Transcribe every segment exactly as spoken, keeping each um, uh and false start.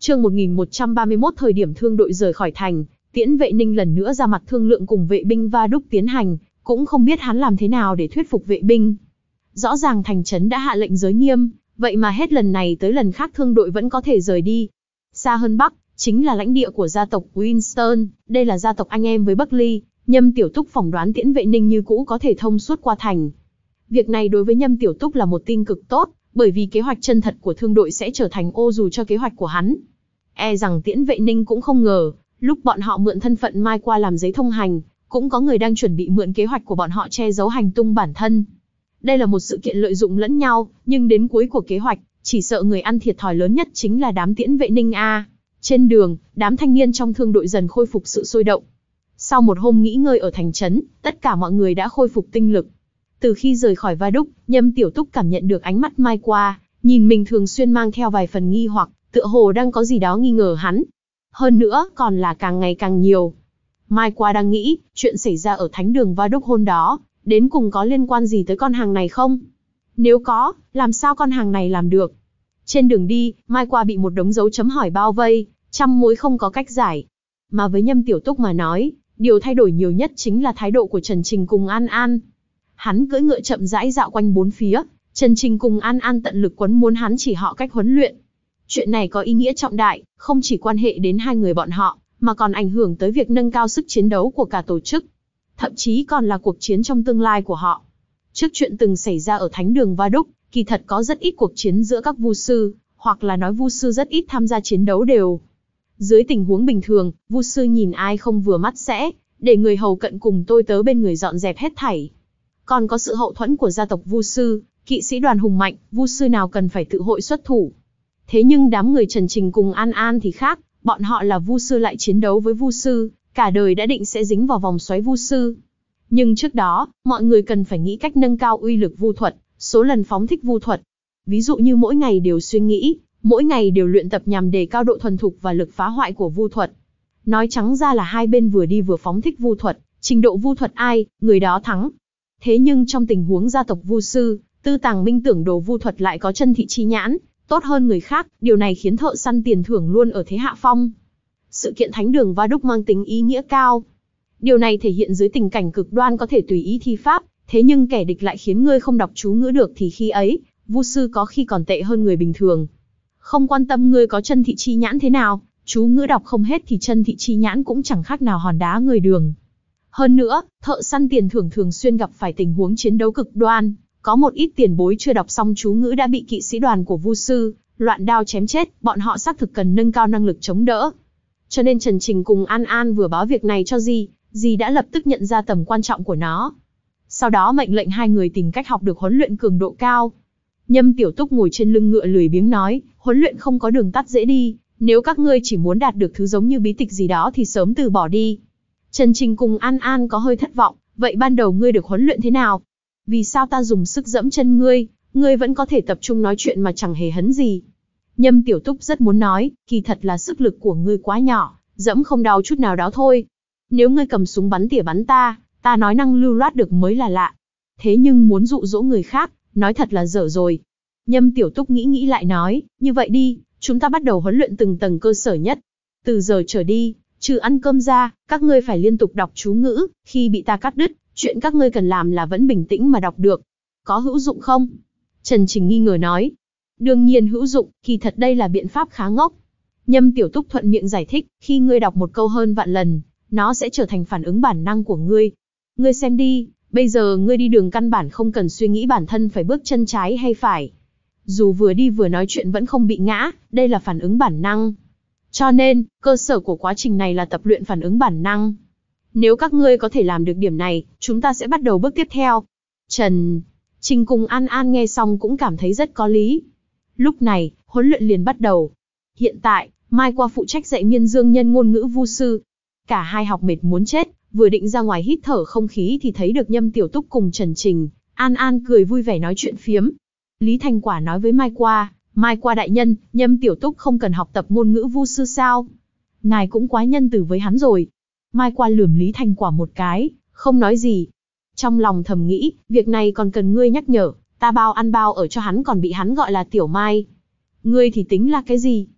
Chương một nghìn một trăm ba mươi mốt thời điểm thương đội rời khỏi thành, Tiễn Vệ Ninh lần nữa ra mặt thương lượng cùng vệ binh Va Đúc tiến hành, cũng không biết hắn làm thế nào để thuyết phục vệ binh. Rõ ràng thành trấn đã hạ lệnh giới nghiêm, vậy mà hết lần này tới lần khác thương đội vẫn có thể rời đi. Xa hơn Bắc, chính là lãnh địa của gia tộc Winston, đây là gia tộc anh em với Buckley, Nhâm Tiểu Túc phỏng đoán Tiễn Vệ Ninh như cũ có thể thông suốt qua thành. Việc này đối với Nhâm Tiểu Túc là một tin cực tốt, bởi vì kế hoạch chân thật của thương đội sẽ trở thành ô dù cho kế hoạch của hắn. E rằng Tiễn Vệ Ninh cũng không ngờ, lúc bọn họ mượn thân phận Mai qua làm giấy thông hành, cũng có người đang chuẩn bị mượn kế hoạch của bọn họ che giấu hành tung bản thân. Đây là một sự kiện lợi dụng lẫn nhau, nhưng đến cuối của kế hoạch, chỉ sợ người ăn thiệt thòi lớn nhất chính là đám Tiễn Vệ Ninh a. Trên đường, đám thanh niên trong thương đội dần khôi phục sự sôi động. Sau một hôm nghỉ ngơi ở thành trấn, tất cả mọi người đã khôi phục tinh lực. Từ khi rời khỏi Va Đúc, Nhâm Tiểu Túc cảm nhận được ánh mắt Mai qua, nhìn mình thường xuyên mang theo vài phần nghi hoặc, tựa hồ đang có gì đó nghi ngờ hắn. Hơn nữa, còn là càng ngày càng nhiều. Mai qua đang nghĩ, chuyện xảy ra ở thánh đường Va Đúc hôm đó, đến cùng có liên quan gì tới con hàng này không? Nếu có, làm sao con hàng này làm được? Trên đường đi, Mai qua bị một đống dấu chấm hỏi bao vây, trăm mối không có cách giải. Mà với Nhâm Tiểu Túc mà nói, điều thay đổi nhiều nhất chính là thái độ của Trần Trình cùng An An. Hắn cưỡi ngựa chậm rãi dạo quanh bốn phía, Trần Trình cùng An An tận lực quấn muốn hắn chỉ họ cách huấn luyện. Chuyện này có ý nghĩa trọng đại, không chỉ quan hệ đến hai người bọn họ, mà còn ảnh hưởng tới việc nâng cao sức chiến đấu của cả tổ chức. Thậm chí còn là cuộc chiến trong tương lai của họ. Trước chuyện từng xảy ra ở thánh đường Va Đúc, kỳ thật có rất ít cuộc chiến giữa các vu sư, hoặc là nói vu sư rất ít tham gia chiến đấu đều. Dưới tình huống bình thường, vu sư nhìn ai không vừa mắt sẽ để người hầu cận cùng tôi tớ bên người dọn dẹp hết thảy. Còn có sự hậu thuẫn của gia tộc vu sư, kỵ sĩ đoàn hùng mạnh, vu sư nào cần phải tự hội xuất thủ. Thế nhưng đám người Trần Trình cùng An An thì khác, bọn họ là vu sư lại chiến đấu với vu sư, cả đời đã định sẽ dính vào vòng xoáy vu sư. Nhưng trước đó, mọi người cần phải nghĩ cách nâng cao uy lực vu thuật, số lần phóng thích vu thuật. Ví dụ như mỗi ngày đều suy nghĩ, mỗi ngày đều luyện tập nhằm đề cao độ thuần thục và lực phá hoại của vu thuật. Nói trắng ra là hai bên vừa đi vừa phóng thích vu thuật, trình độ vu thuật ai, người đó thắng. Thế nhưng trong tình huống gia tộc vu sư, tư tàng minh tưởng đồ vu thuật lại có chân thị chi nhãn, tốt hơn người khác, điều này khiến thợ săn tiền thưởng luôn ở thế hạ phong. Sự kiện thánh đường Va Đúc mang tính ý nghĩa cao. Điều này thể hiện dưới tình cảnh cực đoan có thể tùy ý thi pháp, thế nhưng kẻ địch lại khiến ngươi không đọc chú ngữ được thì khi ấy, vu sư có khi còn tệ hơn người bình thường. Không quan tâm ngươi có chân thị chi nhãn thế nào, chú ngữ đọc không hết thì chân thị chi nhãn cũng chẳng khác nào hòn đá người đường. Hơn nữa, thợ săn tiền thưởng thường xuyên gặp phải tình huống chiến đấu cực đoan, có một ít tiền bối chưa đọc xong chú ngữ đã bị kỵ sĩ đoàn của vu sư loạn đao chém chết, bọn họ xác thực cần nâng cao năng lực chống đỡ. Cho nên Trần Trình cùng An An vừa báo việc này cho Di, Di đã lập tức nhận ra tầm quan trọng của nó. Sau đó mệnh lệnh hai người tìm cách học được huấn luyện cường độ cao. Nhâm Tiểu Túc ngồi trên lưng ngựa lười biếng nói, huấn luyện không có đường tắt dễ đi, nếu các ngươi chỉ muốn đạt được thứ giống như bí tịch gì đó thì sớm từ bỏ đi. Trần Trình cùng An An có hơi thất vọng, vậy ban đầu ngươi được huấn luyện thế nào? Vì sao ta dùng sức dẫm chân ngươi, ngươi vẫn có thể tập trung nói chuyện mà chẳng hề hấn gì? Nhâm Tiểu Túc rất muốn nói, kỳ thật là sức lực của ngươi quá nhỏ, dẫm không đau chút nào đó thôi. Nếu ngươi cầm súng bắn tỉa bắn ta, ta nói năng lưu loát được mới là lạ. Thế nhưng muốn dụ dỗ người khác, nói thật là dở rồi. Nhâm Tiểu Túc nghĩ nghĩ lại nói, như vậy đi, chúng ta bắt đầu huấn luyện từng tầng cơ sở nhất. Từ giờ trở đi, trừ ăn cơm ra, các ngươi phải liên tục đọc chú ngữ, khi bị ta cắt đứt, chuyện các ngươi cần làm là vẫn bình tĩnh mà đọc được. Có hữu dụng không? Trần Trình nghi ngờ nói. Đương nhiên hữu dụng, kỳ thật đây là biện pháp khá ngốc. Nhâm Tiểu Túc thuận miệng giải thích, khi ngươi đọc một câu hơn vạn lần, nó sẽ trở thành phản ứng bản năng của ngươi. Ngươi xem đi, bây giờ ngươi đi đường căn bản không cần suy nghĩ bản thân phải bước chân trái hay phải. Dù vừa đi vừa nói chuyện vẫn không bị ngã, đây là phản ứng bản năng. Cho nên, cơ sở của quá trình này là tập luyện phản ứng bản năng. Nếu các ngươi có thể làm được điểm này, chúng ta sẽ bắt đầu bước tiếp theo. Trần Trình cùng An An nghe xong cũng cảm thấy rất có lý. Lúc này, huấn luyện liền bắt đầu. Hiện tại, Mai qua phụ trách dạy Miên Dương nhân ngôn ngữ vu sư. Cả hai học mệt muốn chết, vừa định ra ngoài hít thở không khí thì thấy được Nhâm Tiểu Túc cùng Trần Trình, An An cười vui vẻ nói chuyện phiếm. Lý Thành Quả nói với Mai qua, Mai qua đại nhân, Nhâm Tiểu Túc không cần học tập ngôn ngữ vu sư sao? Ngài cũng quá nhân từ với hắn rồi. Mai qua lườm Lý Thành Quả một cái, không nói gì. Trong lòng thầm nghĩ, việc này còn cần ngươi nhắc nhở, ta bao ăn bao ở cho hắn còn bị hắn gọi là Tiểu Mai. Ngươi thì tính là cái gì?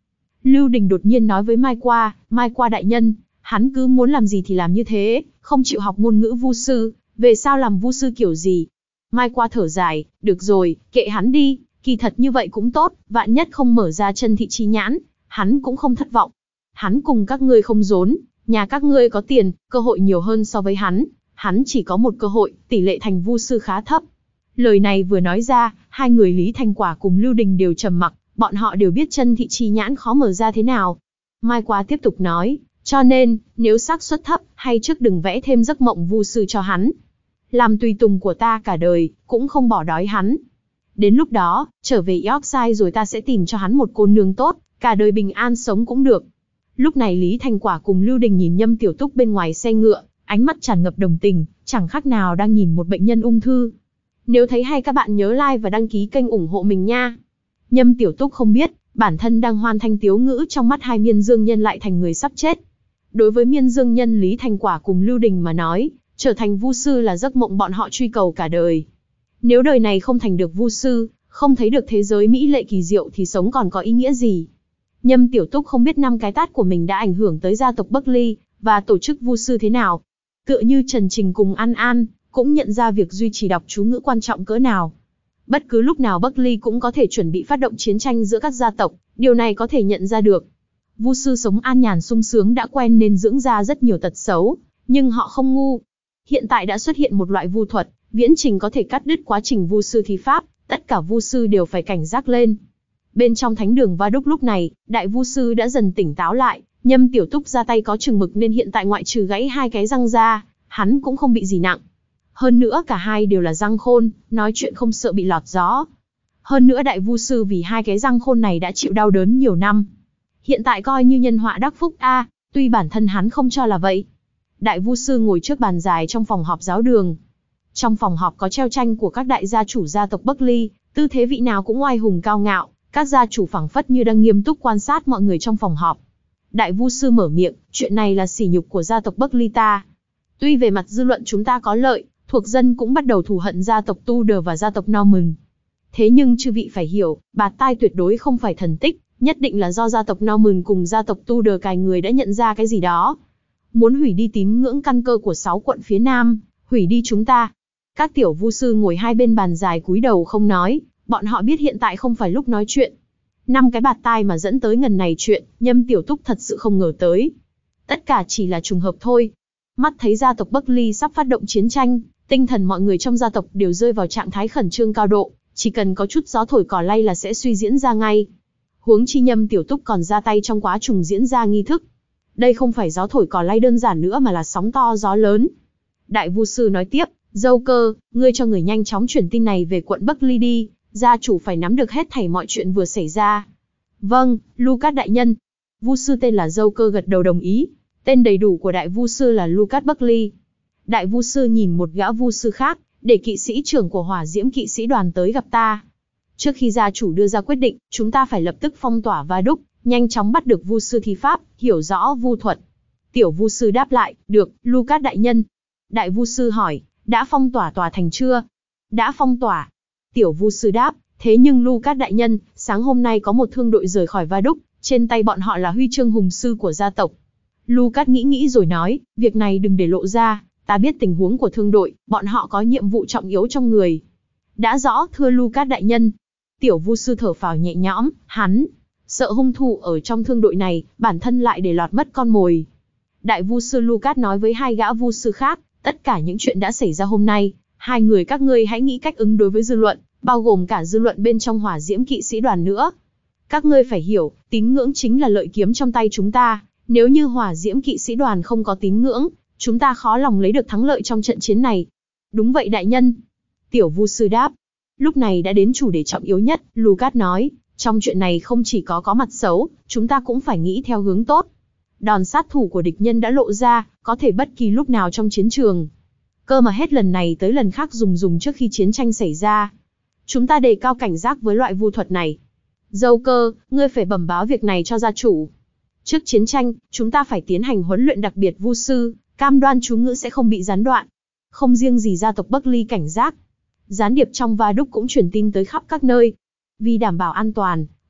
Lưu Đình đột nhiên nói với Mai Qua, Mai Qua đại nhân, hắn cứ muốn làm gì thì làm như thế, không chịu học ngôn ngữ vu sư, về sau làm vu sư kiểu gì? Mai Qua thở dài, được rồi, kệ hắn đi, kỳ thật như vậy cũng tốt, vạn nhất không mở ra chân thị chi nhãn, hắn cũng không thất vọng. Hắn cùng các ngươi không rốn, nhà các ngươi có tiền, cơ hội nhiều hơn so với hắn, hắn chỉ có một cơ hội, tỷ lệ thành vu sư khá thấp. Lời này vừa nói ra, hai người Lý Thành Quả cùng Lưu Đình đều trầm mặc, bọn họ đều biết chân thị chi nhãn khó mở ra thế nào. Mai Quá tiếp tục nói, cho nên, nếu xác suất thấp, hay trước đừng vẽ thêm giấc mộng vu sư cho hắn. Làm tùy tùng của ta cả đời, cũng không bỏ đói hắn. Đến lúc đó, trở về Yorkshire rồi ta sẽ tìm cho hắn một cô nương tốt, cả đời bình an sống cũng được. Lúc này Lý Thành Quả cùng Lưu Đình nhìn Nhâm Tiểu Túc bên ngoài xe ngựa, ánh mắt tràn ngập đồng tình, chẳng khác nào đang nhìn một bệnh nhân ung thư. Nếu thấy hay các bạn nhớ like và đăng ký kênh ủng hộ mình nha. Nhâm Tiểu Túc không biết, bản thân đang hoan thanh tiếu ngữ trong mắt hai miên dương nhân lại thành người sắp chết. Đối với miên dương nhân Lý Thành Quả cùng Lưu Đình mà nói, trở thành vu sư là giấc mộng bọn họ truy cầu cả đời. Nếu đời này không thành được vu sư, không thấy được thế giới mỹ lệ kỳ diệu thì sống còn có ý nghĩa gì? Nhâm Tiểu Túc không biết năm cái tát của mình đã ảnh hưởng tới gia tộc Buckley và tổ chức vu sư thế nào. Tựa như Trần Trình cùng An An, cũng nhận ra việc duy trì đọc chú ngữ quan trọng cỡ nào. Bất cứ lúc nào Buckley cũng có thể chuẩn bị phát động chiến tranh giữa các gia tộc, điều này có thể nhận ra được. Vu sư sống an nhàn sung sướng đã quen nên dưỡng ra rất nhiều tật xấu, nhưng họ không ngu. Hiện tại đã xuất hiện một loại vu thuật, viễn trình có thể cắt đứt quá trình vu sư thi pháp, tất cả vu sư đều phải cảnh giác lên. Bên trong thánh đường Va Đúc lúc này, đại vu sư đã dần tỉnh táo lại, Nhâm Tiểu Túc ra tay có chừng mực nên hiện tại ngoại trừ gãy hai cái răng ra, hắn cũng không bị gì nặng. Hơn nữa cả hai đều là răng khôn, nói chuyện không sợ bị lọt gió. Hơn nữa đại vu sư vì hai cái răng khôn này đã chịu đau đớn nhiều năm. Hiện tại coi như nhân họa đắc phúc a, à, tuy bản thân hắn không cho là vậy. Đại vu sư ngồi trước bàn dài trong phòng họp giáo đường. Trong phòng họp có treo tranh của các đại gia chủ gia tộc Buckley, tư thế vị nào cũng oai hùng cao ngạo, các gia chủ phảng phất như đang nghiêm túc quan sát mọi người trong phòng họp. Đại vu sư mở miệng, chuyện này là sỉ nhục của gia tộc Buckley ta. Tuy về mặt dư luận chúng ta có lợi, thuộc dân cũng bắt đầu thù hận gia tộc Tudor và gia tộc Norman. Thế nhưng chư vị phải hiểu, bạt tai tuyệt đối không phải thần tích, nhất định là do gia tộc Norman cùng gia tộc Tudor cài người đã nhận ra cái gì đó. Muốn hủy đi tín ngưỡng căn cơ của sáu quận phía Nam, hủy đi chúng ta. Các tiểu vu sư ngồi hai bên bàn dài cúi đầu không nói, bọn họ biết hiện tại không phải lúc nói chuyện. Năm cái bạt tai mà dẫn tới ngần này chuyện, Nhâm Tiểu Túc thật sự không ngờ tới. Tất cả chỉ là trùng hợp thôi. Mắt thấy gia tộc Buckley sắp phát động chiến tranh, tinh thần mọi người trong gia tộc đều rơi vào trạng thái khẩn trương cao độ, chỉ cần có chút gió thổi cỏ lay là sẽ suy diễn ra ngay. Huống chi Nhâm Tiểu Túc còn ra tay trong quá trình diễn ra nghi thức. Đây không phải gió thổi cỏ lay đơn giản nữa mà là sóng to gió lớn. Đại vu sư nói tiếp, Dâu Cơ, ngươi cho người nhanh chóng chuyển tin này về quận Buckley đi, gia chủ phải nắm được hết thảy mọi chuyện vừa xảy ra. Vâng, Lucas đại nhân. Vu sư tên là Dâu Cơ gật đầu đồng ý. Tên đầy đủ của đại vu sư là Lucas Buckley. Đại vu sư nhìn một gã vu sư khác, để kỵ sĩ trưởng của hỏa diễm kỵ sĩ đoàn tới gặp ta. Trước khi gia chủ đưa ra quyết định, chúng ta phải lập tức phong tỏa Va Đúc, nhanh chóng bắt được vu sư thi pháp, hiểu rõ vu thuật. Tiểu vu sư đáp lại, được, Lucas đại nhân. Đại vu sư hỏi, đã phong tỏa tòa thành chưa? Đã phong tỏa. Tiểu vu sư đáp, thế nhưng Lucas đại nhân, sáng hôm nay có một thương đội rời khỏi Va Đúc, trên tay bọn họ là huy chương hùng sư của gia tộc. Lucas nghĩ nghĩ rồi nói, việc này đừng để lộ ra, ta biết tình huống của thương đội, bọn họ có nhiệm vụ trọng yếu trong người. Đã rõ, thưa Lucas đại nhân. Tiểu vu sư thở phào nhẹ nhõm, hắn sợ hung thủ ở trong thương đội này, bản thân lại để lọt mất con mồi. Đại vu sư Lucas nói với hai gã vu sư khác, tất cả những chuyện đã xảy ra hôm nay, hai người các ngươi hãy nghĩ cách ứng đối với dư luận, bao gồm cả dư luận bên trong hỏa diễm kỵ sĩ đoàn nữa. Các ngươi phải hiểu, tín ngưỡng chính là lợi kiếm trong tay chúng ta, nếu như hỏa diễm kỵ sĩ đoàn không có tín ngưỡng, chúng ta khó lòng lấy được thắng lợi trong trận chiến này. Đúng vậy đại nhân. Tiểu vu sư đáp. Lúc này đã đến chủ đề trọng yếu nhất, Lucas nói, trong chuyện này không chỉ có có mặt xấu, chúng ta cũng phải nghĩ theo hướng tốt. Đòn sát thủ của địch nhân đã lộ ra, có thể bất kỳ lúc nào trong chiến trường. Cơ mà hết lần này tới lần khác dùng dùng trước khi chiến tranh xảy ra. Chúng ta đề cao cảnh giác với loại vu thuật này. Dâu Cơ, ngươi phải bẩm báo việc này cho gia chủ. Trước chiến tranh, chúng ta phải tiến hành huấn luyện đặc biệt vu sư, cam đoan chú ngữ sẽ không bị gián đoạn. Không riêng gì gia tộc Buckley cảnh giác, gián điệp trong Va Đúc cũng truyền tin tới khắp các nơi. Vì đảm bảo an toàn,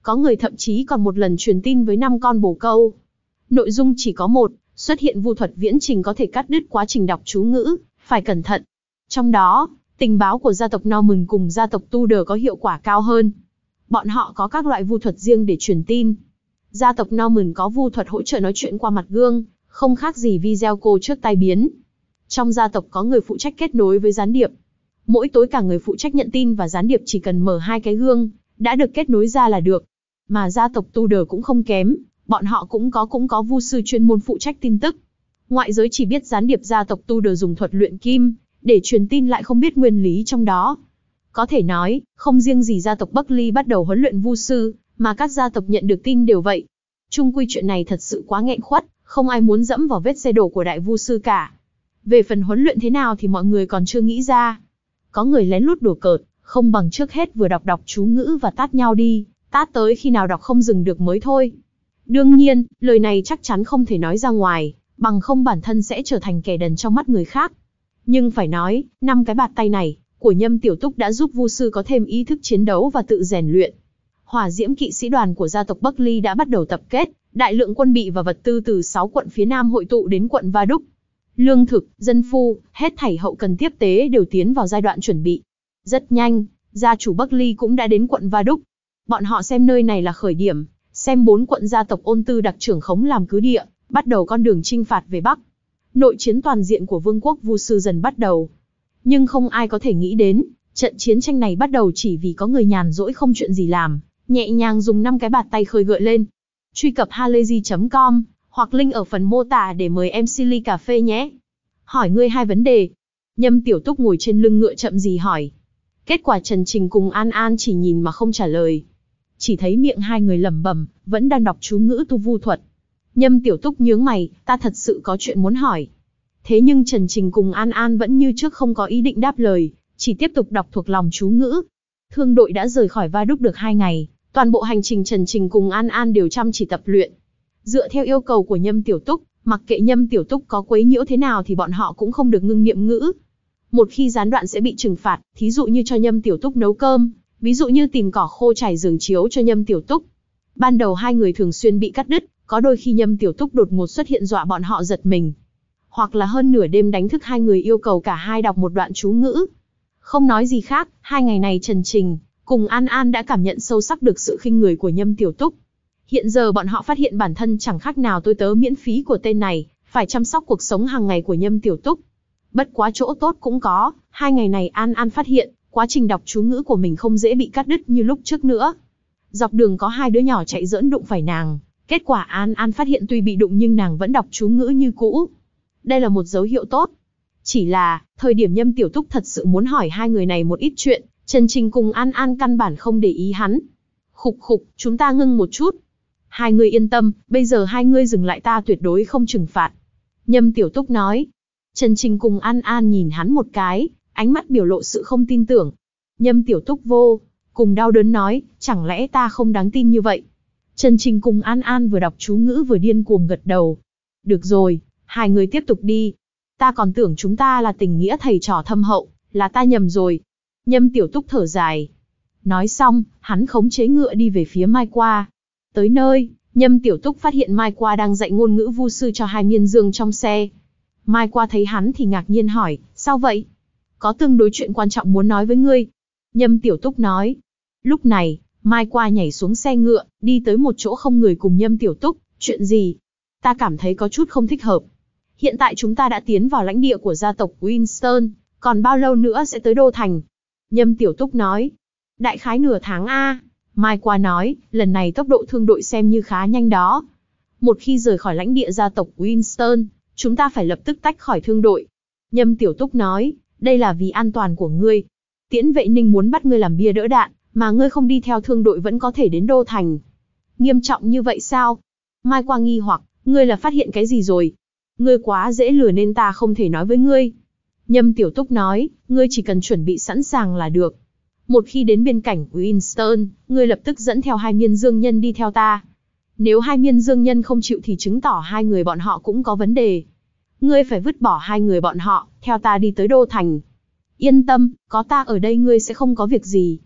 Có người thậm chí còn một lần truyền tin với năm con bồ câu. Nội dung chỉ có một, xuất hiện vu thuật viễn trình có thể cắt đứt quá trình đọc chú ngữ, phải cẩn thận. Trong đó, tình báo của gia tộc Norman cùng gia tộc Tudor có hiệu quả cao hơn. Bọn họ có các loại vu thuật riêng để truyền tin. Gia tộc Norman có vu thuật hỗ trợ nói chuyện qua mặt gương, không khác gì video call trước tai biến. Trong gia tộc có người phụ trách kết nối với gián điệp. Mỗi tối cả người phụ trách nhận tin và gián điệp chỉ cần mở hai cái gương, đã được kết nối ra là được. Mà gia tộc Tudor cũng không kém, bọn họ cũng có cũng có vu sư chuyên môn phụ trách tin tức. Ngoại giới chỉ biết gián điệp gia tộc Tudor dùng thuật luyện kim, để truyền tin lại không biết nguyên lý trong đó. Có thể nói, không riêng gì gia tộc Buckley bắt đầu huấn luyện vu sư, mà các gia tộc nhận được tin đều vậy. Chung quy chuyện này thật sự quá nghẹn khuất, không ai muốn dẫm vào vết xe đổ của đại vu sư cả. Về phần huấn luyện thế nào thì mọi người còn chưa nghĩ ra. Có người lén lút đùa cợt, không bằng trước hết vừa đọc đọc chú ngữ và tát nhau đi, tát tới khi nào đọc không dừng được mới thôi. Đương nhiên, lời này chắc chắn không thể nói ra ngoài, bằng không bản thân sẽ trở thành kẻ đần trong mắt người khác. Nhưng phải nói, năm cái bạt tay này của Nhâm Tiểu Túc đã giúp vu sư có thêm ý thức chiến đấu và tự rèn luyện. Hỏa diễm kỵ sĩ đoàn của gia tộc Buckley đã bắt đầu tập kết, đại lượng quân bị và vật tư từ sáu quận phía nam hội tụ đến quận Va Đúc. Lương thực, dân phu, hết thảy hậu cần tiếp tế đều tiến vào giai đoạn chuẩn bị. Rất nhanh, gia chủ Buckley cũng đã đến quận Va Đúc. Bọn họ xem nơi này là khởi điểm, xem bốn quận gia tộc Ôn Tư đặc trưởng khống làm cứ địa, bắt đầu con đường chinh phạt về Bắc. Nội chiến toàn diện của vương quốc vu sư dần bắt đầu. Nhưng không ai có thể nghĩ đến, trận chiến tranh này bắt đầu chỉ vì có người nhàn rỗi không chuyện gì làm, nhẹ nhàng dùng năm cái bạt tay khơi gợi lên. Truy cập halayzi chấm com, hoặc link ở phần mô tả để mời em xê ly cà phê nhé. Hỏi ngươi hai vấn đề. Nhâm Tiểu Túc ngồi trên lưng ngựa chậm gì hỏi. Kết quả Trần Trình cùng An An chỉ nhìn mà không trả lời. Chỉ thấy miệng hai người lẩm bẩm, vẫn đang đọc chú ngữ tu vu thuật. Nhâm Tiểu Túc nhướng mày, ta thật sự có chuyện muốn hỏi. Thế nhưng Trần Trình cùng An An vẫn như trước không có ý định đáp lời, chỉ tiếp tục đọc thuộc lòng chú ngữ. Thương đội đã rời khỏi Va Đúc được hai ngày, toàn bộ hành trình Trần Trình cùng An An đều chăm chỉ tập luyện. Dựa theo yêu cầu của Nhâm Tiểu Túc, mặc kệ Nhâm Tiểu Túc có quấy nhiễu thế nào thì bọn họ cũng không được ngưng niệm ngữ. Một khi gián đoạn sẽ bị trừng phạt, thí dụ như cho Nhâm Tiểu Túc nấu cơm, ví dụ như tìm cỏ khô trải giường chiếu cho Nhâm Tiểu Túc. Ban đầu hai người thường xuyên bị cắt đứt, có đôi khi Nhâm Tiểu Túc đột ngột xuất hiện dọa bọn họ giật mình. Hoặc là hơn nửa đêm đánh thức hai người yêu cầu cả hai đọc một đoạn chú ngữ. Không nói gì khác, hai ngày này Trần Trình cùng An An đã cảm nhận sâu sắc được sự khinh người của Nhâm Tiểu Túc. Hiện giờ bọn họ phát hiện bản thân chẳng khác nào tôi tớ miễn phí của tên này, phải chăm sóc cuộc sống hàng ngày của Nhâm Tiểu Túc. Bất quá chỗ tốt cũng có, hai ngày này An An phát hiện, quá trình đọc chú ngữ của mình không dễ bị cắt đứt như lúc trước nữa. Dọc đường có hai đứa nhỏ chạy giỡn đụng phải nàng, kết quả An An phát hiện tuy bị đụng nhưng nàng vẫn đọc chú ngữ như cũ. Đây là một dấu hiệu tốt. Chỉ là, thời điểm Nhâm Tiểu Túc thật sự muốn hỏi hai người này một ít chuyện, Trần Trình cùng An An căn bản không để ý hắn. Khục khục, chúng ta ngưng một chút. Hai người yên tâm, bây giờ hai người dừng lại ta tuyệt đối không trừng phạt. Nhâm Tiểu Túc nói. Trần Trình cùng An An nhìn hắn một cái, ánh mắt biểu lộ sự không tin tưởng. Nhâm Tiểu Túc vô cùng đau đớn nói, chẳng lẽ ta không đáng tin như vậy? Trần Trình cùng An An vừa đọc chú ngữ vừa điên cuồng gật đầu. Được rồi, hai người tiếp tục đi. Ta còn tưởng chúng ta là tình nghĩa thầy trò thâm hậu, là ta nhầm rồi. Nhâm Tiểu Túc thở dài. Nói xong, hắn khống chế ngựa đi về phía Mai Qua. Tới nơi, Nhâm Tiểu Túc phát hiện Mai Qua đang dạy ngôn ngữ vu sư cho hai miên dương trong xe. Mai Qua thấy hắn thì ngạc nhiên hỏi, sao vậy? Có tương đối chuyện quan trọng muốn nói với ngươi. Nhâm Tiểu Túc nói. Lúc này, Mai Qua nhảy xuống xe ngựa, đi tới một chỗ không người cùng Nhâm Tiểu Túc. Chuyện gì? Ta cảm thấy có chút không thích hợp. Hiện tại chúng ta đã tiến vào lãnh địa của gia tộc Winston, còn bao lâu nữa sẽ tới Đô Thành? Nhâm Tiểu Túc nói. Đại khái nửa tháng a. Mai Qua nói, lần này tốc độ thương đội xem như khá nhanh đó. Một khi rời khỏi lãnh địa gia tộc Winston, chúng ta phải lập tức tách khỏi thương đội. Nhâm Tiểu Túc nói, đây là vì an toàn của ngươi. Tiễn Vệ Ninh muốn bắt ngươi làm bia đỡ đạn, mà ngươi không đi theo thương đội vẫn có thể đến Đô Thành. Nghiêm trọng như vậy sao? Mai Qua nghi hoặc, ngươi là phát hiện cái gì rồi? Ngươi quá dễ lừa nên ta không thể nói với ngươi. Nhâm Tiểu Túc nói, ngươi chỉ cần chuẩn bị sẵn sàng là được. Một khi đến biên cảnh Winston, ngươi lập tức dẫn theo hai miên dương nhân đi theo ta. Nếu hai miên dương nhân không chịu thì chứng tỏ hai người bọn họ cũng có vấn đề. Ngươi phải vứt bỏ hai người bọn họ, theo ta đi tới Đô Thành. Yên tâm, có ta ở đây ngươi sẽ không có việc gì.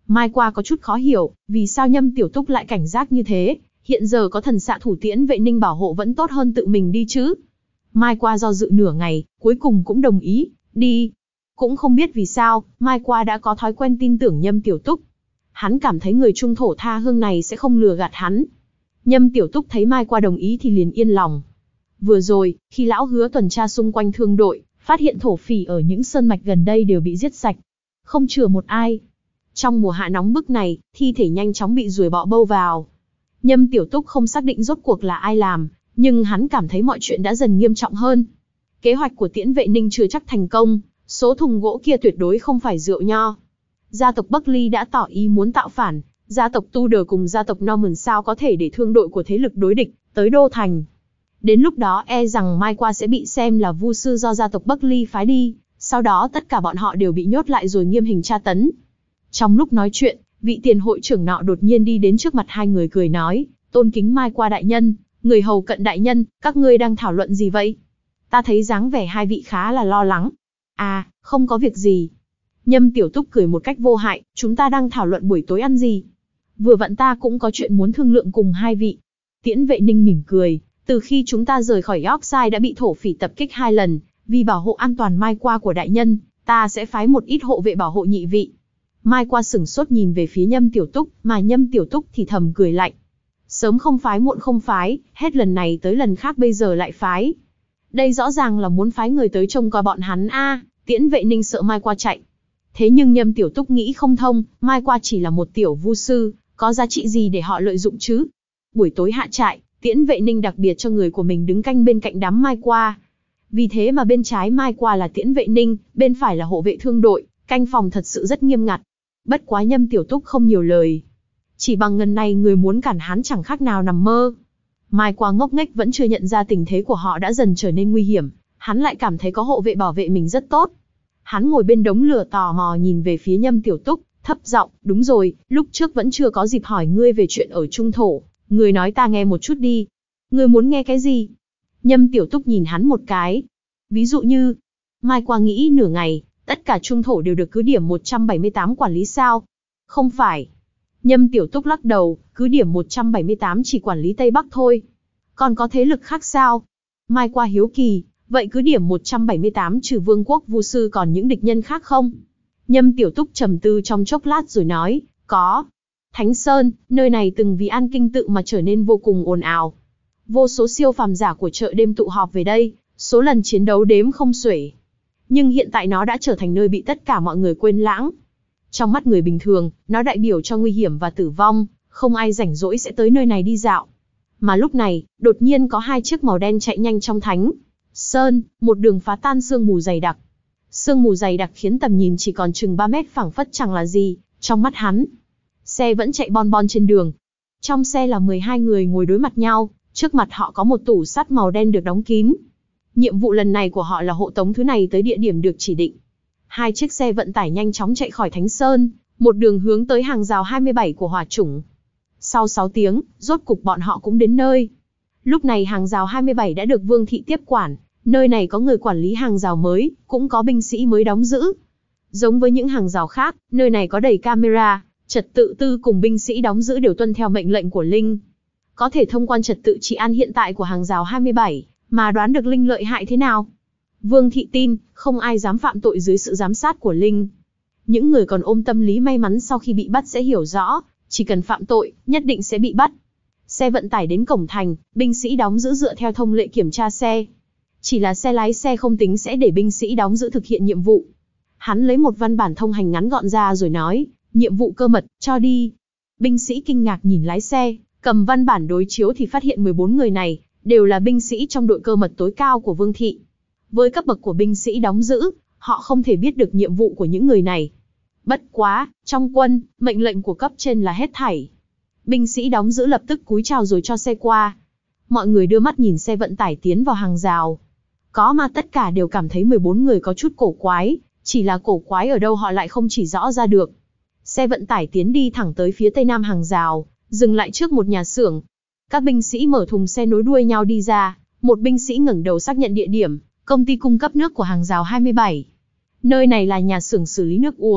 Mai Qua có chút khó hiểu, vì sao Nhâm Tiểu Túc lại cảnh giác như thế, hiện giờ có thần xạ thủ tiễn vệ ninh bảo hộ vẫn tốt hơn tự mình đi chứ. Mai Qua do dự nửa ngày, cuối cùng cũng đồng ý, đi. Cũng không biết vì sao, Mai Qua đã có thói quen tin tưởng Nhâm Tiểu Túc. Hắn cảm thấy người trung thổ tha hương này sẽ không lừa gạt hắn. Nhâm Tiểu Túc thấy Mai Qua đồng ý thì liền yên lòng. Vừa rồi, khi lão Hứa tuần tra xung quanh thương đội, phát hiện thổ phỉ ở những sơn mạch gần đây đều bị giết sạch, không chừa một ai. Trong mùa hạ nóng bức này, thi thể nhanh chóng bị ruồi bọ bâu vào. Nhâm Tiểu Túc không xác định rốt cuộc là ai làm, nhưng hắn cảm thấy mọi chuyện đã dần nghiêm trọng hơn. Kế hoạch của Tiễn Vệ Ninh chưa chắc thành công, số thùng gỗ kia tuyệt đối không phải rượu nho. Gia tộc Bắc Ly đã tỏ ý muốn tạo phản, gia tộc Tudor cùng gia tộc Norman sao có thể để thương đội của thế lực đối địch tới đô thành. Đến lúc đó e rằng Mai Qua sẽ bị xem là vu sư do gia tộc Bắc Ly phái đi, sau đó tất cả bọn họ đều bị nhốt lại rồi nghiêm hình tra tấn. Trong lúc nói chuyện, vị tiền hội trưởng nọ đột nhiên đi đến trước mặt hai người cười nói, tôn kính Mai Qua đại nhân, người hầu cận đại nhân, các ngươi đang thảo luận gì vậy? Ta thấy dáng vẻ hai vị khá là lo lắng. À, không có việc gì. Nhâm Tiểu Túc cười một cách vô hại, chúng ta đang thảo luận buổi tối ăn gì. Vừa vặn ta cũng có chuyện muốn thương lượng cùng hai vị. Tiễn Vệ Ninh mỉm cười, từ khi chúng ta rời khỏi Yorkshire đã bị thổ phỉ tập kích hai lần, vì bảo hộ an toàn Mai Qua của đại nhân, ta sẽ phái một ít hộ vệ bảo hộ nhị vị. Mai Qua sửng sốt nhìn về phía Nhâm Tiểu Túc, mà Nhâm Tiểu Túc thì thầm cười lạnh. Sớm không phái muộn không phái, hết lần này tới lần khác bây giờ lại phái. Đây rõ ràng là muốn phái người tới trông coi bọn hắn a. À, Tiễn Vệ Ninh sợ Mai Qua chạy. Thế nhưng Nhâm Tiểu Túc nghĩ không thông, Mai Qua chỉ là một tiểu vu sư, có giá trị gì để họ lợi dụng chứ? Buổi tối hạ trại, Tiễn Vệ Ninh đặc biệt cho người của mình đứng canh bên cạnh đám Mai Qua. Vì thế mà bên trái Mai Qua là Tiễn Vệ Ninh, bên phải là hộ vệ thương đội, canh phòng thật sự rất nghiêm ngặt. Bất quá Nhâm Tiểu Túc không nhiều lời. Chỉ bằng ngần này người muốn cản hắn chẳng khác nào nằm mơ. Mai Qua ngốc nghếch vẫn chưa nhận ra tình thế của họ đã dần trở nên nguy hiểm, hắn lại cảm thấy có hộ vệ bảo vệ mình rất tốt. Hắn ngồi bên đống lửa tò mò nhìn về phía Nhâm Tiểu Túc, thấp giọng, đúng rồi, lúc trước vẫn chưa có dịp hỏi ngươi về chuyện ở Trung Thổ, ngươi nói ta nghe một chút đi. Ngươi muốn nghe cái gì? Nhâm Tiểu Túc nhìn hắn một cái. Ví dụ như, Mai Qua nghĩ nửa ngày, tất cả Trung Thổ đều được cứ điểm một trăm bảy mươi tám quản lý sao? Không phải. Nhâm Tiểu Túc lắc đầu, cứ điểm một trăm bảy mươi tám chỉ quản lý Tây Bắc thôi. Còn có thế lực khác sao? Mai Qua hiếu kỳ, vậy cứ điểm một trăm bảy mươi tám trừ Vương quốc Vu sư còn những địch nhân khác không? Nhâm Tiểu Túc trầm tư trong chốc lát rồi nói, có. Thánh Sơn, nơi này từng vì an kinh tự mà trở nên vô cùng ồn ào. Vô số siêu phàm giả của chợ đêm tụ họp về đây, số lần chiến đấu đếm không xuể. Nhưng hiện tại nó đã trở thành nơi bị tất cả mọi người quên lãng. Trong mắt người bình thường, nó đại biểu cho nguy hiểm và tử vong, không ai rảnh rỗi sẽ tới nơi này đi dạo. Mà lúc này, đột nhiên có hai chiếc màu đen chạy nhanh trong thánh Sơn, một đường phá tan sương mù dày đặc. Sương mù dày đặc khiến tầm nhìn chỉ còn chừng ba mét phảng phất chẳng là gì, trong mắt hắn. Xe vẫn chạy bon bon trên đường. Trong xe là mười hai người ngồi đối mặt nhau, trước mặt họ có một tủ sắt màu đen được đóng kín. Nhiệm vụ lần này của họ là hộ tống thứ này tới địa điểm được chỉ định. Hai chiếc xe vận tải nhanh chóng chạy khỏi Thánh Sơn, một đường hướng tới hàng rào hai mươi bảy của hỏa chủng. Sau sáu tiếng, rốt cục bọn họ cũng đến nơi. Lúc này hàng rào hai mươi bảy đã được Vương thị tiếp quản, nơi này có người quản lý hàng rào mới, cũng có binh sĩ mới đóng giữ. Giống với những hàng rào khác, nơi này có đầy camera, trật tự tư cùng binh sĩ đóng giữ đều tuân theo mệnh lệnh của Linh. Có thể thông qua trật tự trị an hiện tại của hàng rào hai mươi bảy, mà đoán được Linh lợi hại thế nào. Vương thị tin, không ai dám phạm tội dưới sự giám sát của Linh. Những người còn ôm tâm lý may mắn sau khi bị bắt sẽ hiểu rõ, chỉ cần phạm tội, nhất định sẽ bị bắt. Xe vận tải đến cổng thành, binh sĩ đóng giữ dựa theo thông lệ kiểm tra xe. Chỉ là xe lái xe không tính sẽ để binh sĩ đóng giữ thực hiện nhiệm vụ. Hắn lấy một văn bản thông hành ngắn gọn ra rồi nói, nhiệm vụ cơ mật, cho đi. Binh sĩ kinh ngạc nhìn lái xe, cầm văn bản đối chiếu thì phát hiện mười bốn người này, đều là binh sĩ trong đội cơ mật tối cao của Vương thị. Với cấp bậc của binh sĩ đóng giữ, họ không thể biết được nhiệm vụ của những người này. Bất quá, trong quân, mệnh lệnh của cấp trên là hết thảy. Binh sĩ đóng giữ lập tức cúi chào rồi cho xe qua. Mọi người đưa mắt nhìn xe vận tải tiến vào hàng rào. Có mà tất cả đều cảm thấy mười bốn người có chút cổ quái, chỉ là cổ quái ở đâu họ lại không chỉ rõ ra được. Xe vận tải tiến đi thẳng tới phía tây nam hàng rào, dừng lại trước một nhà xưởng. Các binh sĩ mở thùng xe nối đuôi nhau đi ra, một binh sĩ ngẩng đầu xác nhận địa điểm, công ty cung cấp nước của hàng rào hai mươi bảy. Nơi này là nhà xưởng xử lý nước uống,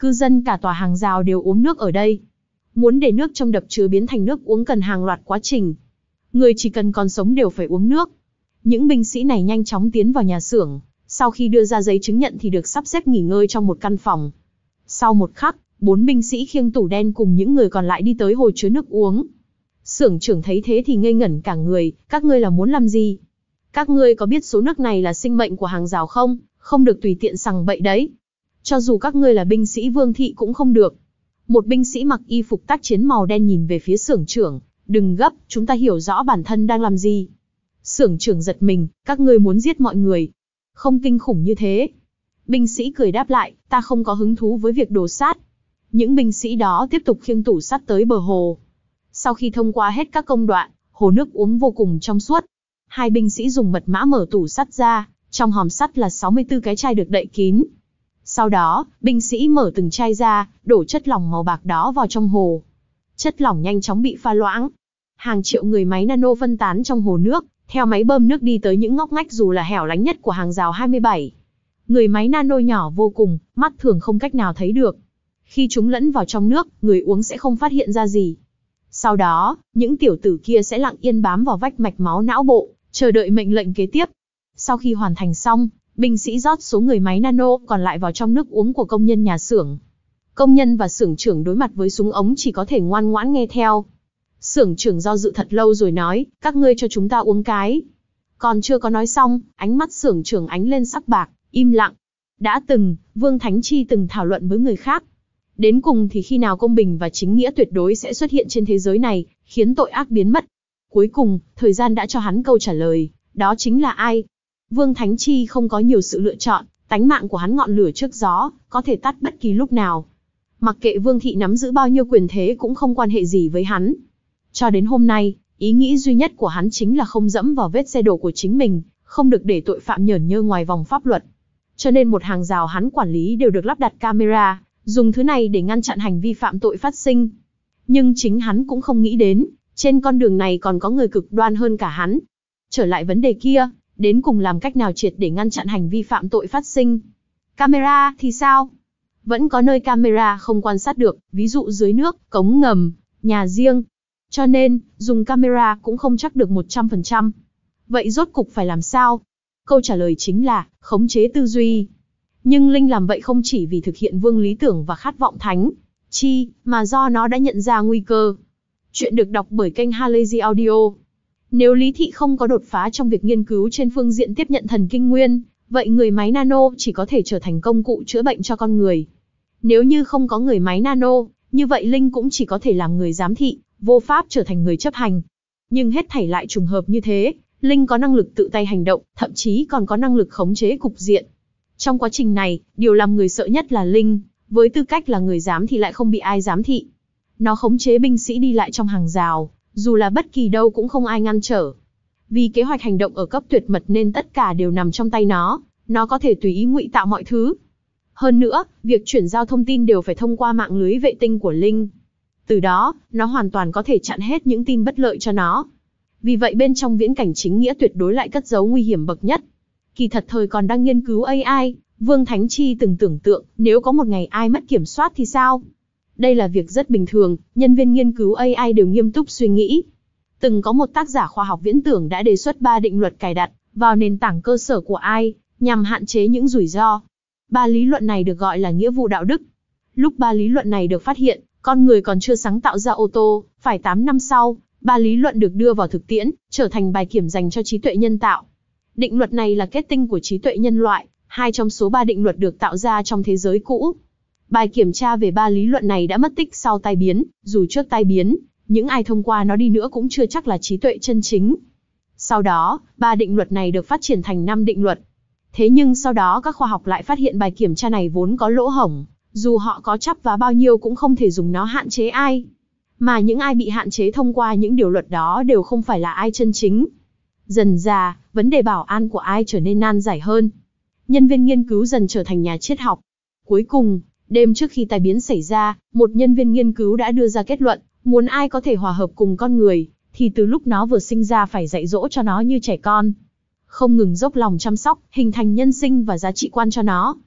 Cư dân cả tòa hàng rào đều uống nước ở đây. Muốn để nước trong đập chứa biến thành nước uống cần hàng loạt quá trình. Người chỉ cần còn sống đều phải uống nước. Những binh sĩ này nhanh chóng tiến vào nhà xưởng. Sau khi đưa ra giấy chứng nhận thì được sắp xếp nghỉ ngơi trong một căn phòng. Sau một khắc, bốn binh sĩ khiêng tủ đen cùng những người còn lại đi tới hồ chứa nước uống. Xưởng trưởng thấy thế thì ngây ngẩn cả người, các ngươi là muốn làm gì? Các ngươi có biết số nước này là sinh mệnh của hàng rào không? Không được tùy tiện sằng bậy đấy. Cho dù các ngươi là binh sĩ vương thị cũng không được. Một binh sĩ mặc y phục tác chiến màu đen nhìn về phía xưởng trưởng, đừng gấp, chúng ta hiểu rõ bản thân đang làm gì. Xưởng trưởng giật mình, các ngươi muốn giết mọi người. Không kinh khủng như thế. Binh sĩ cười đáp lại, ta không có hứng thú với việc đồ sát. Những binh sĩ đó tiếp tục khiêng tủ sắt tới bờ hồ. Sau khi thông qua hết các công đoạn, hồ nước uống vô cùng trong suốt. Hai binh sĩ dùng mật mã mở tủ sắt ra, trong hòm sắt là sáu mươi tư cái chai được đậy kín. Sau đó, binh sĩ mở từng chai ra, đổ chất lỏng màu bạc đó vào trong hồ. Chất lỏng nhanh chóng bị pha loãng. Hàng triệu người máy nano phân tán trong hồ nước, theo máy bơm nước đi tới những ngóc ngách dù là hẻo lánh nhất của hàng rào hai mươi bảy. Người máy nano nhỏ vô cùng, mắt thường không cách nào thấy được. Khi chúng lẫn vào trong nước, người uống sẽ không phát hiện ra gì. Sau đó, những tiểu tử kia sẽ lặng yên bám vào vách mạch máu não bộ, chờ đợi mệnh lệnh kế tiếp. Sau khi hoàn thành xong, binh sĩ rót số người máy nano còn lại vào trong nước uống của công nhân nhà xưởng. Công nhân và xưởng trưởng đối mặt với súng ống chỉ có thể ngoan ngoãn nghe theo. Xưởng trưởng do dự thật lâu rồi nói, các ngươi cho chúng ta uống cái. Còn chưa có nói xong, ánh mắt xưởng trưởng ánh lên sắc bạc, im lặng. Đã từng, Vương Thánh Chi từng thảo luận với người khác. Đến cùng thì khi nào công bình và chính nghĩa tuyệt đối sẽ xuất hiện trên thế giới này, khiến tội ác biến mất. Cuối cùng, thời gian đã cho hắn câu trả lời, đó chính là ai? Vương Thánh Chi không có nhiều sự lựa chọn, tánh mạng của hắn ngọn lửa trước gió, có thể tắt bất kỳ lúc nào. Mặc kệ Vương Thị nắm giữ bao nhiêu quyền thế cũng không quan hệ gì với hắn. Cho đến hôm nay, ý nghĩ duy nhất của hắn chính là không dẫm vào vết xe đổ của chính mình, không được để tội phạm nhởn nhơ ngoài vòng pháp luật. Cho nên một hàng rào hắn quản lý đều được lắp đặt camera, dùng thứ này để ngăn chặn hành vi phạm tội phát sinh. Nhưng chính hắn cũng không nghĩ đến, trên con đường này còn có người cực đoan hơn cả hắn. Trở lại vấn đề kia, đến cùng làm cách nào triệt để ngăn chặn hành vi phạm tội phát sinh? Camera thì sao? Vẫn có nơi camera không quan sát được, ví dụ dưới nước, cống ngầm, nhà riêng. Cho nên, dùng camera cũng không chắc được một trăm phần trăm. Vậy rốt cục phải làm sao? Câu trả lời chính là, khống chế tư duy. Nhưng Linh làm vậy không chỉ vì thực hiện vương lý tưởng và khát vọng thánh chi, mà do nó đã nhận ra nguy cơ. Chuyện được đọc bởi kênh Halazy Audio. Nếu Lý Thị không có đột phá trong việc nghiên cứu trên phương diện tiếp nhận thần kinh nguyên, vậy người máy nano chỉ có thể trở thành công cụ chữa bệnh cho con người. Nếu như không có người máy nano, như vậy Linh cũng chỉ có thể làm người giám thị, vô pháp trở thành người chấp hành. Nhưng hết thảy lại trùng hợp như thế, Linh có năng lực tự tay hành động, thậm chí còn có năng lực khống chế cục diện. Trong quá trình này, điều làm người sợ nhất là Linh, với tư cách là người giám thị lại không bị ai giám thị. Nó khống chế binh sĩ đi lại trong hàng rào, dù là bất kỳ đâu cũng không ai ngăn trở. Vì kế hoạch hành động ở cấp tuyệt mật nên tất cả đều nằm trong tay nó, nó có thể tùy ý ngụy tạo mọi thứ. Hơn nữa, việc chuyển giao thông tin đều phải thông qua mạng lưới vệ tinh của Linh. Từ đó, nó hoàn toàn có thể chặn hết những tin bất lợi cho nó. Vì vậy bên trong viễn cảnh chính nghĩa tuyệt đối lại cất giấu nguy hiểm bậc nhất. Kỳ thật thời còn đang nghiên cứu a i, Vương Thánh Chi từng tưởng tượng, nếu có một ngày a i mất kiểm soát thì sao? Đây là việc rất bình thường, nhân viên nghiên cứu a i đều nghiêm túc suy nghĩ. Từng có một tác giả khoa học viễn tưởng đã đề xuất ba định luật cài đặt vào nền tảng cơ sở của a i, nhằm hạn chế những rủi ro. Ba lý luận này được gọi là nghĩa vụ đạo đức. Lúc ba lý luận này được phát hiện, con người còn chưa sáng tạo ra ô tô, phải tám năm sau, ba lý luận được đưa vào thực tiễn, trở thành bài kiểm dành cho trí tuệ nhân tạo. Định luật này là kết tinh của trí tuệ nhân loại, hai trong số ba định luật được tạo ra trong thế giới cũ. Bài kiểm tra về ba lý luận này đã mất tích sau tai biến, dù trước tai biến, những ai thông qua nó đi nữa cũng chưa chắc là trí tuệ chân chính. Sau đó, ba định luật này được phát triển thành năm định luật. Thế nhưng sau đó các khoa học lại phát hiện bài kiểm tra này vốn có lỗ hổng, dù họ có chắp vá bao nhiêu cũng không thể dùng nó hạn chế ai. Mà những ai bị hạn chế thông qua những điều luật đó đều không phải là ai chân chính. Dần dà, vấn đề bảo an của ai trở nên nan giải hơn. Nhân viên nghiên cứu dần trở thành nhà triết học. Cuối cùng, đêm trước khi tai biến xảy ra, một nhân viên nghiên cứu đã đưa ra kết luận, muốn ai có thể hòa hợp cùng con người, thì từ lúc nó vừa sinh ra phải dạy dỗ cho nó như trẻ con. Không ngừng dốc lòng chăm sóc, hình thành nhân sinh và giá trị quan cho nó.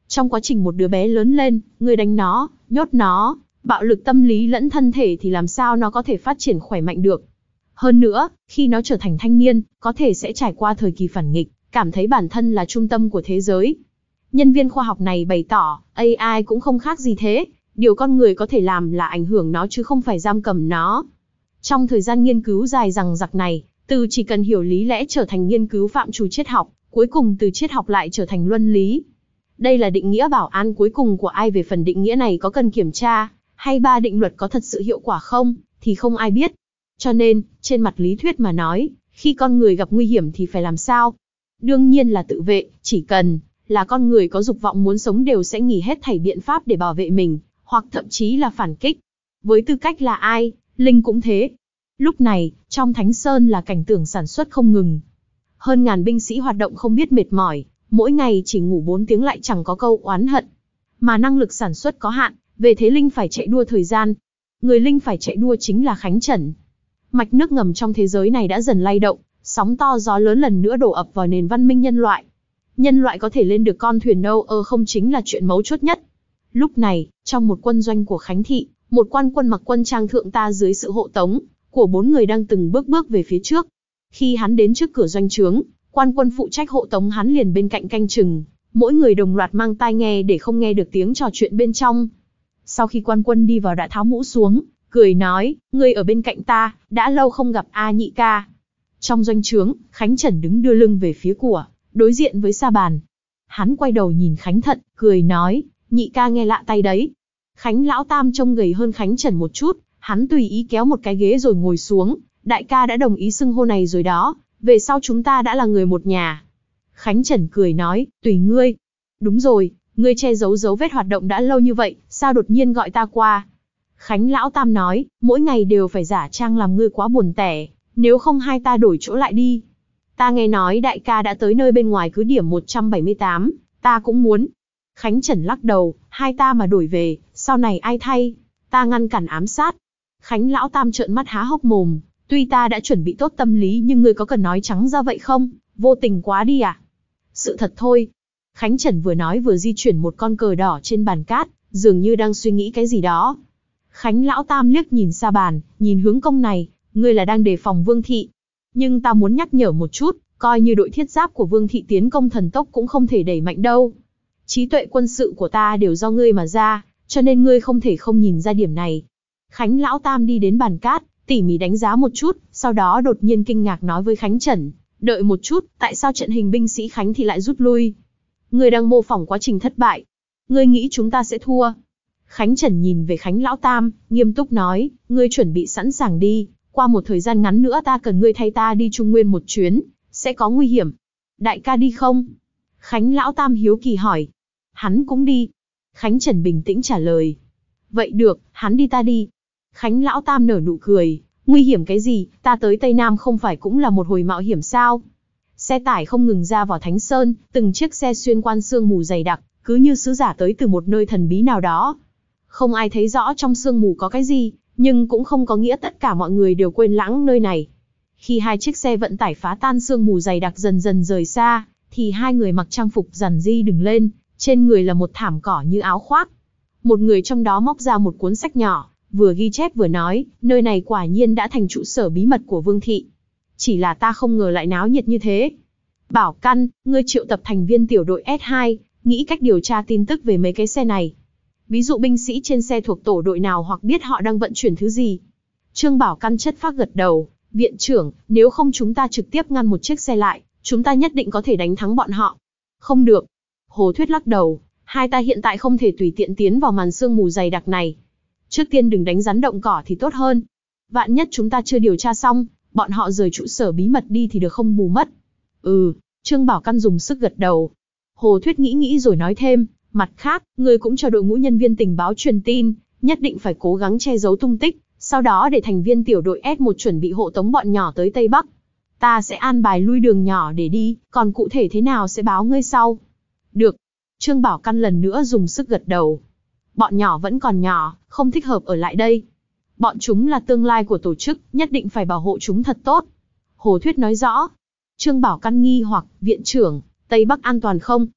Trong quá trình một đứa bé lớn lên, ngươi đánh nó, nhốt nó, bạo lực tâm lý lẫn thân thể thì làm sao nó có thể phát triển khỏe mạnh được. Hơn nữa, khi nó trở thành thanh niên, có thể sẽ trải qua thời kỳ phản nghịch, cảm thấy bản thân là trung tâm của thế giới. Nhân viên khoa học này bày tỏ, a i cũng không khác gì thế, điều con người có thể làm là ảnh hưởng nó chứ không phải giam cầm nó. Trong thời gian nghiên cứu dài dằng dặc này, từ chỉ cần hiểu lý lẽ trở thành nghiên cứu phạm trù triết học, cuối cùng từ triết học lại trở thành luân lý. Đây là định nghĩa bảo an cuối cùng của ai, về phần định nghĩa này có cần kiểm tra, hay ba định luật có thật sự hiệu quả không, thì không ai biết. Cho nên, trên mặt lý thuyết mà nói, khi con người gặp nguy hiểm thì phải làm sao? Đương nhiên là tự vệ, chỉ cần là con người có dục vọng muốn sống đều sẽ nghỉ hết thảy biện pháp để bảo vệ mình, hoặc thậm chí là phản kích. Với tư cách là ai, Linh cũng thế. Lúc này, trong Thánh Sơn là cảnh tượng sản xuất không ngừng. Hơn ngàn binh sĩ hoạt động không biết mệt mỏi, mỗi ngày chỉ ngủ bốn tiếng lại chẳng có câu oán hận. Mà năng lực sản xuất có hạn, về thế Linh phải chạy đua thời gian. Người Linh phải chạy đua chính là Khánh Trần. Mạch nước ngầm trong thế giới này đã dần lay động, sóng to gió lớn lần nữa đổ ập vào nền văn minh nhân loại. Nhân loại có thể lên được con thuyền nâu ơ không chính là chuyện mấu chốt nhất. Lúc này, trong một quân doanh của Khánh Thị, một quan quân mặc quân trang thượng ta dưới sự hộ tống của bốn người đang từng bước bước về phía trước. Khi hắn đến trước cửa doanh trướng, quan quân phụ trách hộ tống hắn liền bên cạnh canh chừng, mỗi người đồng loạt mang tai nghe để không nghe được tiếng trò chuyện bên trong. Sau khi quan quân đi vào đã tháo mũ xuống, cười nói, ngươi ở bên cạnh ta, đã lâu không gặp a nhị ca. Trong doanh trướng, Khánh Trần đứng đưa lưng về phía của, đối diện với sa bàn. Hắn quay đầu nhìn Khánh Thận, cười nói, nhị ca nghe lạ tay đấy. Khánh Lão Tam trông gầy hơn Khánh Trần một chút, hắn tùy ý kéo một cái ghế rồi ngồi xuống, đại ca đã đồng ý xưng hô này rồi đó, về sau chúng ta đã là người một nhà. Khánh Trần cười nói, tùy ngươi. Đúng rồi, ngươi che giấu dấu vết hoạt động đã lâu như vậy, sao đột nhiên gọi ta qua? Khánh Lão Tam nói, mỗi ngày đều phải giả trang làm ngươi quá buồn tẻ, nếu không hai ta đổi chỗ lại đi. Ta nghe nói đại ca đã tới nơi bên ngoài cứ điểm một trăm bảy mươi tám, ta cũng muốn. Khánh Trần lắc đầu, hai ta mà đổi về, sau này ai thay? Ta ngăn cản ám sát. Khánh Lão Tam trợn mắt há hốc mồm, tuy ta đã chuẩn bị tốt tâm lý nhưng ngươi có cần nói trắng ra vậy không? Vô tình quá đi à? Sự thật thôi. Khánh Trần vừa nói vừa di chuyển một con cờ đỏ trên bàn cát, dường như đang suy nghĩ cái gì đó. Khánh Lão Tam liếc nhìn sa bàn, nhìn hướng công này, ngươi là đang đề phòng Vương Thị. Nhưng ta muốn nhắc nhở một chút, coi như đội thiết giáp của Vương Thị tiến công thần tốc cũng không thể đẩy mạnh đâu. Trí tuệ quân sự của ta đều do ngươi mà ra, cho nên ngươi không thể không nhìn ra điểm này. Khánh Lão Tam đi đến bàn cát, tỉ mỉ đánh giá một chút, sau đó đột nhiên kinh ngạc nói với Khánh Trần, đợi một chút, tại sao trận hình binh sĩ Khánh Thị lại rút lui? Ngươi đang mô phỏng quá trình thất bại. Ngươi nghĩ chúng ta sẽ thua? Khánh Trần nhìn về Khánh Lão Tam, nghiêm túc nói, ngươi chuẩn bị sẵn sàng đi, qua một thời gian ngắn nữa ta cần ngươi thay ta đi Trung Nguyên một chuyến, sẽ có nguy hiểm. Đại ca đi không? Khánh Lão Tam hiếu kỳ hỏi. Hắn cũng đi. Khánh Trần bình tĩnh trả lời. Vậy được, hắn đi ta đi. Khánh Lão Tam nở nụ cười, nguy hiểm cái gì, ta tới Tây Nam không phải cũng là một hồi mạo hiểm sao? Xe tải không ngừng ra vào Thánh Sơn, từng chiếc xe xuyên qua sương mù dày đặc, cứ như sứ giả tới từ một nơi thần bí nào đó. Không ai thấy rõ trong sương mù có cái gì, nhưng cũng không có nghĩa tất cả mọi người đều quên lãng nơi này. Khi hai chiếc xe vận tải phá tan sương mù dày đặc dần dần rời xa, thì hai người mặc trang phục giản dị đứng lên, trên người là một thảm cỏ như áo khoác. Một người trong đó móc ra một cuốn sách nhỏ, vừa ghi chép vừa nói, nơi này quả nhiên đã thành trụ sở bí mật của Vương Thị. Chỉ là ta không ngờ lại náo nhiệt như thế. Bảo Căn, ngươi triệu tập thành viên tiểu đội S hai, nghĩ cách điều tra tin tức về mấy cái xe này. Ví dụ binh sĩ trên xe thuộc tổ đội nào hoặc biết họ đang vận chuyển thứ gì. Trương Bảo Căn chất phác gật đầu, viện trưởng, nếu không chúng ta trực tiếp ngăn một chiếc xe lại, chúng ta nhất định có thể đánh thắng bọn họ. Không được. Hồ Thuyết lắc đầu, hai ta hiện tại không thể tùy tiện tiến vào màn sương mù dày đặc này. Trước tiên đừng đánh rắn động cỏ thì tốt hơn. Vạn nhất chúng ta chưa điều tra xong, bọn họ rời trụ sở bí mật đi thì được không bù mất. Ừ, Trương Bảo Căn dùng sức gật đầu. Hồ Thuyết nghĩ nghĩ rồi nói thêm, mặt khác, ngươi cũng cho đội ngũ nhân viên tình báo truyền tin, nhất định phải cố gắng che giấu tung tích, sau đó để thành viên tiểu đội S một chuẩn bị hộ tống bọn nhỏ tới Tây Bắc. Ta sẽ an bài lui đường nhỏ để đi, còn cụ thể thế nào sẽ báo ngươi sau. Được. Trương Bảo Căn lần nữa dùng sức gật đầu. Bọn nhỏ vẫn còn nhỏ, không thích hợp ở lại đây. Bọn chúng là tương lai của tổ chức, nhất định phải bảo hộ chúng thật tốt. Hồ Thuyết nói rõ. Trương Bảo Căn nghi hoặc, viện trưởng, Tây Bắc an toàn không?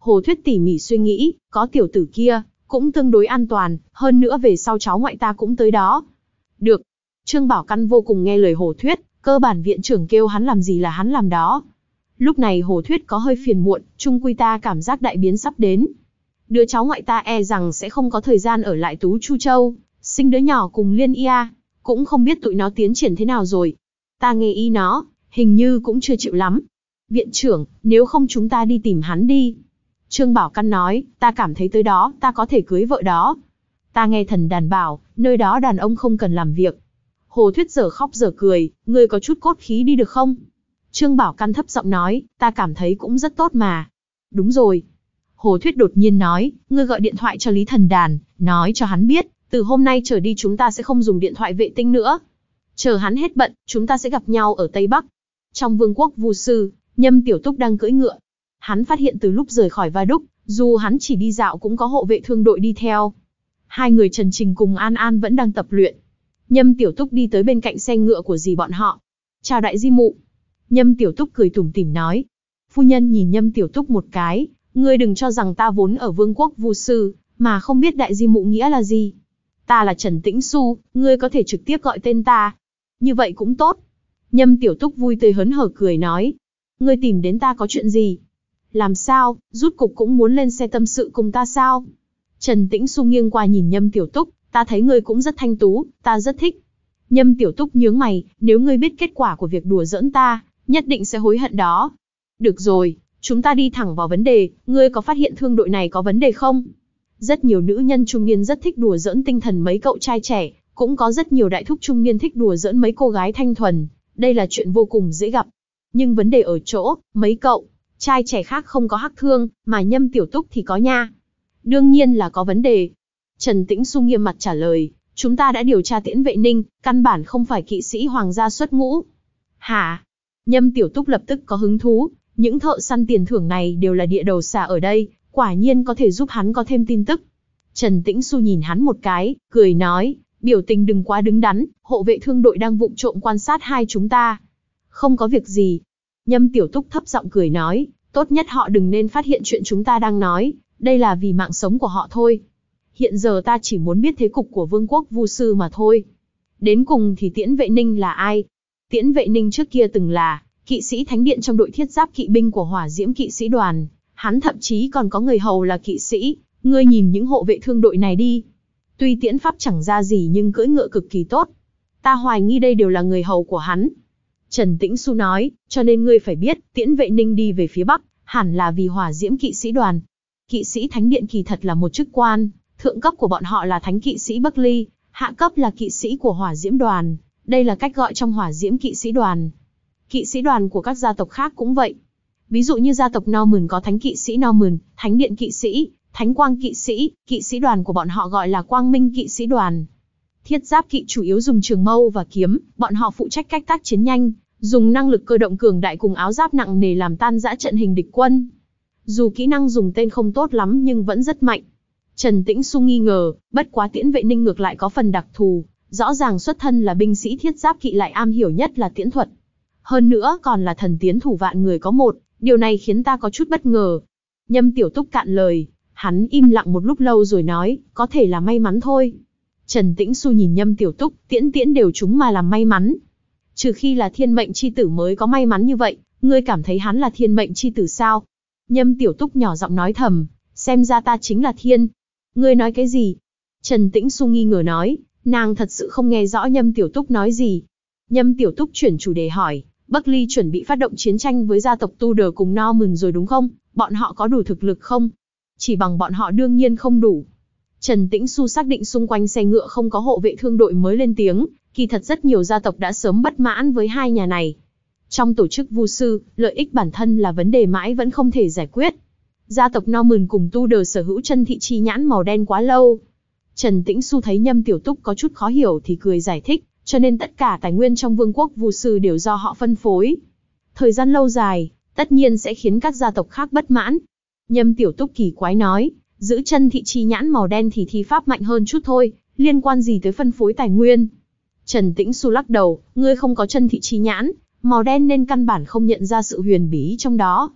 Hồ Thuyết tỉ mỉ suy nghĩ, có tiểu tử kia, cũng tương đối an toàn, hơn nữa về sau cháu ngoại ta cũng tới đó. Được. Trương Bảo Căn vô cùng nghe lời Hồ Thuyết, cơ bản viện trưởng kêu hắn làm gì là hắn làm đó. Lúc này Hồ Thuyết có hơi phiền muộn, chung quy ta cảm giác đại biến sắp đến. Đứa cháu ngoại ta e rằng sẽ không có thời gian ở lại Tú Chu Châu, sinh đứa nhỏ cùng Liên Ia, cũng không biết tụi nó tiến triển thế nào rồi. Ta nghe ý nó, hình như cũng chưa chịu lắm. Viện trưởng, nếu không chúng ta đi tìm hắn đi. Trương Bảo Căn nói, ta cảm thấy tới đó, ta có thể cưới vợ đó. Ta nghe thần đàn bảo, nơi đó đàn ông không cần làm việc. Hồ Thuyết giờ khóc giờ cười, ngươi có chút cốt khí đi được không? Trương Bảo Căn thấp giọng nói, ta cảm thấy cũng rất tốt mà. Đúng rồi. Hồ Thuyết đột nhiên nói, ngươi gọi điện thoại cho Lý Thần Đàn, nói cho hắn biết, từ hôm nay trở đi chúng ta sẽ không dùng điện thoại vệ tinh nữa. Chờ hắn hết bận, chúng ta sẽ gặp nhau ở Tây Bắc. Trong vương quốc Vu Sư, Nhâm Tiểu Túc đang cưỡi ngựa. Hắn phát hiện từ lúc rời khỏi Va Đúc, dù hắn chỉ đi dạo cũng có hộ vệ thương đội đi theo. Hai người Trần Trình cùng An An vẫn đang tập luyện. Nhâm Tiểu Túc đi tới bên cạnh xe ngựa của dì bọn họ. Chào đại di mụ. Nhâm Tiểu Túc cười tủm tỉm nói. Phu nhân nhìn Nhâm Tiểu Túc một cái, ngươi đừng cho rằng ta vốn ở vương quốc Vu Sư, mà không biết đại di mụ nghĩa là gì. Ta là Trần Tĩnh Xu, ngươi có thể trực tiếp gọi tên ta. Như vậy cũng tốt. Nhâm Tiểu Túc vui tươi hớn hở cười nói. Ngươi tìm đến ta có chuyện gì? Làm sao, rút cục cũng muốn lên xe tâm sự cùng ta sao? Trần Tĩnh Xu nghiêng qua nhìn Nhâm Tiểu Túc, ta thấy ngươi cũng rất thanh tú, ta rất thích. Nhâm Tiểu Túc nhướng mày, nếu ngươi biết kết quả của việc đùa giỡn ta, nhất định sẽ hối hận đó. Được rồi, chúng ta đi thẳng vào vấn đề, ngươi có phát hiện thương đội này có vấn đề không? Rất nhiều nữ nhân trung niên rất thích đùa giỡn tinh thần mấy cậu trai trẻ, cũng có rất nhiều đại thúc trung niên thích đùa giỡn mấy cô gái thanh thuần, đây là chuyện vô cùng dễ gặp. Nhưng vấn đề ở chỗ, mấy cậu trai trẻ khác không có hắc thương, mà Nhâm Tiểu Túc thì có nha. Đương nhiên là có vấn đề. Trần Tĩnh Xu nghiêm mặt trả lời, chúng ta đã điều tra Tiễn Vệ Ninh, căn bản không phải kỵ sĩ hoàng gia xuất ngũ. Hả? Nhâm Tiểu Túc lập tức có hứng thú, những thợ săn tiền thưởng này đều là địa đầu xà ở đây, quả nhiên có thể giúp hắn có thêm tin tức. Trần Tĩnh Xu nhìn hắn một cái, cười nói, biểu tình đừng quá đứng đắn, hộ vệ thương đội đang vụng trộm quan sát hai chúng ta. Không có việc gì. Nhâm Tiểu Túc thấp giọng cười nói, tốt nhất họ đừng nên phát hiện chuyện chúng ta đang nói, đây là vì mạng sống của họ thôi. Hiện giờ ta chỉ muốn biết thế cục của vương quốc Vu Sư mà thôi. Đến cùng thì Tiễn Vệ Ninh là ai? Tiễn Vệ Ninh trước kia từng là kỵ sĩ thánh điện trong đội thiết giáp kỵ binh của Hỏa Diễm kỵ sĩ đoàn, hắn thậm chí còn có người hầu là kỵ sĩ, ngươi nhìn những hộ vệ thương đội này đi. Tuy tiễn pháp chẳng ra gì nhưng cưỡi ngựa cực kỳ tốt. Ta hoài nghi đây đều là người hầu của hắn. Trần Tĩnh Xu nói, cho nên ngươi phải biết, Tiễn Vệ Ninh đi về phía Bắc, hẳn là vì Hỏa Diễm kỵ sĩ đoàn. Kỵ sĩ thánh điện kỳ thật là một chức quan, thượng cấp của bọn họ là thánh kỵ sĩ Bắc Ly, hạ cấp là kỵ sĩ của Hỏa Diễm đoàn. Đây là cách gọi trong Hỏa Diễm kỵ sĩ đoàn. Kỵ sĩ đoàn của các gia tộc khác cũng vậy. Ví dụ như gia tộc Norman có thánh kỵ sĩ Norman, thánh điện kỵ sĩ, thánh quang kỵ sĩ, kỵ sĩ đoàn của bọn họ gọi là quang minh kỵ sĩ đoàn. Thiết giáp kỵ chủ yếu dùng trường mâu và kiếm, bọn họ phụ trách cách tác chiến nhanh, dùng năng lực cơ động cường đại cùng áo giáp nặng nề làm tan rã trận hình địch quân. Dù kỹ năng dùng tên không tốt lắm nhưng vẫn rất mạnh. Trần Tĩnh Xu nghi ngờ, bất quá Tiễn Vệ Ninh ngược lại có phần đặc thù, rõ ràng xuất thân là binh sĩ thiết giáp kỵ lại am hiểu nhất là tiễn thuật. Hơn nữa còn là thần tiến thủ vạn người có một, điều này khiến ta có chút bất ngờ. Nhâm Tiểu Túc cạn lời, hắn im lặng một lúc lâu rồi nói, có thể là may mắn thôi. Trần Tĩnh Xu nhìn Nhâm Tiểu Túc, tiễn tiễn đều chúng mà làm may mắn. Trừ khi là thiên mệnh chi tử mới có may mắn như vậy, ngươi cảm thấy hắn là thiên mệnh chi tử sao? Nhâm Tiểu Túc nhỏ giọng nói thầm, xem ra ta chính là thiên. Ngươi nói cái gì? Trần Tĩnh Xu nghi ngờ nói, nàng thật sự không nghe rõ Nhâm Tiểu Túc nói gì. Nhâm Tiểu Túc chuyển chủ đề hỏi, Bắc Ly chuẩn bị phát động chiến tranh với gia tộc Tudor cùng Norman rồi đúng không? Bọn họ có đủ thực lực không? Chỉ bằng bọn họ đương nhiên không đủ. Trần Tĩnh Xu xác định xung quanh xe ngựa không có hộ vệ thương đội mới lên tiếng, kỳ thật rất nhiều gia tộc đã sớm bất mãn với hai nhà này. Trong tổ chức Vu Sư, lợi ích bản thân là vấn đề mãi vẫn không thể giải quyết. Gia tộc Norman cùng Tudor sở hữu chân thị chi nhãn màu đen quá lâu. Trần Tĩnh Xu thấy Nhâm Tiểu Túc có chút khó hiểu thì cười giải thích, cho nên tất cả tài nguyên trong vương quốc Vu Sư đều do họ phân phối. Thời gian lâu dài, tất nhiên sẽ khiến các gia tộc khác bất mãn. Nhâm Tiểu Túc kỳ quái nói, giữ chân thị chi nhãn màu đen thì thi pháp mạnh hơn chút thôi, liên quan gì tới phân phối tài nguyên? Trần Tĩnh Xu lắc đầu, ngươi không có chân thị chi nhãn màu đen nên căn bản không nhận ra sự huyền bí trong đó.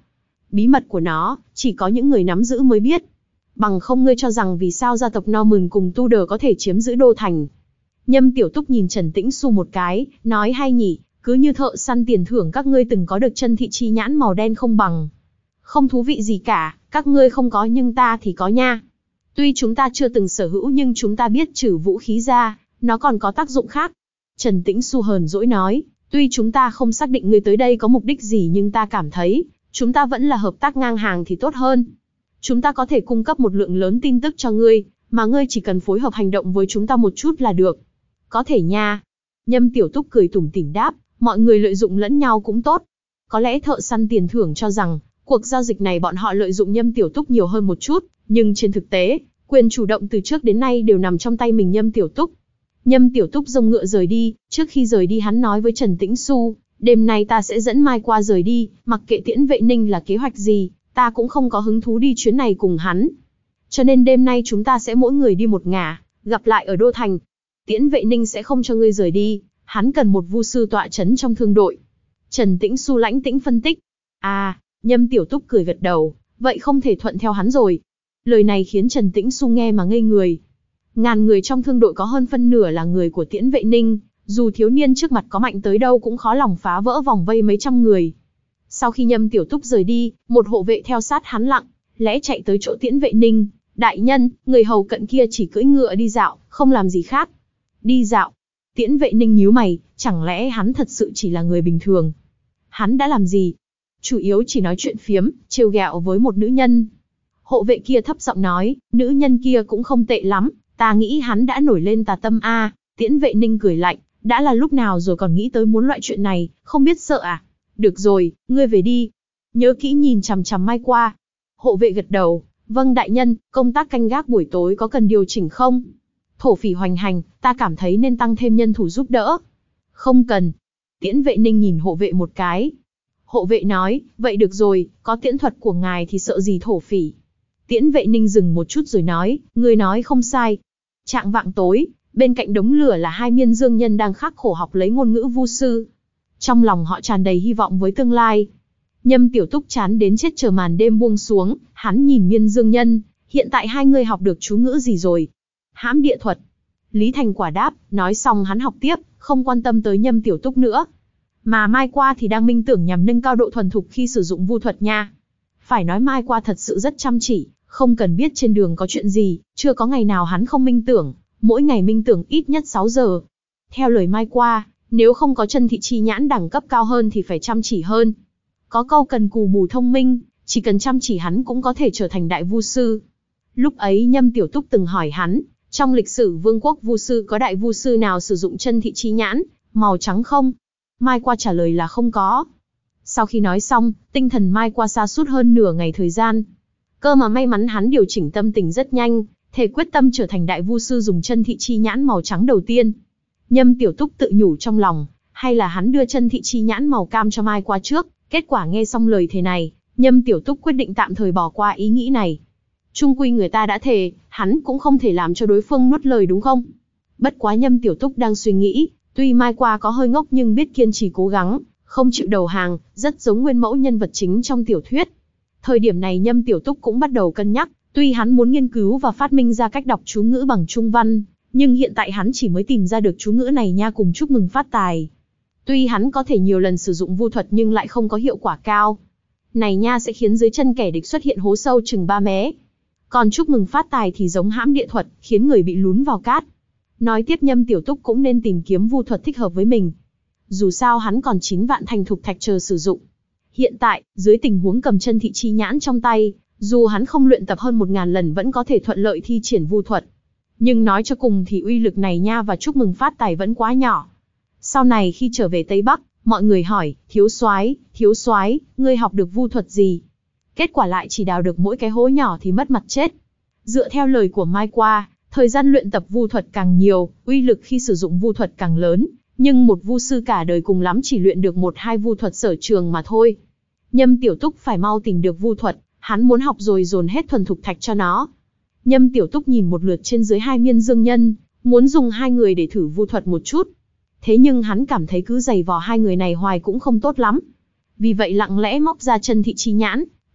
bí mật của nó, chỉ có những người nắm giữ mới biết. Bằng không ngươi cho rằng vì sao gia tộc Norman cùng Tudor có thể chiếm giữ đô thành. Nhâm Tiểu Túc nhìn Trần Tĩnh Xu một cái, nói hay nhỉ, cứ như thợ săn tiền thưởng các ngươi từng có được chân thị chi nhãn màu đen không bằng. Không thú vị gì cả, các ngươi không có nhưng ta thì có nha. Tuy chúng ta chưa từng sở hữu nhưng chúng ta biết trừ vũ khí ra, nó còn có tác dụng khác. Trần Tĩnh Xu hờn dỗi nói, tuy chúng ta không xác định ngươi tới đây có mục đích gì nhưng ta cảm thấy, chúng ta vẫn là hợp tác ngang hàng thì tốt hơn. Chúng ta có thể cung cấp một lượng lớn tin tức cho ngươi, mà ngươi chỉ cần phối hợp hành động với chúng ta một chút là được. Có thể nha. Nhâm Tiểu Túc cười tủm tỉm đáp, mọi người lợi dụng lẫn nhau cũng tốt. Có lẽ thợ săn tiền thưởng cho rằng, cuộc giao dịch này bọn họ lợi dụng Nhâm Tiểu Túc nhiều hơn một chút, nhưng trên thực tế, quyền chủ động từ trước đến nay đều nằm trong tay mình Nhâm Tiểu Túc. Nhâm Tiểu Túc rông ngựa rời đi, trước khi rời đi hắn nói với Trần Tĩnh Xu, đêm nay ta sẽ dẫn Mai qua rời đi, mặc kệ Tiễn Vệ Ninh là kế hoạch gì, ta cũng không có hứng thú đi chuyến này cùng hắn. Cho nên đêm nay chúng ta sẽ mỗi người đi một ngả, gặp lại ở đô thành. Tiễn Vệ Ninh sẽ không cho ngươi rời đi, hắn cần một vu sư tọa chấn trong thương đội. Trần Tĩnh Xu lãnh tĩnh phân tích. À, Nhâm Tiểu Túc cười gật đầu, vậy không thể thuận theo hắn rồi. Lời này khiến Trần Tĩnh Xu nghe mà ngây người. Ngàn người trong thương đội có hơn phân nửa là người của Tiễn Vệ Ninh, dù thiếu niên trước mặt có mạnh tới đâu cũng khó lòng phá vỡ vòng vây mấy trăm người. Sau khi Nhâm Tiểu Túc rời đi, một hộ vệ theo sát hắn lặng lẽ chạy tới chỗ Tiễn Vệ Ninh. Đại nhân, người hầu cận kia chỉ cưỡi ngựa đi dạo, không làm gì khác. Đi dạo. Tiễn Vệ Ninh nhíu mày, chẳng lẽ hắn thật sự chỉ là người bình thường? Hắn đã làm gì? Chủ yếu chỉ nói chuyện phiếm, trêu ghẹo với một nữ nhân. Hộ vệ kia thấp giọng nói, nữ nhân kia cũng không tệ lắm, ta nghĩ hắn đã nổi lên tà tâm a. À. Tiễn Vệ Ninh cười lạnh, đã là lúc nào rồi còn nghĩ tới muốn loại chuyện này, không biết sợ à? Được rồi, ngươi về đi. Nhớ kỹ nhìn chằm chằm Mai qua. Hộ vệ gật đầu, vâng đại nhân, công tác canh gác buổi tối có cần điều chỉnh không? Thổ phỉ hoành hành, ta cảm thấy nên tăng thêm nhân thủ giúp đỡ. Không cần. Tiễn Vệ Ninh nhìn hộ vệ một cái. Hộ vệ nói, vậy được rồi, có tiễn thuật của ngài thì sợ gì thổ phỉ. Tiễn Vệ Ninh dừng một chút rồi nói, người nói không sai. Trạng vạng tối, bên cạnh đống lửa là hai miên dương nhân đang khắc khổ học lấy ngôn ngữ vu sư. Trong lòng họ tràn đầy hy vọng với tương lai. Nhâm Tiểu Túc chán đến chết chờ màn đêm buông xuống, hắn nhìn miên dương nhân, hiện tại hai người học được chú ngữ gì rồi? Hãm địa thuật. Lý Thành Quả đáp, nói xong hắn học tiếp, không quan tâm tới Nhâm Tiểu Túc nữa. Mà Mai qua thì đang minh tưởng nhằm nâng cao độ thuần thục khi sử dụng vu thuật nha. Phải nói Mai qua thật sự rất chăm chỉ, không cần biết trên đường có chuyện gì, chưa có ngày nào hắn không minh tưởng, mỗi ngày minh tưởng ít nhất sáu giờ. Theo lời Mai qua, nếu không có chân thị chi nhãn đẳng cấp cao hơn thì phải chăm chỉ hơn. Có câu cần cù bù thông minh, chỉ cần chăm chỉ hắn cũng có thể trở thành đại vu sư. Lúc ấy Nhâm Tiểu Túc từng hỏi hắn, trong lịch sử vương quốc vu sư có đại vu sư nào sử dụng chân thị chi nhãn màu trắng không? Mai qua trả lời là không có. Sau khi nói xong, tinh thần Mai qua sa sút hơn nửa ngày thời gian. Cơ mà may mắn hắn điều chỉnh tâm tình rất nhanh, thể quyết tâm trở thành đại vu sư dùng chân thị chi nhãn màu trắng đầu tiên. Nhâm Tiểu Túc tự nhủ trong lòng, hay là hắn đưa chân thị chi nhãn màu cam cho Mai qua trước. Kết quả nghe xong lời thề này, Nhâm Tiểu Túc quyết định tạm thời bỏ qua ý nghĩ này. Chung quy người ta đã thề, hắn cũng không thể làm cho đối phương nuốt lời đúng không? Bất quá Nhâm Tiểu Túc đang suy nghĩ, tuy Mai qua có hơi ngốc nhưng biết kiên trì cố gắng, không chịu đầu hàng, rất giống nguyên mẫu nhân vật chính trong tiểu thuyết. Thời điểm này Nhâm Tiểu Túc cũng bắt đầu cân nhắc, tuy hắn muốn nghiên cứu và phát minh ra cách đọc chú ngữ bằng Trung văn, nhưng hiện tại hắn chỉ mới tìm ra được chú ngữ này nha cùng chúc mừng phát tài. Tuy hắn có thể nhiều lần sử dụng vu thuật nhưng lại không có hiệu quả cao. Này nha sẽ khiến dưới chân kẻ địch xuất hiện hố sâu chừng ba mé. Còn chúc mừng phát tài thì giống hãm địa thuật, khiến người bị lún vào cát. Nói tiếp Nhâm Tiểu Túc cũng nên tìm kiếm vu thuật thích hợp với mình. Dù sao hắn còn chín vạn thành thục thạch chờ sử dụng. Hiện tại, dưới tình huống cầm chân thị chi nhãn trong tay, dù hắn không luyện tập hơn một ngàn lần vẫn có thể thuận lợi thi triển vu thuật. Nhưng nói cho cùng thì uy lực này nha và chúc mừng phát tài vẫn quá nhỏ. Sau này khi trở về Tây Bắc, mọi người hỏi, thiếu soái, thiếu soái, ngươi học được vu thuật gì? Kết quả lại chỉ đào được mỗi cái hố nhỏ thì mất mặt chết. Dựa theo lời của Mai qua, thời gian luyện tập vu thuật càng nhiều, uy lực khi sử dụng vu thuật càng lớn, nhưng một vu sư cả đời cùng lắm chỉ luyện được một hai vu thuật sở trường mà thôi. Nhâm Tiểu Túc phải mau tìm được vu thuật, hắn muốn học rồi dồn hết thuần thục thạch cho nó. Nhâm Tiểu Túc nhìn một lượt trên dưới hai miên dương nhân, muốn dùng hai người để thử vu thuật một chút. Thế nhưng hắn cảm thấy cứ giày vò hai người này hoài cũng không tốt lắm. Vì vậy lặng lẽ móc ra chân thị chi nhãn,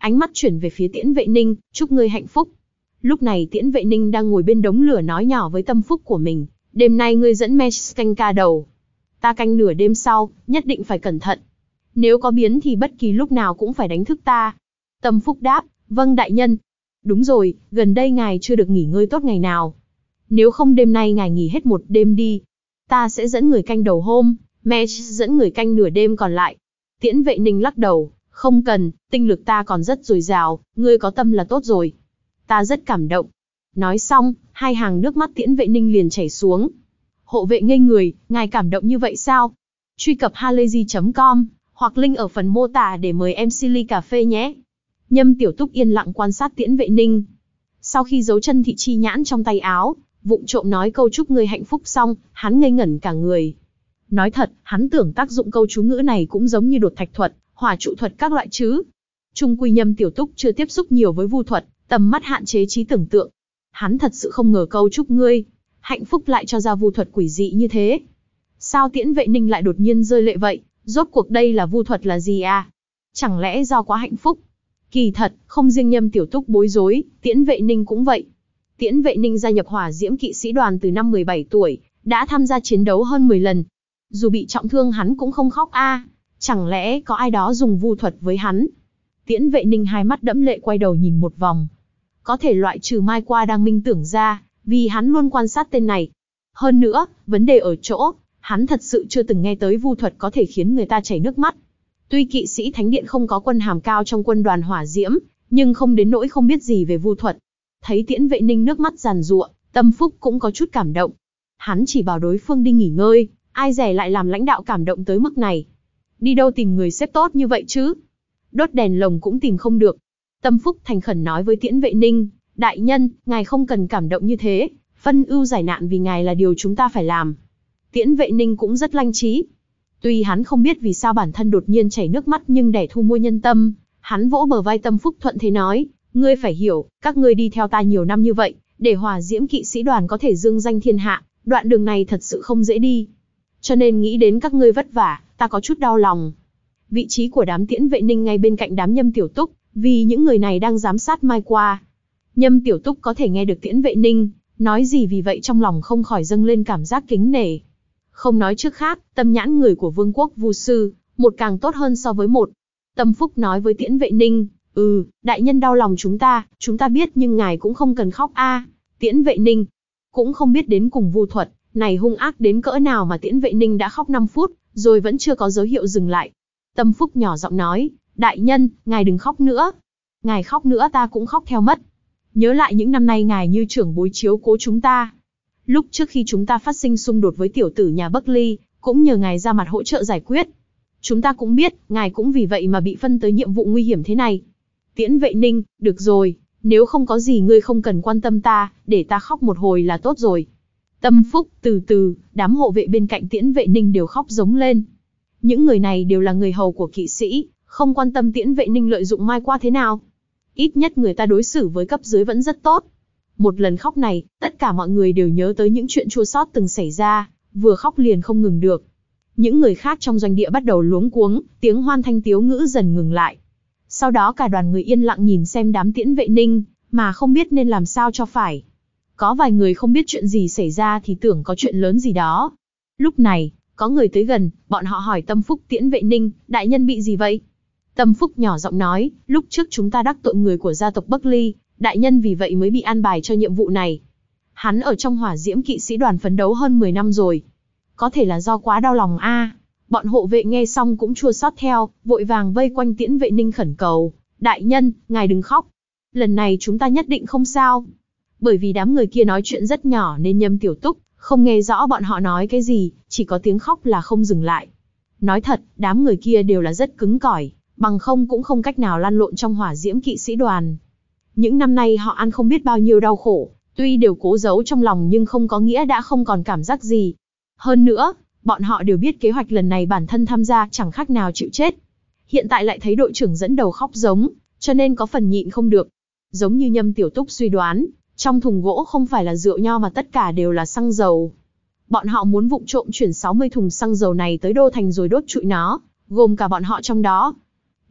ánh mắt chuyển về phía Tiễn Vệ Ninh, chúc ngươi hạnh phúc. Lúc này Tiễn Vệ Ninh đang ngồi bên đống lửa nói nhỏ với Tâm Phúc của mình, đêm nay ngươi dẫn Mesh canh ca đầu. Ta canh nửa đêm sau, nhất định phải cẩn thận. Nếu có biến thì bất kỳ lúc nào cũng phải đánh thức ta. Tâm Phúc đáp, vâng đại nhân. Đúng rồi, gần đây ngài chưa được nghỉ ngơi tốt ngày nào. Nếu không đêm nay ngài nghỉ hết một đêm đi. Ta sẽ dẫn người canh đầu hôm, Mesh dẫn người canh nửa đêm còn lại. Tiễn Vệ Ninh lắc đầu, không cần, tinh lực ta còn rất dồi dào, ngươi có tâm là tốt rồi. Ta rất cảm động. Nói xong, hai hàng nước mắt Tiễn Vệ Ninh liền chảy xuống. Hộ vệ ngây người, ngài cảm động như vậy sao? Truy cập halayzi chấm com, hoặc link ở phần mô tả để mời em xê ly cà phê nhé. Nhâm Tiểu Túc yên lặng quan sát Tiễn Vệ Ninh. Sau khi giấu chân thị chi nhãn trong tay áo, vụng trộm nói câu chúc ngươi hạnh phúc xong, hắn ngây ngẩn cả người. Nói thật, hắn tưởng tác dụng câu chú ngữ này cũng giống như đột thạch thuật, hỏa trụ thuật các loại chứ. Trung quy Nhâm Tiểu Túc chưa tiếp xúc nhiều với vu thuật, tầm mắt hạn chế trí tưởng tượng. Hắn thật sự không ngờ câu chúc ngươi hạnh phúc lại cho ra vu thuật quỷ dị như thế. Sao Tiễn Vệ Ninh lại đột nhiên rơi lệ vậy? Rốt cuộc đây là vu thuật là gì à? Chẳng lẽ do quá hạnh phúc? Kỳ thật, không riêng Nhâm Tiểu Túc bối rối, Tiễn Vệ Ninh cũng vậy. Tiễn Vệ Ninh gia nhập Hỏa Diễm Kỵ Sĩ Đoàn từ năm mười bảy tuổi, đã tham gia chiến đấu hơn mười lần. Dù bị trọng thương hắn cũng không khóc a. À. Chẳng lẽ có ai đó dùng vu thuật với hắn? Tiễn Vệ Ninh hai mắt đẫm lệ quay đầu nhìn một vòng. Có thể loại trừ Mai Qua đang minh tưởng ra, vì hắn luôn quan sát tên này. Hơn nữa, vấn đề ở chỗ, hắn thật sự chưa từng nghe tới vu thuật có thể khiến người ta chảy nước mắt. Tuy Kỵ Sĩ Thánh Điện không có quân hàm cao trong quân đoàn Hỏa Diễm, nhưng không đến nỗi không biết gì về vu thuật. Thấy Tiễn Vệ Ninh nước mắt giàn giụa, Tâm Phúc cũng có chút cảm động. Hắn chỉ bảo đối phương đi nghỉ ngơi, ai dè lại làm lãnh đạo cảm động tới mức này. Đi đâu tìm người xếp tốt như vậy chứ? Đốt đèn lồng cũng tìm không được. Tâm Phúc thành khẩn nói với Tiễn Vệ Ninh, đại nhân, ngài không cần cảm động như thế, phân ưu giải nạn vì ngài là điều chúng ta phải làm. Tiễn Vệ Ninh cũng rất lanh trí. Tuy hắn không biết vì sao bản thân đột nhiên chảy nước mắt nhưng để thu mua nhân tâm, hắn vỗ bờ vai Tâm Phúc thuận thế nói, ngươi phải hiểu, các ngươi đi theo ta nhiều năm như vậy, để Hỏa Diễm Kỵ Sĩ Đoàn có thể dương danh thiên hạ, đoạn đường này thật sự không dễ đi. Cho nên nghĩ đến các ngươi vất vả, ta có chút đau lòng. Vị trí của đám Tiễn Vệ Ninh ngay bên cạnh đám Nhâm Tiểu Túc, vì những người này đang giám sát Mai Qua. Nhâm Tiểu Túc có thể nghe được Tiễn Vệ Ninh nói gì, vì vậy trong lòng không khỏi dâng lên cảm giác kính nể. Không nói trước khác, tâm nhãn người của Vương quốc Vu sư, một càng tốt hơn so với một. Tâm Phúc nói với Tiễn Vệ Ninh, ừ, đại nhân đau lòng chúng ta, chúng ta biết nhưng ngài cũng không cần khóc a. À. Tiễn Vệ Ninh cũng không biết đến cùng vu thuật này hung ác đến cỡ nào mà Tiễn Vệ Ninh đã khóc năm phút, rồi vẫn chưa có dấu hiệu dừng lại. Tâm Phúc nhỏ giọng nói, đại nhân, ngài đừng khóc nữa. Ngài khóc nữa ta cũng khóc theo mất. Nhớ lại những năm nay ngài như trưởng bối chiếu cố chúng ta. Lúc trước khi chúng ta phát sinh xung đột với tiểu tử nhà Buckley, cũng nhờ ngài ra mặt hỗ trợ giải quyết. Chúng ta cũng biết, ngài cũng vì vậy mà bị phân tới nhiệm vụ nguy hiểm thế này. Tiễn Vệ Ninh, được rồi, nếu không có gì ngươi không cần quan tâm ta, để ta khóc một hồi là tốt rồi. Tâm Phúc, từ từ, đám hộ vệ bên cạnh Tiễn Vệ Ninh đều khóc giống lên. Những người này đều là người hầu của kỵ sĩ, không quan tâm Tiễn Vệ Ninh lợi dụng Mai Qua thế nào. Ít nhất người ta đối xử với cấp dưới vẫn rất tốt. Một lần khóc này, tất cả mọi người đều nhớ tới những chuyện chua xót từng xảy ra, vừa khóc liền không ngừng được. Những người khác trong doanh địa bắt đầu luống cuống, tiếng hoan thanh tiếu ngữ dần ngừng lại. Sau đó cả đoàn người yên lặng nhìn xem đám Tiễn Vệ Ninh, mà không biết nên làm sao cho phải. Có vài người không biết chuyện gì xảy ra thì tưởng có chuyện lớn gì đó. Lúc này, có người tới gần, bọn họ hỏi Tâm Phúc Tiễn Vệ Ninh, đại nhân bị gì vậy? Tâm Phúc nhỏ giọng nói, lúc trước chúng ta đắc tội người của gia tộc Buckley, đại nhân vì vậy mới bị an bài cho nhiệm vụ này. Hắn ở trong Hỏa Diễm Kỵ Sĩ Đoàn phấn đấu hơn mười năm rồi. Có thể là do quá đau lòng a. À. Bọn hộ vệ nghe xong cũng chua xót theo, vội vàng vây quanh Tiễn Vệ Ninh khẩn cầu, đại nhân, ngài đừng khóc. Lần này chúng ta nhất định không sao. Bởi vì đám người kia nói chuyện rất nhỏ nên Nhâm Tiểu Túc không nghe rõ bọn họ nói cái gì, chỉ có tiếng khóc là không dừng lại. Nói thật, đám người kia đều là rất cứng cỏi, bằng không cũng không cách nào lăn lộn trong Hỏa Diễm Kỵ Sĩ Đoàn. Những năm nay họ ăn không biết bao nhiêu đau khổ, tuy đều cố giấu trong lòng nhưng không có nghĩa đã không còn cảm giác gì. Hơn nữa, bọn họ đều biết kế hoạch lần này bản thân tham gia chẳng khác nào chịu chết. Hiện tại lại thấy đội trưởng dẫn đầu khóc giống, cho nên có phần nhịn không được. Giống như Nhâm Tiểu Túc suy đoán, trong thùng gỗ không phải là rượu nho mà tất cả đều là xăng dầu. Bọn họ muốn vụng trộm chuyển sáu mươi thùng xăng dầu này tới Đô Thành rồi đốt trụi nó, gồm cả bọn họ trong đó.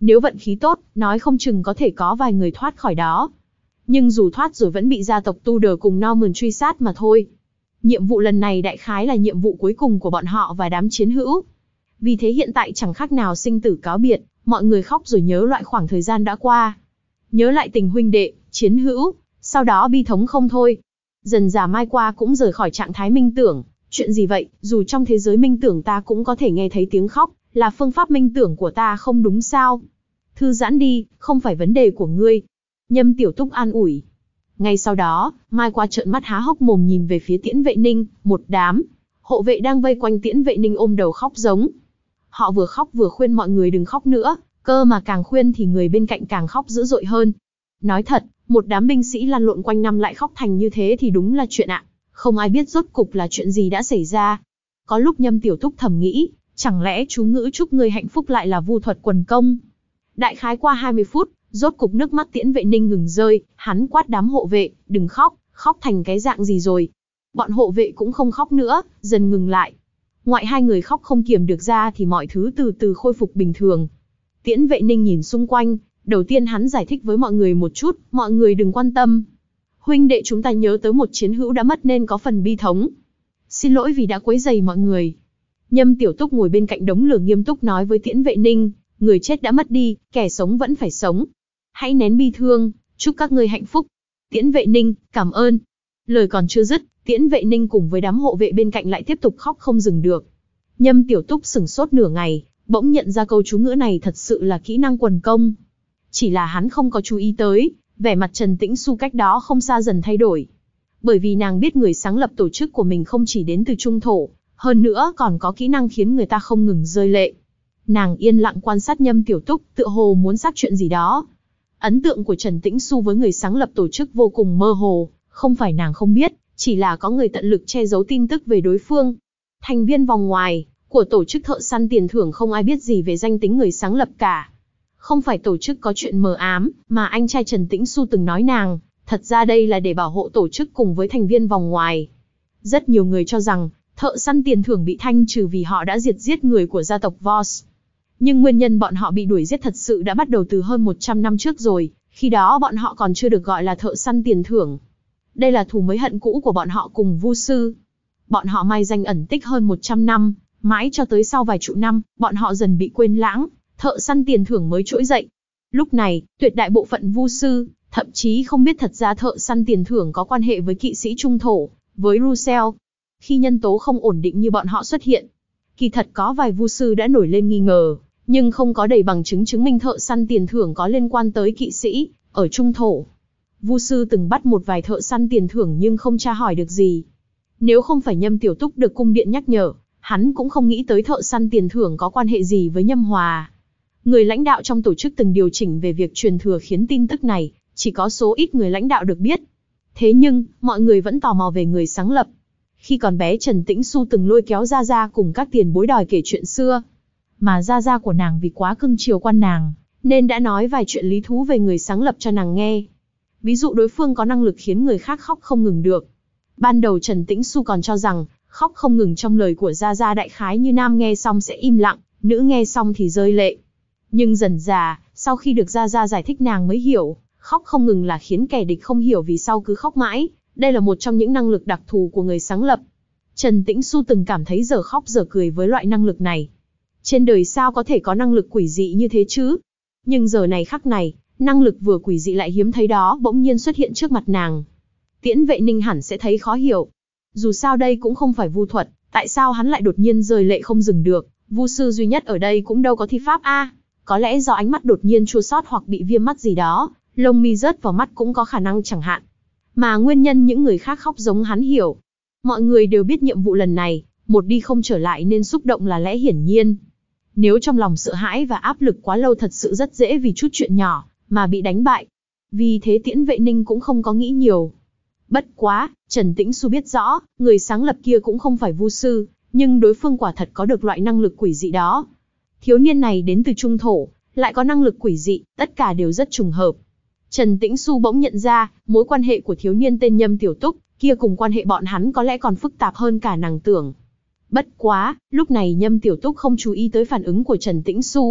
Nếu vận khí tốt, nói không chừng có thể có vài người thoát khỏi đó. Nhưng dù thoát rồi vẫn bị gia tộc Tudor cùng Norman truy sát mà thôi. Nhiệm vụ lần này đại khái là nhiệm vụ cuối cùng của bọn họ và đám chiến hữu. Vì thế hiện tại chẳng khác nào sinh tử cáo biệt, mọi người khóc rồi nhớ lại khoảng thời gian đã qua. Nhớ lại tình huynh đệ, chiến hữu, sau đó bi thống không thôi. Dần dà Mai qua cũng rời khỏi trạng thái minh tưởng. Chuyện gì vậy, dù trong thế giới minh tưởng ta cũng có thể nghe thấy tiếng khóc, là phương pháp minh tưởng của ta không đúng sao? Thư giãn đi, không phải vấn đề của ngươi. Nhâm Tiểu Túc an ủi. Ngay sau đó, Mai qua trợn mắt há hốc mồm nhìn về phía Tiễn Vệ Ninh, một đám hộ vệ đang vây quanh Tiễn Vệ Ninh ôm đầu khóc giống. Họ vừa khóc vừa khuyên mọi người đừng khóc nữa, cơ mà càng khuyên thì người bên cạnh càng khóc dữ dội hơn. Nói thật, một đám binh sĩ lăn lộn quanh năm lại khóc thành như thế thì đúng là chuyện ạ. Không ai biết rốt cục là chuyện gì đã xảy ra. Có lúc Nhâm Tiểu Túc thầm nghĩ, chẳng lẽ chú ngữ chúc người hạnh phúc lại là vu thuật quần công. Đại khái qua hai mươi phút, rốt cục nước mắt Tiễn Vệ Ninh ngừng rơi, hắn quát đám hộ vệ, đừng khóc, khóc thành cái dạng gì rồi. Bọn hộ vệ cũng không khóc nữa, dần ngừng lại. Ngoại hai người khóc không kiềm được ra thì mọi thứ từ từ khôi phục bình thường. Tiễn Vệ Ninh nhìn xung quanh, đầu tiên hắn giải thích với mọi người một chút, mọi người đừng quan tâm. Huynh đệ chúng ta nhớ tới một chiến hữu đã mất nên có phần bi thống. Xin lỗi vì đã quấy rầy mọi người. Nhâm Tiểu Túc ngồi bên cạnh đống lửa nghiêm túc nói với Tiễn Vệ Ninh, người chết đã mất đi, kẻ sống vẫn phải sống. Hãy nén bi thương, chúc các ngươi hạnh phúc. Tiễn Vệ Ninh, cảm ơn. Lời còn chưa dứt, Tiễn Vệ Ninh cùng với đám hộ vệ bên cạnh lại tiếp tục khóc không dừng được. Nhâm Tiểu Túc sửng sốt nửa ngày, bỗng nhận ra câu chú ngữ này thật sự là kỹ năng quần công. Chỉ là hắn không có chú ý tới, vẻ mặt Trần Tĩnh Xu cách đó không xa dần thay đổi. Bởi vì nàng biết người sáng lập tổ chức của mình không chỉ đến từ Trung Thổ, hơn nữa còn có kỹ năng khiến người ta không ngừng rơi lệ. Nàng yên lặng quan sát Nhâm Tiểu Túc, tựa hồ muốn xác chuyện gì đó. Ấn tượng của Trần Tĩnh Xu với người sáng lập tổ chức vô cùng mơ hồ, không phải nàng không biết, chỉ là có người tận lực che giấu tin tức về đối phương. Thành viên vòng ngoài của tổ chức thợ săn tiền thưởng không ai biết gì về danh tính người sáng lập cả. Không phải tổ chức có chuyện mờ ám, mà anh trai Trần Tĩnh Xu từng nói nàng, thật ra đây là để bảo hộ tổ chức cùng với thành viên vòng ngoài. Rất nhiều người cho rằng, thợ săn tiền thưởng bị thanh trừ vì họ đã diệt giết người của gia tộc Voss. Nhưng nguyên nhân bọn họ bị đuổi giết thật sự đã bắt đầu từ hơn một trăm năm trước rồi, khi đó bọn họ còn chưa được gọi là thợ săn tiền thưởng. Đây là thù mới hận cũ của bọn họ cùng Vu sư. Bọn họ mai danh ẩn tích hơn một trăm năm, mãi cho tới sau vài chục năm, bọn họ dần bị quên lãng, thợ săn tiền thưởng mới trỗi dậy. Lúc này, tuyệt đại bộ phận Vu sư, thậm chí không biết thật ra thợ săn tiền thưởng có quan hệ với kỵ sĩ Trung Thổ, với Russell. Khi nhân tố không ổn định như bọn họ xuất hiện, kỳ thật có vài Vu sư đã nổi lên nghi ngờ, nhưng không có đầy bằng chứng chứng minh thợ săn tiền thưởng có liên quan tới kỵ sĩ ở Trung Thổ. Vu sư từng bắt một vài thợ săn tiền thưởng nhưng không tra hỏi được gì. Nếu không phải Nhâm Tiểu Túc được cung điện nhắc nhở, hắn cũng không nghĩ tới thợ săn tiền thưởng có quan hệ gì với Nhâm Hòa. Người lãnh đạo trong tổ chức từng điều chỉnh về việc truyền thừa khiến tin tức này chỉ có số ít người lãnh đạo được biết. Thế nhưng, mọi người vẫn tò mò về người sáng lập. Khi còn bé Trần Tĩnh Xu từng lôi kéo Gia Gia cùng các tiền bối đòi kể chuyện xưa. Mà Gia Gia của nàng vì quá cưng chiều quan nàng, nên đã nói vài chuyện lý thú về người sáng lập cho nàng nghe. Ví dụ đối phương có năng lực khiến người khác khóc không ngừng được. Ban đầu Trần Tĩnh Xu còn cho rằng, khóc không ngừng trong lời của Gia Gia đại khái như nam nghe xong sẽ im lặng, nữ nghe xong thì rơi lệ. Nhưng dần dà, sau khi được Gia Gia giải thích nàng mới hiểu, khóc không ngừng là khiến kẻ địch không hiểu vì sao cứ khóc mãi. Đây là một trong những năng lực đặc thù của người sáng lập. Trần Tĩnh Xu từng cảm thấy giờ khóc giờ cười với loại năng lực này. Trên đời sao có thể có năng lực quỷ dị như thế chứ? Nhưng giờ này khắc này, năng lực vừa quỷ dị lại hiếm thấy đó bỗng nhiên xuất hiện trước mặt nàng. Tiễn Vệ Ninh hẳn sẽ thấy khó hiểu. Dù sao đây cũng không phải vu thuật, tại sao hắn lại đột nhiên rơi lệ không dừng được? Vu sư duy nhất ở đây cũng đâu có thi pháp a. Có lẽ do ánh mắt đột nhiên chua xót hoặc bị viêm mắt gì đó, lông mi rớt vào mắt cũng có khả năng chẳng hạn. Mà nguyên nhân những người khác khóc giống hắn hiểu. Mọi người đều biết nhiệm vụ lần này, một đi không trở lại nên xúc động là lẽ hiển nhiên. Nếu trong lòng sợ hãi và áp lực quá lâu thật sự rất dễ vì chút chuyện nhỏ, mà bị đánh bại. Vì thế Tiễn Vệ Ninh cũng không có nghĩ nhiều. Bất quá, Trần Tĩnh Xu biết rõ, người sáng lập kia cũng không phải vu sư, nhưng đối phương quả thật có được loại năng lực quỷ dị đó. Thiếu niên này đến từ Trung Thổ, lại có năng lực quỷ dị, tất cả đều rất trùng hợp. Trần Tĩnh Xu bỗng nhận ra, mối quan hệ của thiếu niên tên Nhâm Tiểu Túc, kia cùng quan hệ bọn hắn có lẽ còn phức tạp hơn cả nàng tưởng. Bất quá, lúc này Nhâm Tiểu Túc không chú ý tới phản ứng của Trần Tĩnh Xu,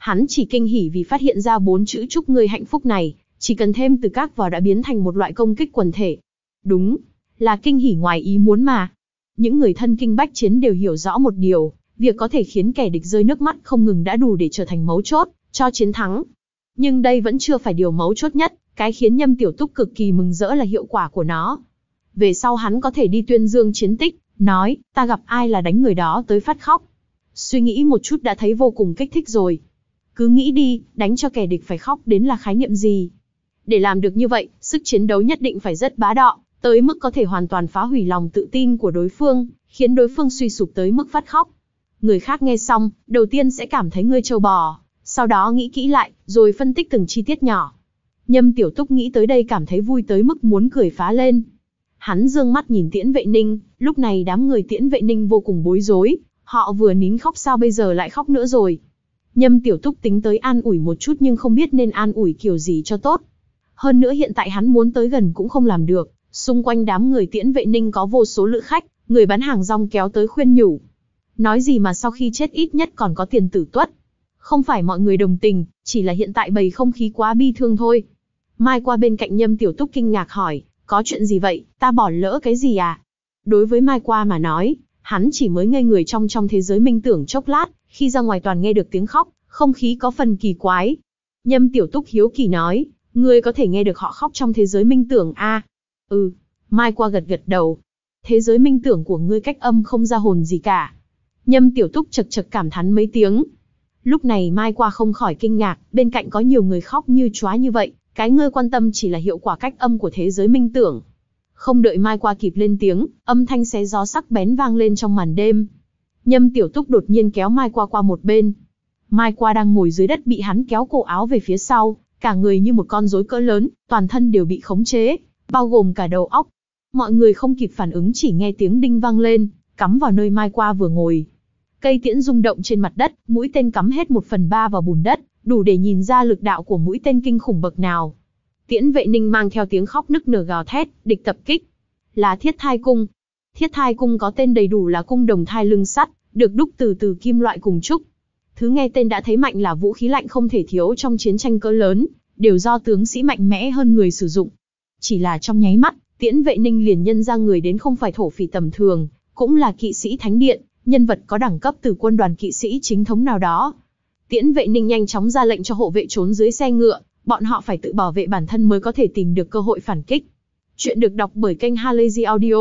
Hắn chỉ kinh hỉ vì phát hiện ra bốn chữ chúc ngươi hạnh phúc này, chỉ cần thêm từ các vào đã biến thành một loại công kích quần thể. Đúng, là kinh hỉ ngoài ý muốn mà. Những người thân kinh bách chiến đều hiểu rõ một điều, việc có thể khiến kẻ địch rơi nước mắt không ngừng đã đủ để trở thành mấu chốt cho chiến thắng. Nhưng đây vẫn chưa phải điều mấu chốt nhất, cái khiến Nhâm Tiểu Túc cực kỳ mừng rỡ là hiệu quả của nó. Về sau hắn có thể đi tuyên dương chiến tích, nói, ta gặp ai là đánh người đó tới phát khóc. Suy nghĩ một chút đã thấy vô cùng kích thích rồi. Cứ nghĩ đi, đánh cho kẻ địch phải khóc đến là khái niệm gì? Để làm được như vậy, sức chiến đấu nhất định phải rất bá đạo, tới mức có thể hoàn toàn phá hủy lòng tự tin của đối phương, khiến đối phương suy sụp tới mức phát khóc. Người khác nghe xong, đầu tiên sẽ cảm thấy ngươi trâu bò, sau đó nghĩ kỹ lại, rồi phân tích từng chi tiết nhỏ. Nhâm Tiểu Túc nghĩ tới đây cảm thấy vui tới mức muốn cười phá lên. Hắn dương mắt nhìn Tiễn Vệ Ninh, lúc này đám người Tiễn Vệ Ninh vô cùng bối rối, họ vừa nín khóc sao bây giờ lại khóc nữa rồi. Nhâm Tiểu Túc tính tới an ủi một chút nhưng không biết nên an ủi kiểu gì cho tốt. Hơn nữa hiện tại hắn muốn tới gần cũng không làm được, xung quanh đám người Tiễn Vệ Ninh có vô số lữ khách, người bán hàng rong kéo tới khuyên nhủ. Nói gì mà sau khi chết ít nhất còn có tiền tử tuất. Không phải mọi người đồng tình, chỉ là hiện tại bầy không khí quá bi thương thôi. Mai qua bên cạnh Nhâm Tiểu Túc kinh ngạc hỏi, có chuyện gì vậy, ta bỏ lỡ cái gì à? Đối với Mai qua mà nói, hắn chỉ mới ngây người trong trong thế giới minh tưởng chốc lát, khi ra ngoài toàn nghe được tiếng khóc, không khí có phần kỳ quái. Nhâm Tiểu Túc hiếu kỳ nói, ngươi có thể nghe được họ khóc trong thế giới minh tưởng à? Ừ, Mai qua gật gật đầu. Thế giới minh tưởng của ngươi cách âm không ra hồn gì cả. Nhâm Tiểu Túc chật chật cảm thán mấy tiếng. Lúc này Mai qua không khỏi kinh ngạc, bên cạnh có nhiều người khóc như chóa như vậy, cái ngươi quan tâm chỉ là hiệu quả cách âm của thế giới minh tưởng. Không đợi Mai qua kịp lên tiếng, âm thanh xé gió sắc bén vang lên trong màn đêm. Nhâm Tiểu Túc đột nhiên kéo Mai qua qua một bên. Mai qua đang ngồi dưới đất bị hắn kéo cổ áo về phía sau, cả người như một con rối cỡ lớn, toàn thân đều bị khống chế, bao gồm cả đầu óc. Mọi người không kịp phản ứng chỉ nghe tiếng đinh vang lên, cắm vào nơi Mai qua vừa ngồi. Cây tiễn rung động trên mặt đất, mũi tên cắm hết một phần ba vào bùn đất, đủ để nhìn ra lực đạo của mũi tên kinh khủng bậc nào. Tiễn Vệ Ninh mang theo tiếng khóc nức nở gào thét, địch tập kích. Là Thiết Thai Cung. Thiết Thai Cung có tên đầy đủ là cung đồng thai lưng sắt, được đúc từ từ kim loại cùng trúc. Thứ nghe tên đã thấy mạnh là vũ khí lạnh không thể thiếu trong chiến tranh cỡ lớn, đều do tướng sĩ mạnh mẽ hơn người sử dụng. Chỉ là trong nháy mắt, Tiễn Vệ Ninh liền nhân ra người đến không phải thổ phỉ tầm thường, cũng là kỵ sĩ thánh điện, nhân vật có đẳng cấp từ quân đoàn kỵ sĩ chính thống nào đó. Tiễn Vệ Ninh nhanh chóng ra lệnh cho hộ vệ trốn dưới xe ngựa, bọn họ phải tự bảo vệ bản thân mới có thể tìm được cơ hội phản kích. Chuyện được đọc bởi kênh Halazy Audio.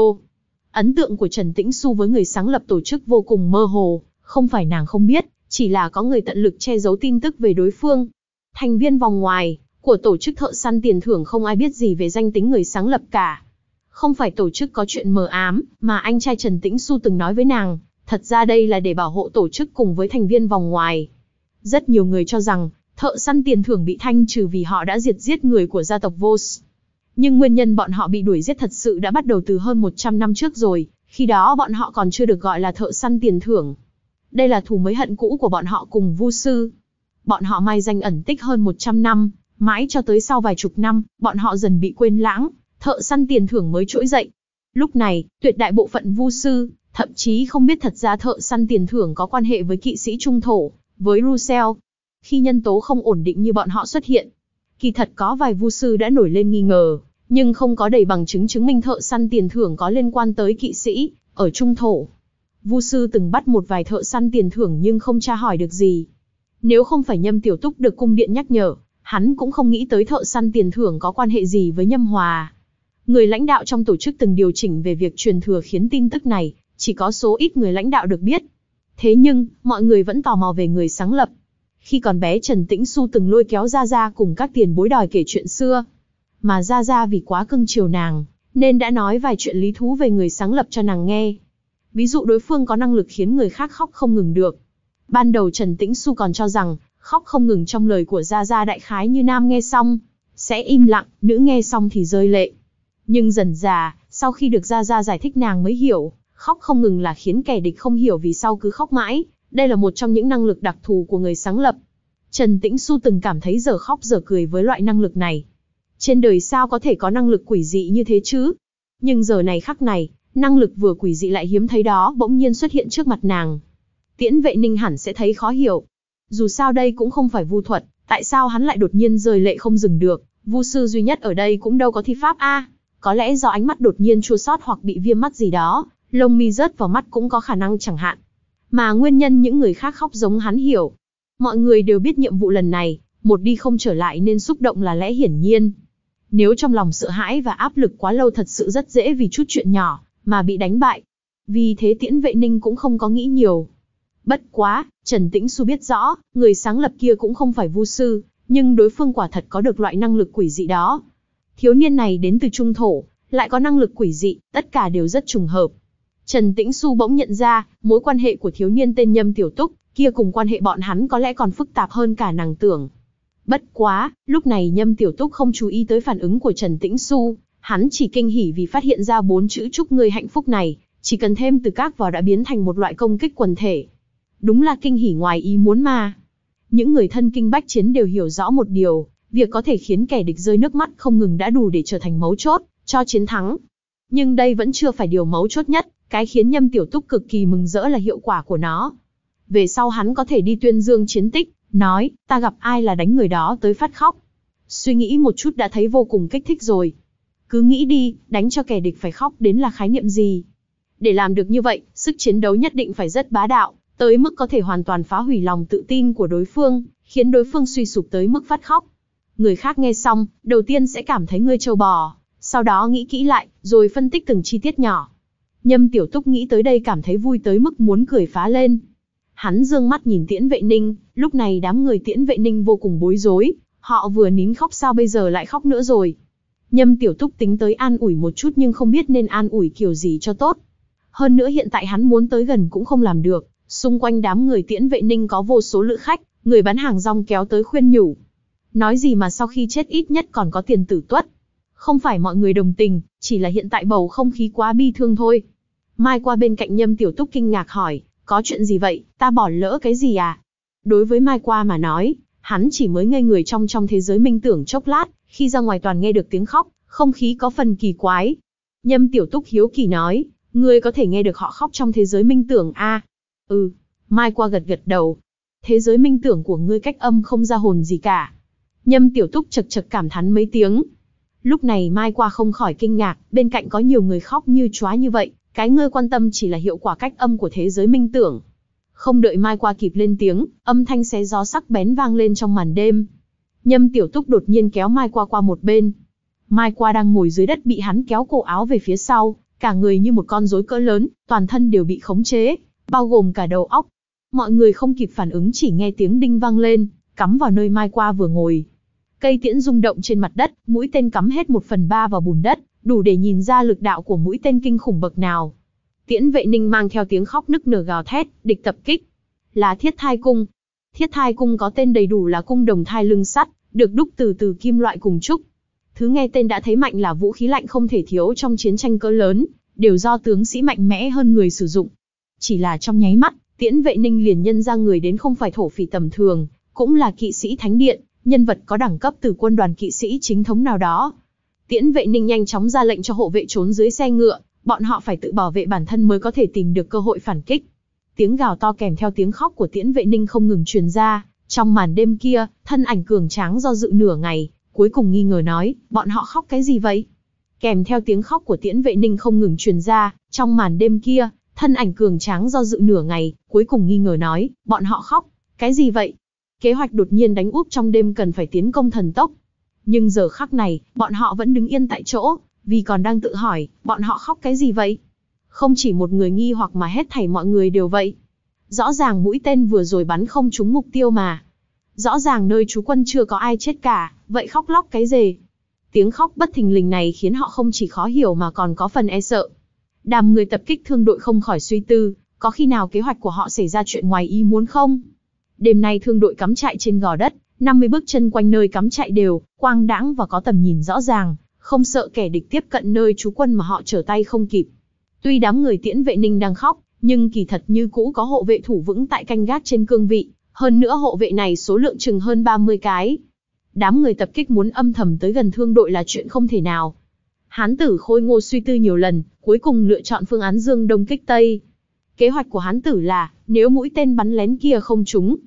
Ấn tượng của Trần Tĩnh Xu với người sáng lập tổ chức vô cùng mơ hồ, không phải nàng không biết, chỉ là có người tận lực che giấu tin tức về đối phương. Thành viên vòng ngoài của tổ chức thợ săn tiền thưởng không ai biết gì về danh tính người sáng lập cả. Không phải tổ chức có chuyện mờ ám, mà anh trai Trần Tĩnh Xu từng nói với nàng, thật ra đây là để bảo hộ tổ chức cùng với thành viên vòng ngoài. Rất nhiều người cho rằng, thợ săn tiền thưởng bị thanh trừ vì họ đã diệt giết người của gia tộc Vos. Nhưng nguyên nhân bọn họ bị đuổi giết thật sự đã bắt đầu từ hơn một trăm năm trước rồi, khi đó bọn họ còn chưa được gọi là thợ săn tiền thưởng. Đây là thù mới hận cũ của bọn họ cùng Vu sư. Bọn họ mai danh ẩn tích hơn một trăm năm, mãi cho tới sau vài chục năm, bọn họ dần bị quên lãng, thợ săn tiền thưởng mới trỗi dậy. Lúc này, tuyệt đại bộ phận Vu sư, thậm chí không biết thật ra thợ săn tiền thưởng có quan hệ với kỵ sĩ trung thổ, với Russell. Khi nhân tố không ổn định như bọn họ xuất hiện, kỳ thật có vài Vu sư đã nổi lên nghi ngờ, nhưng không có đầy bằng chứng chứng minh thợ săn tiền thưởng có liên quan tới kỵ sĩ ở trung thổ. Vu sư từng bắt một vài thợ săn tiền thưởng nhưng không tra hỏi được gì. Nếu không phải Nhâm Tiểu Túc được cung điện nhắc nhở, hắn cũng không nghĩ tới thợ săn tiền thưởng có quan hệ gì với Nhâm Hòa. Người lãnh đạo trong tổ chức từng điều chỉnh về việc truyền thừa khiến tin tức này chỉ có số ít người lãnh đạo được biết. Thế nhưng, mọi người vẫn tò mò về người sáng lập. Khi còn bé Trần Tĩnh Xu từng lôi kéo Gia Gia cùng các tiền bối đòi kể chuyện xưa. Mà Gia Gia vì quá cưng chiều nàng, nên đã nói vài chuyện lý thú về người sáng lập cho nàng nghe. Ví dụ đối phương có năng lực khiến người khác khóc không ngừng được. Ban đầu Trần Tĩnh Xu còn cho rằng, khóc không ngừng trong lời của Gia Gia đại khái như nam nghe xong sẽ im lặng, nữ nghe xong thì rơi lệ. Nhưng dần dà, sau khi được Gia Gia giải thích nàng mới hiểu, khóc không ngừng là khiến kẻ địch không hiểu vì sao cứ khóc mãi. Đây là một trong những năng lực đặc thù của người sáng lập. Trần Tĩnh Xu từng cảm thấy giờ khóc giờ cười với loại năng lực này. Trên đời sao có thể có năng lực quỷ dị như thế chứ? Nhưng giờ này khắc này, năng lực vừa quỷ dị lại hiếm thấy đó bỗng nhiên xuất hiện trước mặt nàng. Tiễn Vệ Ninh hẳn sẽ thấy khó hiểu. Dù sao đây cũng không phải vu thuật, tại sao hắn lại đột nhiên rơi lệ không dừng được, vu sư duy nhất ở đây cũng đâu có thi pháp a. Có lẽ do ánh mắt đột nhiên chua xót hoặc bị viêm mắt gì đó, lông mi rớt vào mắt cũng có khả năng chẳng hạn. Mà nguyên nhân những người khác khóc giống hắn hiểu. Mọi người đều biết nhiệm vụ lần này, một đi không trở lại nên xúc động là lẽ hiển nhiên. Nếu trong lòng sợ hãi và áp lực quá lâu thật sự rất dễ vì chút chuyện nhỏ, mà bị đánh bại. Vì thế Tiễn Vệ Ninh cũng không có nghĩ nhiều. Bất quá, Trần Tĩnh Xu biết rõ, người sáng lập kia cũng không phải vu sư, nhưng đối phương quả thật có được loại năng lực quỷ dị đó. Thiếu niên này đến từ Trung Thổ, lại có năng lực quỷ dị, tất cả đều rất trùng hợp. Trần Tĩnh Xu bỗng nhận ra, mối quan hệ của thiếu niên tên Nhâm Tiểu Túc, kia cùng quan hệ bọn hắn có lẽ còn phức tạp hơn cả nàng tưởng. Bất quá, lúc này Nhâm Tiểu Túc không chú ý tới phản ứng của Trần Tĩnh Xu, hắn chỉ kinh hỉ vì phát hiện ra bốn chữ chúc ngươi hạnh phúc này, chỉ cần thêm từ các vào đã biến thành một loại công kích quần thể. Đúng là kinh hỉ ngoài ý muốn mà. Những người thân kinh bách chiến đều hiểu rõ một điều, việc có thể khiến kẻ địch rơi nước mắt không ngừng đã đủ để trở thành mấu chốt cho chiến thắng. Nhưng đây vẫn chưa phải điều mấu chốt nhất, cái khiến Nhâm Tiểu Túc cực kỳ mừng rỡ là hiệu quả của nó. Về sau hắn có thể đi tuyên dương chiến tích, nói, ta gặp ai là đánh người đó tới phát khóc. Suy nghĩ một chút đã thấy vô cùng kích thích rồi. Cứ nghĩ đi, đánh cho kẻ địch phải khóc đến là khái niệm gì. Để làm được như vậy, sức chiến đấu nhất định phải rất bá đạo, tới mức có thể hoàn toàn phá hủy lòng tự tin của đối phương, khiến đối phương suy sụp tới mức phát khóc. Người khác nghe xong, đầu tiên sẽ cảm thấy ngươi trâu bò, sau đó nghĩ kỹ lại, rồi phân tích từng chi tiết nhỏ. Nhâm Tiểu Túc nghĩ tới đây cảm thấy vui tới mức muốn cười phá lên. Hắn dương mắt nhìn Tiễn Vệ Ninh, lúc này đám người Tiễn Vệ Ninh vô cùng bối rối, họ vừa nín khóc sao bây giờ lại khóc nữa rồi. Nhâm Tiểu Túc tính tới an ủi một chút nhưng không biết nên an ủi kiểu gì cho tốt. Hơn nữa hiện tại hắn muốn tới gần cũng không làm được, xung quanh đám người Tiễn Vệ Ninh có vô số lữ khách, người bán hàng rong kéo tới khuyên nhủ. Nói gì mà sau khi chết ít nhất còn có tiền tử tuất. Không phải mọi người đồng tình, chỉ là hiện tại bầu không khí quá bi thương thôi. Mai qua bên cạnh Nhâm Tiểu Túc kinh ngạc hỏi, có chuyện gì vậy, ta bỏ lỡ cái gì à? Đối với Mai qua mà nói, hắn chỉ mới ngây người trong trong thế giới minh tưởng chốc lát, khi ra ngoài toàn nghe được tiếng khóc, không khí có phần kỳ quái. Nhâm Tiểu Túc hiếu kỳ nói, ngươi có thể nghe được họ khóc trong thế giới minh tưởng à? Ừ, Mai qua gật gật đầu. Thế giới minh tưởng của ngươi cách âm không ra hồn gì cả. Nhâm Tiểu Túc chật chật cảm thán mấy tiếng. Lúc này Mai qua không khỏi kinh ngạc, bên cạnh có nhiều người khóc như chóa như vậy, cái ngươi quan tâm chỉ là hiệu quả cách âm của thế giới minh tưởng. Không đợi Mai qua kịp lên tiếng, âm thanh xé gió sắc bén vang lên trong màn đêm. Nhâm Tiểu Túc đột nhiên kéo Mai qua qua một bên. Mai qua đang ngồi dưới đất bị hắn kéo cổ áo về phía sau, cả người như một con rối cỡ lớn, toàn thân đều bị khống chế, bao gồm cả đầu óc. Mọi người không kịp phản ứng chỉ nghe tiếng đinh vang lên, cắm vào nơi Mai qua vừa ngồi. Cây tiễn rung động trên mặt đất, mũi tên cắm hết một phần ba vào bùn đất, đủ để nhìn ra lực đạo của mũi tên kinh khủng bậc nào. Tiễn Vệ Ninh mang theo tiếng khóc nức nở gào thét, địch tập kích. Là Thiết Thai Cung. Thiết Thai Cung có tên đầy đủ là cung đồng thai lưng sắt, được đúc từ từ kim loại cùng trúc. Thứ nghe tên đã thấy mạnh là vũ khí lạnh không thể thiếu trong chiến tranh cỡ lớn, đều do tướng sĩ mạnh mẽ hơn người sử dụng. Chỉ là trong nháy mắt, Tiễn Vệ Ninh liền nhân ra người đến không phải thổ phỉ tầm thường, cũng là kỵ sĩ thánh điện, nhân vật có đẳng cấp từ quân đoàn kỵ sĩ chính thống nào đó. Tiễn Vệ Ninh nhanh chóng ra lệnh cho hộ vệ trốn dưới xe ngựa, bọn họ phải tự bảo vệ bản thân mới có thể tìm được cơ hội phản kích. Tiếng gào to kèm theo tiếng khóc của Tiễn Vệ Ninh không ngừng truyền ra, trong màn đêm kia, thân ảnh cường tráng do dự nửa ngày, cuối cùng nghi ngờ nói, bọn họ khóc cái gì vậy? Kèm theo tiếng khóc của Tiễn Vệ Ninh không ngừng truyền ra, trong màn đêm kia, thân ảnh cường tráng do dự nửa ngày, cuối cùng nghi ngờ nói, bọn họ khóc, cái gì vậy? Kế hoạch đột nhiên đánh úp trong đêm cần phải tiến công thần tốc. Nhưng giờ khắc này, bọn họ vẫn đứng yên tại chỗ, vì còn đang tự hỏi, bọn họ khóc cái gì vậy? Không chỉ một người nghi hoặc mà hết thảy mọi người đều vậy. Rõ ràng mũi tên vừa rồi bắn không trúng mục tiêu mà. Rõ ràng nơi trú quân chưa có ai chết cả, vậy khóc lóc cái gì? Tiếng khóc bất thình lình này khiến họ không chỉ khó hiểu mà còn có phần e sợ. Đám người tập kích thương đội không khỏi suy tư, có khi nào kế hoạch của họ xảy ra chuyện ngoài ý muốn không? Đêm nay thương đội cắm trại trên gò đất, năm mươi bước chân quanh nơi cắm trại đều, quang đãng và có tầm nhìn rõ ràng, không sợ kẻ địch tiếp cận nơi trú quân mà họ trở tay không kịp. Tuy đám người Tiễn Vệ Ninh đang khóc, nhưng kỳ thật như cũ có hộ vệ thủ vững tại canh gác trên cương vị, hơn nữa hộ vệ này số lượng chừng hơn ba mươi cái. Đám người tập kích muốn âm thầm tới gần thương đội là chuyện không thể nào. Hán tử Khôi Ngô suy tư nhiều lần, cuối cùng lựa chọn phương án dương đông kích tây. Kế hoạch của hán tử là, nếu mũi tên bắn lén kia không trúng,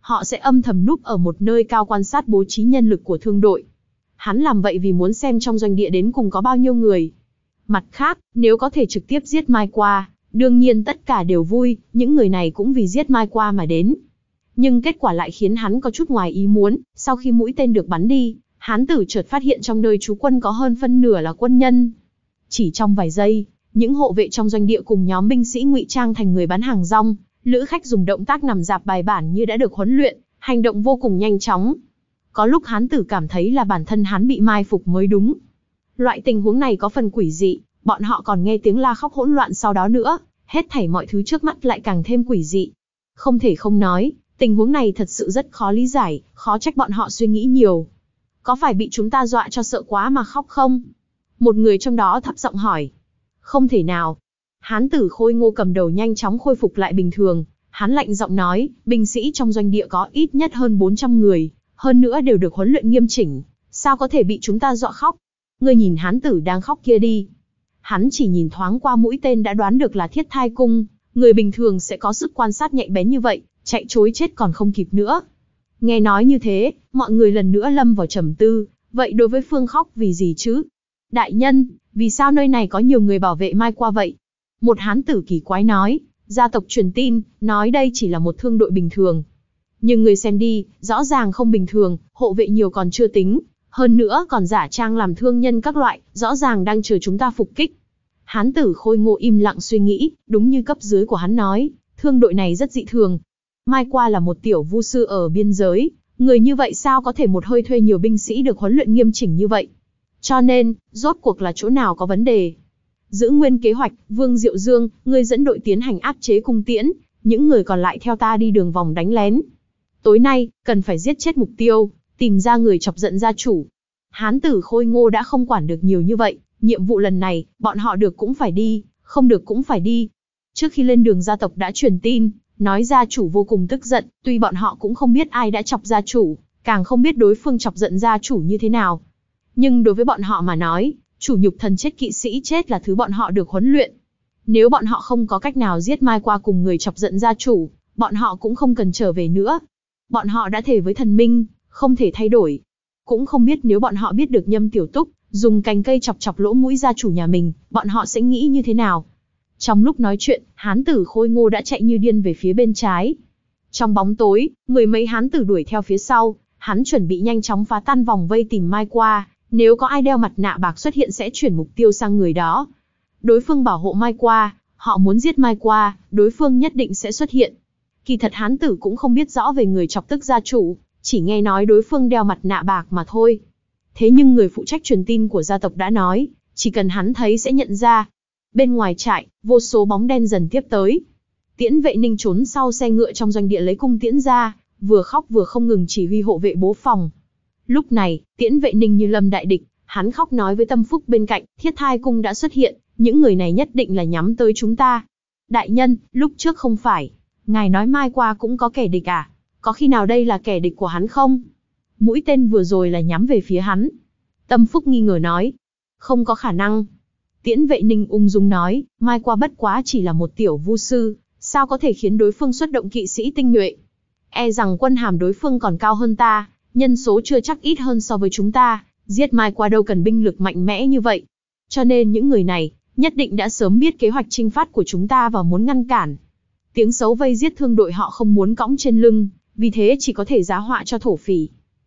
họ sẽ âm thầm núp ở một nơi cao quan sát bố trí nhân lực của thương đội. Hắn làm vậy vì muốn xem trong doanh địa đến cùng có bao nhiêu người. Mặt khác, nếu có thể trực tiếp giết Mai Qua, đương nhiên tất cả đều vui, những người này cũng vì giết Mai Qua mà đến. Nhưng kết quả lại khiến hắn có chút ngoài ý muốn, sau khi mũi tên được bắn đi, Hán Tử chợt phát hiện trong nơi trú quân có hơn phân nửa là quân nhân. Chỉ trong vài giây, những hộ vệ trong doanh địa cùng nhóm binh sĩ ngụy trang thành người bán hàng rong, lữ khách dùng động tác nằm dạp bài bản như đã được huấn luyện, hành động vô cùng nhanh chóng. Có lúc Hán Tử cảm thấy là bản thân hắn bị mai phục mới đúng. Loại tình huống này có phần quỷ dị, bọn họ còn nghe tiếng la khóc hỗn loạn sau đó nữa, hết thảy mọi thứ trước mắt lại càng thêm quỷ dị. Không thể không nói, tình huống này thật sự rất khó lý giải, khó trách bọn họ suy nghĩ nhiều. Có phải bị chúng ta dọa cho sợ quá mà khóc không? Một người trong đó thấp giọng hỏi. Không thể nào. Hán Tử khôi ngô cầm đầu nhanh chóng khôi phục lại bình thường, hắn lạnh giọng nói, binh sĩ trong doanh địa có ít nhất hơn bốn trăm người, hơn nữa đều được huấn luyện nghiêm chỉnh, sao có thể bị chúng ta dọa khóc? Ngươi nhìn Hán Tử đang khóc kia đi. Hắn chỉ nhìn thoáng qua mũi tên đã đoán được là Thiết Thai Cung, người bình thường sẽ có sức quan sát nhạy bén như vậy, chạy trối chết còn không kịp nữa. Nghe nói như thế, mọi người lần nữa lâm vào trầm tư, vậy đối với Phương khóc vì gì chứ? Đại nhân, vì sao nơi này có nhiều người bảo vệ Mai Qua vậy? Một hán tử kỳ quái nói, gia tộc truyền tin, nói đây chỉ là một thương đội bình thường. Nhưng người xem đi, rõ ràng không bình thường, hộ vệ nhiều còn chưa tính, hơn nữa còn giả trang làm thương nhân các loại, rõ ràng đang chờ chúng ta phục kích. Hán tử khôi ngô im lặng suy nghĩ, đúng như cấp dưới của hắn nói, thương đội này rất dị thường. Mai Qua là một tiểu vu sư ở biên giới, người như vậy sao có thể một hơi thuê nhiều binh sĩ được huấn luyện nghiêm chỉnh như vậy? Cho nên, rốt cuộc là chỗ nào có vấn đề? Giữ nguyên kế hoạch, Vương Diệu Dương, ngươi dẫn đội tiến hành áp chế cung tiễn, những người còn lại theo ta đi đường vòng đánh lén. Tối nay, cần phải giết chết mục tiêu, tìm ra người chọc giận gia chủ. Hán tử khôi ngô đã không quản được nhiều như vậy, nhiệm vụ lần này, bọn họ được cũng phải đi, không được cũng phải đi. Trước khi lên đường gia tộc đã truyền tin, nói gia chủ vô cùng tức giận, tuy bọn họ cũng không biết ai đã chọc gia chủ, càng không biết đối phương chọc giận gia chủ như thế nào. Nhưng đối với bọn họ mà nói, chủ nhục thần chết kỵ sĩ chết là thứ bọn họ được huấn luyện. Nếu bọn họ không có cách nào giết Mai Qua cùng người chọc giận gia chủ, bọn họ cũng không cần trở về nữa. Bọn họ đã thề với thần minh, không thể thay đổi. Cũng không biết nếu bọn họ biết được Nhâm Tiểu Túc dùng cành cây chọc chọc lỗ mũi gia chủ nhà mình, bọn họ sẽ nghĩ như thế nào? Trong lúc nói chuyện, hán tử khôi ngô đã chạy như điên về phía bên trái. Trong bóng tối, mười mấy hán tử đuổi theo phía sau, hắn chuẩn bị nhanh chóng phá tan vòng vây tìm Mai Qua, nếu có ai đeo mặt nạ bạc xuất hiện sẽ chuyển mục tiêu sang người đó. Đối phương bảo hộ Mai Qua, họ muốn giết Mai Qua, đối phương nhất định sẽ xuất hiện. Kỳ thật hán tử cũng không biết rõ về người chọc tức gia chủ, chỉ nghe nói đối phương đeo mặt nạ bạc mà thôi. Thế nhưng người phụ trách truyền tin của gia tộc đã nói, chỉ cần hắn thấy sẽ nhận ra. Bên ngoài trại, vô số bóng đen dần tiếp tới. Tiễn Vệ Ninh trốn sau xe ngựa trong doanh địa lấy cung tiễn ra, vừa khóc vừa không ngừng chỉ huy hộ vệ bố phòng. Lúc này, Tiễn Vệ Ninh như lâm đại địch, hắn khóc nói với Tâm Phúc bên cạnh, Thiết Thai Cung đã xuất hiện, những người này nhất định là nhắm tới chúng ta. Đại nhân, lúc trước không phải, ngài nói Mai Qua cũng có kẻ địch à? Có khi nào đây là kẻ địch của hắn không? Mũi tên vừa rồi là nhắm về phía hắn. Tâm Phúc nghi ngờ nói, không có khả năng. Tiễn Vệ Ninh ung dung nói, Mai Qua bất quá chỉ là một tiểu vu sư, sao có thể khiến đối phương xuất động kỵ sĩ tinh nhuệ? E rằng quân hàm đối phương còn cao hơn ta, nhân số chưa chắc ít hơn so với chúng ta, giết Mai Qua đâu cần binh lực mạnh mẽ như vậy. Cho nên những người này, nhất định đã sớm biết kế hoạch chinh phát của chúng ta và muốn ngăn cản. Tiếng xấu vây giết thương đội họ không muốn cõng trên lưng, vì thế chỉ có thể giá họa cho thổ phỉ.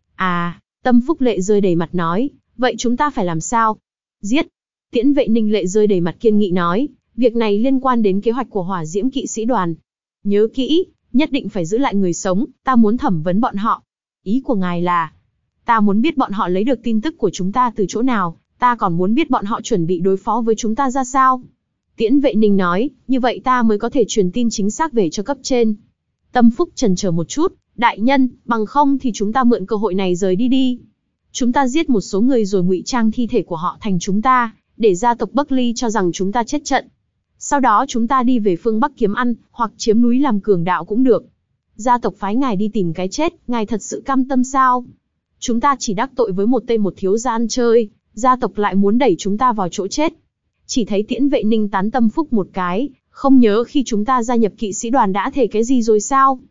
À, Tâm Phúc lệ rơi đầy mặt nói, vậy chúng ta phải làm sao? Giết. Tiễn Vệ Ninh lệ rơi đầy mặt kiên nghị nói, việc này liên quan đến kế hoạch của Hỏa Diễm kỵ sĩ đoàn. Nhớ kỹ, nhất định phải giữ lại người sống, ta muốn thẩm vấn bọn họ. Ý của ngài là, ta muốn biết bọn họ lấy được tin tức của chúng ta từ chỗ nào, ta còn muốn biết bọn họ chuẩn bị đối phó với chúng ta ra sao. Tiễn Vệ Ninh nói, như vậy ta mới có thể truyền tin chính xác về cho cấp trên. Tâm Phúc chần chờ một chút, đại nhân, bằng không thì chúng ta mượn cơ hội này rời đi đi. Chúng ta giết một số người rồi ngụy trang thi thể của họ thành chúng ta, để gia tộc Bắc Ly cho rằng chúng ta chết trận. Sau đó chúng ta đi về phương Bắc kiếm ăn, hoặc chiếm núi làm cường đạo cũng được. Gia tộc phái ngài đi tìm cái chết, ngài thật sự cam tâm sao? Chúng ta chỉ đắc tội với một tên một thiếu gia ăn chơi, gia tộc lại muốn đẩy chúng ta vào chỗ chết. Chỉ thấy Tiễn Vệ Ninh tán Tâm Phúc một cái, không nhớ khi chúng ta gia nhập kỵ sĩ đoàn đã thề cái gì rồi sao?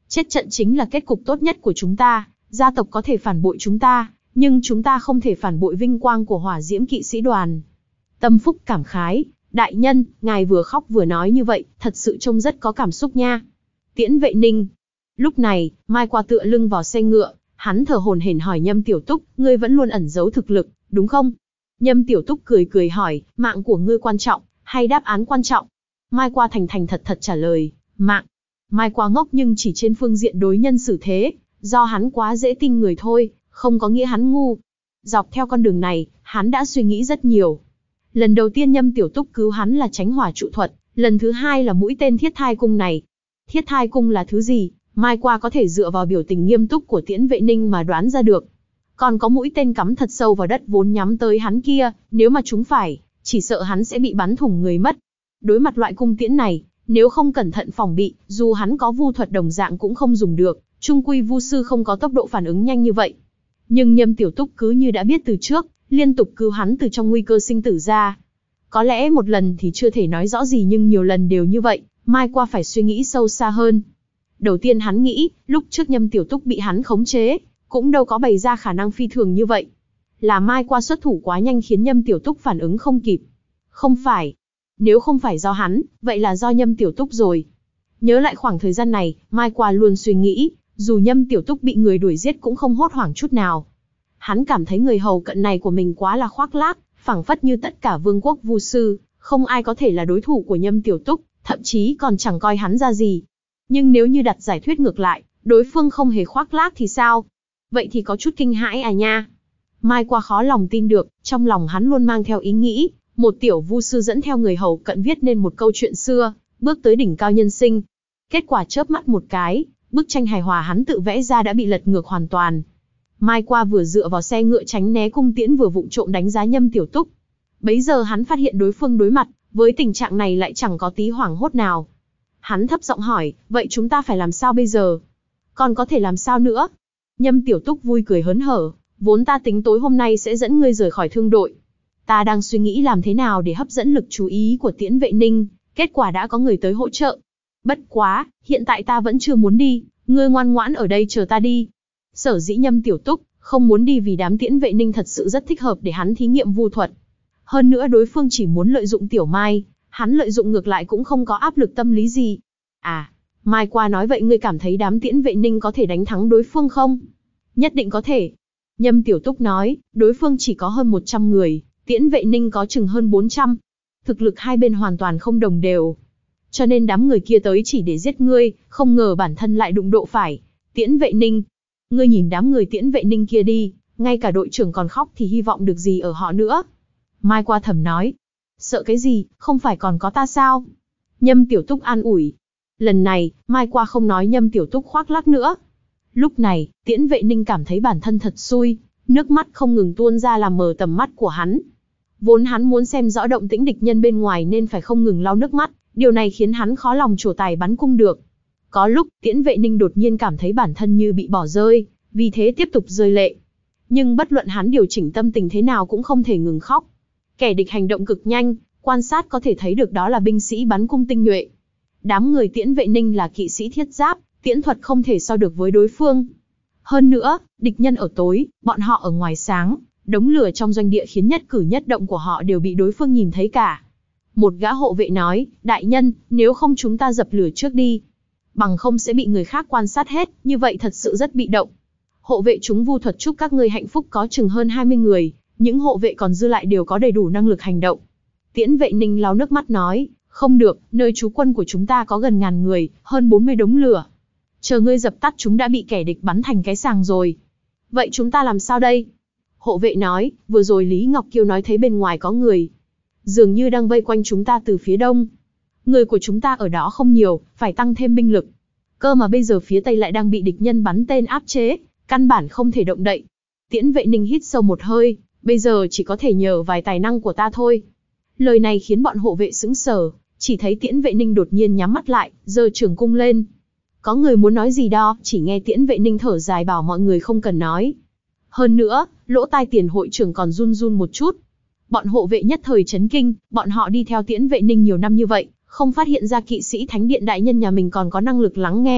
Chết trận chính là kết cục tốt nhất của chúng ta, gia tộc có thể phản bội chúng ta, nhưng chúng ta không thể phản bội vinh quang của hỏa diễm kỵ sĩ đoàn. Tâm Phúc cảm khái, đại nhân, ngài vừa khóc vừa nói như vậy, thật sự trông rất có cảm xúc nha. Tiễn Vệ Ninh. Lúc này, Mai Qua tựa lưng vào xe ngựa, hắn thở hổn hển hỏi Nhâm Tiểu Túc, ngươi vẫn luôn ẩn giấu thực lực, đúng không? Nhâm Tiểu Túc cười cười hỏi, mạng của ngươi quan trọng, hay đáp án quan trọng? Mai Qua thành thành thật thật trả lời, mạng. Mai Qua ngốc nhưng chỉ trên phương diện đối nhân xử thế, do hắn quá dễ tin người thôi, không có nghĩa hắn ngu. Dọc theo con đường này, hắn đã suy nghĩ rất nhiều. Lần đầu tiên Nhâm Tiểu Túc cứu hắn là tránh hỏa trụ thuật, lần thứ hai là mũi tên thiết thai cung này. Thiết thai cung là thứ gì? Mai Qua có thể dựa vào biểu tình nghiêm túc của Tiễn Vệ Ninh mà đoán ra được. Còn có mũi tên cắm thật sâu vào đất vốn nhắm tới hắn kia, nếu mà chúng phải, chỉ sợ hắn sẽ bị bắn thủng người mất. Đối mặt loại cung tiễn này, nếu không cẩn thận phòng bị, dù hắn có vu thuật đồng dạng cũng không dùng được, chung quy vu sư không có tốc độ phản ứng nhanh như vậy. Nhưng Nhâm Tiểu Túc cứ như đã biết từ trước, liên tục cứu hắn từ trong nguy cơ sinh tử ra. Có lẽ một lần thì chưa thể nói rõ gì nhưng nhiều lần đều như vậy, Mai Qua phải suy nghĩ sâu xa hơn. Đầu tiên hắn nghĩ, lúc trước Nhâm Tiểu Túc bị hắn khống chế, cũng đâu có bày ra khả năng phi thường như vậy. Là Mai Qua xuất thủ quá nhanh khiến Nhâm Tiểu Túc phản ứng không kịp. Không phải. Nếu không phải do hắn, vậy là do Nhâm Tiểu Túc rồi. Nhớ lại khoảng thời gian này, Mai Qua luôn suy nghĩ, dù Nhâm Tiểu Túc bị người đuổi giết cũng không hốt hoảng chút nào. Hắn cảm thấy người hầu cận này của mình quá là khoác lác, phảng phất như tất cả vương quốc vu sư, không ai có thể là đối thủ của Nhâm Tiểu Túc, thậm chí còn chẳng coi hắn ra gì. Nhưng nếu như đặt giải thuyết ngược lại, đối phương không hề khoác lác thì sao? Vậy thì có chút kinh hãi à nha. Mai Qua khó lòng tin được, trong lòng hắn luôn mang theo ý nghĩ, một tiểu vu sư dẫn theo người hầu cận viết nên một câu chuyện xưa, bước tới đỉnh cao nhân sinh. Kết quả chớp mắt một cái, bức tranh hài hòa hắn tự vẽ ra đã bị lật ngược hoàn toàn. Mai Qua vừa dựa vào xe ngựa tránh né cung tiễn vừa vụng trộm đánh giá Nhâm Tiểu Túc. Bấy giờ hắn phát hiện đối phương đối mặt với tình trạng này lại chẳng có tí hoảng hốt nào. Hắn thấp giọng hỏi, vậy chúng ta phải làm sao bây giờ? Còn có thể làm sao nữa? Nhâm Tiểu Túc vui cười hớn hở, vốn ta tính tối hôm nay sẽ dẫn ngươi rời khỏi thương đội. Ta đang suy nghĩ làm thế nào để hấp dẫn lực chú ý của Tiễn Vệ Ninh, kết quả đã có người tới hỗ trợ. Bất quá, hiện tại ta vẫn chưa muốn đi, ngươi ngoan ngoãn ở đây chờ ta đi. Sở dĩ Nhâm Tiểu Túc không muốn đi vì đám Tiễn Vệ Ninh thật sự rất thích hợp để hắn thí nghiệm vu thuật. Hơn nữa đối phương chỉ muốn lợi dụng Tiểu Mai, hắn lợi dụng ngược lại cũng không có áp lực tâm lý gì. À, Mai Qua nói vậy ngươi cảm thấy đám Tiễn Vệ Ninh có thể đánh thắng đối phương không? Nhất định có thể. Nhâm Tiểu Túc nói, đối phương chỉ có hơn một trăm người, Tiễn Vệ Ninh có chừng hơn bốn trăm. Thực lực hai bên hoàn toàn không đồng đều. Cho nên đám người kia tới chỉ để giết ngươi, không ngờ bản thân lại đụng độ phải. Tiễn Vệ Ninh. Ngươi nhìn đám người Tiễn Vệ Ninh kia đi, ngay cả đội trưởng còn khóc thì hy vọng được gì ở họ nữa. Mai Qua thầm nói. Sợ cái gì, không phải còn có ta sao? Nhâm Tiểu Túc an ủi. Lần này, Mai Qua không nói Nhâm Tiểu Túc khoác lác nữa. Lúc này, Tiễn Vệ Ninh cảm thấy bản thân thật xui, nước mắt không ngừng tuôn ra làm mờ tầm mắt của hắn. Vốn hắn muốn xem rõ động tĩnh địch nhân bên ngoài nên phải không ngừng lau nước mắt, điều này khiến hắn khó lòng trổ tài bắn cung được. Có lúc, Tiễn Vệ Ninh đột nhiên cảm thấy bản thân như bị bỏ rơi, vì thế tiếp tục rơi lệ. Nhưng bất luận hắn điều chỉnh tâm tình thế nào cũng không thể ngừng khóc. Kẻ địch hành động cực nhanh, quan sát có thể thấy được đó là binh sĩ bắn cung tinh nhuệ. Đám người Tiễn Vệ Ninh là kỵ sĩ thiết giáp, tiễn thuật không thể so được với đối phương. Hơn nữa, địch nhân ở tối, bọn họ ở ngoài sáng, đống lửa trong doanh địa khiến nhất cử nhất động của họ đều bị đối phương nhìn thấy cả. Một gã hộ vệ nói, đại nhân, nếu không chúng ta dập lửa trước đi. Bằng không sẽ bị người khác quan sát hết, như vậy thật sự rất bị động. Hộ vệ chúng vu thuật chúc các ngươi hạnh phúc có chừng hơn hai mươi người, những hộ vệ còn dư lại đều có đầy đủ năng lực hành động. Tiễn Vệ Ninh lau nước mắt nói, không được, nơi trú quân của chúng ta có gần ngàn người, hơn bốn mươi đống lửa. Chờ ngươi dập tắt chúng đã bị kẻ địch bắn thành cái sàng rồi. Vậy chúng ta làm sao đây? Hộ vệ nói, vừa rồi Lý Ngọc Kiêu nói thấy bên ngoài có người. Dường như đang vây quanh chúng ta từ phía đông. Người của chúng ta ở đó không nhiều, phải tăng thêm binh lực. Cơ mà bây giờ phía tây lại đang bị địch nhân bắn tên áp chế, căn bản không thể động đậy. Tiễn Vệ Ninh hít sâu một hơi, bây giờ chỉ có thể nhờ vài tài năng của ta thôi. Lời này khiến bọn hộ vệ sững sờ, chỉ thấy Tiễn Vệ Ninh đột nhiên nhắm mắt lại, giơ trường cung lên. Có người muốn nói gì đó, chỉ nghe Tiễn Vệ Ninh thở dài bảo mọi người không cần nói. Hơn nữa, lỗ tai Tiền hội trưởng còn run run một chút. Bọn hộ vệ nhất thời chấn kinh, bọn họ đi theo Tiễn Vệ Ninh nhiều năm như vậy, không phát hiện ra kỵ sĩ thánh điện đại nhân nhà mình còn có năng lực lắng nghe,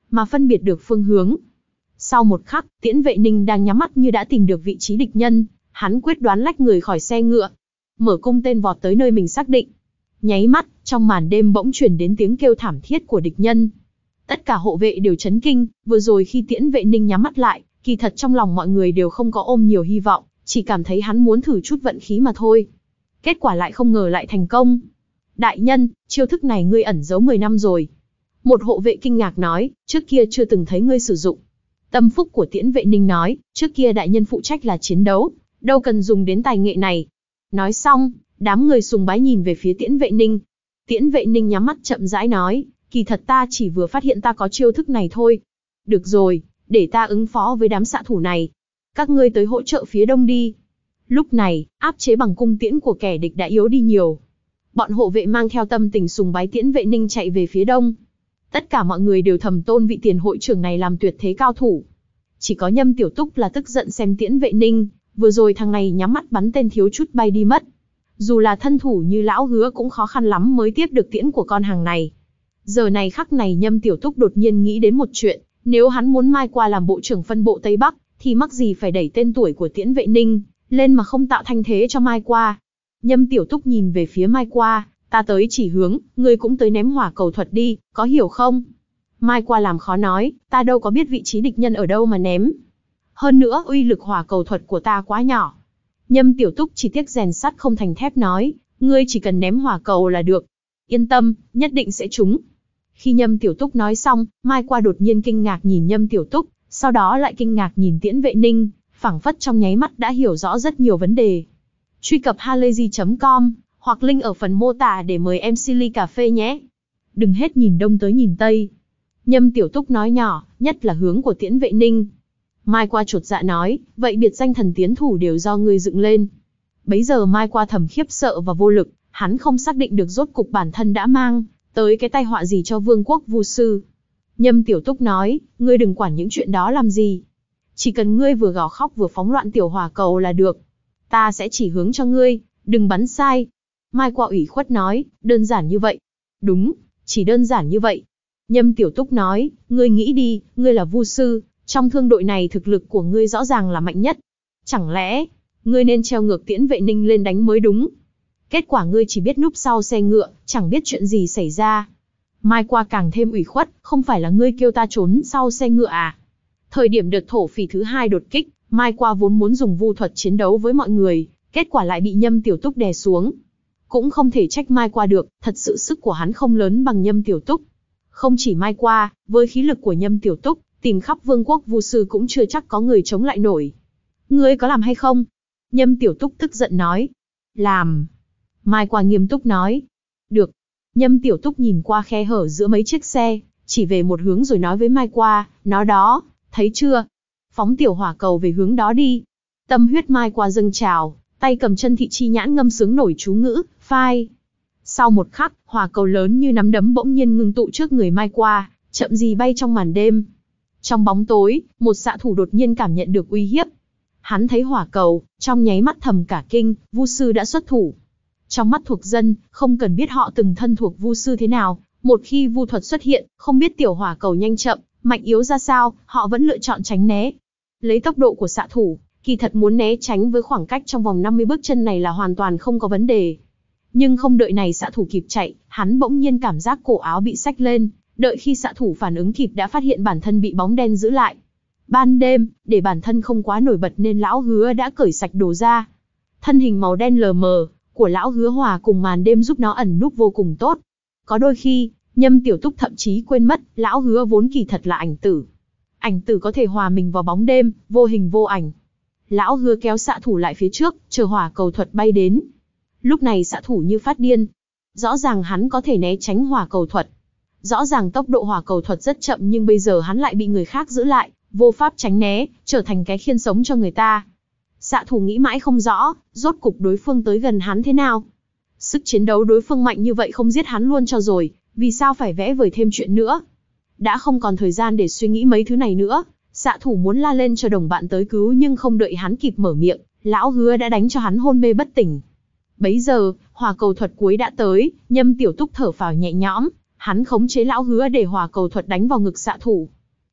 mà phân biệt được phương hướng. Sau một khắc, Tiễn Vệ Ninh đang nhắm mắt như đã tìm được vị trí địch nhân, hắn quyết đoán lách người khỏi xe ngựa, mở cung tên vọt tới nơi mình xác định. Nháy mắt, trong màn đêm bỗng truyền đến tiếng kêu thảm thiết của địch nhân. Tất cả hộ vệ đều chấn kinh, vừa rồi khi Tiễn Vệ Ninh nhắm mắt lại, kỳ thật trong lòng mọi người đều không có ôm nhiều hy vọng, chỉ cảm thấy hắn muốn thử chút vận khí mà thôi. Kết quả lại không ngờ lại thành công. Đại nhân, chiêu thức này ngươi ẩn giấu mười năm rồi. Một hộ vệ kinh ngạc nói, trước kia chưa từng thấy ngươi sử dụng. Tâm phúc của Tiễn Vệ Ninh nói, trước kia đại nhân phụ trách là chiến đấu, đâu cần dùng đến tài nghệ này. Nói xong, đám người sùng bái nhìn về phía Tiễn Vệ Ninh. Tiễn Vệ Ninh nhắm mắt chậm rãi nói, kỳ thật ta chỉ vừa phát hiện ta có chiêu thức này thôi. Được rồi, để ta ứng phó với đám xạ thủ này. Các ngươi tới hỗ trợ phía đông đi. Lúc này, áp chế bằng cung tiễn của kẻ địch đã yếu đi nhiều. Bọn hộ vệ mang theo tâm tình sùng bái Tiễn Vệ Ninh chạy về phía đông. Tất cả mọi người đều thầm tôn vị tiền hội trưởng này làm tuyệt thế cao thủ. Chỉ có Nhâm Tiểu Túc là tức giận xem Tiễn Vệ Ninh, vừa rồi thằng này nhắm mắt bắn tên thiếu chút bay đi mất. Dù là thân thủ như lão Hứa cũng khó khăn lắm mới tiếp được tiễn của con hàng này. Giờ này khắc này Nhâm Tiểu Túc đột nhiên nghĩ đến một chuyện, nếu hắn muốn mai qua làm bộ trưởng phân bộ Tây Bắc, thì mắc gì phải đẩy tên tuổi của Tiễn Vệ Ninh lên mà không tạo thanh thế cho mai qua. Nhâm Tiểu Túc nhìn về phía mai qua, ta tới chỉ hướng, ngươi cũng tới ném hỏa cầu thuật đi, có hiểu không? Mai qua làm khó nói, ta đâu có biết vị trí địch nhân ở đâu mà ném. Hơn nữa, uy lực hỏa cầu thuật của ta quá nhỏ. Nhâm Tiểu Túc chỉ tiếc rèn sắt không thành thép nói, ngươi chỉ cần ném hỏa cầu là được. Yên tâm, nhất định sẽ trúng. Khi Nhâm Tiểu Túc nói xong, Mai qua đột nhiên kinh ngạc nhìn Nhâm Tiểu Túc, sau đó lại kinh ngạc nhìn Tiễn Vệ Ninh, phảng phất trong nháy mắt đã hiểu rõ rất nhiều vấn đề. Truy cập halayzi chấm com, hoặc link ở phần mô tả để mời em xê ly cà phê nhé. Đừng hết nhìn đông tới nhìn tây. Nhâm Tiểu Túc nói nhỏ, nhất là hướng của Tiễn Vệ Ninh. Mai qua chột dạ nói, vậy biệt danh thần tiến thủ đều do ngươi dựng lên. Bấy giờ Mai qua thầm khiếp sợ và vô lực, hắn không xác định được rốt cục bản thân đã mang tới cái tai họa gì cho vương quốc Vu Sư. Nhâm Tiểu Túc nói, ngươi đừng quản những chuyện đó làm gì. Chỉ cần ngươi vừa gào khóc vừa phóng loạn tiểu hỏa cầu là được. Ta sẽ chỉ hướng cho ngươi, đừng bắn sai. Mai qua ủy khuất nói, đơn giản như vậy. Đúng, chỉ đơn giản như vậy. Nhâm Tiểu Túc nói, ngươi nghĩ đi, ngươi là Vu Sư, trong thương đội này thực lực của ngươi rõ ràng là mạnh nhất. Chẳng lẽ, ngươi nên treo ngược Tiễn Vệ Ninh lên đánh mới đúng. Kết quả ngươi chỉ biết núp sau xe ngựa, chẳng biết chuyện gì xảy ra. Mai qua càng thêm ủy khuất, không phải là ngươi kêu ta trốn sau xe ngựa à? Thời điểm đợt thổ phỉ thứ hai đột kích, Mai qua vốn muốn dùng vu thuật chiến đấu với mọi người, kết quả lại bị Nhâm Tiểu Túc đè xuống. Cũng không thể trách Mai qua được, thật sự sức của hắn không lớn bằng Nhâm Tiểu Túc. Không chỉ Mai qua, với khí lực của Nhâm Tiểu Túc, tìm khắp vương quốc Vu Sư cũng chưa chắc có người chống lại nổi. Ngươi có làm hay không? Nhâm Tiểu Túc tức giận nói. Làm. Mai qua nghiêm túc nói. Được. Nhâm Tiểu Túc nhìn qua khe hở giữa mấy chiếc xe, chỉ về một hướng rồi nói với Mai qua, nó đó, thấy chưa? Phóng tiểu hỏa cầu về hướng đó đi. Tâm huyết Mai qua dâng trào, tay cầm chân thị chi nhãn ngâm sướng nổi chú ngữ, phai. Sau một khắc, hỏa cầu lớn như nắm đấm bỗng nhiên ngưng tụ trước người Mai qua, chậm gì bay trong màn đêm. Trong bóng tối, một xạ thủ đột nhiên cảm nhận được uy hiếp. Hắn thấy hỏa cầu, trong nháy mắt thầm cả kinh, Vu Sư đã xuất thủ. Trong mắt thuộc dân, không cần biết họ từng thân thuộc Vu Sư thế nào, một khi vu thuật xuất hiện, không biết tiểu hỏa cầu nhanh chậm, mạnh yếu ra sao, họ vẫn lựa chọn tránh né. Lấy tốc độ của xạ thủ, kỳ thật muốn né tránh với khoảng cách trong vòng năm mươi bước chân này là hoàn toàn không có vấn đề. Nhưng không đợi này xạ thủ kịp chạy, hắn bỗng nhiên cảm giác cổ áo bị xách lên, đợi khi xạ thủ phản ứng kịp đã phát hiện bản thân bị bóng đen giữ lại. Ban đêm, để bản thân không quá nổi bật nên lão Hứa đã cởi sạch đồ ra. Thân hình màu đen lờ mờ của lão Hứa hòa cùng màn đêm giúp nó ẩn núp vô cùng tốt. Có đôi khi, Nhâm Tiểu Túc thậm chí quên mất, lão Hứa vốn kỳ thật là ảnh tử. Ảnh tử có thể hòa mình vào bóng đêm, vô hình vô ảnh. Lão Hứa kéo xạ thủ lại phía trước, chờ hỏa cầu thuật bay đến. Lúc này xạ thủ như phát điên. Rõ ràng hắn có thể né tránh hỏa cầu thuật. Rõ ràng tốc độ hỏa cầu thuật rất chậm nhưng bây giờ hắn lại bị người khác giữ lại, vô pháp tránh né, trở thành cái khiên sống cho người ta. Xạ thủ nghĩ mãi không rõ, rốt cục đối phương tới gần hắn thế nào. Sức chiến đấu đối phương mạnh như vậy không giết hắn luôn cho rồi, vì sao phải vẽ vời thêm chuyện nữa. Đã không còn thời gian để suy nghĩ mấy thứ này nữa, xạ thủ muốn la lên cho đồng bạn tới cứu nhưng không đợi hắn kịp mở miệng, lão Hứa đã đánh cho hắn hôn mê bất tỉnh. Bấy giờ, hỏa cầu thuật cuối đã tới, Nhâm Tiểu Túc thở phào nhẹ nhõm, hắn khống chế lão Hứa để hỏa cầu thuật đánh vào ngực xạ thủ.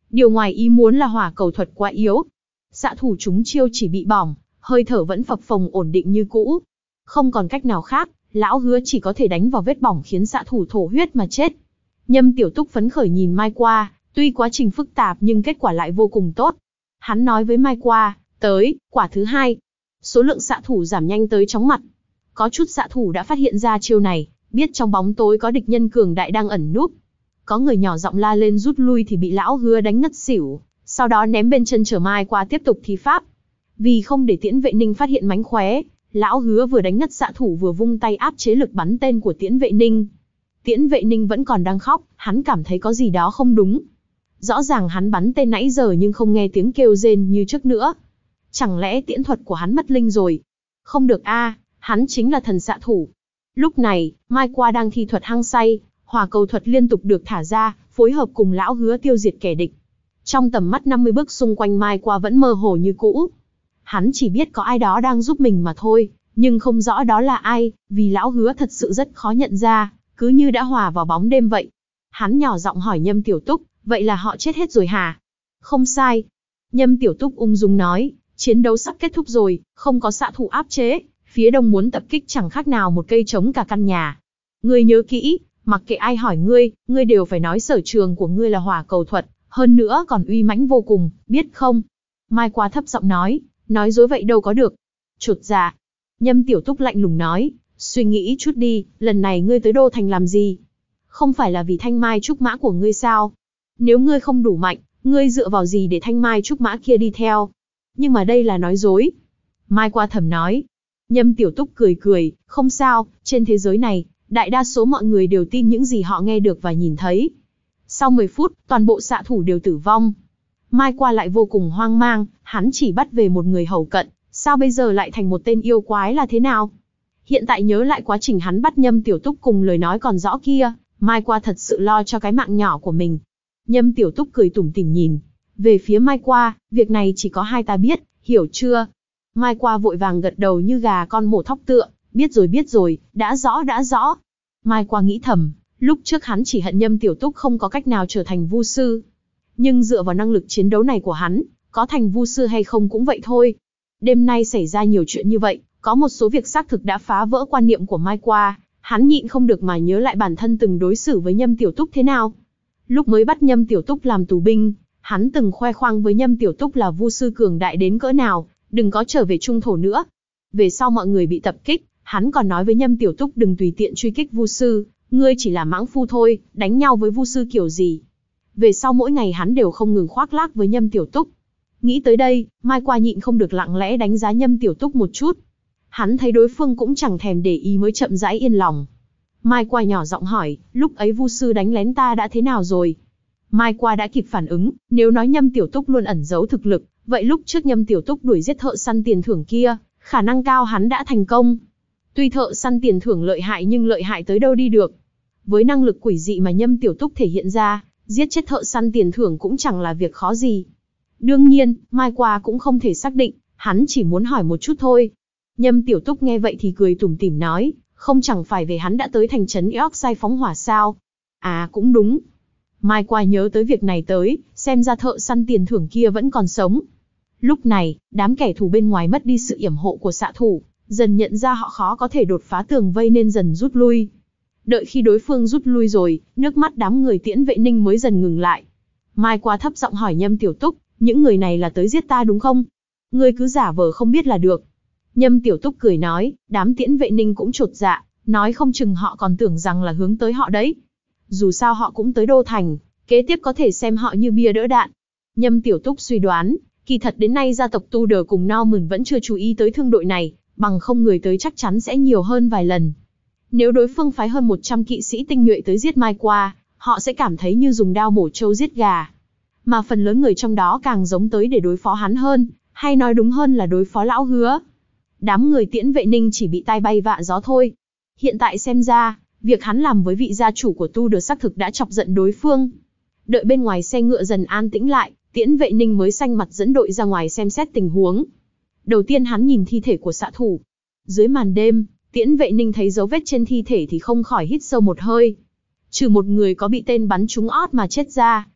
Điều ngoài ý muốn là hỏa cầu thuật quá yếu. Xạ thủ trúng chiêu chỉ bị bỏng, hơi thở vẫn phập phồng ổn định như cũ. Không còn cách nào khác, lão Hứa chỉ có thể đánh vào vết bỏng khiến xạ thủ thổ huyết mà chết. Nhâm Tiểu Túc phấn khởi nhìn Mai Qua, tuy quá trình phức tạp nhưng kết quả lại vô cùng tốt. Hắn nói với Mai Qua, tới, quả thứ hai. Số lượng xạ thủ giảm nhanh tới chóng mặt. Có chút xạ thủ đã phát hiện ra chiêu này, biết trong bóng tối có địch nhân cường đại đang ẩn núp. Có người nhỏ giọng la lên rút lui thì bị lão Hứa đánh ngất xỉu, sau đó ném bên chân chờ Mai Qua tiếp tục thi pháp. Vì không để Tiễn Vệ Ninh phát hiện mánh khóe, lão Hứa vừa đánh ngất xạ thủ vừa vung tay áp chế lực bắn tên của Tiễn Vệ Ninh. Tiễn Vệ Ninh vẫn còn đang khóc, hắn cảm thấy có gì đó không đúng. Rõ ràng hắn bắn tên nãy giờ nhưng không nghe tiếng kêu rên như trước nữa. Chẳng lẽ tiễn thuật của hắn mất linh rồi? Không được a, hắn chính là thần xạ thủ. Lúc này, Mai Qua đang thi thuật hăng say, hỏa cầu thuật liên tục được thả ra, phối hợp cùng lão Hứa tiêu diệt kẻ địch. Trong tầm mắt năm mươi bước xung quanh Mai Qua vẫn mơ hồ như cũ. Hắn chỉ biết có ai đó đang giúp mình mà thôi, nhưng không rõ đó là ai, vì lão Hứa thật sự rất khó nhận ra, cứ như đã hòa vào bóng đêm vậy. Hắn nhỏ giọng hỏi Nhâm Tiểu Túc, vậy là họ chết hết rồi hả? Không sai. Nhâm Tiểu Túc ung dung nói, chiến đấu sắp kết thúc rồi, không có xạ thủ áp chế, phía đông muốn tập kích chẳng khác nào một cây trống cả căn nhà. Ngươi nhớ kỹ, mặc kệ ai hỏi ngươi, ngươi đều phải nói sở trường của ngươi là hỏa cầu thuật, hơn nữa còn uy mãnh vô cùng, biết không? Mai Qua thấp giọng nói, nói dối vậy đâu có được. Chột dạ. Nhâm Tiểu Túc lạnh lùng nói, suy nghĩ chút đi, lần này ngươi tới Đô Thành làm gì? Không phải là vì thanh mai trúc mã của ngươi sao? Nếu ngươi không đủ mạnh, ngươi dựa vào gì để thanh mai trúc mã kia đi theo? Nhưng mà đây là nói dối. Mai Qua thầm nói. Nhâm Tiểu Túc cười cười, không sao, trên thế giới này, đại đa số mọi người đều tin những gì họ nghe được và nhìn thấy. Sau mười phút, toàn bộ xạ thủ đều tử vong. Mai Qua lại vô cùng hoang mang, hắn chỉ bắt về một người hầu cận, sao bây giờ lại thành một tên yêu quái là thế nào? Hiện tại nhớ lại quá trình hắn bắt Nhâm Tiểu Túc cùng lời nói còn rõ kia, Mai Qua thật sự lo cho cái mạng nhỏ của mình. Nhâm Tiểu Túc cười tủm tỉm nhìn về phía Mai Qua, việc này chỉ có hai ta biết, hiểu chưa? Mai Qua vội vàng gật đầu như gà con mổ thóc tựa, biết rồi biết rồi, đã rõ đã rõ. Mai Qua nghĩ thầm, lúc trước hắn chỉ hận Nhâm Tiểu Túc không có cách nào trở thành vu sư. Nhưng dựa vào năng lực chiến đấu này của hắn, có thành vu sư hay không cũng vậy thôi. Đêm nay xảy ra nhiều chuyện như vậy, có một số việc xác thực đã phá vỡ quan niệm của Mai Qua, hắn nhịn không được mà nhớ lại bản thân từng đối xử với Nhâm Tiểu Túc thế nào. Lúc mới bắt Nhâm Tiểu Túc làm tù binh, hắn từng khoe khoang với Nhâm Tiểu Túc là vu sư cường đại đến cỡ nào, đừng có trở về trung thổ nữa. Về sau mọi người bị tập kích, hắn còn nói với Nhâm Tiểu Túc đừng tùy tiện truy kích vu sư, ngươi chỉ là mãng phu thôi, đánh nhau với vu sư kiểu gì. Về sau mỗi ngày hắn đều không ngừng khoác lác với Nhâm Tiểu Túc. Nghĩ tới đây, Mai Qua nhịn không được lặng lẽ đánh giá Nhâm Tiểu Túc một chút. Hắn thấy đối phương cũng chẳng thèm để ý mới chậm rãi yên lòng. Mai Qua nhỏ giọng hỏi, lúc ấy vu sư đánh lén ta đã thế nào rồi? Mai Qua đã kịp phản ứng, nếu nói Nhâm Tiểu Túc luôn ẩn giấu thực lực, vậy lúc trước Nhâm Tiểu Túc đuổi giết thợ săn tiền thưởng kia, khả năng cao hắn đã thành công. Tuy thợ săn tiền thưởng lợi hại nhưng lợi hại tới đâu đi được. Với năng lực quỷ dị mà Nhâm Tiểu Túc thể hiện ra, giết chết thợ săn tiền thưởng cũng chẳng là việc khó gì. Đương nhiên, Mai Qua cũng không thể xác định, hắn chỉ muốn hỏi một chút thôi. Nhâm Tiểu Túc nghe vậy thì cười tủm tỉm nói, không chẳng phải về hắn đã tới thành trấn Yorkshire phóng hỏa sao? À cũng đúng. Mai Qua nhớ tới việc này tới, xem ra thợ săn tiền thưởng kia vẫn còn sống. Lúc này, đám kẻ thù bên ngoài mất đi sự yểm hộ của xạ thủ, dần nhận ra họ khó có thể đột phá tường vây nên dần rút lui. Đợi khi đối phương rút lui rồi, nước mắt đám người Tiễn Vệ Ninh mới dần ngừng lại. Mai Qua thấp giọng hỏi Nhâm Tiểu Túc, những người này là tới giết ta đúng không? Ngươi cứ giả vờ không biết là được. Nhâm Tiểu Túc cười nói, đám Tiễn Vệ Ninh cũng chột dạ, nói không chừng họ còn tưởng rằng là hướng tới họ đấy. Dù sao họ cũng tới Đô Thành, kế tiếp có thể xem họ như bia đỡ đạn. Nhâm Tiểu Túc suy đoán, kỳ thật đến nay gia tộc Tudor cùng Norman vẫn chưa chú ý tới thương đội này, bằng không người tới chắc chắn sẽ nhiều hơn vài lần. Nếu đối phương phái hơn một trăm kỵ sĩ tinh nhuệ tới giết Mai Qua, họ sẽ cảm thấy như dùng đao mổ trâu giết gà. Mà phần lớn người trong đó càng giống tới để đối phó hắn hơn, hay nói đúng hơn là đối phó lão Hứa. Đám người Tiễn Vệ Ninh chỉ bị tai bay vạ gió thôi. Hiện tại xem ra, việc hắn làm với vị gia chủ của Tudor xác thực đã chọc giận đối phương. Đợi bên ngoài xe ngựa dần an tĩnh lại, Tiễn Vệ Ninh mới xanh mặt dẫn đội ra ngoài xem xét tình huống. Đầu tiên hắn nhìn thi thể của xạ thủ. Dưới màn đêm, Tiễn Vệ Ninh thấy dấu vết trên thi thể thì không khỏi hít sâu một hơi. Trừ một người có bị tên bắn trúng ót mà chết ra,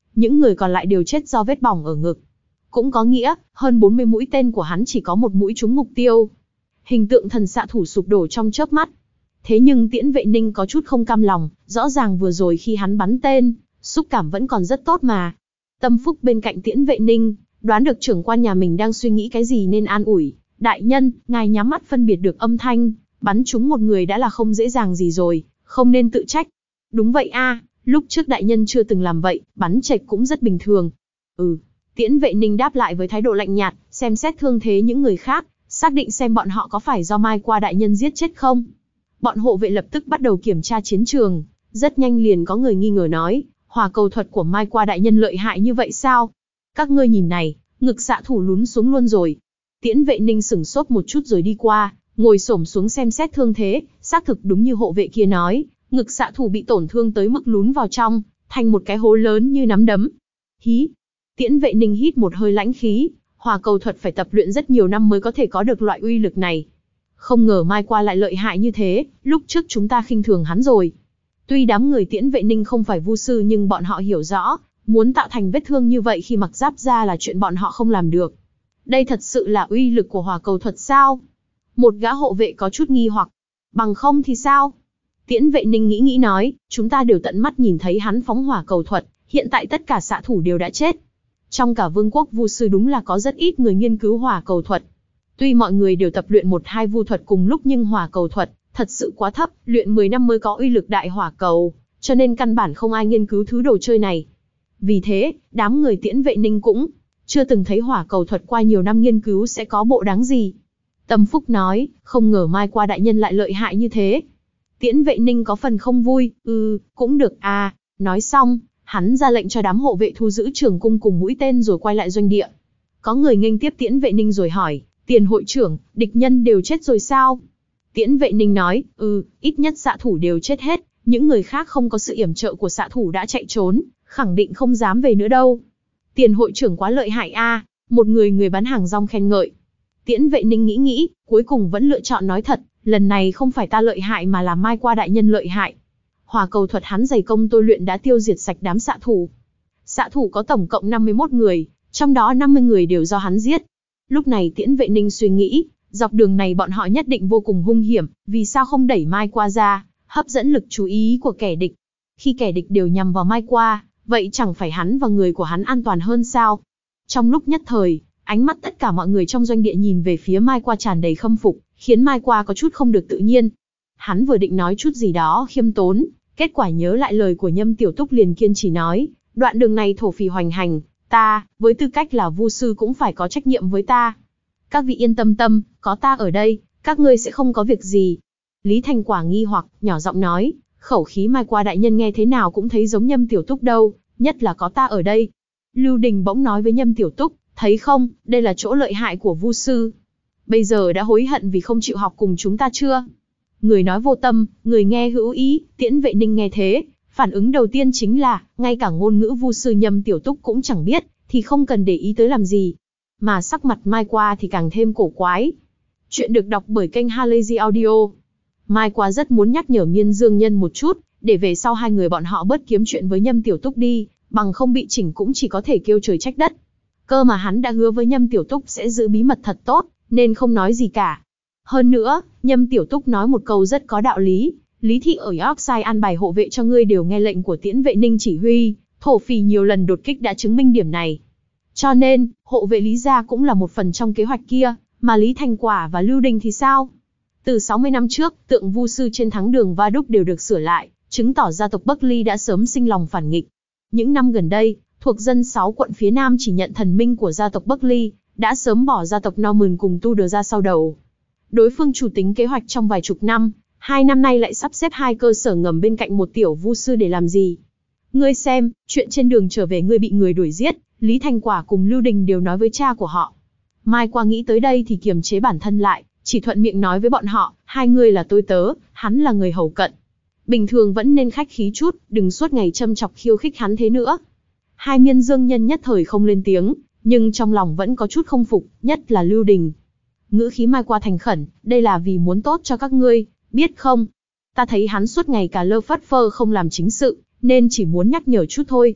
những người còn lại đều chết do vết bỏng ở ngực. Cũng có nghĩa, hơn bốn mươi mũi tên của hắn chỉ có một mũi trúng mục tiêu. Hình tượng thần xạ thủ sụp đổ trong chớp mắt. Thế nhưng Tiễn Vệ Ninh có chút không cam lòng, rõ ràng vừa rồi khi hắn bắn tên, xúc cảm vẫn còn rất tốt mà. Tâm Phúc bên cạnh Tiễn Vệ Ninh, đoán được trưởng quan nhà mình đang suy nghĩ cái gì nên an ủi. Đại nhân, ngài nhắm mắt phân biệt được âm thanh, bắn trúng một người đã là không dễ dàng gì rồi, không nên tự trách. Đúng vậy a, lúc trước đại nhân chưa từng làm vậy, bắn chệch cũng rất bình thường. Ừ, Tiễn Vệ Ninh đáp lại với thái độ lạnh nhạt, xem xét thương thế những người khác, xác định xem bọn họ có phải do Mai Qua đại nhân giết chết không. Bọn hộ vệ lập tức bắt đầu kiểm tra chiến trường, rất nhanh liền có người nghi ngờ nói, hỏa cầu thuật của Mai Qua đại nhân lợi hại như vậy sao? Các ngươi nhìn này, ngực xạ thủ lún xuống luôn rồi. Tiễn Vệ Ninh sửng sốt một chút rồi đi qua, ngồi xổm xuống xem xét thương thế, xác thực đúng như hộ vệ kia nói, ngực xạ thủ bị tổn thương tới mức lún vào trong, thành một cái hố lớn như nắm đấm. Hí! Tiễn Vệ Ninh hít một hơi lãnh khí, hỏa cầu thuật phải tập luyện rất nhiều năm mới có thể có được loại uy lực này. Không ngờ Mai Qua lại lợi hại như thế, lúc trước chúng ta khinh thường hắn rồi. Tuy đám người Tiễn Vệ Ninh không phải vu sư nhưng bọn họ hiểu rõ, muốn tạo thành vết thương như vậy khi mặc giáp ra là chuyện bọn họ không làm được. Đây thật sự là uy lực của hỏa cầu thuật sao? Một gã hộ vệ có chút nghi hoặc. Bằng không thì sao? Tiễn Vệ Ninh nghĩ nghĩ nói, chúng ta đều tận mắt nhìn thấy hắn phóng hỏa cầu thuật, hiện tại tất cả xạ thủ đều đã chết. Trong cả vương quốc vu sư đúng là có rất ít người nghiên cứu hỏa cầu thuật. Tuy mọi người đều tập luyện một hai vu thuật cùng lúc nhưng hỏa cầu thuật thật sự quá thấp, luyện mười năm mới có uy lực đại hỏa cầu, cho nên căn bản không ai nghiên cứu thứ đồ chơi này. Vì thế, đám người Tiễn Vệ Ninh cũng chưa từng thấy hỏa cầu thuật, qua nhiều năm nghiên cứu sẽ có bộ đáng gì. Tâm Phúc nói, không ngờ Mai Qua đại nhân lại lợi hại như thế. Tiễn Vệ Ninh có phần không vui, ừ, cũng được à. Nói xong, hắn ra lệnh cho đám hộ vệ thu giữ trường cung cùng mũi tên rồi quay lại doanh địa. Có người nghênh tiếp Tiễn Vệ Ninh rồi hỏi, tiền hội trưởng, địch nhân đều chết rồi sao? Tiễn Vệ Ninh nói, ừ, ít nhất xạ thủ đều chết hết, những người khác không có sự yểm trợ của xạ thủ đã chạy trốn, khẳng định không dám về nữa đâu. Tiền hội trưởng quá lợi hại a, một người người bán hàng rong khen ngợi. Tiễn Vệ Ninh nghĩ nghĩ, cuối cùng vẫn lựa chọn nói thật, lần này không phải ta lợi hại mà là Mai Qua đại nhân lợi hại. Hỏa cầu thuật hắn dày công tôi luyện đã tiêu diệt sạch đám xạ thủ. Xạ thủ có tổng cộng năm mươi mốt người, trong đó năm mươi người đều do hắn giết. Lúc này Tiễn Vệ Ninh suy nghĩ, dọc đường này bọn họ nhất định vô cùng hung hiểm, vì sao không đẩy Mai Qua ra, hấp dẫn lực chú ý của kẻ địch. Khi kẻ địch đều nhằm vào Mai Qua, vậy chẳng phải hắn và người của hắn an toàn hơn sao? Trong lúc nhất thời, ánh mắt tất cả mọi người trong doanh địa nhìn về phía Mai Qua tràn đầy khâm phục, khiến Mai Qua có chút không được tự nhiên. Hắn vừa định nói chút gì đó khiêm tốn, kết quả nhớ lại lời của Nhâm Tiểu Túc liền kiên trì nói, đoạn đường này thổ phỉ hoành hành, ta, với tư cách là vu sư cũng phải có trách nhiệm với ta. Các vị yên tâm tâm, có ta ở đây, các ngươi sẽ không có việc gì. Lý Thành Quả nghi hoặc, nhỏ giọng nói, khẩu khí Mai Qua đại nhân nghe thế nào cũng thấy giống Nhâm Tiểu Túc đâu, nhất là có ta ở đây. Lưu Đình bỗng nói với Nhâm Tiểu Túc, thấy không, đây là chỗ lợi hại của vu sư. Bây giờ đã hối hận vì không chịu học cùng chúng ta chưa? Người nói vô tâm, người nghe hữu ý. Tiễn Vệ Ninh nghe thế, phản ứng đầu tiên chính là, ngay cả ngôn ngữ vu sư Nhâm Tiểu Túc cũng chẳng biết, thì không cần để ý tới làm gì. Mà sắc mặt Mai Qua thì càng thêm cổ quái. Chuyện được đọc bởi kênh Halazy Audio. Mai Qua rất muốn nhắc nhở Miên Dương Nhân một chút, để về sau hai người bọn họ bớt kiếm chuyện với Nhâm Tiểu Túc đi, bằng không bị chỉnh cũng chỉ có thể kêu trời trách đất. Cơ mà hắn đã hứa với Nhâm Tiểu Túc sẽ giữ bí mật thật tốt, nên không nói gì cả. Hơn nữa, Nhâm Tiểu Túc nói một câu rất có đạo lý, Lý Thị ở Yorkshire an bài hộ vệ cho ngươi đều nghe lệnh của Tiễn Vệ Ninh chỉ huy, thổ phỉ nhiều lần đột kích đã chứng minh điểm này. Cho nên, hộ vệ Lý gia cũng là một phần trong kế hoạch kia, mà Lý Thành Quả và Lưu Đình thì sao? Từ sáu mươi năm trước, tượng vu sư trên thắng đường Va Đúc đều được sửa lại, chứng tỏ gia tộc Buckley đã sớm sinh lòng phản nghịch. Những năm gần đây, thuộc dân sáu quận phía Nam chỉ nhận thần minh của gia tộc Buckley, đã sớm bỏ gia tộc Norman cùng Tudor ra sau đầu. Đối phương chủ tính kế hoạch trong vài chục năm, hai năm nay lại sắp xếp hai cơ sở ngầm bên cạnh một tiểu vu sư để làm gì? Ngươi xem, chuyện trên đường trở về ngươi bị người đuổi giết, Lý Thành Quả cùng Lưu Đình đều nói với cha của họ. Mai Qua nghĩ tới đây thì kiềm chế bản thân lại, chỉ thuận miệng nói với bọn họ, hai người là tôi tớ, hắn là người hầu cận. Bình thường vẫn nên khách khí chút, đừng suốt ngày châm chọc khiêu khích hắn thế nữa. Hai Miên Dương Nhân nhất thời không lên tiếng, nhưng trong lòng vẫn có chút không phục, nhất là Lưu Đình. Ngữ khí Mai Qua thành khẩn, đây là vì muốn tốt cho các ngươi, biết không? Ta thấy hắn suốt ngày cả lơ phất phơ không làm chính sự, nên chỉ muốn nhắc nhở chút thôi.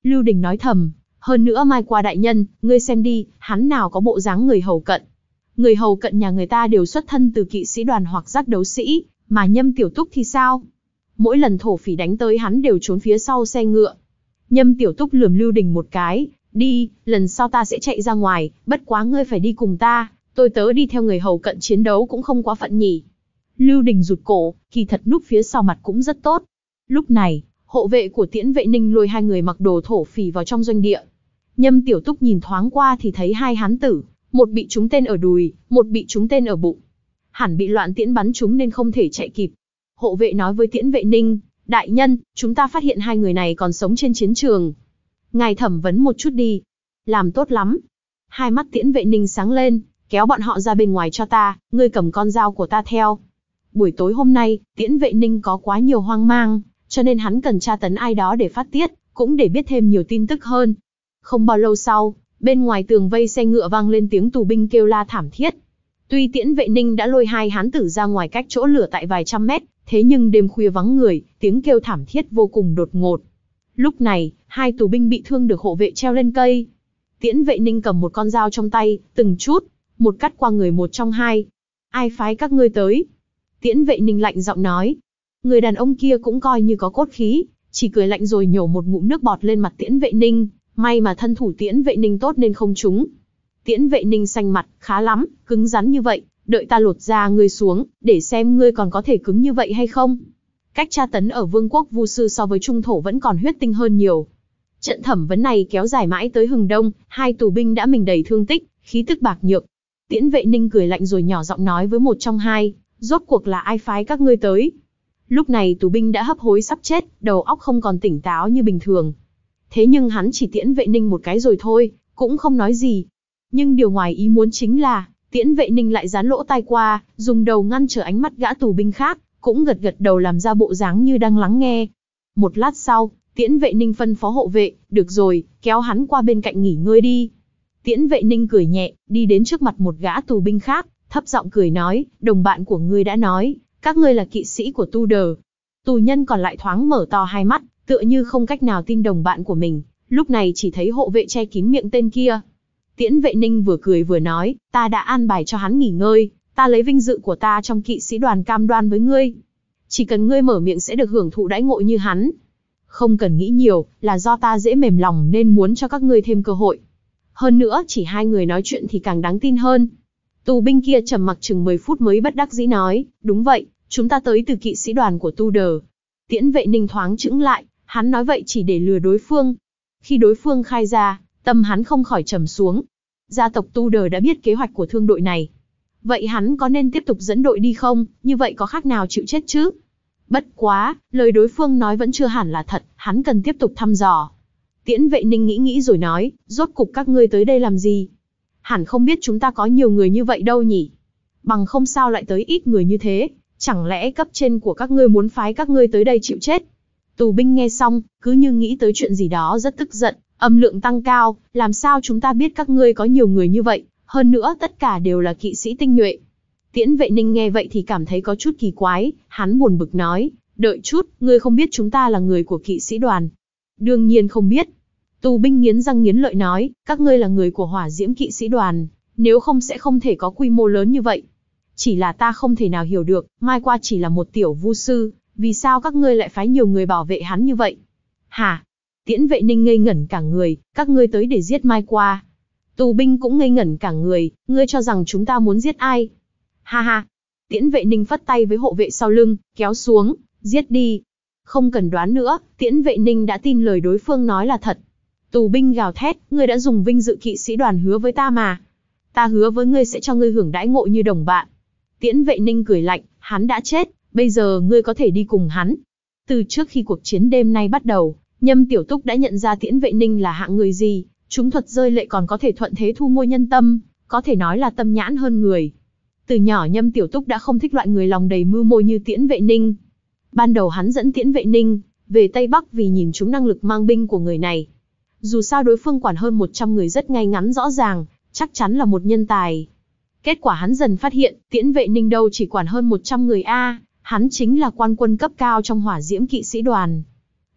Lưu Đình nói thầm, hơn nữa Mai Qua đại nhân, ngươi xem đi, hắn nào có bộ dáng người hầu cận. Người hầu cận nhà người ta đều xuất thân từ kỵ sĩ đoàn hoặc giác đấu sĩ, mà Nhâm Tiểu Túc thì sao? Mỗi lần thổ phỉ đánh tới hắn đều trốn phía sau xe ngựa. Nhâm Tiểu Túc lườm Lưu Đình một cái, đi, lần sau ta sẽ chạy ra ngoài, bất quá ngươi phải đi cùng ta, tôi tớ đi theo người hầu cận chiến đấu cũng không quá phận nhỉ. Lưu Đình rụt cổ, kỳ thật núp phía sau mặt cũng rất tốt. Lúc này, hộ vệ của Tiễn Vệ Ninh lôi hai người mặc đồ thổ phỉ vào trong doanh địa. Nhâm Tiểu Túc nhìn thoáng qua thì thấy hai hán tử, một bị trúng tên ở đùi, một bị trúng tên ở bụng. Hẳn bị loạn tiễn bắn trúng nên không thể chạy kịp. Hộ vệ nói với Tiễn Vệ Ninh, đại nhân, chúng ta phát hiện hai người này còn sống trên chiến trường. Ngài thẩm vấn một chút đi. Làm tốt lắm. Hai mắt Tiễn Vệ Ninh sáng lên, kéo bọn họ ra bên ngoài cho ta, ngươi cầm con dao của ta theo. Buổi tối hôm nay, Tiễn Vệ Ninh có quá nhiều hoang mang, cho nên hắn cần tra tấn ai đó để phát tiết, cũng để biết thêm nhiều tin tức hơn. Không bao lâu sau, bên ngoài tường vây xe ngựa vang lên tiếng tù binh kêu la thảm thiết. Tuy Tiễn Vệ Ninh đã lôi hai hán tử ra ngoài cách chỗ lửa tại vài trăm mét, thế nhưng đêm khuya vắng người, tiếng kêu thảm thiết vô cùng đột ngột. Lúc này, hai tù binh bị thương được hộ vệ treo lên cây. Tiễn Vệ Ninh cầm một con dao trong tay, từng chút, một cắt qua người một trong hai. Ai phái các ngươi tới? Tiễn Vệ Ninh lạnh giọng nói. Người đàn ông kia cũng coi như có cốt khí, chỉ cười lạnh rồi nhổ một ngụm nước bọt lên mặt Tiễn Vệ Ninh, may mà thân thủ Tiễn Vệ Ninh tốt nên không trúng. Tiễn Vệ Ninh xanh mặt, khá lắm, cứng rắn như vậy, đợi ta lột da ngươi xuống, để xem ngươi còn có thể cứng như vậy hay không. Cách tra tấn ở Vương quốc Vu Sư so với Trung Thổ vẫn còn huyết tinh hơn nhiều. Trận thẩm vấn này kéo dài mãi tới hừng đông, hai tù binh đã mình đầy thương tích, khí tức bạc nhược. Tiễn Vệ Ninh cười lạnh rồi nhỏ giọng nói với một trong hai, rốt cuộc là ai phái các ngươi tới? Lúc này tù binh đã hấp hối sắp chết, đầu óc không còn tỉnh táo như bình thường. Thế nhưng hắn chỉ Tiễn Vệ Ninh một cái rồi thôi, cũng không nói gì. Nhưng điều ngoài ý muốn chính là, Tiễn Vệ Ninh lại dán lỗ tai qua, dùng đầu ngăn trở ánh mắt gã tù binh khác, cũng gật gật đầu làm ra bộ dáng như đang lắng nghe. Một lát sau, Tiễn Vệ Ninh phân phó hộ vệ, được rồi, kéo hắn qua bên cạnh nghỉ ngơi đi. Tiễn Vệ Ninh cười nhẹ, đi đến trước mặt một gã tù binh khác, thấp giọng cười nói, đồng bạn của ngươi đã nói, các ngươi là kỵ sĩ của Tudor. Tù nhân còn lại thoáng mở to hai mắt, tựa như không cách nào tin đồng bạn của mình, lúc này chỉ thấy hộ vệ che kín miệng tên kia. Tiễn Vệ Ninh vừa cười vừa nói, ta đã an bài cho hắn nghỉ ngơi, ta lấy vinh dự của ta trong kỵ sĩ đoàn cam đoan với ngươi. Chỉ cần ngươi mở miệng sẽ được hưởng thụ đãi ngộ như hắn. Không cần nghĩ nhiều, là do ta dễ mềm lòng nên muốn cho các ngươi thêm cơ hội. Hơn nữa, chỉ hai người nói chuyện thì càng đáng tin hơn. Tù binh kia trầm mặc chừng mười phút mới bất đắc dĩ nói, đúng vậy, chúng ta tới từ kỵ sĩ đoàn của Tudor. Tiễn Vệ Ninh thoáng chững lại, hắn nói vậy chỉ để lừa đối phương. Khi đối phương khai ra, tâm hắn không khỏi trầm xuống. Gia tộc Tudor đã biết kế hoạch của thương đội này. Vậy hắn có nên tiếp tục dẫn đội đi không, như vậy có khác nào chịu chết chứ? Bất quá, lời đối phương nói vẫn chưa hẳn là thật, hắn cần tiếp tục thăm dò. Tiễn Vệ Ninh nghĩ nghĩ rồi nói, rốt cục các ngươi tới đây làm gì? Hẳn không biết chúng ta có nhiều người như vậy đâu nhỉ? Bằng không sao lại tới ít người như thế, chẳng lẽ cấp trên của các ngươi muốn phái các ngươi tới đây chịu chết? Tù binh nghe xong, cứ như nghĩ tới chuyện gì đó rất tức giận, âm lượng tăng cao, làm sao chúng ta biết các ngươi có nhiều người như vậy, hơn nữa tất cả đều là kỵ sĩ tinh nhuệ. Tiễn Vệ Ninh nghe vậy thì cảm thấy có chút kỳ quái, hắn buồn bực nói, đợi chút, ngươi không biết chúng ta là người của kỵ sĩ đoàn. Đương nhiên không biết. Tù binh nghiến răng nghiến lợi nói, các ngươi là người của hỏa diễm kỵ sĩ đoàn, nếu không sẽ không thể có quy mô lớn như vậy. Chỉ là ta không thể nào hiểu được, Mai Qua chỉ là một tiểu vu sư, vì sao các ngươi lại phái nhiều người bảo vệ hắn như vậy? Hả? Tiễn Vệ Ninh ngây ngẩn cả người, các ngươi tới để giết Mai Qua. Tù binh cũng ngây ngẩn cả người, ngươi cho rằng chúng ta muốn giết ai? Ha ha. Tiễn Vệ Ninh phất tay với hộ vệ sau lưng, kéo xuống, giết đi. Không cần đoán nữa, Tiễn Vệ Ninh đã tin lời đối phương nói là thật. Tù binh gào thét, ngươi đã dùng vinh dự kỵ sĩ đoàn hứa với ta mà. Ta hứa với ngươi sẽ cho ngươi hưởng đãi ngộ như đồng bạn. Tiễn Vệ Ninh cười lạnh, hắn đã chết, bây giờ ngươi có thể đi cùng hắn. Từ trước khi cuộc chiến đêm nay bắt đầu, Nhâm Tiểu Túc đã nhận ra Tiễn Vệ Ninh là hạng người gì, chúng thuật rơi lệ còn có thể thuận thế thu mua nhân tâm, có thể nói là tâm nhãn hơn người. Từ nhỏ Nhâm Tiểu Túc đã không thích loại người lòng đầy mưu mô như Tiễn Vệ Ninh. Ban đầu hắn dẫn Tiễn Vệ Ninh về Tây Bắc vì nhìn trúng năng lực mang binh của người này. Dù sao đối phương quản hơn một trăm người rất ngay ngắn rõ ràng, chắc chắn là một nhân tài. Kết quả hắn dần phát hiện, Tiễn Vệ Ninh đâu chỉ quản hơn một trăm người a, hắn chính là quan quân cấp cao trong hỏa diễm kỵ sĩ đoàn.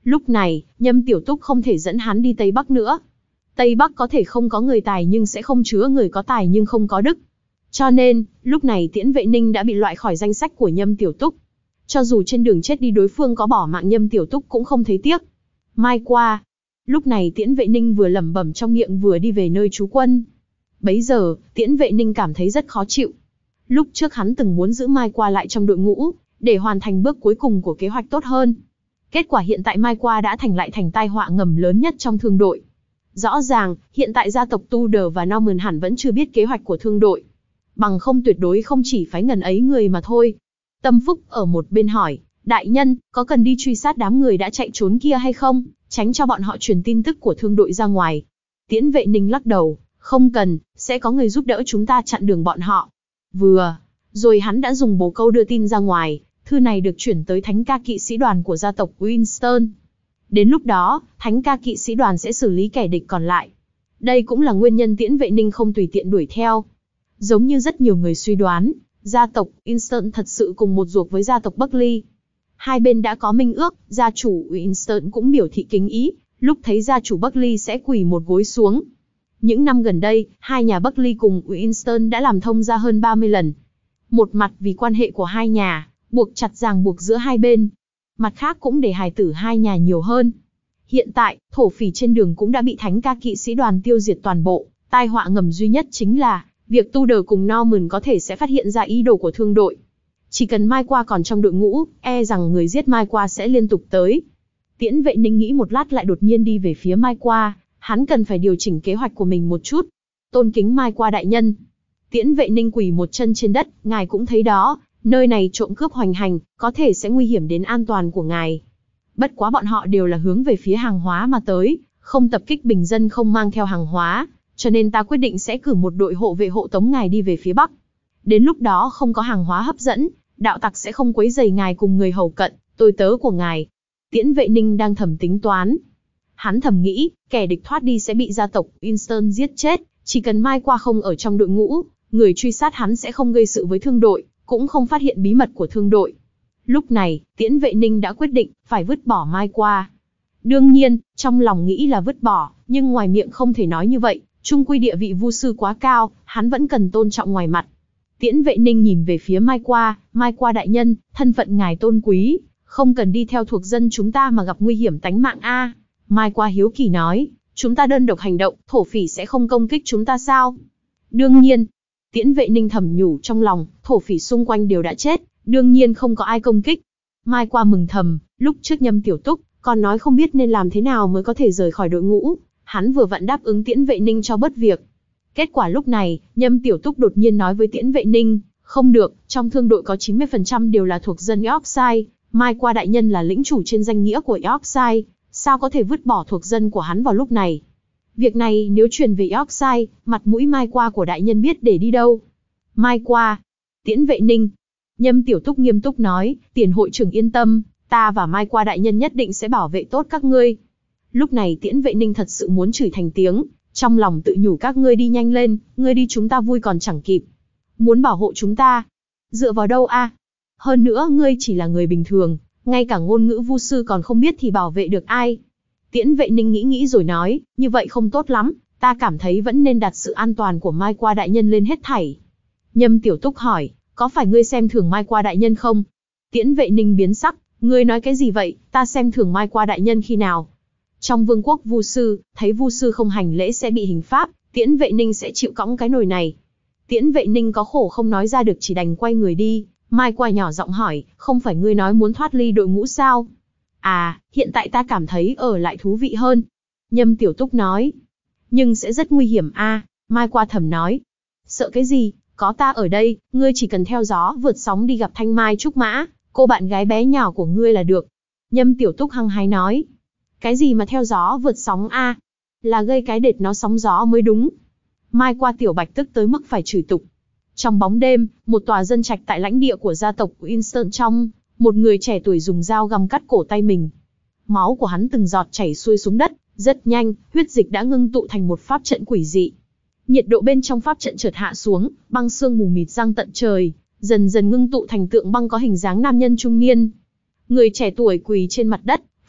Lúc này, Nhâm Tiểu Túc không thể dẫn hắn đi Tây Bắc nữa. Tây Bắc có thể không có người tài nhưng sẽ không chứa người có tài nhưng không có đức. Cho nên, lúc này Tiễn Vệ Ninh đã bị loại khỏi danh sách của Nhâm Tiểu Túc. Cho dù trên đường chết đi đối phương có bỏ mạng Nhâm Tiểu Túc cũng không thấy tiếc. Mai qua. Lúc này Tiễn Vệ Ninh vừa lẩm bẩm trong miệng vừa đi về nơi trú quân. Bấy giờ, Tiễn Vệ Ninh cảm thấy rất khó chịu. Lúc trước hắn từng muốn giữ Mai qua lại trong đội ngũ, để hoàn thành bước cuối cùng của kế hoạch tốt hơn. Kết quả hiện tại Mai qua đã thành lại thành tai họa ngầm lớn nhất trong thương đội. Rõ ràng, hiện tại gia tộc Tudor và Norman hẳn vẫn chưa biết kế hoạch của thương đội. Bằng không tuyệt đối không chỉ phái ngần ấy người mà thôi. Tâm Phúc ở một bên hỏi, đại nhân, có cần đi truy sát đám người đã chạy trốn kia hay không, tránh cho bọn họ truyền tin tức của thương đội ra ngoài. Tiễn Vệ Ninh lắc đầu, không cần, sẽ có người giúp đỡ chúng ta chặn đường bọn họ. Vừa, rồi hắn đã dùng bồ câu đưa tin ra ngoài, thư này được chuyển tới thánh ca kỵ sĩ đoàn của gia tộc Winston. Đến lúc đó, thánh ca kỵ sĩ đoàn sẽ xử lý kẻ địch còn lại. Đây cũng là nguyên nhân Tiễn Vệ Ninh không tùy tiện đuổi theo. Giống như rất nhiều người suy đoán, gia tộc Winston thật sự cùng một ruột với gia tộc Buckley. Hai bên đã có minh ước, gia chủ Winston cũng biểu thị kính ý, lúc thấy gia chủ Buckley sẽ quỳ một gối xuống. Những năm gần đây, hai nhà Buckley cùng Winston đã làm thông gia hơn ba mươi lần. Một mặt vì quan hệ của hai nhà, buộc chặt ràng buộc giữa hai bên. Mặt khác cũng để hài tử hai nhà nhiều hơn. Hiện tại, thổ phỉ trên đường cũng đã bị thánh ca kỵ sĩ đoàn tiêu diệt toàn bộ. Tai họa ngầm duy nhất chính là, việc Tudor cùng Norman có thể sẽ phát hiện ra ý đồ của thương đội. Chỉ cần Mai qua còn trong đội ngũ, e rằng người giết Mai qua sẽ liên tục tới. Tiễn Vệ Ninh nghĩ một lát lại đột nhiên đi về phía Mai qua, hắn cần phải điều chỉnh kế hoạch của mình một chút. Tôn kính Mai qua đại nhân. Tiễn Vệ Ninh quỳ một chân trên đất, ngài cũng thấy đó, nơi này trộm cướp hoành hành, có thể sẽ nguy hiểm đến an toàn của ngài. Bất quá bọn họ đều là hướng về phía hàng hóa mà tới, không tập kích bình dân không mang theo hàng hóa, cho nên ta quyết định sẽ cử một đội hộ vệ hộ tống ngài đi về phía Bắc. Đến lúc đó không có hàng hóa hấp dẫn, đạo tặc sẽ không quấy rầy ngài cùng người hầu cận, tôi tớ của ngài. Tiễn Vệ Ninh đang thầm tính toán. Hắn thầm nghĩ, kẻ địch thoát đi sẽ bị gia tộc Winston giết chết, chỉ cần Mai qua không ở trong đội ngũ, người truy sát hắn sẽ không gây sự với thương đội, cũng không phát hiện bí mật của thương đội. Lúc này, Tiễn Vệ Ninh đã quyết định, phải vứt bỏ Mai qua. Đương nhiên, trong lòng nghĩ là vứt bỏ, nhưng ngoài miệng không thể nói như vậy, chung quy địa vị vu sư quá cao, hắn vẫn cần tôn trọng ngoài mặt. Tiễn Vệ Ninh nhìn về phía Mai qua, Mai qua đại nhân, thân phận ngài tôn quý, không cần đi theo thuộc dân chúng ta mà gặp nguy hiểm tánh mạng a. Mai qua hiếu kỳ nói, chúng ta đơn độc hành động, thổ phỉ sẽ không công kích chúng ta sao? Đương nhiên. Tiễn Vệ Ninh thầm nhủ trong lòng, thổ phỉ xung quanh đều đã chết, đương nhiên không có ai công kích. Mai qua mừng thầm, lúc trước Nhâm Tiểu Túc còn nói không biết nên làm thế nào mới có thể rời khỏi đội ngũ, hắn vừa vặn đáp ứng Tiễn Vệ Ninh cho bớt việc. Kết quả lúc này, Nhâm Tiểu Túc đột nhiên nói với Tiễn Vệ Ninh, không được, trong thương đội có chín mươi phần trăm đều là thuộc dân Yorkshire, Mai qua đại nhân là lĩnh chủ trên danh nghĩa của Yorkshire, sao có thể vứt bỏ thuộc dân của hắn vào lúc này? Việc này nếu truyền về Yorkshire, mặt mũi Mai qua của đại nhân biết để đi đâu? Mai qua. Tiễn Vệ Ninh. Nhâm Tiểu Túc nghiêm túc nói, tiền hội trưởng yên tâm, ta và Mai qua đại nhân nhất định sẽ bảo vệ tốt các ngươi. Lúc này Tiễn Vệ Ninh thật sự muốn chửi thành tiếng, trong lòng tự nhủ các ngươi đi nhanh lên, ngươi đi chúng ta vui còn chẳng kịp. Muốn bảo hộ chúng ta? Dựa vào đâu a? Hơn nữa ngươi chỉ là người bình thường, ngay cả ngôn ngữ vu sư còn không biết thì bảo vệ được ai? Tiễn Vệ Ninh nghĩ nghĩ rồi nói, như vậy không tốt lắm, ta cảm thấy vẫn nên đặt sự an toàn của Mai qua đại nhân lên hết thảy. Nhâm Tiểu Túc hỏi, có phải ngươi xem thường Mai qua đại nhân không? Tiễn Vệ Ninh biến sắc, ngươi nói cái gì vậy, ta xem thường Mai qua đại nhân khi nào? Trong vương quốc vu sư, thấy vu sư không hành lễ sẽ bị hình pháp, Tiễn Vệ Ninh sẽ chịu cõng cái nồi này. Tiễn Vệ Ninh có khổ không nói ra được chỉ đành quay người đi. Mai qua nhỏ giọng hỏi, không phải ngươi nói muốn thoát ly đội ngũ sao? À, hiện tại ta cảm thấy ở lại thú vị hơn. Nhâm Tiểu Túc nói. Nhưng sẽ rất nguy hiểm a. Mai qua thầm nói. Sợ cái gì, có ta ở đây, ngươi chỉ cần theo gió vượt sóng đi gặp Thanh Mai Trúc Mã, cô bạn gái bé nhỏ của ngươi là được. Nhâm Tiểu Túc hăng hái nói. Cái gì mà theo gió vượt sóng a? Là gây cái đệt nó sóng gió mới đúng. Mai qua tiểu bạch tức tới mức phải chửi tục. Trong bóng đêm, một tòa dân trạch tại lãnh địa của gia tộc Winston trong, một người trẻ tuổi dùng dao găm cắt cổ tay mình. Máu của hắn từng giọt chảy xuôi xuống đất, rất nhanh, huyết dịch đã ngưng tụ thành một pháp trận quỷ dị. Nhiệt độ bên trong pháp trận chợt hạ xuống, băng sương mù mịt giăng tận trời, dần dần ngưng tụ thành tượng băng có hình dáng nam nhân trung niên. Người trẻ tuổi quỳ trên mặt đất,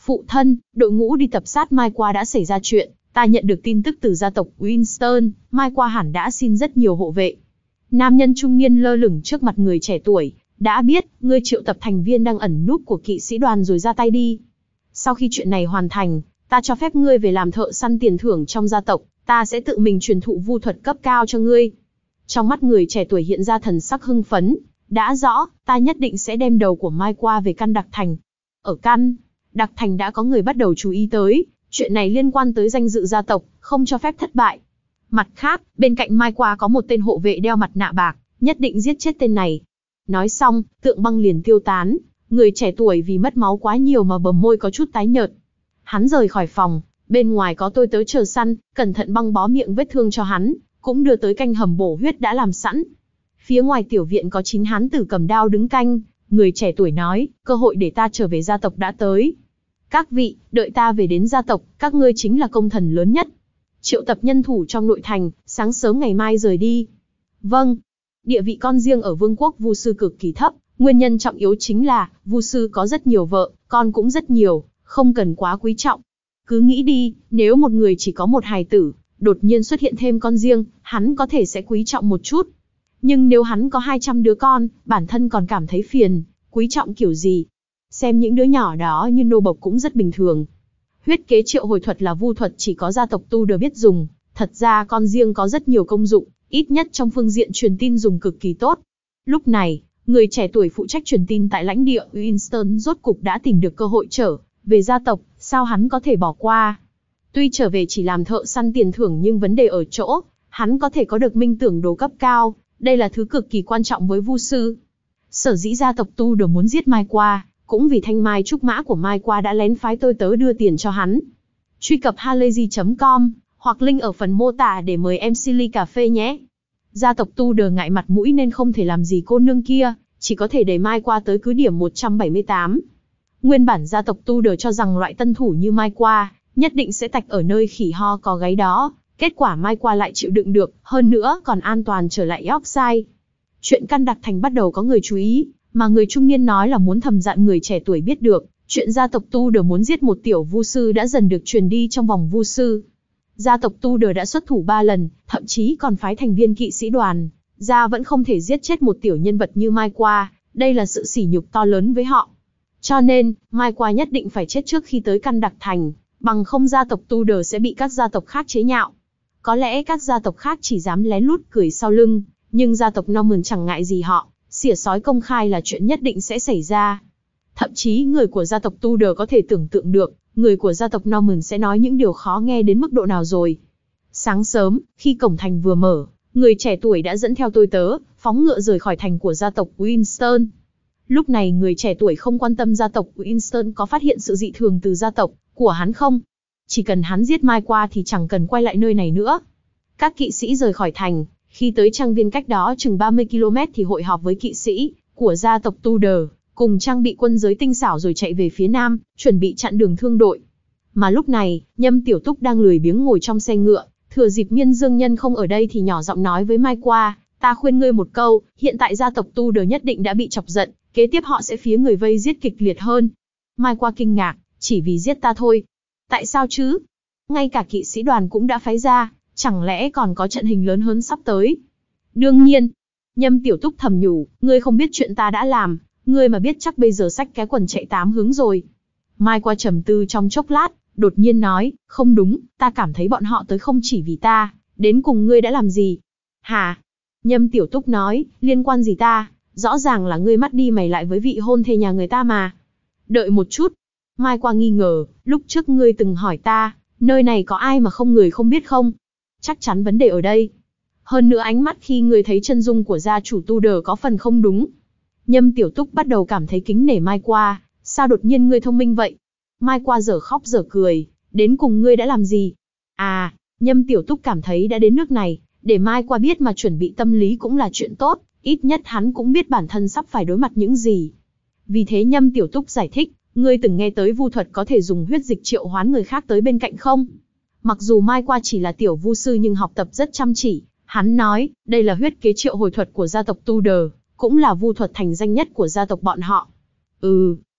Phụ thân, đội ngũ đi tập sát Mai Qua đã xảy ra chuyện, ta nhận được tin tức từ gia tộc Winston, Mai Qua hẳn đã xin rất nhiều hộ vệ. Nam nhân trung niên lơ lửng trước mặt người trẻ tuổi, đã biết, ngươi triệu tập thành viên đang ẩn núp của kỵ sĩ đoàn rồi ra tay đi. Sau khi chuyện này hoàn thành, ta cho phép ngươi về làm thợ săn tiền thưởng trong gia tộc, ta sẽ tự mình truyền thụ vu thuật cấp cao cho ngươi. Trong mắt người trẻ tuổi hiện ra thần sắc hưng phấn, đã rõ, ta nhất định sẽ đem đầu của Mai Qua về căn Đặc Thành. Ở căn Đặc Thành đã có người bắt đầu chú ý tới, chuyện này liên quan tới danh dự gia tộc, không cho phép thất bại. Mặt khác, bên cạnh Mai Qua có một tên hộ vệ đeo mặt nạ bạc, nhất định giết chết tên này. Nói xong, tượng băng liền tiêu tán, người trẻ tuổi vì mất máu quá nhiều mà bờ môi có chút tái nhợt. Hắn rời khỏi phòng, bên ngoài có tôi tớ chờ săn, cẩn thận băng bó miệng vết thương cho hắn, cũng đưa tới canh hầm bổ huyết đã làm sẵn. Phía ngoài tiểu viện có chín hán tử cầm đao đứng canh, người trẻ tuổi nói, cơ hội để ta trở về gia tộc đã tới. Các vị, đợi ta về đến gia tộc, các ngươi chính là công thần lớn nhất. Triệu tập nhân thủ trong nội thành, sáng sớm ngày mai rời đi. Vâng. Địa vị con riêng ở vương quốc Vu sư cực kỳ thấp, nguyên nhân trọng yếu chính là, Vu sư có rất nhiều vợ, con cũng rất nhiều, không cần quá quý trọng. Cứ nghĩ đi, nếu một người chỉ có một hài tử, đột nhiên xuất hiện thêm con riêng, hắn có thể sẽ quý trọng một chút. Nhưng nếu hắn có hai trăm đứa con, bản thân còn cảm thấy phiền, quý trọng kiểu gì? Xem những đứa nhỏ đó như nô bộc cũng rất bình thường. Huyết kế triệu hồi thuật là vu thuật chỉ có gia tộc tu đều biết dùng, thật ra con riêng có rất nhiều công dụng, ít nhất trong phương diện truyền tin dùng cực kỳ tốt. Lúc này, người trẻ tuổi phụ trách truyền tin tại lãnh địa Winston rốt cục đã tìm được cơ hội trở về gia tộc, sao hắn có thể bỏ qua? Tuy trở về chỉ làm thợ săn tiền thưởng nhưng vấn đề ở chỗ, hắn có thể có được minh tưởng đồ cấp cao, đây là thứ cực kỳ quan trọng với Vu sư. Sở dĩ gia tộc tu đều muốn giết Mai Qua, cũng vì thanh mai trúc mã của Mai Qua đã lén phái tôi tớ đưa tiền cho hắn. Truy cập halayzi chấm com hoặc link ở phần mô tả để mời em xê ly cà phê nhé. Gia tộc tu đờ ngại mặt mũi nên không thể làm gì cô nương kia, chỉ có thể đẩy Mai Qua tới cứ điểm một trăm bảy mươi tám. Nguyên bản gia tộc tu đờ cho rằng loại tân thủ như Mai Qua nhất định sẽ tạch ở nơi khỉ ho có gáy đó, kết quả Mai Qua lại chịu đựng được, hơn nữa còn an toàn trở lại Yorkshire. Chuyện căn Đặc Thành bắt đầu có người chú ý, mà người trung niên nói là muốn thầm dặn người trẻ tuổi biết được, chuyện gia tộc tu đờ muốn giết một tiểu vu sư đã dần được truyền đi trong vòng vu sư. Gia tộc tu đờ đã xuất thủ ba lần, thậm chí còn phái thành viên kỵ sĩ đoàn, ra vẫn không thể giết chết một tiểu nhân vật như Mai Qua, đây là sự sỉ nhục to lớn với họ. Cho nên, Mai Qua nhất định phải chết trước khi tới căn Đặc Thành, bằng không gia tộc tu đờ sẽ bị các gia tộc khác chế nhạo. Có lẽ các gia tộc khác chỉ dám lén lút cười sau lưng, nhưng gia tộc Norman chẳng ngại gì họ, xỉa sói công khai là chuyện nhất định sẽ xảy ra. Thậm chí người của gia tộc Tudor có thể tưởng tượng được, người của gia tộc Norman sẽ nói những điều khó nghe đến mức độ nào rồi. Sáng sớm, khi cổng thành vừa mở, người trẻ tuổi đã dẫn theo tôi tớ, phóng ngựa rời khỏi thành của gia tộc Winston. Lúc này người trẻ tuổi không quan tâm gia tộc Winston có phát hiện sự dị thường từ gia tộc của hắn không. Chỉ cần hắn giết Mai Qua thì chẳng cần quay lại nơi này nữa. Các kỵ sĩ rời khỏi thành, khi tới trang viên cách đó chừng ba mươi ki lô mét thì hội họp với kỵ sĩ của gia tộc Tudor, cùng trang bị quân giới tinh xảo rồi chạy về phía nam, chuẩn bị chặn đường thương đội. Mà lúc này, Nhâm Tiểu Túc đang lười biếng ngồi trong xe ngựa, thừa dịp Miên Dương Nhân không ở đây thì nhỏ giọng nói với Mai Qua, ta khuyên ngươi một câu, hiện tại gia tộc Tudor nhất định đã bị chọc giận, kế tiếp họ sẽ phía người vây giết kịch liệt hơn. Mai Qua kinh ngạc, chỉ vì giết ta thôi. Tại sao chứ? Ngay cả kỵ sĩ đoàn cũng đã phái ra, chẳng lẽ còn có trận hình lớn hơn sắp tới? Đương nhiên. Nhâm Tiểu Túc thầm nhủ, ngươi không biết chuyện ta đã làm, ngươi mà biết chắc bây giờ xách cái quần chạy tám hướng rồi. Mai Qua trầm tư trong chốc lát, đột nhiên nói, không đúng, ta cảm thấy bọn họ tới không chỉ vì ta, đến cùng ngươi đã làm gì? Hả? Nhâm Tiểu Túc nói, liên quan gì ta? Rõ ràng là ngươi mắt đi mày lại với vị hôn thê nhà người ta mà. Đợi một chút. Mai Qua nghi ngờ, lúc trước ngươi từng hỏi ta, nơi này có ai mà không người không biết không? Chắc chắn vấn đề ở đây. Hơn nữa ánh mắt khi ngươi thấy chân dung của gia chủ Tudor có phần không đúng. Nhâm Tiểu Túc bắt đầu cảm thấy kính nể Mai Qua, sao đột nhiên ngươi thông minh vậy? Mai Qua dở khóc dở cười, đến cùng ngươi đã làm gì? À, Nhâm Tiểu Túc cảm thấy đã đến nước này, để Mai Qua biết mà chuẩn bị tâm lý cũng là chuyện tốt, ít nhất hắn cũng biết bản thân sắp phải đối mặt những gì. Vì thế Nhâm Tiểu Túc giải thích, ngươi từng nghe tới vu thuật có thể dùng huyết dịch triệu hoán người khác tới bên cạnh không? Mặc dù Mai Qua chỉ là tiểu vu sư nhưng học tập rất chăm chỉ, hắn nói, đây là huyết kế triệu hồi thuật của gia tộc Tudor, cũng là vu thuật thành danh nhất của gia tộc bọn họ. Ừ,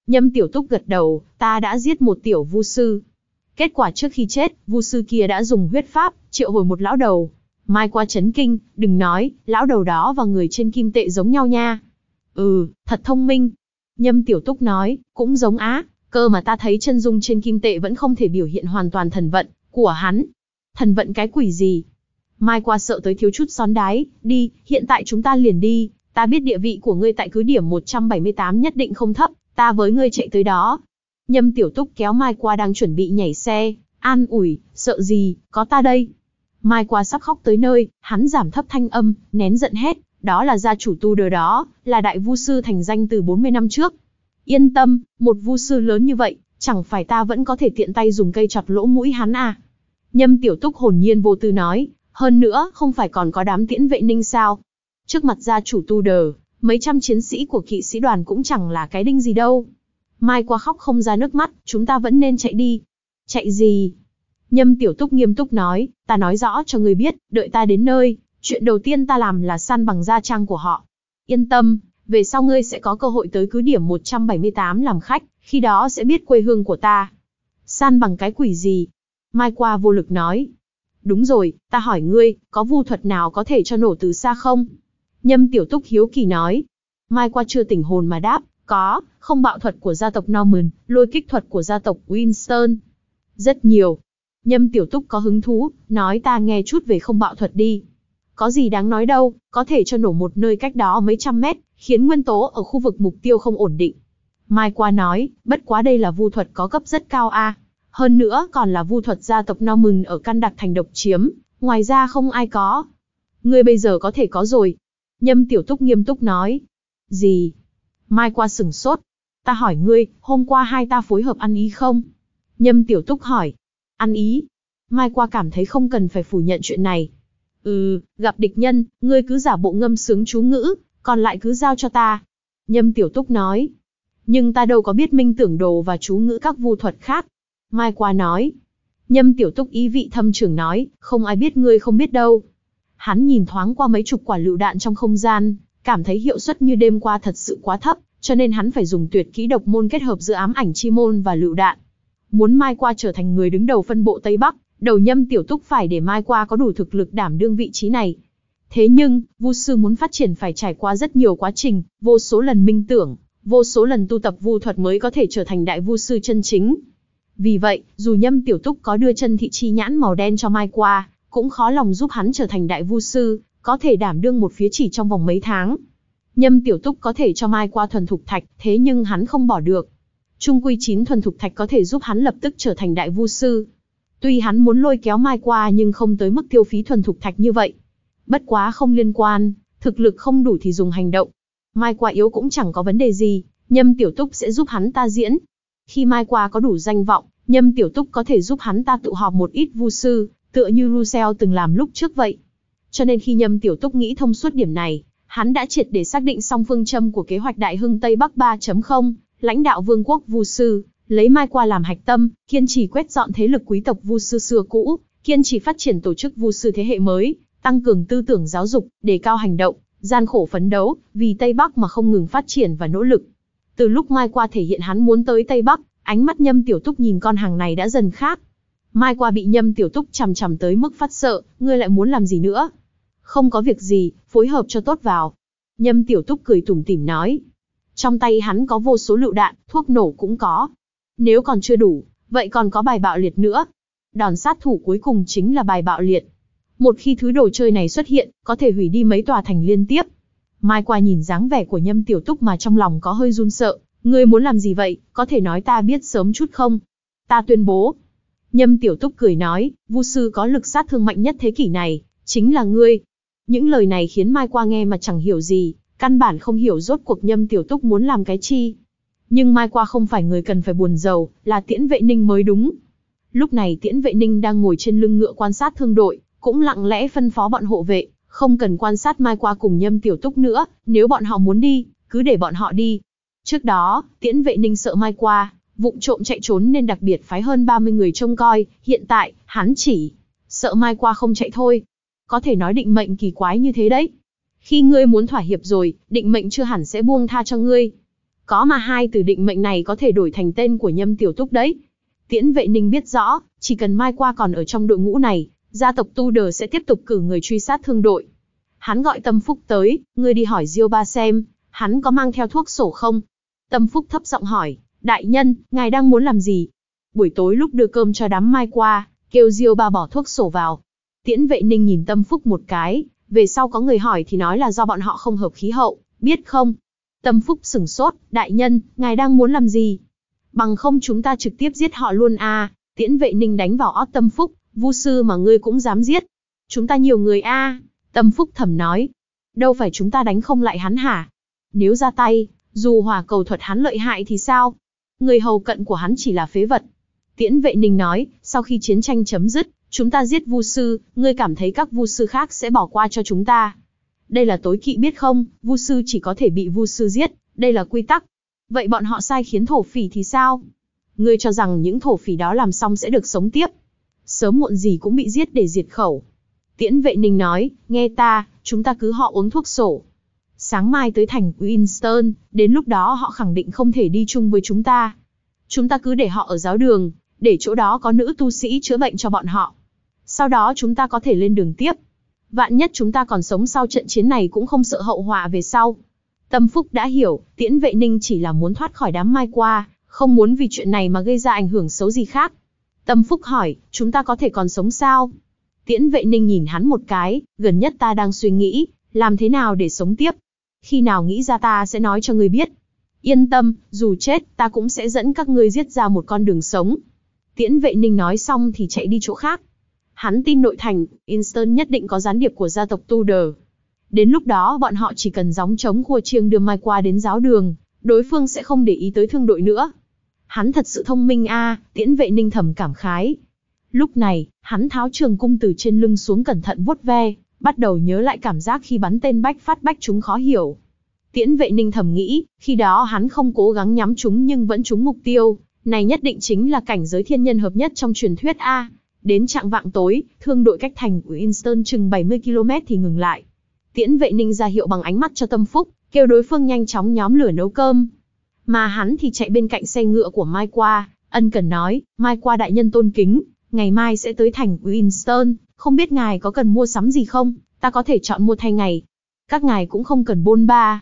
Nhâm Tiểu Túc gật đầu, ta đã giết một tiểu vu sư. Kết quả trước khi chết, vu sư kia đã dùng huyết pháp, triệu hồi một lão đầu. Mai Qua chấn kinh, đừng nói, lão đầu đó và người trên kim tệ giống nhau nha. Ừ, thật thông minh. Nhâm Tiểu Túc nói, cũng giống á, cơ mà ta thấy chân dung trên kim tệ vẫn không thể biểu hiện hoàn toàn thần vận của hắn. Thần vận cái quỷ gì? Mai Qua sợ tới thiếu chút xón đái, đi, hiện tại chúng ta liền đi, ta biết địa vị của ngươi tại cứ điểm một trăm bảy mươi tám nhất định không thấp, ta với ngươi chạy tới đó. Nhâm Tiểu Túc kéo Mai Qua đang chuẩn bị nhảy xe, an ủi, sợ gì, có ta đây. Mai Qua sắp khóc tới nơi, hắn giảm thấp thanh âm, nén giận hét, đó là gia chủ tu đờ đó, là đại vu sư thành danh từ bốn mươi năm trước. Yên tâm, một vu sư lớn như vậy, chẳng phải ta vẫn có thể tiện tay dùng cây chọt lỗ mũi hắn à. Nhâm Tiểu Túc hồn nhiên vô tư nói, hơn nữa, không phải còn có đám tiễn vệ ninh sao. Trước mặt gia chủ tu đờ, mấy trăm chiến sĩ của kỵ sĩ đoàn cũng chẳng là cái đinh gì đâu. Mai Qua khóc không ra nước mắt, chúng ta vẫn nên chạy đi. Chạy gì? Nhâm Tiểu Túc nghiêm túc nói, ta nói rõ cho ngươi biết, đợi ta đến nơi, chuyện đầu tiên ta làm là san bằng gia trang của họ. Yên tâm, về sau ngươi sẽ có cơ hội tới cứ điểm một trăm bảy mươi tám làm khách, khi đó sẽ biết quê hương của ta. San bằng cái quỷ gì? Mai Qua vô lực nói. Đúng rồi, ta hỏi ngươi, có vu thuật nào có thể cho nổ từ xa không? Nhâm Tiểu Túc hiếu kỳ nói. Mai Qua chưa tỉnh hồn mà đáp, có, không bạo thuật của gia tộc Norman, lôi kích thuật của gia tộc Winston. Rất nhiều. Nhâm Tiểu Túc có hứng thú, nói ta nghe chút về không bạo thuật đi. Có gì đáng nói đâu, có thể cho nổ một nơi cách đó mấy trăm mét, khiến nguyên tố ở khu vực mục tiêu không ổn định. Mai Qua nói, bất quá đây là vu thuật có cấp rất cao a. Hơn nữa còn là vu thuật gia tộc Norman ở căn đặc thành độc chiếm, ngoài ra không ai có. Ngươi bây giờ có thể có rồi. Nhâm Tiểu Túc nghiêm túc nói. Gì? Mai Qua sửng sốt. Ta hỏi ngươi, hôm qua hai ta phối hợp ăn ý không? Nhâm Tiểu Túc hỏi. Ăn ý? Mai Qua cảm thấy không cần phải phủ nhận chuyện này. Ừ, gặp địch nhân, ngươi cứ giả bộ ngâm sướng chú ngữ, còn lại cứ giao cho ta. Nhâm Tiểu Túc nói. Nhưng ta đâu có biết minh tưởng đồ và chú ngữ các vu thuật khác. Mai Qua nói. Nhâm Tiểu Túc ý vị thâm trường nói, không ai biết ngươi không biết đâu. Hắn nhìn thoáng qua mấy chục quả lựu đạn trong không gian, cảm thấy hiệu suất như đêm qua thật sự quá thấp, cho nên hắn phải dùng tuyệt kỹ độc môn kết hợp giữa ám ảnh chi môn và lựu đạn. Muốn Mai Qua trở thành người đứng đầu phân bộ Tây Bắc, đầu Nhâm Tiểu Túc phải để Mai Qua có đủ thực lực đảm đương vị trí này. Thế nhưng, vu sư muốn phát triển phải trải qua rất nhiều quá trình, vô số lần minh tưởng, vô số lần tu tập vu thuật mới có thể trở thành đại vu sư chân chính. Vì vậy, dù Nhâm Tiểu Túc có đưa chân thị chi nhãn màu đen cho Mai Qua, cũng khó lòng giúp hắn trở thành đại vu sư, có thể đảm đương một phía chỉ trong vòng mấy tháng. Nhâm Tiểu Túc có thể cho Mai Qua thuần thục thạch, thế nhưng hắn không bỏ được. Trung quy chín thuần thục thạch có thể giúp hắn lập tức trở thành đại vu sư. Tuy hắn muốn lôi kéo Mai Qua nhưng không tới mức tiêu phí thuần thục thạch như vậy. Bất quá không liên quan, thực lực không đủ thì dùng hành động. Mai Qua yếu cũng chẳng có vấn đề gì, Nhâm Tiểu Túc sẽ giúp hắn ta diễn. Khi Mai Qua có đủ danh vọng, Nhâm Tiểu Túc có thể giúp hắn ta tụ họp một ít vu sư, tựa như Russell từng làm lúc trước vậy. Cho nên khi Nhâm Tiểu Túc nghĩ thông suốt điểm này, hắn đã triệt để xác định xong phương châm của kế hoạch Đại Hưng Tây Bắc ba chấm không, lãnh đạo vương quốc vu sư, lấy Mai Qua làm hạch tâm, kiên trì quét dọn thế lực quý tộc vu sư xưa cũ, kiên trì phát triển tổ chức vu sư thế hệ mới, tăng cường tư tưởng giáo dục, đề cao hành động, gian khổ phấn đấu, vì Tây Bắc mà không ngừng phát triển và nỗ lực. Từ lúc Mai Qua thể hiện hắn muốn tới Tây Bắc, ánh mắt Nhâm Tiểu Túc nhìn con hàng này đã dần khác. Mai Qua bị Nhâm Tiểu Túc chằm chằm tới mức phát sợ, ngươi lại muốn làm gì nữa? Không có việc gì, phối hợp cho tốt vào. Nhâm Tiểu Túc cười tủm tỉm nói. Trong tay hắn có vô số lựu đạn, thuốc nổ cũng có. Nếu còn chưa đủ, vậy còn có bài bạo liệt nữa. Đòn sát thủ cuối cùng chính là bài bạo liệt. Một khi thứ đồ chơi này xuất hiện, có thể hủy đi mấy tòa thành liên tiếp. Mai Qua nhìn dáng vẻ của Nhâm Tiểu Túc mà trong lòng có hơi run sợ. Ngươi muốn làm gì vậy, có thể nói ta biết sớm chút không? Ta tuyên bố. Nhâm Tiểu Túc cười nói, vu sư có lực sát thương mạnh nhất thế kỷ này, chính là ngươi. Những lời này khiến Mai Qua nghe mà chẳng hiểu gì, căn bản không hiểu rốt cuộc Nhâm Tiểu Túc muốn làm cái chi. Nhưng Mai Qua không phải người cần phải buồn rầu, là Tiễn Vệ Ninh mới đúng. Lúc này Tiễn Vệ Ninh đang ngồi trên lưng ngựa quan sát thương đội, cũng lặng lẽ phân phó bọn hộ vệ, không cần quan sát Mai Qua cùng Nhâm Tiểu Túc nữa, nếu bọn họ muốn đi, cứ để bọn họ đi. Trước đó, Tiễn Vệ Ninh sợ Mai Qua vụng trộm chạy trốn nên đặc biệt phái hơn ba mươi người trông coi, hiện tại, hắn chỉ sợ Mai Qua không chạy thôi. Có thể nói định mệnh kỳ quái như thế đấy. Khi ngươi muốn thỏa hiệp rồi, định mệnh chưa hẳn sẽ buông tha cho ngươi. Có mà hai từ định mệnh này có thể đổi thành tên của Nhâm Tiểu Túc đấy. Tiễn Vệ Ninh biết rõ, chỉ cần Mai Qua còn ở trong đội ngũ này, gia tộc Tudor sẽ tiếp tục cử người truy sát thương đội. Hắn gọi Tâm Phúc tới, ngươi đi hỏi Diêu Ba xem, hắn có mang theo thuốc sổ không? Tâm Phúc thấp giọng hỏi, đại nhân, ngài đang muốn làm gì? Buổi tối lúc đưa cơm cho đám Mai Qua, kêu Diêu Ba bỏ thuốc sổ vào. Tiễn Vệ Ninh nhìn Tâm Phúc một cái, về sau có người hỏi thì nói là do bọn họ không hợp khí hậu, biết không? Tâm Phúc sửng sốt, đại nhân, ngài đang muốn làm gì? Bằng không chúng ta trực tiếp giết họ luôn à? Tiễn Vệ Ninh đánh vào ót Tâm Phúc, vu sư mà ngươi cũng dám giết. Chúng ta nhiều người a. À? Tâm Phúc thầm nói, đâu phải chúng ta đánh không lại hắn hả? Nếu ra tay, dù hỏa cầu thuật hắn lợi hại thì sao? Người hầu cận của hắn chỉ là phế vật. Tiễn Vệ Ninh nói, sau khi chiến tranh chấm dứt, chúng ta giết vu sư, ngươi cảm thấy các vu sư khác sẽ bỏ qua cho chúng ta? Đây là tối kỵ biết không, vu sư chỉ có thể bị vu sư giết, đây là quy tắc. Vậy bọn họ sai khiến thổ phỉ thì sao? Ngươi cho rằng những thổ phỉ đó làm xong sẽ được sống tiếp? Sớm muộn gì cũng bị giết để diệt khẩu. Tiễn Vệ Ninh nói, nghe ta, chúng ta cứ họ uống thuốc sổ. Sáng mai tới thành Winston, đến lúc đó họ khẳng định không thể đi chung với chúng ta. Chúng ta cứ để họ ở giáo đường, để chỗ đó có nữ tu sĩ chữa bệnh cho bọn họ. Sau đó chúng ta có thể lên đường tiếp. Vạn nhất chúng ta còn sống sau trận chiến này cũng không sợ hậu họa về sau. Tâm Phúc đã hiểu, Tiễn Vệ Ninh chỉ là muốn thoát khỏi đám Mai Qua, không muốn vì chuyện này mà gây ra ảnh hưởng xấu gì khác. Tâm Phúc hỏi, chúng ta có thể còn sống sao? Tiễn Vệ Ninh nhìn hắn một cái, gần nhất ta đang suy nghĩ, làm thế nào để sống tiếp. Khi nào nghĩ ra ta sẽ nói cho ngươi biết. Yên tâm, dù chết, ta cũng sẽ dẫn các ngươi giết ra một con đường sống. Tiễn Vệ Ninh nói xong thì chạy đi chỗ khác. Hắn tin nội thành, Winston nhất định có gián điệp của gia tộc Tudor. Đến lúc đó bọn họ chỉ cần gióng trống khua chiêng đưa Mai Qua đến giáo đường, đối phương sẽ không để ý tới thương đội nữa. Hắn thật sự thông minh a, à, Tiễn Vệ Ninh thầm cảm khái. Lúc này, hắn tháo trường cung từ trên lưng xuống cẩn thận vuốt ve, bắt đầu nhớ lại cảm giác khi bắn tên bách phát bách trúng khó hiểu. Tiễn Vệ Ninh thầm nghĩ, khi đó hắn không cố gắng nhắm trúng nhưng vẫn trúng mục tiêu, này nhất định chính là cảnh giới thiên nhân hợp nhất trong truyền thuyết a. Đến chạng vạng tối, thương đội cách thành Winston chừng bảy mươi ki lô mét thì ngừng lại. Tiễn Vệ Ninh ra hiệu bằng ánh mắt cho Tâm Phúc, kêu đối phương nhanh chóng nhóm lửa nấu cơm. Mà hắn thì chạy bên cạnh xe ngựa của Mai Qua, ân cần nói, Mai Qua đại nhân tôn kính, ngày mai sẽ tới thành Winston, không biết ngài có cần mua sắm gì không, ta có thể chọn mua thay ngày. Các ngài cũng không cần bôn ba.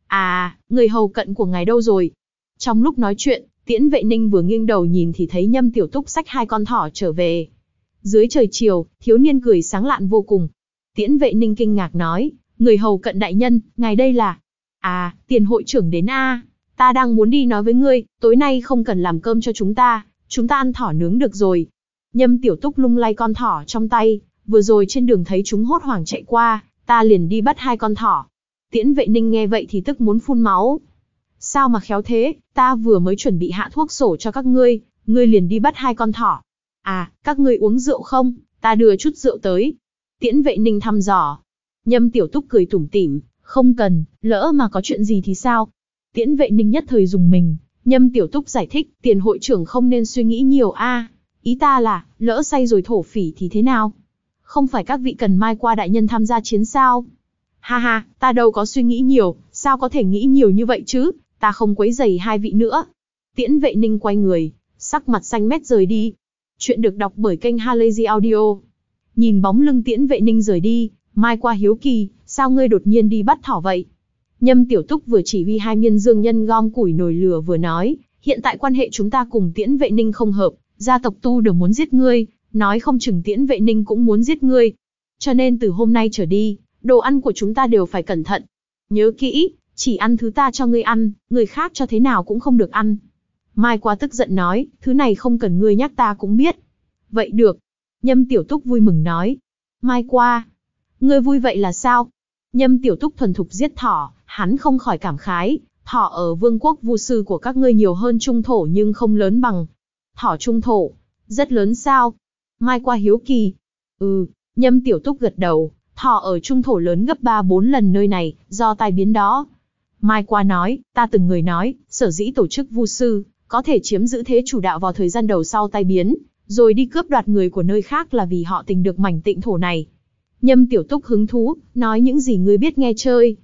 À, người hầu cận của ngài đâu rồi? Trong lúc nói chuyện, Tiễn Vệ Ninh vừa nghiêng đầu nhìn thì thấy Nhâm Tiểu Túc xách hai con thỏ trở về. Dưới trời chiều, thiếu niên cười sáng lạn vô cùng. Tiễn Vệ Ninh kinh ngạc nói, người hầu cận đại nhân, ngài đây là... À, tiền hội trưởng đến a, ta đang muốn đi nói với ngươi, tối nay không cần làm cơm cho chúng ta, chúng ta ăn thỏ nướng được rồi. Nhâm Tiểu Túc lung lay con thỏ trong tay, vừa rồi trên đường thấy chúng hốt hoảng chạy qua, ta liền đi bắt hai con thỏ. Tiễn Vệ Ninh nghe vậy thì tức muốn phun máu. Sao mà khéo thế, ta vừa mới chuẩn bị hạ thuốc sổ cho các ngươi, ngươi liền đi bắt hai con thỏ. À, các ngươi uống rượu không, ta đưa chút rượu tới. Tiễn Vệ Ninh thăm dò. Nhâm Tiểu Túc cười tủm tỉm, không cần, lỡ mà có chuyện gì thì sao. Tiễn Vệ Ninh nhất thời dùng mình, Nhâm Tiểu Túc giải thích, tiền hội trưởng không nên suy nghĩ nhiều a. Ý ta là, lỡ say rồi thổ phỉ thì thế nào? Không phải các vị cần Mai Qua đại nhân tham gia chiến sao? Ha ha, ta đâu có suy nghĩ nhiều, sao có thể nghĩ nhiều như vậy chứ, ta không quấy rầy hai vị nữa. Tiễn Vệ Ninh quay người, sắc mặt xanh mét rời đi. Chuyện được đọc bởi kênh Halazy Audio. Nhìn bóng lưng Tiễn Vệ Ninh rời đi, Mai Qua hiếu kỳ, sao ngươi đột nhiên đi bắt thỏ vậy? Nhâm Tiểu Túc vừa chỉ huy hai miên dương nhân gom củi nồi lửa vừa nói, hiện tại quan hệ chúng ta cùng Tiễn Vệ Ninh không hợp, gia tộc Tu đều muốn giết ngươi, nói không chừng Tiễn Vệ Ninh cũng muốn giết ngươi. Cho nên từ hôm nay trở đi, đồ ăn của chúng ta đều phải cẩn thận. Nhớ kỹ, chỉ ăn thứ ta cho ngươi ăn, người khác cho thế nào cũng không được ăn. Mai Qua tức giận nói, thứ này không cần ngươi nhắc ta cũng biết. Vậy được. Nhâm Tiểu Túc vui mừng nói. Mai Qua, ngươi vui vậy là sao? Nhâm Tiểu Túc thuần thục giết thỏ, hắn không khỏi cảm khái, thỏ ở vương quốc vu sư của các ngươi nhiều hơn trung thổ nhưng không lớn bằng. Thỏ trung thổ, rất lớn sao? Mai Qua hiếu kỳ. Ừ, Nhâm Tiểu Túc gật đầu, thỏ ở trung thổ lớn gấp ba bốn lần nơi này, do tai biến đó. Mai Qua nói, ta từng người nói, sở dĩ tổ chức vu sư, có thể chiếm giữ thế chủ đạo vào thời gian đầu sau tai biến, rồi đi cướp đoạt người của nơi khác là vì họ tình được mảnh tịnh thổ này. Nhâm Tiểu Túc hứng thú, nói những gì ngươi biết nghe chơi.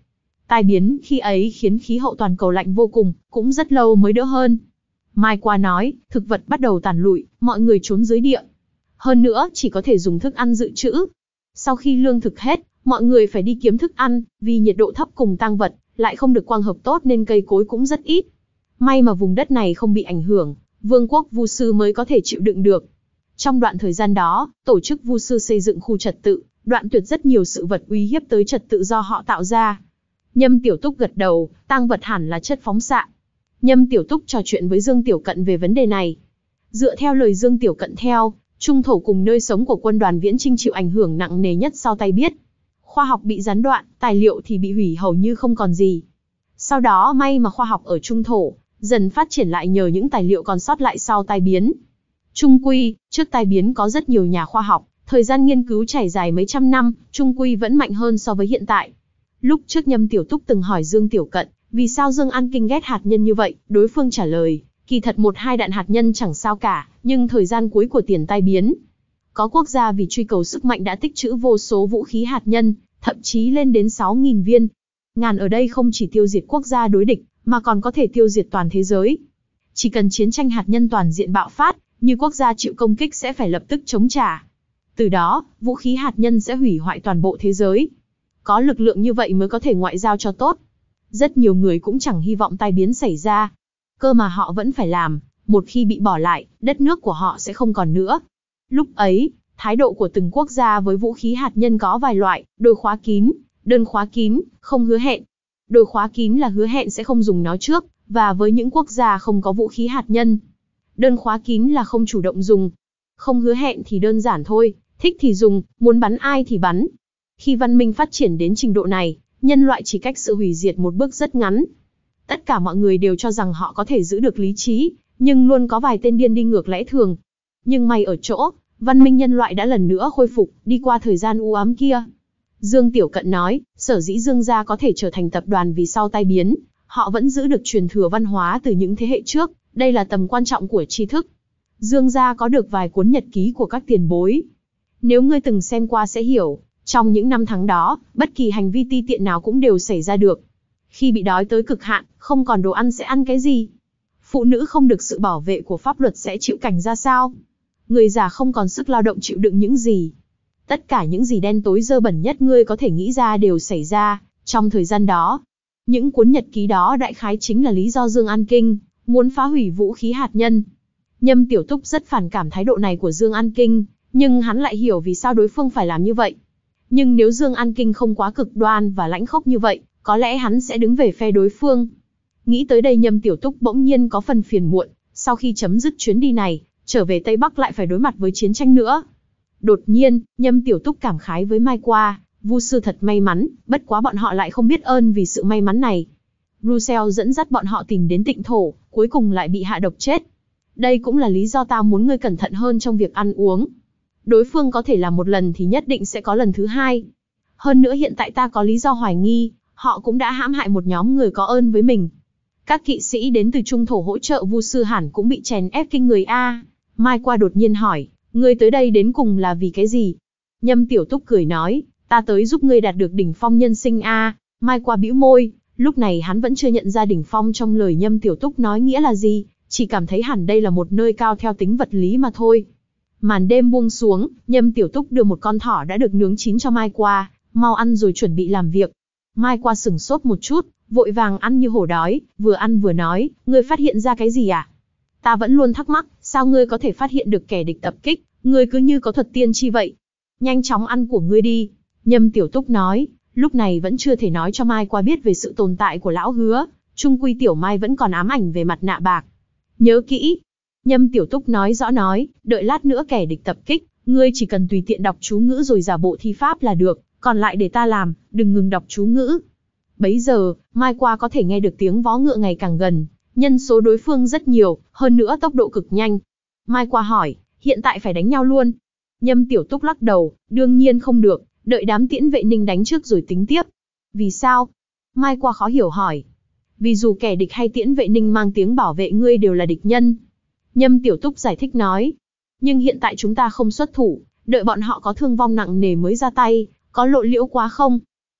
Tai biến khi ấy khiến khí hậu toàn cầu lạnh vô cùng, cũng rất lâu mới đỡ hơn. Mai Qua nói, thực vật bắt đầu tàn lụi, mọi người trốn dưới địa. Hơn nữa, chỉ có thể dùng thức ăn dự trữ. Sau khi lương thực hết, mọi người phải đi kiếm thức ăn, vì nhiệt độ thấp cùng tang vật, lại không được quang hợp tốt nên cây cối cũng rất ít. May mà vùng đất này không bị ảnh hưởng, vương quốc Vu sư mới có thể chịu đựng được. Trong đoạn thời gian đó, tổ chức Vu sư xây dựng khu trật tự, đoạn tuyệt rất nhiều sự vật uy hiếp tới trật tự do họ tạo ra. Nhâm Tiểu Túc gật đầu, tang vật hẳn là chất phóng xạ. Nhâm Tiểu Túc trò chuyện với Dương Tiểu Cận về vấn đề này. Dựa theo lời Dương Tiểu Cận theo, trung thổ cùng nơi sống của quân đoàn Viễn Chinh chịu ảnh hưởng nặng nề nhất sau tai biết. Khoa học bị gián đoạn, tài liệu thì bị hủy hầu như không còn gì. Sau đó may mà khoa học ở trung thổ dần phát triển lại nhờ những tài liệu còn sót lại sau tai biến. Trung quy, trước tai biến có rất nhiều nhà khoa học, thời gian nghiên cứu trải dài mấy trăm năm, trung quy vẫn mạnh hơn so với hiện tại. Lúc trước Nhâm Tiểu Túc từng hỏi Dương Tiểu Cận, vì sao Dương An Kinh ghét hạt nhân như vậy, đối phương trả lời, kỳ thật một hai đạn hạt nhân chẳng sao cả, nhưng thời gian cuối của tiền tai biến. Có quốc gia vì truy cầu sức mạnh đã tích trữ vô số vũ khí hạt nhân, thậm chí lên đến sáu nghìn viên. Ngàn ở đây không chỉ tiêu diệt quốc gia đối địch, mà còn có thể tiêu diệt toàn thế giới. Chỉ cần chiến tranh hạt nhân toàn diện bạo phát, như quốc gia chịu công kích sẽ phải lập tức chống trả. Từ đó, vũ khí hạt nhân sẽ hủy hoại toàn bộ thế giới. Có lực lượng như vậy mới có thể ngoại giao cho tốt. Rất nhiều người cũng chẳng hy vọng tai biến xảy ra. Cơ mà họ vẫn phải làm, một khi bị bỏ lại, đất nước của họ sẽ không còn nữa. Lúc ấy, thái độ của từng quốc gia với vũ khí hạt nhân có vài loại, đôi khóa kín, đơn khóa kín, không hứa hẹn. Đôi khóa kín là hứa hẹn sẽ không dùng nó trước, và với những quốc gia không có vũ khí hạt nhân. Đơn khóa kín là không chủ động dùng. Không hứa hẹn thì đơn giản thôi, thích thì dùng, muốn bắn ai thì bắn. Khi văn minh phát triển đến trình độ này, nhân loại chỉ cách sự hủy diệt một bước rất ngắn. Tất cả mọi người đều cho rằng họ có thể giữ được lý trí, nhưng luôn có vài tên điên đi ngược lẽ thường. Nhưng may ở chỗ, văn minh nhân loại đã lần nữa khôi phục, đi qua thời gian u ám kia. Dương Tiểu Cận nói, sở dĩ Dương gia có thể trở thành tập đoàn vì sau tai biến, họ vẫn giữ được truyền thừa văn hóa từ những thế hệ trước, đây là tầm quan trọng của tri thức. Dương gia có được vài cuốn nhật ký của các tiền bối. Nếu ngươi từng xem qua sẽ hiểu, trong những năm tháng đó, bất kỳ hành vi ti tiện nào cũng đều xảy ra được. Khi bị đói tới cực hạn, không còn đồ ăn sẽ ăn cái gì? Phụ nữ không được sự bảo vệ của pháp luật sẽ chịu cảnh ra sao? Người già không còn sức lao động chịu đựng những gì? Tất cả những gì đen tối dơ bẩn nhất ngươi có thể nghĩ ra đều xảy ra trong thời gian đó. Những cuốn nhật ký đó đại khái chính là lý do Dương An Kinh muốn phá hủy vũ khí hạt nhân. Nhâm Tiểu Túc rất phản cảm thái độ này của Dương An Kinh, nhưng hắn lại hiểu vì sao đối phương phải làm như vậy. Nhưng nếu Dương An Kinh không quá cực đoan và lãnh khốc như vậy, có lẽ hắn sẽ đứng về phe đối phương. Nghĩ tới đây Nhâm Tiểu Túc bỗng nhiên có phần phiền muộn, sau khi chấm dứt chuyến đi này, trở về Tây Bắc lại phải đối mặt với chiến tranh nữa. Đột nhiên, Nhâm Tiểu Túc cảm khái với Mai Qua, Vu sư thật may mắn, bất quá bọn họ lại không biết ơn vì sự may mắn này. Russell dẫn dắt bọn họ tìm đến Tịnh thổ, cuối cùng lại bị hạ độc chết. Đây cũng là lý do ta muốn ngươi cẩn thận hơn trong việc ăn uống. Đối phương có thể làm một lần thì nhất định sẽ có lần thứ hai. Hơn nữa hiện tại ta có lý do hoài nghi, họ cũng đã hãm hại một nhóm người có ơn với mình. Các kỵ sĩ đến từ trung thổ hỗ trợ Vu sư hẳn cũng bị chèn ép kinh người a. Mai Qua đột nhiên hỏi, ngươi tới đây đến cùng là vì cái gì? Nhâm Tiểu Túc cười nói, ta tới giúp ngươi đạt được đỉnh phong nhân sinh a. Mai Qua bĩu môi, lúc này hắn vẫn chưa nhận ra đỉnh phong trong lời Nhâm Tiểu Túc nói nghĩa là gì, chỉ cảm thấy hẳn đây là một nơi cao theo tính vật lý mà thôi. Màn đêm buông xuống, Nhâm Tiểu Túc đưa một con thỏ đã được nướng chín cho Mai Qua, mau ăn rồi chuẩn bị làm việc. Mai Qua sửng sốt một chút, vội vàng ăn như hổ đói, vừa ăn vừa nói, ngươi phát hiện ra cái gì à? Ta vẫn luôn thắc mắc, sao ngươi có thể phát hiện được kẻ địch tập kích, ngươi cứ như có thuật tiên tri vậy. Nhanh chóng ăn của ngươi đi. Nhâm Tiểu Túc nói, lúc này vẫn chưa thể nói cho Mai Qua biết về sự tồn tại của lão Hứa, chung quy Tiểu Mai vẫn còn ám ảnh về mặt nạ bạc. Nhớ kỹ. Nhâm Tiểu Túc nói rõ nói, đợi lát nữa kẻ địch tập kích, ngươi chỉ cần tùy tiện đọc chú ngữ rồi giả bộ thi pháp là được, còn lại để ta làm, đừng ngừng đọc chú ngữ. Bấy giờ, Mai Qua có thể nghe được tiếng vó ngựa ngày càng gần, nhân số đối phương rất nhiều, hơn nữa tốc độ cực nhanh. Mai Qua hỏi, hiện tại phải đánh nhau luôn? Nhâm Tiểu Túc lắc đầu, đương nhiên không được, đợi đám tiễn vệ ninh đánh trước rồi tính tiếp. Vì sao? Mai Qua khó hiểu hỏi. Vì dù kẻ địch hay tiễn vệ ninh mang tiếng bảo vệ ngươi đều là địch nhân. Nhâm Tiểu Túc giải thích nói. Nhưng hiện tại chúng ta không xuất thủ, đợi bọn họ có thương vong nặng nề mới ra tay, có lộ liễu quá không?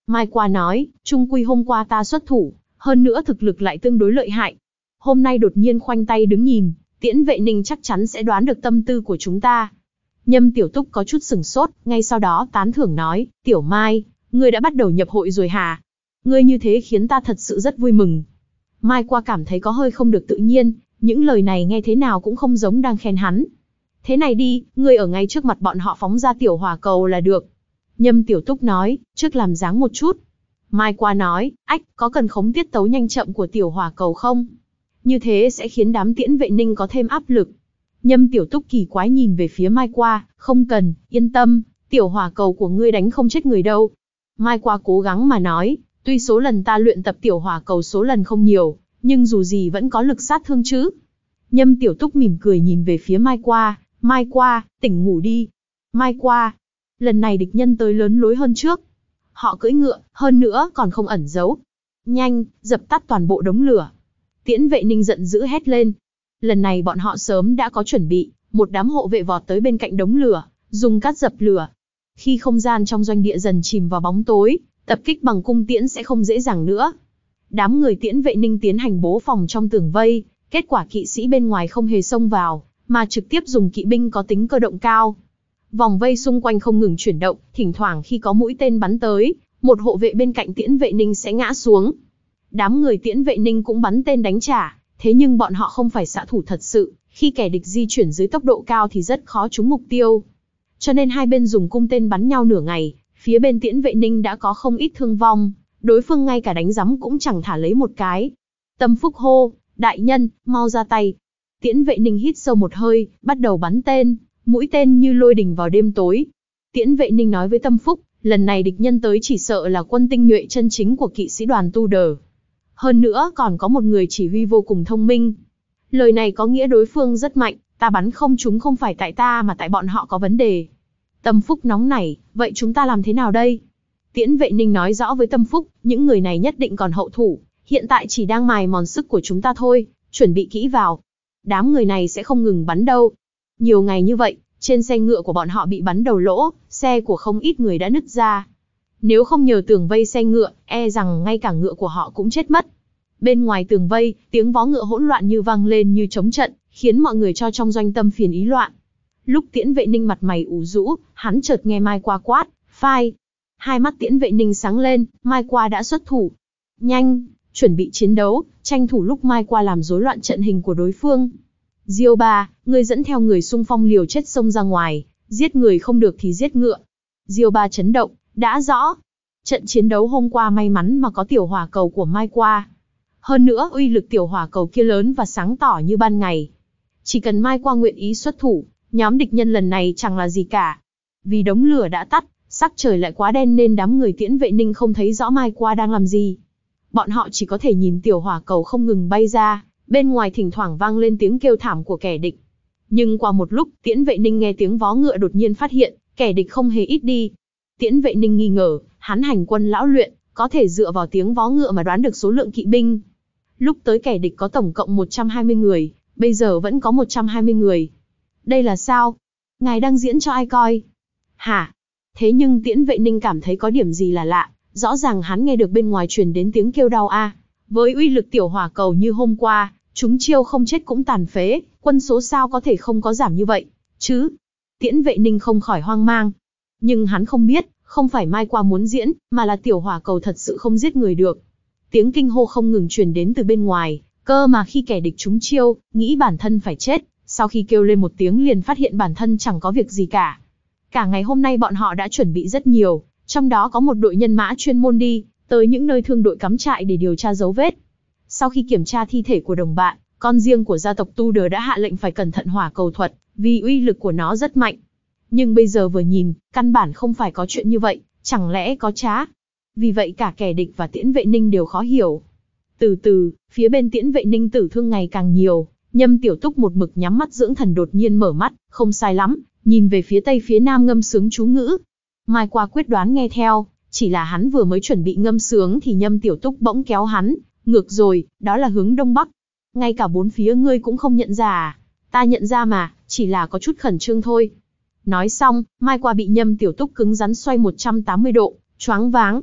Mai Qua nói, chung quy hôm qua ta xuất thủ, hơn nữa thực lực lại tương đối lợi hại. Hôm nay đột nhiên khoanh tay đứng nhìn, Tiễn Vệ Ninh chắc chắn sẽ đoán được tâm tư của chúng ta. Nhâm Tiểu Túc có chút sừng sốt, ngay sau đó tán thưởng nói, Tiểu Mai, ngươi đã bắt đầu nhập hội rồi hả? Ngươi như thế khiến ta thật sự rất vui mừng. Mai Qua cảm thấy có hơi không được tự nhiên, những lời này nghe thế nào cũng không giống đang khen hắn. Thế này đi, ngươi ở ngay trước mặt bọn họ phóng ra tiểu hỏa cầu là được. Nhâm Tiểu Túc nói, trước làm dáng một chút. Mai Qua nói, ách, có cần khống tiết tấu nhanh chậm của tiểu hỏa cầu không? Như thế sẽ khiến đám Tiễn Vệ Ninh có thêm áp lực. Nhâm Tiểu Túc kỳ quái nhìn về phía Mai Qua, không cần, yên tâm, tiểu hỏa cầu của ngươi đánh không chết người đâu. Mai Qua cố gắng mà nói, tuy số lần ta luyện tập tiểu hỏa cầu số lần không nhiều, nhưng dù gì vẫn có lực sát thương chứ. Nhâm Tiểu Túc mỉm cười nhìn về phía Mai Qua, Mai Qua, tỉnh ngủ đi. Mai Qua, lần này địch nhân tới lớn lối hơn trước. Họ cưỡi ngựa, hơn nữa còn không ẩn giấu. Nhanh, dập tắt toàn bộ đống lửa. Tiễn Vệ Ninh giận dữ hét lên. Lần này bọn họ sớm đã có chuẩn bị, một đám hộ vệ vọt tới bên cạnh đống lửa, dùng cát dập lửa. Khi không gian trong doanh địa dần chìm vào bóng tối, tập kích bằng cung tiễn sẽ không dễ dàng nữa. Đám người Tiễn Vệ Ninh tiến hành bố phòng trong tường vây, kết quả kỵ sĩ bên ngoài không hề xông vào, mà trực tiếp dùng kỵ binh có tính cơ động cao. Vòng vây xung quanh không ngừng chuyển động, thỉnh thoảng khi có mũi tên bắn tới, một hộ vệ bên cạnh Tiễn Vệ Ninh sẽ ngã xuống. Đám người Tiễn Vệ Ninh cũng bắn tên đánh trả, thế nhưng bọn họ không phải xạ thủ thật sự, khi kẻ địch di chuyển dưới tốc độ cao thì rất khó trúng mục tiêu. Cho nên hai bên dùng cung tên bắn nhau nửa ngày, phía bên Tiễn Vệ Ninh đã có không ít thương vong, đối phương ngay cả đánh rắm cũng chẳng thả lấy một cái. Tâm Phúc hô, đại nhân, mau ra tay. Tiễn Vệ Ninh hít sâu một hơi, bắt đầu bắn tên, mũi tên như lôi đình vào đêm tối. Tiễn Vệ Ninh nói với Tâm Phúc, lần này địch nhân tới chỉ sợ là quân tinh nhuệ chân chính của kỵ sĩ đoàn Tu Đờ. Hơn nữa còn có một người chỉ huy vô cùng thông minh. Lời này có nghĩa đối phương rất mạnh, ta bắn không trúng không phải tại ta mà tại bọn họ có vấn đề. Tâm Phúc nóng nảy, vậy chúng ta làm thế nào đây? Tiễn Vệ Ninh nói rõ với Tâm Phúc, những người này nhất định còn hậu thủ, hiện tại chỉ đang mài mòn sức của chúng ta thôi, chuẩn bị kỹ vào. Đám người này sẽ không ngừng bắn đâu. Nhiều ngày như vậy, trên xe ngựa của bọn họ bị bắn đầu lỗ, xe của không ít người đã nứt ra. Nếu không nhờ tường vây xe ngựa, e rằng ngay cả ngựa của họ cũng chết mất. Bên ngoài tường vây, tiếng vó ngựa hỗn loạn như vang lên như trống trận, khiến mọi người cho trong doanh tâm phiền ý loạn. Lúc Tiễn Vệ Ninh mặt mày ủ rũ, hắn chợt nghe Mai Qua quát, phai. Hai mắt Tiễn Vệ Ninh sáng lên, Mai Qua đã xuất thủ. Nhanh, chuẩn bị chiến đấu, tranh thủ lúc Mai Qua làm rối loạn trận hình của đối phương. Diêu Ba, ngươi dẫn theo người xung phong liều chết xông ra ngoài, giết người không được thì giết ngựa. Diêu Ba chấn động, đã rõ. Trận chiến đấu hôm qua may mắn mà có tiểu hỏa cầu của Mai Qua. Hơn nữa uy lực tiểu hỏa cầu kia lớn và sáng tỏ như ban ngày. Chỉ cần Mai Qua nguyện ý xuất thủ, nhóm địch nhân lần này chẳng là gì cả. Vì đống lửa đã tắt, sắc trời lại quá đen nên đám người Tiễn Vệ Ninh không thấy rõ Mai Qua đang làm gì. Bọn họ chỉ có thể nhìn tiểu hỏa cầu không ngừng bay ra, bên ngoài thỉnh thoảng vang lên tiếng kêu thảm của kẻ địch. Nhưng qua một lúc, Tiễn Vệ Ninh nghe tiếng vó ngựa đột nhiên phát hiện, kẻ địch không hề ít đi. Tiễn Vệ Ninh nghi ngờ, hắn hành quân lão luyện, có thể dựa vào tiếng vó ngựa mà đoán được số lượng kỵ binh. Lúc tới kẻ địch có tổng cộng một trăm hai mươi người, bây giờ vẫn có một trăm hai mươi người. Đây là sao? Ngài đang diễn cho ai coi? Hả? Thế nhưng Tiễn Vệ Ninh cảm thấy có điểm gì là lạ, rõ ràng hắn nghe được bên ngoài truyền đến tiếng kêu đau a. À. Với uy lực tiểu hỏa cầu như hôm qua, chúng chiêu không chết cũng tàn phế, quân số sao có thể không có giảm như vậy, chứ? Tiễn Vệ Ninh không khỏi hoang mang. Nhưng hắn không biết, không phải Mai Qua muốn diễn, mà là tiểu hỏa cầu thật sự không giết người được. Tiếng kinh hô không ngừng truyền đến từ bên ngoài, cơ mà khi kẻ địch trúng chiêu, nghĩ bản thân phải chết, sau khi kêu lên một tiếng liền phát hiện bản thân chẳng có việc gì cả. Cả ngày hôm nay bọn họ đã chuẩn bị rất nhiều, trong đó có một đội nhân mã chuyên môn đi tới những nơi thương đội cắm trại để điều tra dấu vết. Sau khi kiểm tra thi thể của đồng bạn, con riêng của gia tộc Tu Đờ đã hạ lệnh phải cẩn thận hỏa cầu thuật, vì uy lực của nó rất mạnh. Nhưng bây giờ vừa nhìn, căn bản không phải có chuyện như vậy, chẳng lẽ có trá? Vì vậy cả kẻ địch và Tiễn Vệ Ninh đều khó hiểu. Từ từ, phía bên Tiễn Vệ Ninh tử thương ngày càng nhiều, Nhâm Tiểu Túc một mực nhắm mắt dưỡng thần đột nhiên mở mắt, không sai lắm, nhìn về phía tây phía nam ngâm sướng chú ngữ. Mai Qua quyết đoán nghe theo, chỉ là hắn vừa mới chuẩn bị ngâm sướng thì Nhâm Tiểu Túc bỗng kéo hắn, ngược rồi, đó là hướng đông bắc. Ngay cả bốn phía ngươi cũng không nhận ra à? Ta nhận ra mà, chỉ là có chút khẩn trương thôi. Nói xong, Mai Qua bị Nhâm Tiểu Túc cứng rắn xoay một trăm tám mươi độ, choáng váng.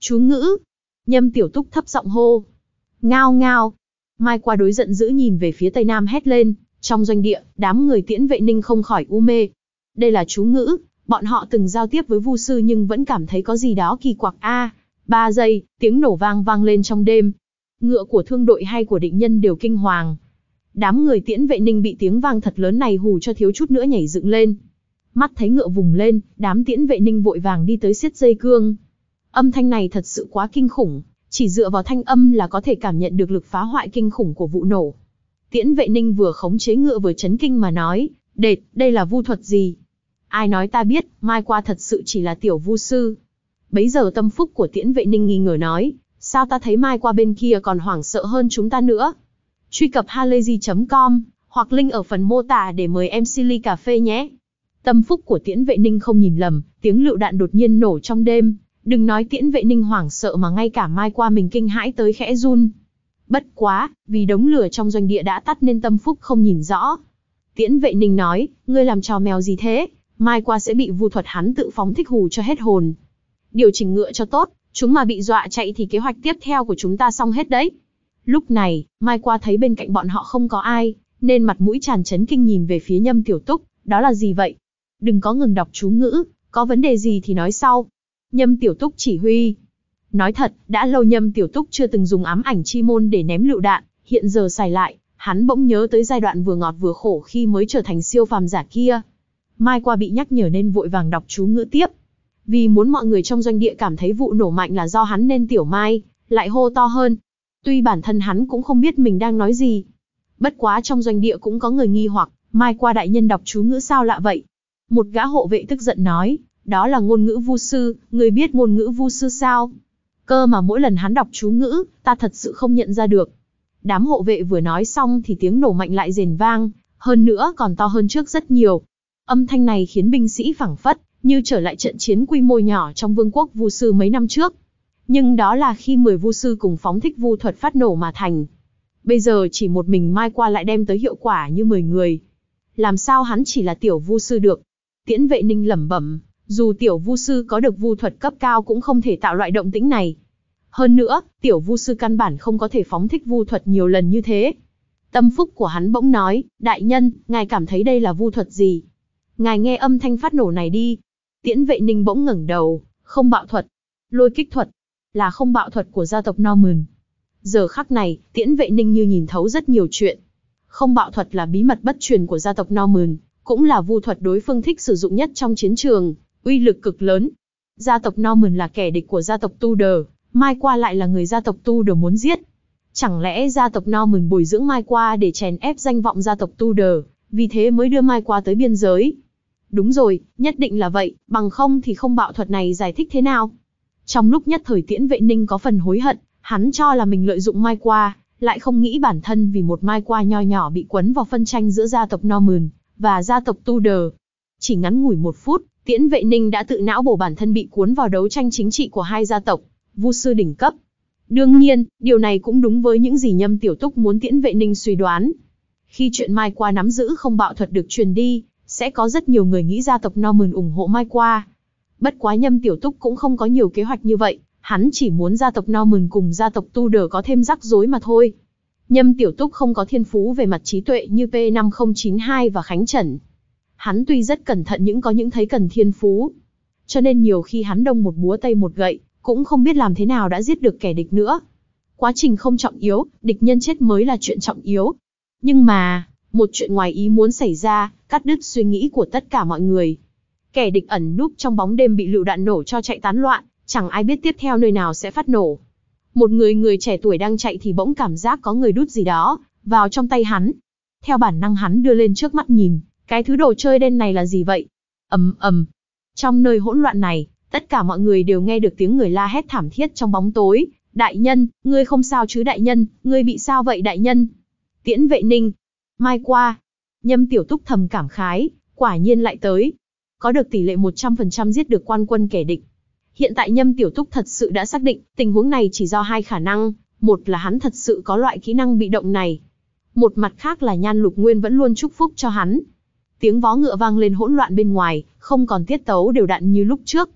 Chú ngữ. Nhâm Tiểu Túc thấp giọng hô. Ngao ngao. Mai Qua đối giận dữ nhìn về phía tây nam hét lên, trong doanh địa, đám người Tiễn Vệ Ninh không khỏi u mê. Đây là chú ngữ, bọn họ từng giao tiếp với Vu sư nhưng vẫn cảm thấy có gì đó kỳ quặc a. À, ba giây, tiếng nổ vang vang lên trong đêm. Ngựa của thương đội hay của định nhân đều kinh hoàng. Đám người Tiễn Vệ Ninh bị tiếng vang thật lớn này hù cho thiếu chút nữa nhảy dựng lên. Mắt thấy ngựa vùng lên, đám Tiễn Vệ Ninh vội vàng đi tới siết dây cương. Âm thanh này thật sự quá kinh khủng, chỉ dựa vào thanh âm là có thể cảm nhận được lực phá hoại kinh khủng của vụ nổ. Tiễn Vệ Ninh vừa khống chế ngựa vừa chấn kinh mà nói, đệt, đây là vu thuật gì? Ai nói ta biết, Mai Qua thật sự chỉ là tiểu vu sư. Bấy giờ tâm phúc của Tiễn Vệ Ninh nghi ngờ nói, sao ta thấy Mai Qua bên kia còn hoảng sợ hơn chúng ta nữa? Truy cập halayzi chấm com, hoặc link ở phần mô tả để mời em xê ly cà phê nhé. Tâm phúc của Tiễn Vệ Ninh không nhìn lầm, tiếng lựu đạn đột nhiên nổ trong đêm. Đừng nói Tiễn Vệ Ninh hoảng sợ mà ngay cả Mai Qua mình kinh hãi tới khẽ run. Bất quá, vì đống lửa trong doanh địa đã tắt nên tâm phúc không nhìn rõ. Tiễn Vệ Ninh nói, ngươi làm trò mèo gì thế? Mai Qua sẽ bị vu thuật hắn tự phóng thích hù cho hết hồn. Điều chỉnh ngựa cho tốt, chúng mà bị dọa chạy thì kế hoạch tiếp theo của chúng ta xong hết đấy. Lúc này, Mai Qua thấy bên cạnh bọn họ không có ai, nên mặt mũi tràn chấn kinh nhìn về phía Nhâm Tiểu Túc, đó là gì vậy? Đừng có ngừng đọc chú ngữ, có vấn đề gì thì nói sau. Nhâm Tiểu Túc chỉ huy. Nói thật, đã lâu Nhâm Tiểu Túc chưa từng dùng ám ảnh chi môn để ném lựu đạn, hiện giờ xài lại, hắn bỗng nhớ tới giai đoạn vừa ngọt vừa khổ khi mới trở thành siêu phàm giả kia. Mai Qua bị nhắc nhở nên vội vàng đọc chú ngữ tiếp. Vì muốn mọi người trong doanh địa cảm thấy vụ nổ mạnh là do hắn nên Tiểu Mai lại hô to hơn. Tuy bản thân hắn cũng không biết mình đang nói gì. Bất quá trong doanh địa cũng có người nghi hoặc, Mai Qua đại nhân đọc chú ngữ sao lạ vậy? Một gã hộ vệ tức giận nói, đó là ngôn ngữ vu sư, người biết ngôn ngữ vu sư sao? Cơ mà mỗi lần hắn đọc chú ngữ, ta thật sự không nhận ra được. Đám hộ vệ vừa nói xong thì tiếng nổ mạnh lại rền vang, hơn nữa còn to hơn trước rất nhiều. Âm thanh này khiến binh sĩ phảng phất như trở lại trận chiến quy mô nhỏ trong vương quốc vu sư mấy năm trước. Nhưng đó là khi mười vu sư cùng phóng thích vu thuật phát nổ mà thành. Bây giờ chỉ một mình Mai Qua lại đem tới hiệu quả như mười người. Làm sao hắn chỉ là tiểu vu sư được? Tiễn Vệ Ninh lẩm bẩm, dù tiểu vu sư có được vu thuật cấp cao cũng không thể tạo loại động tĩnh này. Hơn nữa, tiểu vu sư căn bản không có thể phóng thích vu thuật nhiều lần như thế. Tâm phúc của hắn bỗng nói, đại nhân, ngài cảm thấy đây là vu thuật gì? Ngài nghe âm thanh phát nổ này đi. Tiễn Vệ Ninh bỗng ngẩng đầu, không bạo thuật, lôi kích thuật, là không bạo thuật của gia tộc Norman. Giờ khắc này, Tiễn Vệ Ninh như nhìn thấu rất nhiều chuyện. Không bạo thuật là bí mật bất truyền của gia tộc Norman, cũng là vu thuật đối phương thích sử dụng nhất trong chiến trường, uy lực cực lớn. Gia tộc Norman là kẻ địch của gia tộc Tudor, Mai Qua lại là người gia tộc Tudor muốn giết. Chẳng lẽ gia tộc Norman bồi dưỡng Mai Qua để chèn ép danh vọng gia tộc Tudor, vì thế mới đưa Mai Qua tới biên giới? Đúng rồi, nhất định là vậy, bằng không thì không bạo thuật này giải thích thế nào? Trong lúc nhất thời Tiễn Vệ Ninh có phần hối hận, hắn cho là mình lợi dụng Mai Qua, lại không nghĩ bản thân vì một Mai Qua nho nhỏ bị quấn vào phân tranh giữa gia tộc Norman và gia tộc Tudor. Chỉ ngắn ngủi một phút, Tiễn Vệ Ninh đã tự não bổ bản thân bị cuốn vào đấu tranh chính trị của hai gia tộc, vu sư đỉnh cấp. Đương nhiên, điều này cũng đúng với những gì Nhâm Tiểu Túc muốn Tiễn Vệ Ninh suy đoán. Khi chuyện Mai Qua nắm giữ không bạo thuật được truyền đi, sẽ có rất nhiều người nghĩ gia tộc Norman ủng hộ Mai Qua. Bất quá Nhâm Tiểu Túc cũng không có nhiều kế hoạch như vậy, hắn chỉ muốn gia tộc Norman cùng gia tộc Tudor có thêm rắc rối mà thôi. Nhâm Tiểu Túc không có thiên phú về mặt trí tuệ như P năm không chín hai và Khánh Trần. Hắn tuy rất cẩn thận nhưng có những thấy cần thiên phú. Cho nên nhiều khi hắn đông một búa tây một gậy, cũng không biết làm thế nào đã giết được kẻ địch nữa. Quá trình không trọng yếu, địch nhân chết mới là chuyện trọng yếu. Nhưng mà, một chuyện ngoài ý muốn xảy ra, cắt đứt suy nghĩ của tất cả mọi người. Kẻ địch ẩn núp trong bóng đêm bị lựu đạn nổ cho chạy tán loạn, chẳng ai biết tiếp theo nơi nào sẽ phát nổ. Một người người trẻ tuổi đang chạy thì bỗng cảm giác có người đút gì đó vào trong tay hắn. Theo bản năng hắn đưa lên trước mắt nhìn, cái thứ đồ chơi đen này là gì vậy? Ầm ầm. Trong nơi hỗn loạn này, tất cả mọi người đều nghe được tiếng người la hét thảm thiết trong bóng tối. Đại nhân, ngươi không sao chứ đại nhân, ngươi bị sao vậy đại nhân? Tiễn Vệ Ninh, Mai Qua, Nhâm Tiểu Túc thầm cảm khái, quả nhiên lại tới. Có được tỷ lệ một trăm phần trăm giết được quan quân kẻ địch. Hiện tại Nhâm Tiểu Túc thật sự đã xác định, tình huống này chỉ do hai khả năng, một là hắn thật sự có loại kỹ năng bị động này. Một mặt khác là Nhan Lục Nguyên vẫn luôn chúc phúc cho hắn. Tiếng vó ngựa vang lên hỗn loạn bên ngoài, không còn tiết tấu đều đặn như lúc trước.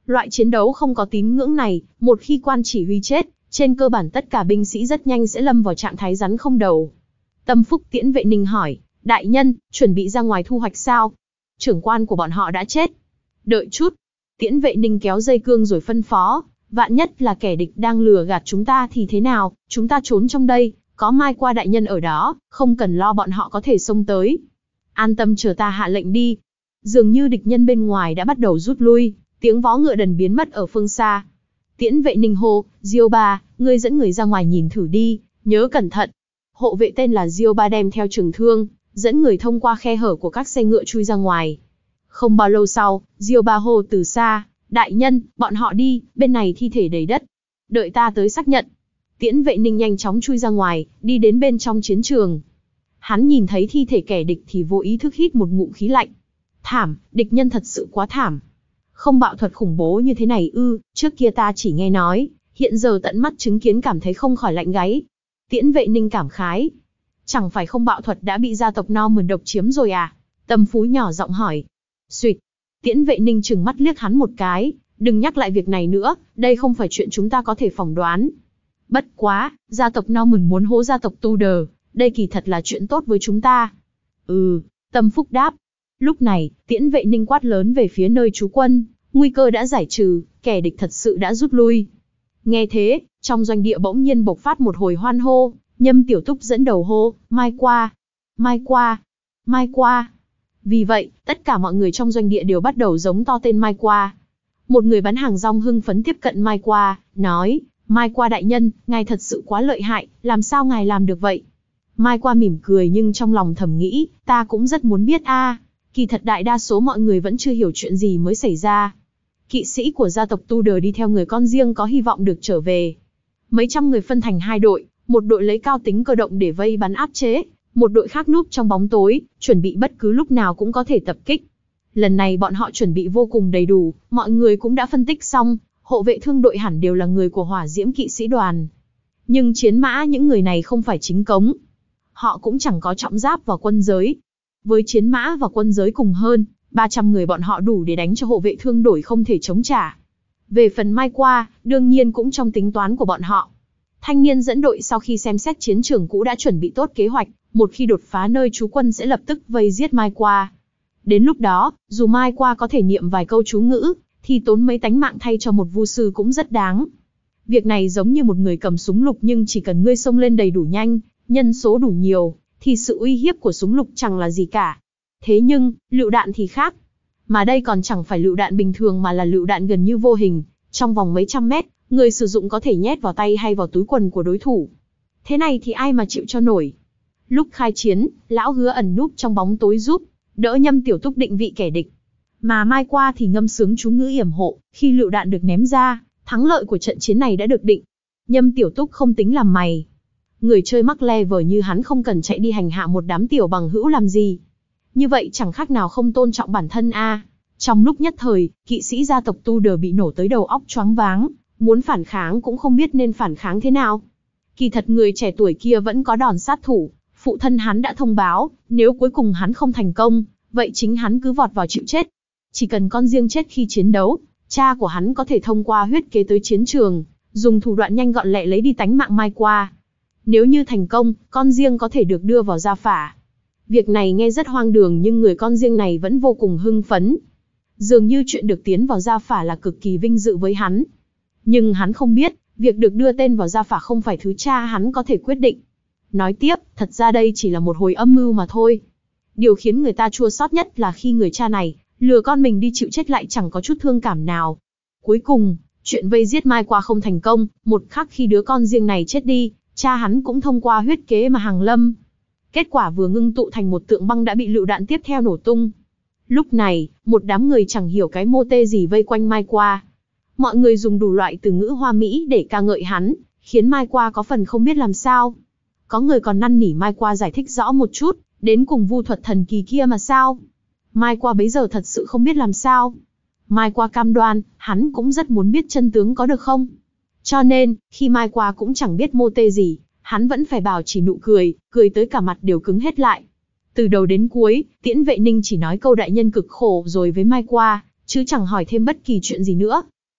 Loại chiến đấu không có tín ngưỡng này, một khi quan chỉ huy chết, trên cơ bản tất cả binh sĩ rất nhanh sẽ lâm vào trạng thái rắn không đầu. Tâm phúc Tiễn Vệ Ninh hỏi, đại nhân, chuẩn bị ra ngoài thu hoạch sao? Trưởng quan của bọn họ đã chết. Đợi chút. Tiễn Vệ Ninh kéo dây cương rồi phân phó, vạn nhất là kẻ địch đang lừa gạt chúng ta thì thế nào, chúng ta trốn trong đây, có Mai Qua đại nhân ở đó, không cần lo bọn họ có thể xông tới. An tâm chờ ta hạ lệnh đi. Dường như địch nhân bên ngoài đã bắt đầu rút lui, tiếng vó ngựa đần biến mất ở phương xa. Tiễn Vệ Ninh hô, Diêu Ba, ngươi dẫn người ra ngoài nhìn thử đi, nhớ cẩn thận. Hộ vệ tên là Diêu Ba đem theo trường thương, dẫn người thông qua khe hở của các xe ngựa chui ra ngoài. Không bao lâu sau, Diêu Ba hô từ xa, đại nhân, bọn họ đi, bên này thi thể đầy đất. Đợi ta tới xác nhận. Tiễn Vệ Ninh nhanh chóng chui ra ngoài, đi đến bên trong chiến trường. Hắn nhìn thấy thi thể kẻ địch thì vô ý thức hít một ngụm khí lạnh. Thảm, địch nhân thật sự quá thảm. Không bạo thuật khủng bố như thế này ư, trước kia ta chỉ nghe nói, hiện giờ tận mắt chứng kiến cảm thấy không khỏi lạnh gáy. Tiễn Vệ Ninh cảm khái. Chẳng phải không bạo thuật đã bị gia tộc Norman độc chiếm rồi à? Tâm Phú nhỏ giọng hỏi. Xuyệt. Tiễn Vệ Ninh trừng mắt liếc hắn một cái, đừng nhắc lại việc này nữa, đây không phải chuyện chúng ta có thể phỏng đoán. Bất quá, gia tộc Norman muốn hố gia tộc Tudor, đây kỳ thật là chuyện tốt với chúng ta. Ừ, Tâm Phúc đáp. Lúc này, Tiễn Vệ Ninh quát lớn về phía nơi trú quân, nguy cơ đã giải trừ, kẻ địch thật sự đã rút lui. Nghe thế, trong doanh địa bỗng nhiên bộc phát một hồi hoan hô, Nhâm Tiểu Túc dẫn đầu hô, Mai Qua, Mai Qua, Mai Qua. Vì vậy, tất cả mọi người trong doanh địa đều bắt đầu giống to tên Mai Qua. Một người bán hàng rong hưng phấn tiếp cận Mai Qua, nói, Mai Qua đại nhân, ngài thật sự quá lợi hại, làm sao ngài làm được vậy? Mai Qua mỉm cười nhưng trong lòng thầm nghĩ, ta cũng rất muốn biết a. Kỳ thật đại đa số mọi người vẫn chưa hiểu chuyện gì mới xảy ra. Kỵ sĩ của gia tộc Tudor đi theo người con riêng có hy vọng được trở về. Mấy trăm người phân thành hai đội, một đội lấy cao tính cơ động để vây bắn áp chế, một đội khác núp trong bóng tối, chuẩn bị bất cứ lúc nào cũng có thể tập kích. Lần này bọn họ chuẩn bị vô cùng đầy đủ, mọi người cũng đã phân tích xong, hộ vệ thương đội hẳn đều là người của Hỏa Diễm kỵ sĩ đoàn. Nhưng chiến mã những người này không phải chính cống. Họ cũng chẳng có trọng giáp và quân giới. Với chiến mã và quân giới cùng hơn, ba trăm người bọn họ đủ để đánh cho hộ vệ thương đội không thể chống trả. Về phần Mai Qua, đương nhiên cũng trong tính toán của bọn họ. Thanh niên dẫn đội sau khi xem xét chiến trường cũ đã chuẩn bị tốt kế hoạch, một khi đột phá nơi trú quân sẽ lập tức vây giết Mai Qua. Đến lúc đó, dù Mai Qua có thể niệm vài câu chú ngữ, thì tốn mấy tánh mạng thay cho một vu sư cũng rất đáng. Việc này giống như một người cầm súng lục nhưng chỉ cần ngươi xông lên đầy đủ nhanh, nhân số đủ nhiều, thì sự uy hiếp của súng lục chẳng là gì cả. Thế nhưng, lựu đạn thì khác. Mà đây còn chẳng phải lựu đạn bình thường mà là lựu đạn gần như vô hình, trong vòng mấy trăm mét, người sử dụng có thể nhét vào tay hay vào túi quần của đối thủ. Thế này thì ai mà chịu cho nổi. Lúc khai chiến, lão Hứa ẩn núp trong bóng tối giúp đỡ Nhâm Tiểu Túc định vị kẻ địch. Mà Mai Qua thì ngâm sướng chú ngữ yểm hộ, khi lựu đạn được ném ra, thắng lợi của trận chiến này đã được định. Nhâm Tiểu Túc không tính làm mày. Người chơi mắc level như hắn không cần chạy đi hành hạ một đám tiểu bằng hữu làm gì. Như vậy chẳng khác nào không tôn trọng bản thân a. À. Trong lúc nhất thời, kỵ sĩ gia tộc Tudor bị nổ tới đầu óc choáng váng, muốn phản kháng cũng không biết nên phản kháng thế nào. Kỳ thật người trẻ tuổi kia vẫn có đòn sát thủ, phụ thân hắn đã thông báo, nếu cuối cùng hắn không thành công, vậy chính hắn cứ vọt vào chịu chết. Chỉ cần con riêng chết khi chiến đấu, cha của hắn có thể thông qua huyết kế tới chiến trường, dùng thủ đoạn nhanh gọn lẹ lấy đi tánh mạng Mai Qua. Nếu như thành công, con riêng có thể được đưa vào gia phả. Việc này nghe rất hoang đường nhưng người con riêng này vẫn vô cùng hưng phấn. Dường như chuyện được tiến vào gia phả là cực kỳ vinh dự với hắn. Nhưng hắn không biết, việc được đưa tên vào gia phả không phải thứ cha hắn có thể quyết định. Nói tiếp, thật ra đây chỉ là một hồi âm mưu mà thôi. Điều khiến người ta chua xót nhất là khi người cha này lừa con mình đi chịu chết lại chẳng có chút thương cảm nào. Cuối cùng, chuyện vây giết Mai Qua không thành công, một khắc khi đứa con riêng này chết đi, cha hắn cũng thông qua huyết kế mà hàng lâm. Kết quả vừa ngưng tụ thành một tượng băng đã bị lựu đạn tiếp theo nổ tung. Lúc này, một đám người chẳng hiểu cái mô tê gì vây quanh Mai Qua. Mọi người dùng đủ loại từ ngữ hoa mỹ để ca ngợi hắn, khiến Mai Qua có phần không biết làm sao. Có người còn năn nỉ Mai Qua giải thích rõ một chút, đến cùng vu thuật thần kỳ kia mà sao. Mai Qua bấy giờ thật sự không biết làm sao. Mai Qua cam đoan, hắn cũng rất muốn biết chân tướng có được không. Cho nên, khi Mai Qua cũng chẳng biết mô tê gì, hắn vẫn phải bảo chỉ nụ cười, cười tới cả mặt đều cứng hết lại. Từ đầu đến cuối, Tiễn Vệ Ninh chỉ nói câu đại nhân cực khổ rồi với Mai Qua, chứ chẳng hỏi thêm bất kỳ chuyện gì nữa.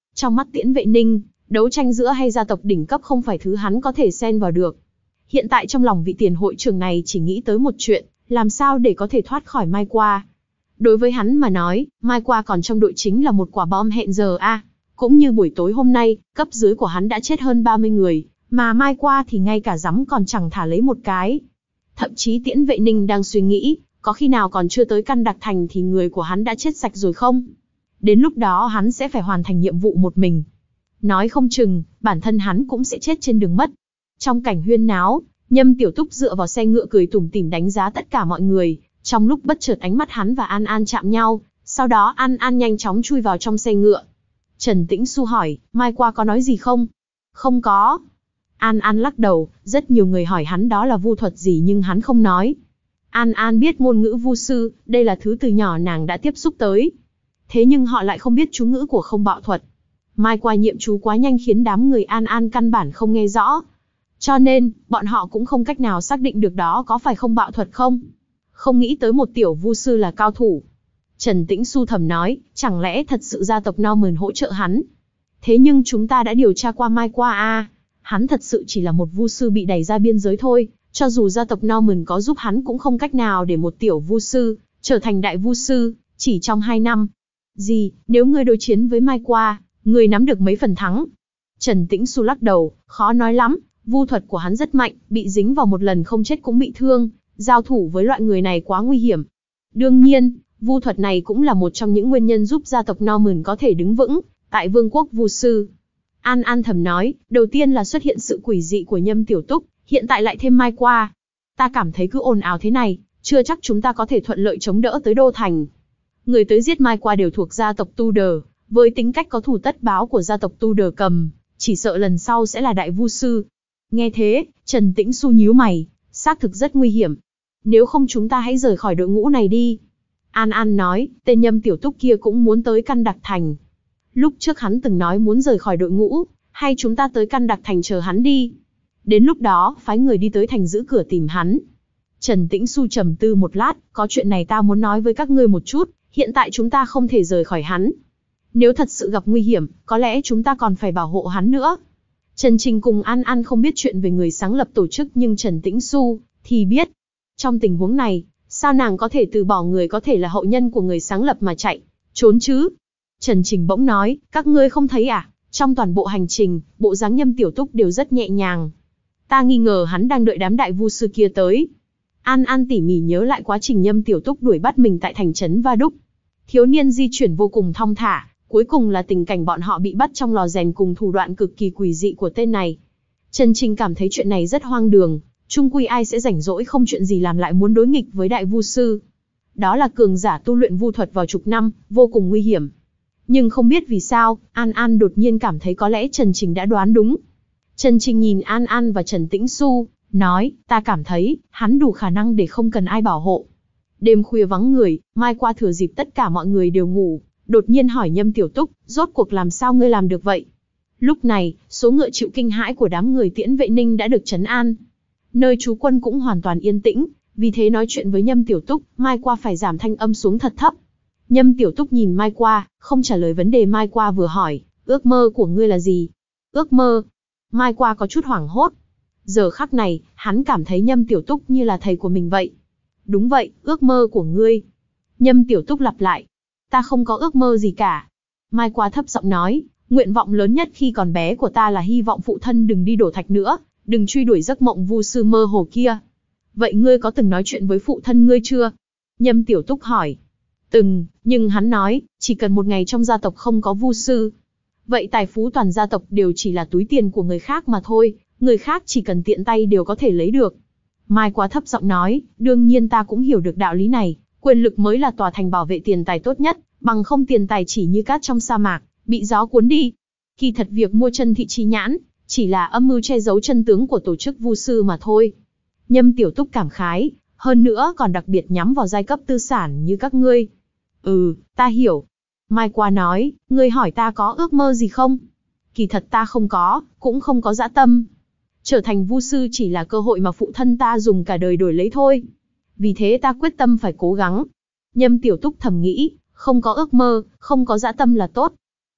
Trong mắt Tiễn Vệ Ninh, đấu tranh giữa hai gia tộc đỉnh cấp không phải thứ hắn có thể xen vào được. Hiện tại trong lòng vị tiền hội trưởng này chỉ nghĩ tới một chuyện, làm sao để có thể thoát khỏi Mai Qua. Đối với hắn mà nói, Mai Qua còn trong đội chính là một quả bom hẹn giờ a. À. Cũng như buổi tối hôm nay, cấp dưới của hắn đã chết hơn ba mươi người, mà Mai Qua thì ngay cả rắm còn chẳng thả lấy một cái. Thậm chí Tiễn Vệ Ninh đang suy nghĩ, có khi nào còn chưa tới Căn Đặc Thành thì người của hắn đã chết sạch rồi không? Đến lúc đó hắn sẽ phải hoàn thành nhiệm vụ một mình. Nói không chừng, bản thân hắn cũng sẽ chết trên đường mất. Trong cảnh huyên náo, Nhâm Tiểu Túc dựa vào xe ngựa cười tủm tỉm đánh giá tất cả mọi người. Trong lúc bất chợt ánh mắt hắn và An An chạm nhau, sau đó An An nhanh chóng chui vào trong xe ngựa. Trần Tĩnh Xu hỏi, Mai Qua có nói gì không? Không có. An An lắc đầu, rất nhiều người hỏi hắn đó là vu thuật gì nhưng hắn không nói. An An biết ngôn ngữ vu sư, đây là thứ từ nhỏ nàng đã tiếp xúc tới. Thế nhưng họ lại không biết chú ngữ của không bạo thuật. Mai Qua nhiệm chú quá nhanh khiến đám người An An căn bản không nghe rõ. Cho nên, bọn họ cũng không cách nào xác định được đó có phải không bạo thuật không. Không nghĩ tới một tiểu vu sư là cao thủ. Trần Tĩnh Xu thầm nói, chẳng lẽ thật sự gia tộc Norman hỗ trợ hắn. Thế nhưng chúng ta đã điều tra qua Mai Qua a, à, hắn thật sự chỉ là một vu sư bị đẩy ra biên giới thôi. Cho dù gia tộc Norman có giúp hắn cũng không cách nào để một tiểu vu sư trở thành đại vu sư chỉ trong hai năm. Gì, nếu ngươi đối chiến với Mai Qua, ngươi nắm được mấy phần thắng? Trần Tĩnh Xu lắc đầu, khó nói lắm, vu thuật của hắn rất mạnh, bị dính vào một lần không chết cũng bị thương, giao thủ với loại người này quá nguy hiểm. Đương nhiên, vu thuật này cũng là một trong những nguyên nhân giúp gia tộc Norman có thể đứng vững tại vương quốc vu sư. An An thầm nói, đầu tiên là xuất hiện sự quỷ dị của Nhâm Tiểu Túc, hiện tại lại thêm Mai Qua. Ta cảm thấy cứ ồn ào thế này, chưa chắc chúng ta có thể thuận lợi chống đỡ tới Đô Thành. Người tới giết Mai Qua đều thuộc gia tộc Tudor, với tính cách có thù tất báo của gia tộc Tudor cầm, chỉ sợ lần sau sẽ là đại vu sư. Nghe thế, Trần Tĩnh Xu nhíu mày, xác thực rất nguy hiểm. Nếu không chúng ta hãy rời khỏi đội ngũ này đi. An An nói, tên Nhâm Tiểu Túc kia cũng muốn tới Căn Đặc Thành. Lúc trước hắn từng nói muốn rời khỏi đội ngũ, hay chúng ta tới Căn Đặc Thành chờ hắn đi. Đến lúc đó, phái người đi tới thành giữ cửa tìm hắn. Trần Tĩnh Xu trầm tư một lát, có chuyện này ta muốn nói với các ngươi một chút, hiện tại chúng ta không thể rời khỏi hắn. Nếu thật sự gặp nguy hiểm, có lẽ chúng ta còn phải bảo hộ hắn nữa. Trần Trình cùng An An không biết chuyện về người sáng lập tổ chức nhưng Trần Tĩnh Xu thì biết. Trong tình huống này, sao nàng có thể từ bỏ người có thể là hậu nhân của người sáng lập mà chạy, trốn chứ? Trần Trình bỗng nói, các ngươi không thấy à, trong toàn bộ hành trình, bộ dáng Nhâm Tiểu Túc đều rất nhẹ nhàng. Ta nghi ngờ hắn đang đợi đám đại vu sư kia tới. An An tỉ mỉ nhớ lại quá trình Nhâm Tiểu Túc đuổi bắt mình tại thành trấn Va Đúc. Thiếu niên di chuyển vô cùng thong thả, cuối cùng là tình cảnh bọn họ bị bắt trong lò rèn cùng thủ đoạn cực kỳ quỷ dị của tên này. Trần Trình cảm thấy chuyện này rất hoang đường, chung quy ai sẽ rảnh rỗi không chuyện gì làm lại muốn đối nghịch với đại vu sư. Đó là cường giả tu luyện vu thuật vào chục năm, vô cùng nguy hiểm. Nhưng không biết vì sao, An An đột nhiên cảm thấy có lẽ Trần Trình đã đoán đúng. Trần Trình nhìn An An và Trần Tĩnh Xu, nói, ta cảm thấy, hắn đủ khả năng để không cần ai bảo hộ. Đêm khuya vắng người, Mai Qua thừa dịp tất cả mọi người đều ngủ, đột nhiên hỏi Nhâm Tiểu Túc, rốt cuộc làm sao ngươi làm được vậy? Lúc này, số ngựa chịu kinh hãi của đám người Tiễn Vệ Ninh đã được trấn an. Nơi trú quân cũng hoàn toàn yên tĩnh, vì thế nói chuyện với Nhâm Tiểu Túc, Mai Qua phải giảm thanh âm xuống thật thấp. Nhâm Tiểu Túc nhìn Mai Qua, không trả lời vấn đề Mai Qua vừa hỏi, ước mơ của ngươi là gì? Ước mơ? Mai Qua có chút hoảng hốt. Giờ khắc này, hắn cảm thấy Nhâm Tiểu Túc như là thầy của mình vậy. Đúng vậy, ước mơ của ngươi. Nhâm Tiểu Túc lặp lại. Ta không có ước mơ gì cả. Mai Qua thấp giọng nói, nguyện vọng lớn nhất khi còn bé của ta là hy vọng phụ thân đừng đi đổ thạch nữa, đừng truy đuổi giấc mộng vu sư mơ hồ kia. Vậy ngươi có từng nói chuyện với phụ thân ngươi chưa? Nhâm Tiểu Túc hỏi. Từng, nhưng hắn nói, chỉ cần một ngày trong gia tộc không có vu sư. Vậy tài phú toàn gia tộc đều chỉ là túi tiền của người khác mà thôi, người khác chỉ cần tiện tay đều có thể lấy được. Mai Quá thấp giọng nói, đương nhiên ta cũng hiểu được đạo lý này, quyền lực mới là tòa thành bảo vệ tiền tài tốt nhất, bằng không tiền tài chỉ như cát trong sa mạc, bị gió cuốn đi. Kỳ thật việc mua chân thị chi nhãn, chỉ là âm mưu che giấu chân tướng của tổ chức vu sư mà thôi. Nhâm Tiểu Túc cảm khái, hơn nữa còn đặc biệt nhắm vào giai cấp tư sản như các ngươi. Ừ, ta hiểu. Mai Quá nói, ngươi hỏi ta có ước mơ gì không? Kỳ thật ta không có, cũng không có dã tâm. Trở thành vu sư chỉ là cơ hội mà phụ thân ta dùng cả đời đổi lấy thôi. Vì thế ta quyết tâm phải cố gắng. Nhâm Tiểu Túc thầm nghĩ, không có ước mơ, không có dã tâm là tốt.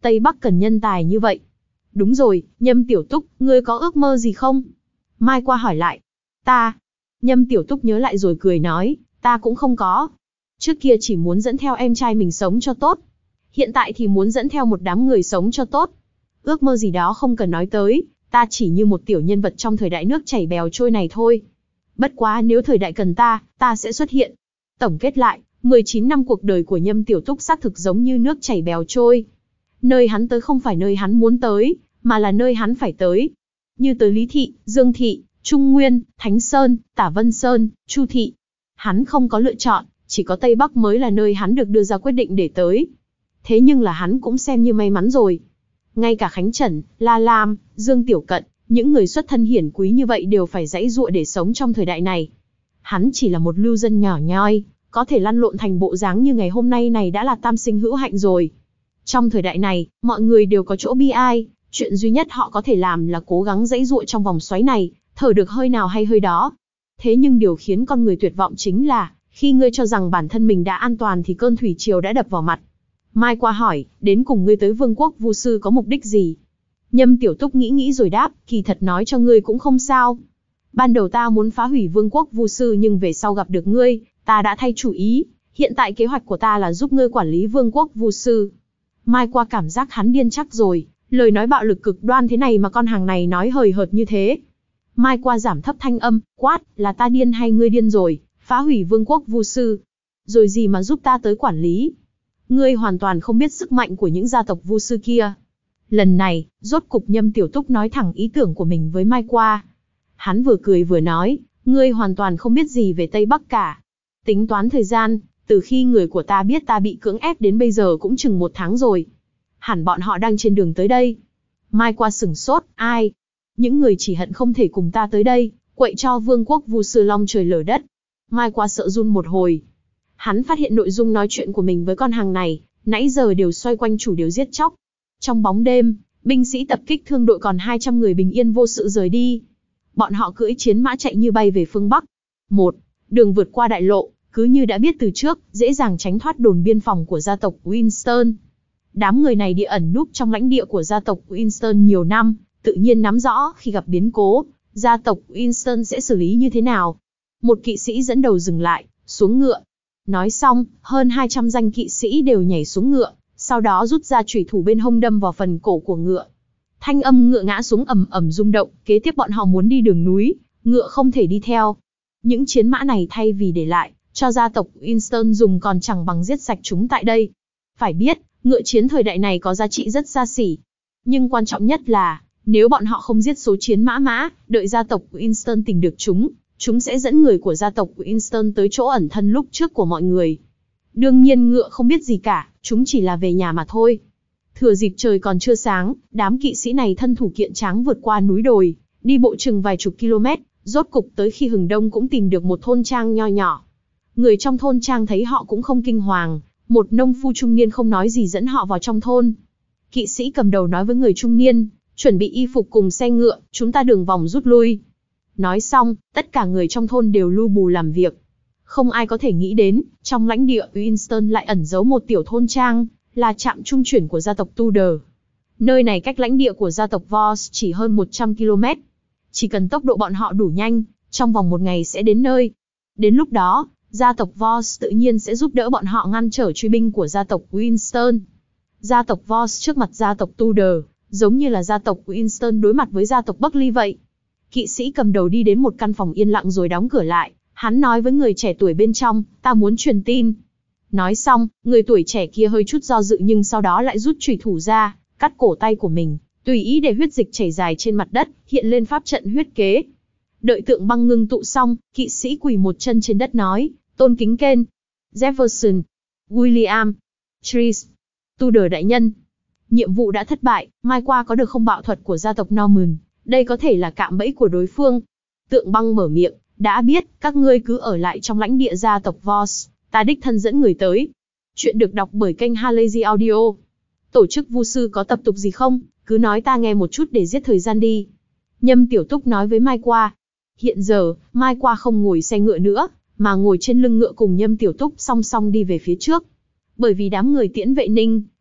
Tây Bắc cần nhân tài như vậy. Đúng rồi, Nhâm Tiểu Túc, ngươi có ước mơ gì không? Mai Qua hỏi lại. Ta. Nhâm Tiểu Túc nhớ lại rồi cười nói, ta cũng không có. Trước kia chỉ muốn dẫn theo em trai mình sống cho tốt. Hiện tại thì muốn dẫn theo một đám người sống cho tốt. Ước mơ gì đó không cần nói tới, ta chỉ như một tiểu nhân vật trong thời đại nước chảy bèo trôi này thôi. Bất quá nếu thời đại cần ta, ta sẽ xuất hiện. Tổng kết lại, mười chín năm cuộc đời của Nhâm Tiểu Túc xác thực giống như nước chảy bèo trôi. Nơi hắn tới không phải nơi hắn muốn tới, mà là nơi hắn phải tới. Như tới Lý Thị, Dương Thị, Trung Nguyên, Thánh Sơn, Tả Vân Sơn, Chu Thị. Hắn không có lựa chọn, chỉ có Tây Bắc mới là nơi hắn được đưa ra quyết định để tới. Thế nhưng là hắn cũng xem như may mắn rồi. Ngay cả Khánh Trần, La Lam, Dương Tiểu Cận, những người xuất thân hiển quý như vậy đều phải giãy giụa để sống trong thời đại này. Hắn chỉ là một lưu dân nhỏ nhoi, có thể lăn lộn thành bộ dáng như ngày hôm nay này đã là tam sinh hữu hạnh rồi. Trong thời đại này, mọi người đều có chỗ bi ai, chuyện duy nhất họ có thể làm là cố gắng giãy giụa trong vòng xoáy này, thở được hơi nào hay hơi đó. Thế nhưng điều khiến con người tuyệt vọng chính là, khi ngươi cho rằng bản thân mình đã an toàn thì cơn thủy triều đã đập vào mặt. Mai Qua hỏi, đến cùng ngươi tới Vương quốc Vu Sư có mục đích gì? Nhâm Tiểu Túc nghĩ nghĩ rồi đáp, kỳ thật nói cho ngươi cũng không sao. Ban đầu ta muốn phá hủy Vương quốc Vu Sư nhưng về sau gặp được ngươi, ta đã thay chủ ý. Hiện tại kế hoạch của ta là giúp ngươi quản lý Vương quốc Vu Sư. Mai Qua cảm giác hắn điên chắc rồi, lời nói bạo lực cực đoan thế này mà con hàng này nói hời hợt như thế. Mai Qua giảm thấp thanh âm, quát, là ta điên hay ngươi điên rồi, phá hủy Vương quốc Vu Sư. Rồi gì mà giúp ta tới quản lý? Ngươi hoàn toàn không biết sức mạnh của những gia tộc Vu Sư kia. Lần này, rốt cục Nhâm Tiểu Túc nói thẳng ý tưởng của mình với Mai Qua. Hắn vừa cười vừa nói, ngươi hoàn toàn không biết gì về Tây Bắc cả. Tính toán thời gian, từ khi người của ta biết ta bị cưỡng ép đến bây giờ cũng chừng một tháng rồi. Hẳn bọn họ đang trên đường tới đây. Mai Qua sửng sốt, ai? Những người chỉ hận không thể cùng ta tới đây, quậy cho Vương quốc Vu Sư long trời lở đất. Mai Qua sợ run một hồi. Hắn phát hiện nội dung nói chuyện của mình với con hàng này, nãy giờ đều xoay quanh chủ điều giết chóc. Trong bóng đêm, binh sĩ tập kích thương đội còn hai trăm người bình yên vô sự rời đi. Bọn họ cưỡi chiến mã chạy như bay về phương Bắc. Một, đường vượt qua đại lộ, cứ như đã biết từ trước, dễ dàng tránh thoát đồn biên phòng của gia tộc Winston. Đám người này địa ẩn núp trong lãnh địa của gia tộc Winston nhiều năm, tự nhiên nắm rõ khi gặp biến cố, gia tộc Winston sẽ xử lý như thế nào. Một kỵ sĩ dẫn đầu dừng lại, xuống ngựa. Nói xong, hơn hai trăm danh kỵ sĩ đều nhảy xuống ngựa, sau đó rút ra chủy thủ bên hông đâm vào phần cổ của ngựa. Thanh âm ngựa ngã xuống ầm ầm rung động, kế tiếp bọn họ muốn đi đường núi, ngựa không thể đi theo. Những chiến mã này thay vì để lại, cho gia tộc Winston dùng còn chẳng bằng giết sạch chúng tại đây. Phải biết, ngựa chiến thời đại này có giá trị rất xa xỉ. Nhưng quan trọng nhất là, nếu bọn họ không giết số chiến mã mã, đợi gia tộc Winston tìm được chúng, chúng sẽ dẫn người của gia tộc Winston tới chỗ ẩn thân lúc trước của mọi người. Đương nhiên ngựa không biết gì cả, chúng chỉ là về nhà mà thôi. Thừa dịp trời còn chưa sáng, đám kỵ sĩ này thân thủ kiện tráng vượt qua núi đồi, đi bộ chừng vài chục km, rốt cục tới khi hừng đông cũng tìm được một thôn trang nho nhỏ. Người trong thôn trang thấy họ cũng không kinh hoàng, một nông phu trung niên không nói gì dẫn họ vào trong thôn. Kỵ sĩ cầm đầu nói với người trung niên, chuẩn bị y phục cùng xe ngựa, chúng ta đường vòng rút lui. Nói xong, tất cả người trong thôn đều lu bù làm việc. Không ai có thể nghĩ đến, trong lãnh địa Winston lại ẩn giấu một tiểu thôn trang, là trạm trung chuyển của gia tộc Tudor. Nơi này cách lãnh địa của gia tộc Vos chỉ hơn một trăm ki lô mét. Chỉ cần tốc độ bọn họ đủ nhanh, trong vòng một ngày sẽ đến nơi. Đến lúc đó, gia tộc Vos tự nhiên sẽ giúp đỡ bọn họ ngăn trở truy binh của gia tộc Winston. Gia tộc Vos trước mặt gia tộc Tudor, giống như là gia tộc Winston đối mặt với gia tộc Buckley vậy. Kỵ sĩ cầm đầu đi đến một căn phòng yên lặng rồi đóng cửa lại. Hắn nói với người trẻ tuổi bên trong, ta muốn truyền tin. Nói xong, người tuổi trẻ kia hơi chút do dự nhưng sau đó lại rút chủy thủ ra, cắt cổ tay của mình, tùy ý để huyết dịch chảy dài trên mặt đất, hiện lên pháp trận huyết kế. Đợi tượng băng ngưng tụ xong, kỵ sĩ quỳ một chân trên đất nói, tôn kính Ken, Jefferson, William, Therese, Tudor đại nhân. Nhiệm vụ đã thất bại, mai qua có được không bạo thuật của gia tộc Norman, đây có thể là cạm bẫy của đối phương. Tượng băng mở miệng, đã biết, các ngươi cứ ở lại trong lãnh địa gia tộc Vos, ta đích thân dẫn người tới. Chuyện được đọc bởi kênh Halazy Audio. Tổ chức Vu sư có tập tục gì không? Cứ nói ta nghe một chút để giết thời gian đi. Nhâm Tiểu Túc nói với Mai Qua. Hiện giờ, Mai Qua không ngồi xe ngựa nữa, mà ngồi trên lưng ngựa cùng Nhâm Tiểu Túc song song đi về phía trước. Bởi vì đám người Tiễn Vệ Ninh,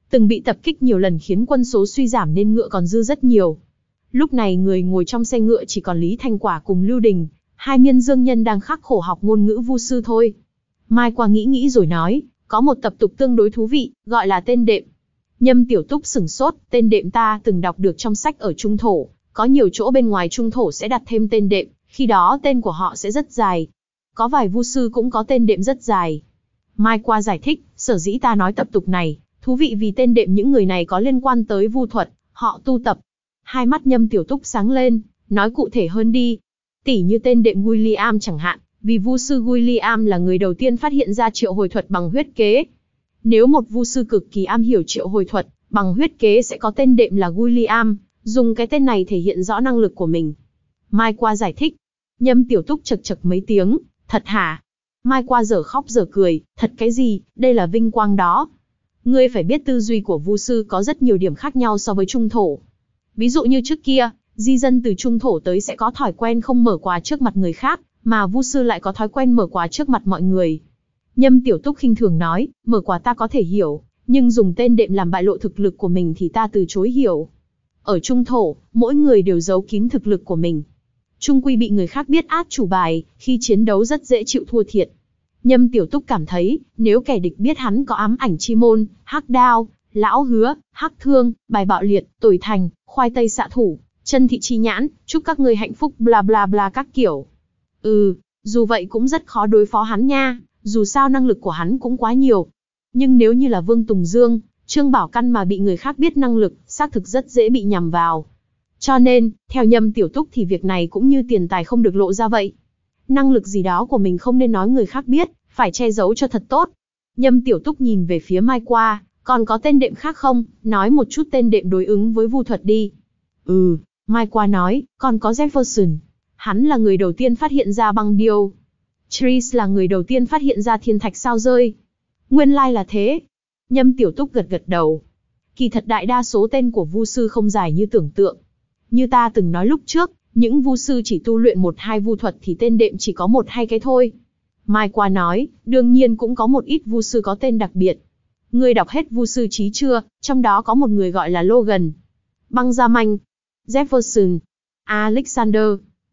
từng bị tập kích nhiều lần khiến quân số suy giảm nên ngựa còn dư rất nhiều. Lúc này người ngồi trong xe ngựa chỉ còn Lý Thanh Quả cùng Lưu Đình, hai miên dương nhân đang khắc khổ học ngôn ngữ vu sư thôi. Mai Qua nghĩ nghĩ rồi nói, có một tập tục tương đối thú vị, gọi là tên đệm. Nhâm Tiểu Túc sửng sốt, tên đệm ta từng đọc được trong sách ở Trung Thổ, có nhiều chỗ bên ngoài Trung Thổ sẽ đặt thêm tên đệm, khi đó tên của họ sẽ rất dài. Có vài vu sư cũng có tên đệm rất dài. Mai Qua giải thích, sở dĩ ta nói tập tục này, thú vị vì tên đệm những người này có liên quan tới vu thuật, họ tu tập. Hai mắt Nhâm Tiểu Túc sáng lên, nói cụ thể hơn đi. Tỉ như tên đệm William chẳng hạn, vì vu sư William là người đầu tiên phát hiện ra triệu hồi thuật bằng huyết kế. Nếu một vu sư cực kỳ am hiểu triệu hồi thuật, bằng huyết kế sẽ có tên đệm là William, dùng cái tên này thể hiện rõ năng lực của mình. Mai Qua giải thích. Nhâm Tiểu Túc chật chật mấy tiếng, thật hả? Mai Qua dở khóc dở cười, thật cái gì, đây là vinh quang đó. Ngươi phải biết tư duy của vu sư có rất nhiều điểm khác nhau so với Trung Thổ. Ví dụ như trước kia, di dân từ Trung Thổ tới sẽ có thói quen không mở quà trước mặt người khác, mà vu sư lại có thói quen mở quà trước mặt mọi người. Nhâm Tiểu Túc khinh thường nói, mở quà ta có thể hiểu, nhưng dùng tên đệm làm bại lộ thực lực của mình thì ta từ chối hiểu. Ở Trung Thổ, mỗi người đều giấu kín thực lực của mình. Trung quy bị người khác biết át chủ bài, khi chiến đấu rất dễ chịu thua thiệt. Nhâm Tiểu Túc cảm thấy, nếu kẻ địch biết hắn có ám ảnh chi môn, hắc đao, lão hứa, hắc thương, bài bạo liệt, tồi thành, khoai tây xạ thủ, chân thị chi nhãn, chúc các ngươi hạnh phúc bla bla bla các kiểu. Ừ, dù vậy cũng rất khó đối phó hắn nha, dù sao năng lực của hắn cũng quá nhiều. Nhưng nếu như là Vương Tùng Dương, Trương Bảo Căn mà bị người khác biết năng lực, xác thực rất dễ bị nhầm vào. Cho nên, theo Nhâm Tiểu Túc thì việc này cũng như tiền tài không được lộ ra vậy. Năng lực gì đó của mình không nên nói người khác biết, phải che giấu cho thật tốt. Nhâm Tiểu Túc nhìn về phía Mai Qua, còn có tên đệm khác không, nói một chút tên đệm đối ứng với vu thuật đi. Ừ, Mai Qua nói, còn có Jefferson. Hắn là người đầu tiên phát hiện ra băng điêu. Tris là người đầu tiên phát hiện ra thiên thạch sao rơi. Nguyên lai là thế. Nhâm Tiểu Túc gật gật đầu. Kỳ thật đại đa số tên của vu sư không dài như tưởng tượng. Như ta từng nói lúc trước, những vu sư chỉ tu luyện một hai vu thuật thì tên đệm chỉ có một hai cái thôi. Mai Qua nói, đương nhiên cũng có một ít vu sư có tên đặc biệt. Ngươi đọc hết vu sư chí chưa, trong đó có một người gọi là Logan, Băng Gia Manh, Jefferson, Alexander,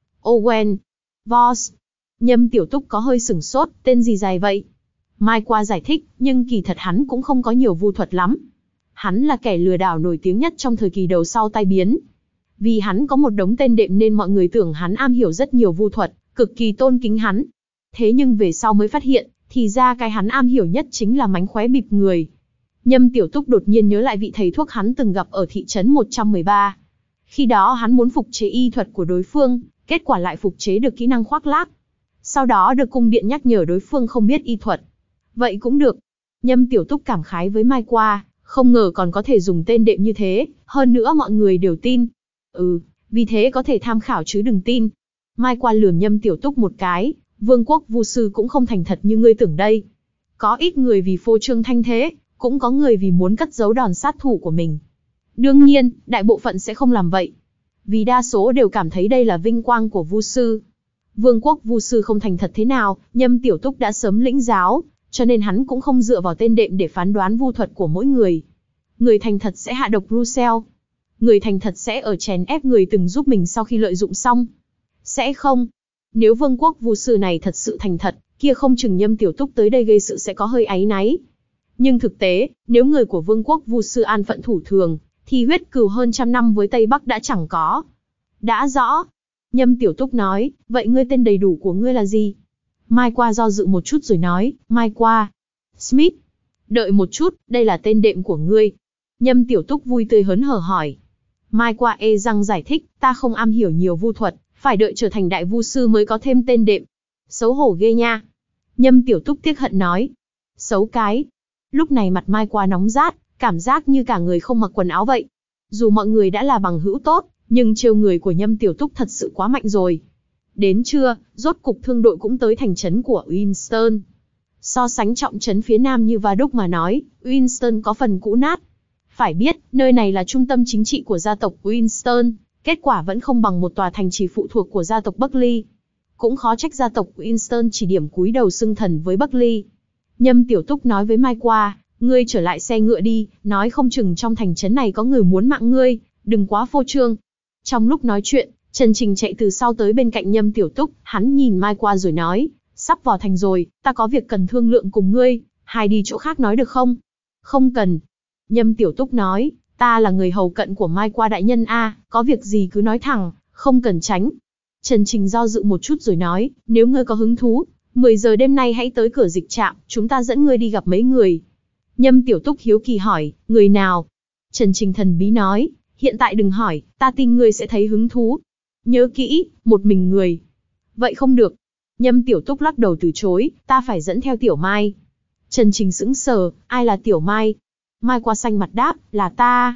Owen, Voss. Nhâm Tiểu Túc có hơi sửng sốt, tên gì dài vậy? Mai Qua giải thích, nhưng kỳ thật hắn cũng không có nhiều vu thuật lắm. Hắn là kẻ lừa đảo nổi tiếng nhất trong thời kỳ đầu sau tai biến. Vì hắn có một đống tên đệm nên mọi người tưởng hắn am hiểu rất nhiều vu thuật, cực kỳ tôn kính hắn. Thế nhưng về sau mới phát hiện, thì ra cái hắn am hiểu nhất chính là mánh khóe bịp người. Nhâm Tiểu Túc đột nhiên nhớ lại vị thầy thuốc hắn từng gặp ở thị trấn một trăm mười ba. Khi đó hắn muốn phục chế y thuật của đối phương, kết quả lại phục chế được kỹ năng khoác lác. Sau đó được cung điện nhắc nhở đối phương không biết y thuật. Vậy cũng được. Nhâm Tiểu Túc cảm khái với Mai Qua, không ngờ còn có thể dùng tên đệm như thế, hơn nữa mọi người đều tin. Ừ, vì thế có thể tham khảo chứ đừng tin. Mai Qua lườm Nhâm Tiểu Túc một cái, vương quốc vu sư cũng không thành thật như ngươi tưởng đây. Có ít người vì phô trương thanh thế, cũng có người vì muốn cất giấu đòn sát thủ của mình. Đương nhiên, đại bộ phận sẽ không làm vậy. Vì đa số đều cảm thấy đây là vinh quang của vu sư. Vương quốc vu sư không thành thật thế nào, Nhâm Tiểu Túc đã sớm lĩnh giáo, cho nên hắn cũng không dựa vào tên đệm để phán đoán vu thuật của mỗi người. Người thành thật sẽ hạ độc Russell. Người thành thật sẽ ở chèn ép người từng giúp mình sau khi lợi dụng xong. Sẽ không. Nếu vương quốc vu sư này thật sự thành thật, kia không chừng Nhâm Tiểu Túc tới đây gây sự sẽ có hơi áy náy. Nhưng thực tế, nếu người của vương quốc vu sư an phận thủ thường, thì huyết cừu hơn trăm năm với Tây Bắc đã chẳng có. Đã rõ. Nhâm Tiểu Túc nói, vậy ngươi tên đầy đủ của ngươi là gì? Mai Qua do dự một chút rồi nói, Mai Qua Smith. Đợi một chút, đây là tên đệm của ngươi. Nhâm Tiểu Túc vui tươi hớn hở hỏi. Mai Qua ê răng giải thích, ta không am hiểu nhiều vu thuật, phải đợi trở thành đại vu sư mới có thêm tên đệm. Xấu hổ ghê nha. Nhâm Tiểu Túc tiếc hận nói. Xấu cái. Lúc này mặt Mai Qua nóng rát, cảm giác như cả người không mặc quần áo vậy. Dù mọi người đã là bằng hữu tốt, nhưng trêu người của Nhâm Tiểu Túc thật sự quá mạnh rồi. Đến trưa, rốt cục thương đội cũng tới thành trấn của Winston. So sánh trọng trấn phía nam như Vaduk mà nói, Winston có phần cũ nát. Phải biết, nơi này là trung tâm chính trị của gia tộc Winston, kết quả vẫn không bằng một tòa thành trì phụ thuộc của gia tộc Buckley. Cũng khó trách gia tộc Winston chỉ điểm cúi đầu xưng thần với Buckley. Nhâm Tiểu Túc nói với Mai Qua, ngươi trở lại xe ngựa đi, nói không chừng trong thành trấn này có người muốn mạng ngươi, đừng quá phô trương. Trong lúc nói chuyện, Trần Trình chạy từ sau tới bên cạnh Nhâm Tiểu Túc, hắn nhìn Mai qua rồi nói, sắp vào thành rồi, ta có việc cần thương lượng cùng ngươi, hai đi chỗ khác nói được không? Không cần. Nhâm Tiểu Túc nói, ta là người hầu cận của Mai qua đại nhân a, có việc gì cứ nói thẳng, không cần tránh. Trần Trình do dự một chút rồi nói, nếu ngươi có hứng thú, mười giờ đêm nay hãy tới cửa dịch trạm, chúng ta dẫn ngươi đi gặp mấy người. Nhâm Tiểu Túc hiếu kỳ hỏi, người nào? Trần Trình thần bí nói, hiện tại đừng hỏi, ta tin ngươi sẽ thấy hứng thú. Nhớ kỹ, một mình người. Vậy không được. Nhâm Tiểu Túc lắc đầu từ chối, ta phải dẫn theo Tiểu Mai. Trần Trình sững sờ, ai là Tiểu Mai? Mai qua xanh mặt đáp, là ta.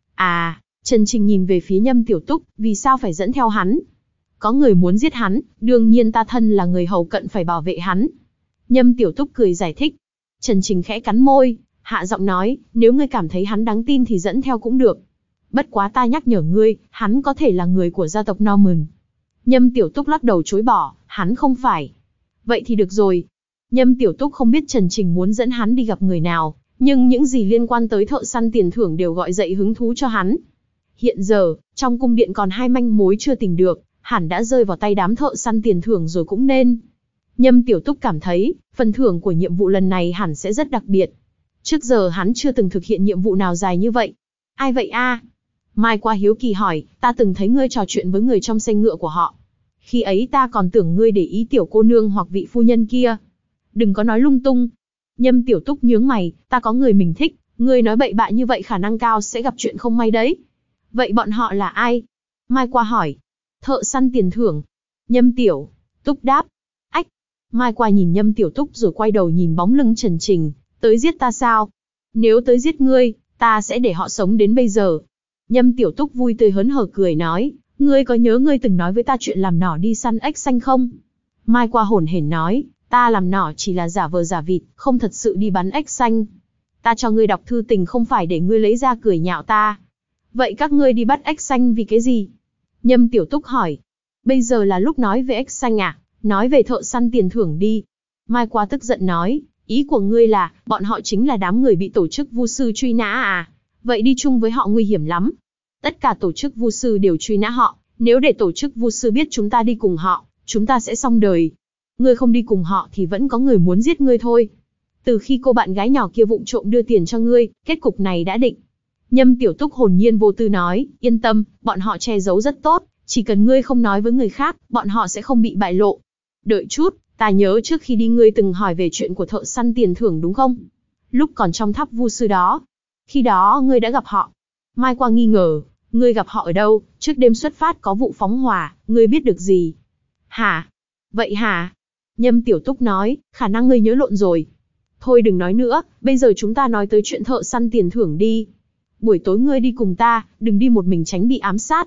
À, Trần Trình nhìn về phía Nhâm Tiểu Túc, vì sao phải dẫn theo hắn? Có người muốn giết hắn, đương nhiên ta thân là người hầu cận phải bảo vệ hắn. Nhâm Tiểu Túc cười giải thích. Trần Trình khẽ cắn môi, hạ giọng nói, nếu ngươi cảm thấy hắn đáng tin thì dẫn theo cũng được. Bất quá ta nhắc nhở ngươi, hắn có thể là người của gia tộc Norman. Nhâm Tiểu Túc lắc đầu chối bỏ, hắn không phải. Vậy thì được rồi. Nhâm Tiểu Túc không biết Trần Trình muốn dẫn hắn đi gặp người nào, nhưng những gì liên quan tới thợ săn tiền thưởng đều gọi dậy hứng thú cho hắn. Hiện giờ, trong cung điện còn hai manh mối chưa tìm được, hẳn đã rơi vào tay đám thợ săn tiền thưởng rồi cũng nên. Nhâm Tiểu Túc cảm thấy, phần thưởng của nhiệm vụ lần này hẳn sẽ rất đặc biệt. Trước giờ hắn chưa từng thực hiện nhiệm vụ nào dài như vậy. Ai vậy a? Mai qua hiếu kỳ hỏi, ta từng thấy ngươi trò chuyện với người trong xe ngựa của họ. Khi ấy ta còn tưởng ngươi để ý tiểu cô nương hoặc vị phu nhân kia. Đừng có nói lung tung. Nhâm Tiểu Túc nhướng mày, ta có người mình thích, ngươi nói bậy bạ như vậy khả năng cao sẽ gặp chuyện không may đấy. Vậy bọn họ là ai? Mai qua hỏi. Thợ săn tiền thưởng. Nhâm Tiểu Túc đáp. Ách. Mai qua nhìn Nhâm Tiểu Túc rồi quay đầu nhìn bóng lưng Trần Trình, tới giết ta sao? Nếu tới giết ngươi, ta sẽ để họ sống đến bây giờ. Nhâm Tiểu Túc vui tươi hớn hở cười nói, ngươi có nhớ ngươi từng nói với ta chuyện làm nỏ đi săn ếch xanh không? Mai qua hổn hển nói, ta làm nỏ chỉ là giả vờ giả vịt, không thật sự đi bắn ếch xanh. Ta cho ngươi đọc thư tình không phải để ngươi lấy ra cười nhạo ta. Vậy các ngươi đi bắt ếch xanh vì cái gì? Nhâm Tiểu Túc hỏi. Bây giờ là lúc nói về ếch xanh à? Nói về thợ săn tiền thưởng đi. Mai qua tức giận nói, ý của ngươi là, bọn họ chính là đám người bị tổ chức vu sư truy nã à? Vậy đi chung với họ nguy hiểm lắm. Tất cả tổ chức vu sư đều truy nã họ, nếu để tổ chức vu sư biết chúng ta đi cùng họ, chúng ta sẽ xong đời. Ngươi không đi cùng họ thì vẫn có người muốn giết ngươi thôi. Từ khi cô bạn gái nhỏ kia vụng trộm đưa tiền cho ngươi, kết cục này đã định. Nhâm Tiểu Túc hồn nhiên vô tư nói, yên tâm, bọn họ che giấu rất tốt, chỉ cần ngươi không nói với người khác, bọn họ sẽ không bị bại lộ. Đợi chút, ta nhớ trước khi đi ngươi từng hỏi về chuyện của thợ săn tiền thưởng đúng không? Lúc còn trong tháp vu sư đó. Khi đó ngươi đã gặp họ. Mai qua nghi ngờ, ngươi gặp họ ở đâu? Trước đêm xuất phát có vụ phóng hỏa, ngươi biết được gì? Hả? Vậy hả? Nhâm Tiểu Túc nói, khả năng ngươi nhớ lộn rồi. Thôi đừng nói nữa, bây giờ chúng ta nói tới chuyện thợ săn tiền thưởng đi. Buổi tối ngươi đi cùng ta, đừng đi một mình tránh bị ám sát.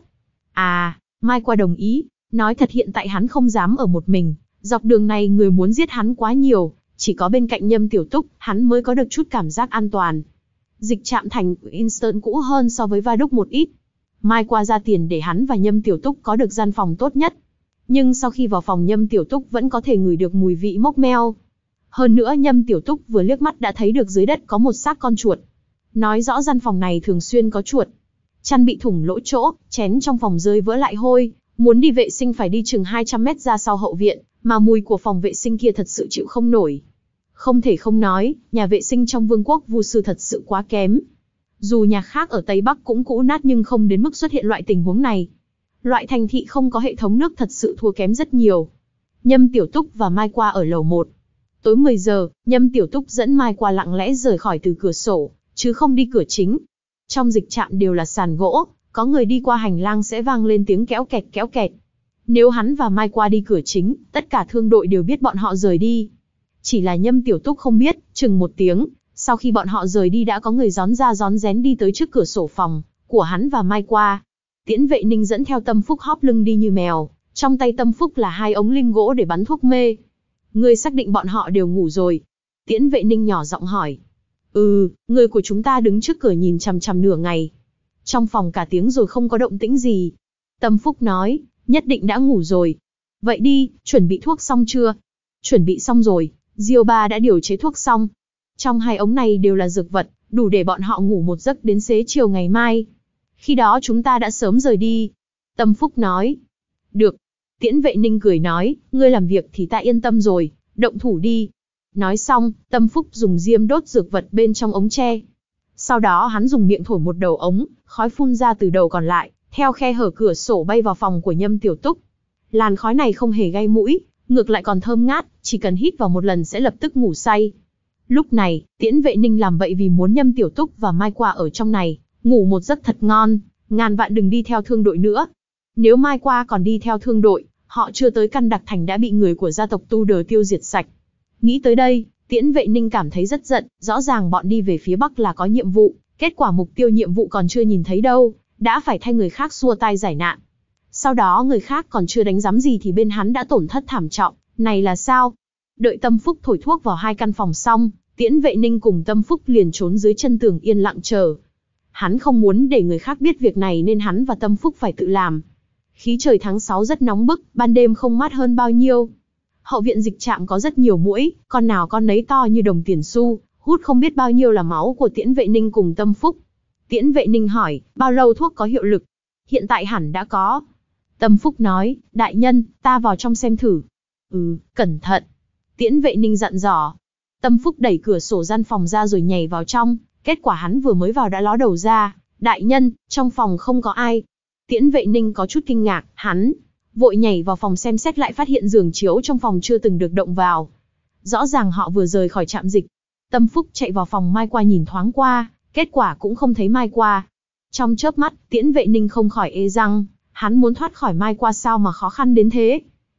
À, Mai qua đồng ý, nói thật hiện tại hắn không dám ở một mình, dọc đường này người muốn giết hắn quá nhiều, chỉ có bên cạnh Nhâm Tiểu Túc, hắn mới có được chút cảm giác an toàn. Dịch trạm thành Winston cũ hơn so với Va Đúc một ít. Mai qua ra tiền để hắn và Nhâm Tiểu Túc có được gian phòng tốt nhất. Nhưng sau khi vào phòng Nhâm Tiểu Túc vẫn có thể ngửi được mùi vị mốc meo. Hơn nữa Nhâm Tiểu Túc vừa liếc mắt đã thấy được dưới đất có một xác con chuột. Nói rõ gian phòng này thường xuyên có chuột. Chăn bị thủng lỗ chỗ, chén trong phòng rơi vỡ lại hôi, muốn đi vệ sinh phải đi chừng hai trăm mét ra sau hậu viện, mà mùi của phòng vệ sinh kia thật sự chịu không nổi. Không thể không nói, nhà vệ sinh trong vương quốc vu sư thật sự quá kém. Dù nhà khác ở Tây Bắc cũng cũ nát nhưng không đến mức xuất hiện loại tình huống này. Loại thành thị không có hệ thống nước thật sự thua kém rất nhiều. Nhâm Tiểu Túc và Mai qua ở lầu một. Tối mười giờ, Nhâm Tiểu Túc dẫn Mai qua lặng lẽ rời khỏi từ cửa sổ, chứ không đi cửa chính. Trong dịch trạm đều là sàn gỗ, có người đi qua hành lang sẽ vang lên tiếng kéo kẹt kéo kẹt. Nếu hắn và Mai qua đi cửa chính, tất cả thương đội đều biết bọn họ rời đi. Chỉ là Nhâm Tiểu Túc không biết, chừng một tiếng, sau khi bọn họ rời đi đã có người rón ra rón rén đi tới trước cửa sổ phòng của hắn và Mai qua. Tiễn Vệ Ninh dẫn theo Tâm Phúc hóp lưng đi như mèo, trong tay Tâm Phúc là hai ống lim gỗ để bắn thuốc mê. Ngươi xác định bọn họ đều ngủ rồi? Tiễn Vệ Ninh nhỏ giọng hỏi. Ừ, người của chúng ta đứng trước cửa nhìn chằm chằm nửa ngày. Trong phòng cả tiếng rồi không có động tĩnh gì. Tâm Phúc nói, nhất định đã ngủ rồi. Vậy đi, chuẩn bị thuốc xong chưa? Chuẩn bị xong rồi, Diêu Ba đã điều chế thuốc xong. Trong hai ống này đều là dược vật, đủ để bọn họ ngủ một giấc đến xế chiều ngày mai. Khi đó chúng ta đã sớm rời đi. Tâm Phúc nói. Được. Tiễn Vệ Ninh cười nói, ngươi làm việc thì ta yên tâm rồi, động thủ đi. Nói xong, Tâm Phúc dùng diêm đốt dược vật bên trong ống tre. Sau đó hắn dùng miệng thổi một đầu ống, khói phun ra từ đầu còn lại, theo khe hở cửa sổ bay vào phòng của Nhâm Tiểu Túc. Làn khói này không hề gây mũi, ngược lại còn thơm ngát, chỉ cần hít vào một lần sẽ lập tức ngủ say. Lúc này, Tiễn Vệ Ninh làm vậy vì muốn Nhâm Tiểu Túc và Mai Qua ở trong này, ngủ một giấc thật ngon, ngàn vạn đừng đi theo thương đội nữa. Nếu Mai Qua còn đi theo thương đội, họ chưa tới căn đặc thành đã bị người của gia tộc Tu Đờ tiêu diệt sạch. Nghĩ tới đây, Tiễn Vệ Ninh cảm thấy rất giận, rõ ràng bọn đi về phía Bắc là có nhiệm vụ, kết quả mục tiêu nhiệm vụ còn chưa nhìn thấy đâu, đã phải thay người khác xua tay giải nạn. Sau đó người khác còn chưa đánh giám gì thì bên hắn đã tổn thất thảm trọng, này là sao? Đợi Tâm Phúc thổi thuốc vào hai căn phòng xong, Tiễn Vệ Ninh cùng Tâm Phúc liền trốn dưới chân tường yên lặng chờ. Hắn không muốn để người khác biết việc này nên hắn và Tâm Phúc phải tự làm. Khí trời tháng sáu rất nóng bức, ban đêm không mát hơn bao nhiêu. Hậu viện dịch trạm có rất nhiều muỗi, con nào con nấy to như đồng tiền xu, hút không biết bao nhiêu là máu của Tiễn Vệ Ninh cùng Tâm Phúc. Tiễn Vệ Ninh hỏi, bao lâu thuốc có hiệu lực? Hiện tại hẳn đã có. Tâm Phúc nói, đại nhân, ta vào trong xem thử. Ừ, cẩn thận. Tiễn Vệ Ninh dặn dò. Tâm Phúc đẩy cửa sổ gian phòng ra rồi nhảy vào trong, kết quả hắn vừa mới vào đã ló đầu ra. Đại nhân, trong phòng không có ai. Tiễn Vệ Ninh có chút kinh ngạc, hắn vội nhảy vào phòng xem xét lại phát hiện giường chiếu trong phòng chưa từng được động vào. Rõ ràng họ vừa rời khỏi trạm dịch. Tâm Phúc chạy vào phòng Mai Qua nhìn thoáng qua, kết quả cũng không thấy Mai Qua. Trong chớp mắt, Tiễn Vệ Ninh không khỏi ê răng, hắn muốn thoát khỏi Mai Qua sao mà khó khăn đến thế.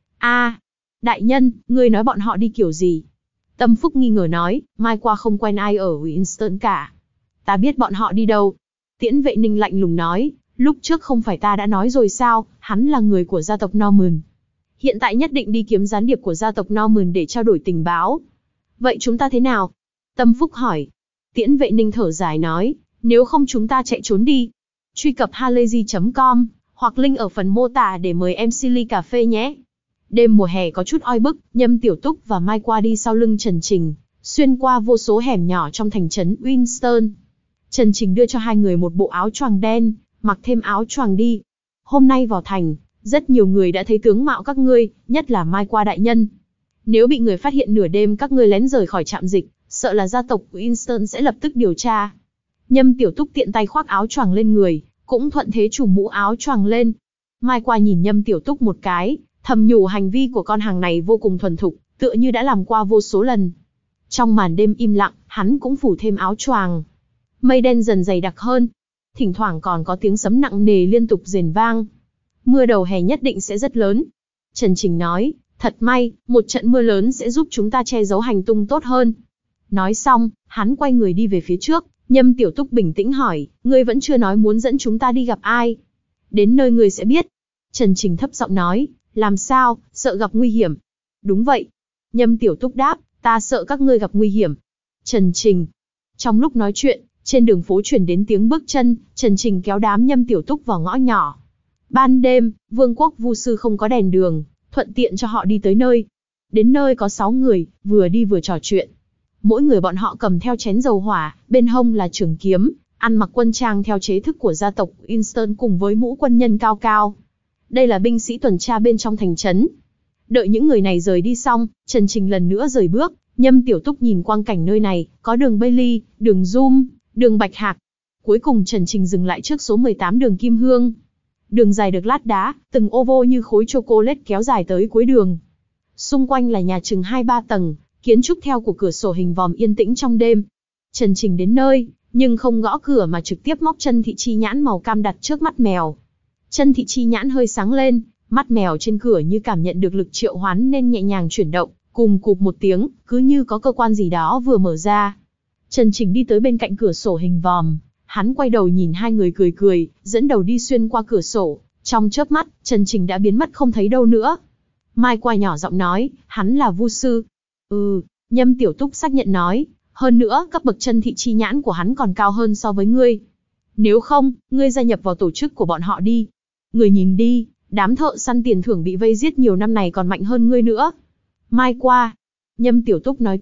A, đại nhân, ngươi nói bọn họ đi kiểu gì? Tâm Phúc nghi ngờ nói, Mai Qua không quen ai ở Winston cả. Ta biết bọn họ đi đâu. Tiễn Vệ Ninh lạnh lùng nói, lúc trước không phải ta đã nói rồi sao, hắn là người của gia tộc Norman. Hiện tại nhất định đi kiếm gián điệp của gia tộc Norman để trao đổi tình báo. Vậy chúng ta thế nào? Tâm Phúc hỏi. Tiễn Vệ Ninh thở dài nói, nếu không chúng ta chạy trốn đi. Truy cập halayzi chấm com, hoặc link ở phần mô tả để mời em xê ly cà phê nhé. Đêm mùa hè có chút oi bức, Nhâm Tiểu Túc và Mai Qua đi sau lưng Trần Trình, xuyên qua vô số hẻm nhỏ trong thành trấn Winston. Trần Trình đưa cho hai người một bộ áo choàng đen, mặc thêm áo choàng đi. Hôm nay vào thành, rất nhiều người đã thấy tướng mạo các ngươi, nhất là Mai Qua đại nhân. Nếu bị người phát hiện nửa đêm các ngươi lén rời khỏi trạm dịch, sợ là gia tộc Winston sẽ lập tức điều tra. Nhâm Tiểu Túc tiện tay khoác áo choàng lên người, cũng thuận thế trùm mũ áo choàng lên. Mai Qua nhìn Nhâm Tiểu Túc một cái, thầm nhủ hành vi của con hàng này vô cùng thuần thục, tựa như đã làm qua vô số lần. Trong màn đêm im lặng, hắn cũng phủ thêm áo choàng. Mây đen dần dày đặc hơn, thỉnh thoảng còn có tiếng sấm nặng nề liên tục rền vang. Mưa đầu hè nhất định sẽ rất lớn. Trần Trình nói, thật may, một trận mưa lớn sẽ giúp chúng ta che giấu hành tung tốt hơn. Nói xong, hắn quay người đi về phía trước. Nhâm Tiểu Túc bình tĩnh hỏi, ngươi vẫn chưa nói muốn dẫn chúng ta đi gặp ai. Đến nơi ngươi sẽ biết. Trần Trình thấp giọng nói, làm sao, sợ gặp nguy hiểm. Đúng vậy. Nhâm Tiểu Túc đáp, ta sợ các ngươi gặp nguy hiểm. Trần Trình. Trong lúc nói chuyện, trên đường phố truyền đến tiếng bước chân, Trần Trình kéo đám Nhâm Tiểu Túc vào ngõ nhỏ. Ban đêm, Vương quốc Vu Sư không có đèn đường, thuận tiện cho họ đi tới nơi. Đến nơi có sáu người, vừa đi vừa trò chuyện. Mỗi người bọn họ cầm theo chén dầu hỏa, bên hông là trường kiếm, ăn mặc quân trang theo chế thức của gia tộc Winston cùng với mũ quân nhân cao cao. Đây là binh sĩ tuần tra bên trong thành trấn. Đợi những người này rời đi xong, Trần Trình lần nữa rời bước. Nhâm Tiểu Túc nhìn quang cảnh nơi này, có đường Bailey, đường Zoom, đường Bạch Hạc. Cuối cùng Trần Trình dừng lại trước số mười tám đường Kim Hương. Đường dài được lát đá, từng ô vô như khối chocolate kéo dài tới cuối đường. Xung quanh là nhà chừng hai ba tầng, kiến trúc theo của cửa sổ hình vòm yên tĩnh trong đêm. Trần Trình đến nơi, nhưng không gõ cửa mà trực tiếp móc chân thị chi nhãn màu cam đặt trước mắt mèo. Chân thị chi nhãn hơi sáng lên, mắt mèo trên cửa như cảm nhận được lực triệu hoán nên nhẹ nhàng chuyển động, cùng cụp một tiếng, cứ như có cơ quan gì đó vừa mở ra. Trần Trình đi tới bên cạnh cửa sổ hình vòm, hắn quay đầu nhìn hai người cười cười, dẫn đầu đi xuyên qua cửa sổ. Trong chớp mắt, Trần Trình đã biến mất không thấy đâu nữa. Mai Qua nhỏ giọng nói, hắn là Vu Sư. Ừ, Nhâm Tiểu Túc xác nhận nói, hơn nữa cấp bậc chân thị chi nhãn của hắn còn cao hơn so với ngươi. Nếu không, ngươi gia nhập vào tổ chức của bọn họ đi. Ngươi nhìn đi, đám thợ săn tiền thưởng bị vây giết nhiều năm này còn mạnh hơn ngươi nữa. Mai Qua. Nhâm Tiểu Túc nói tiếp,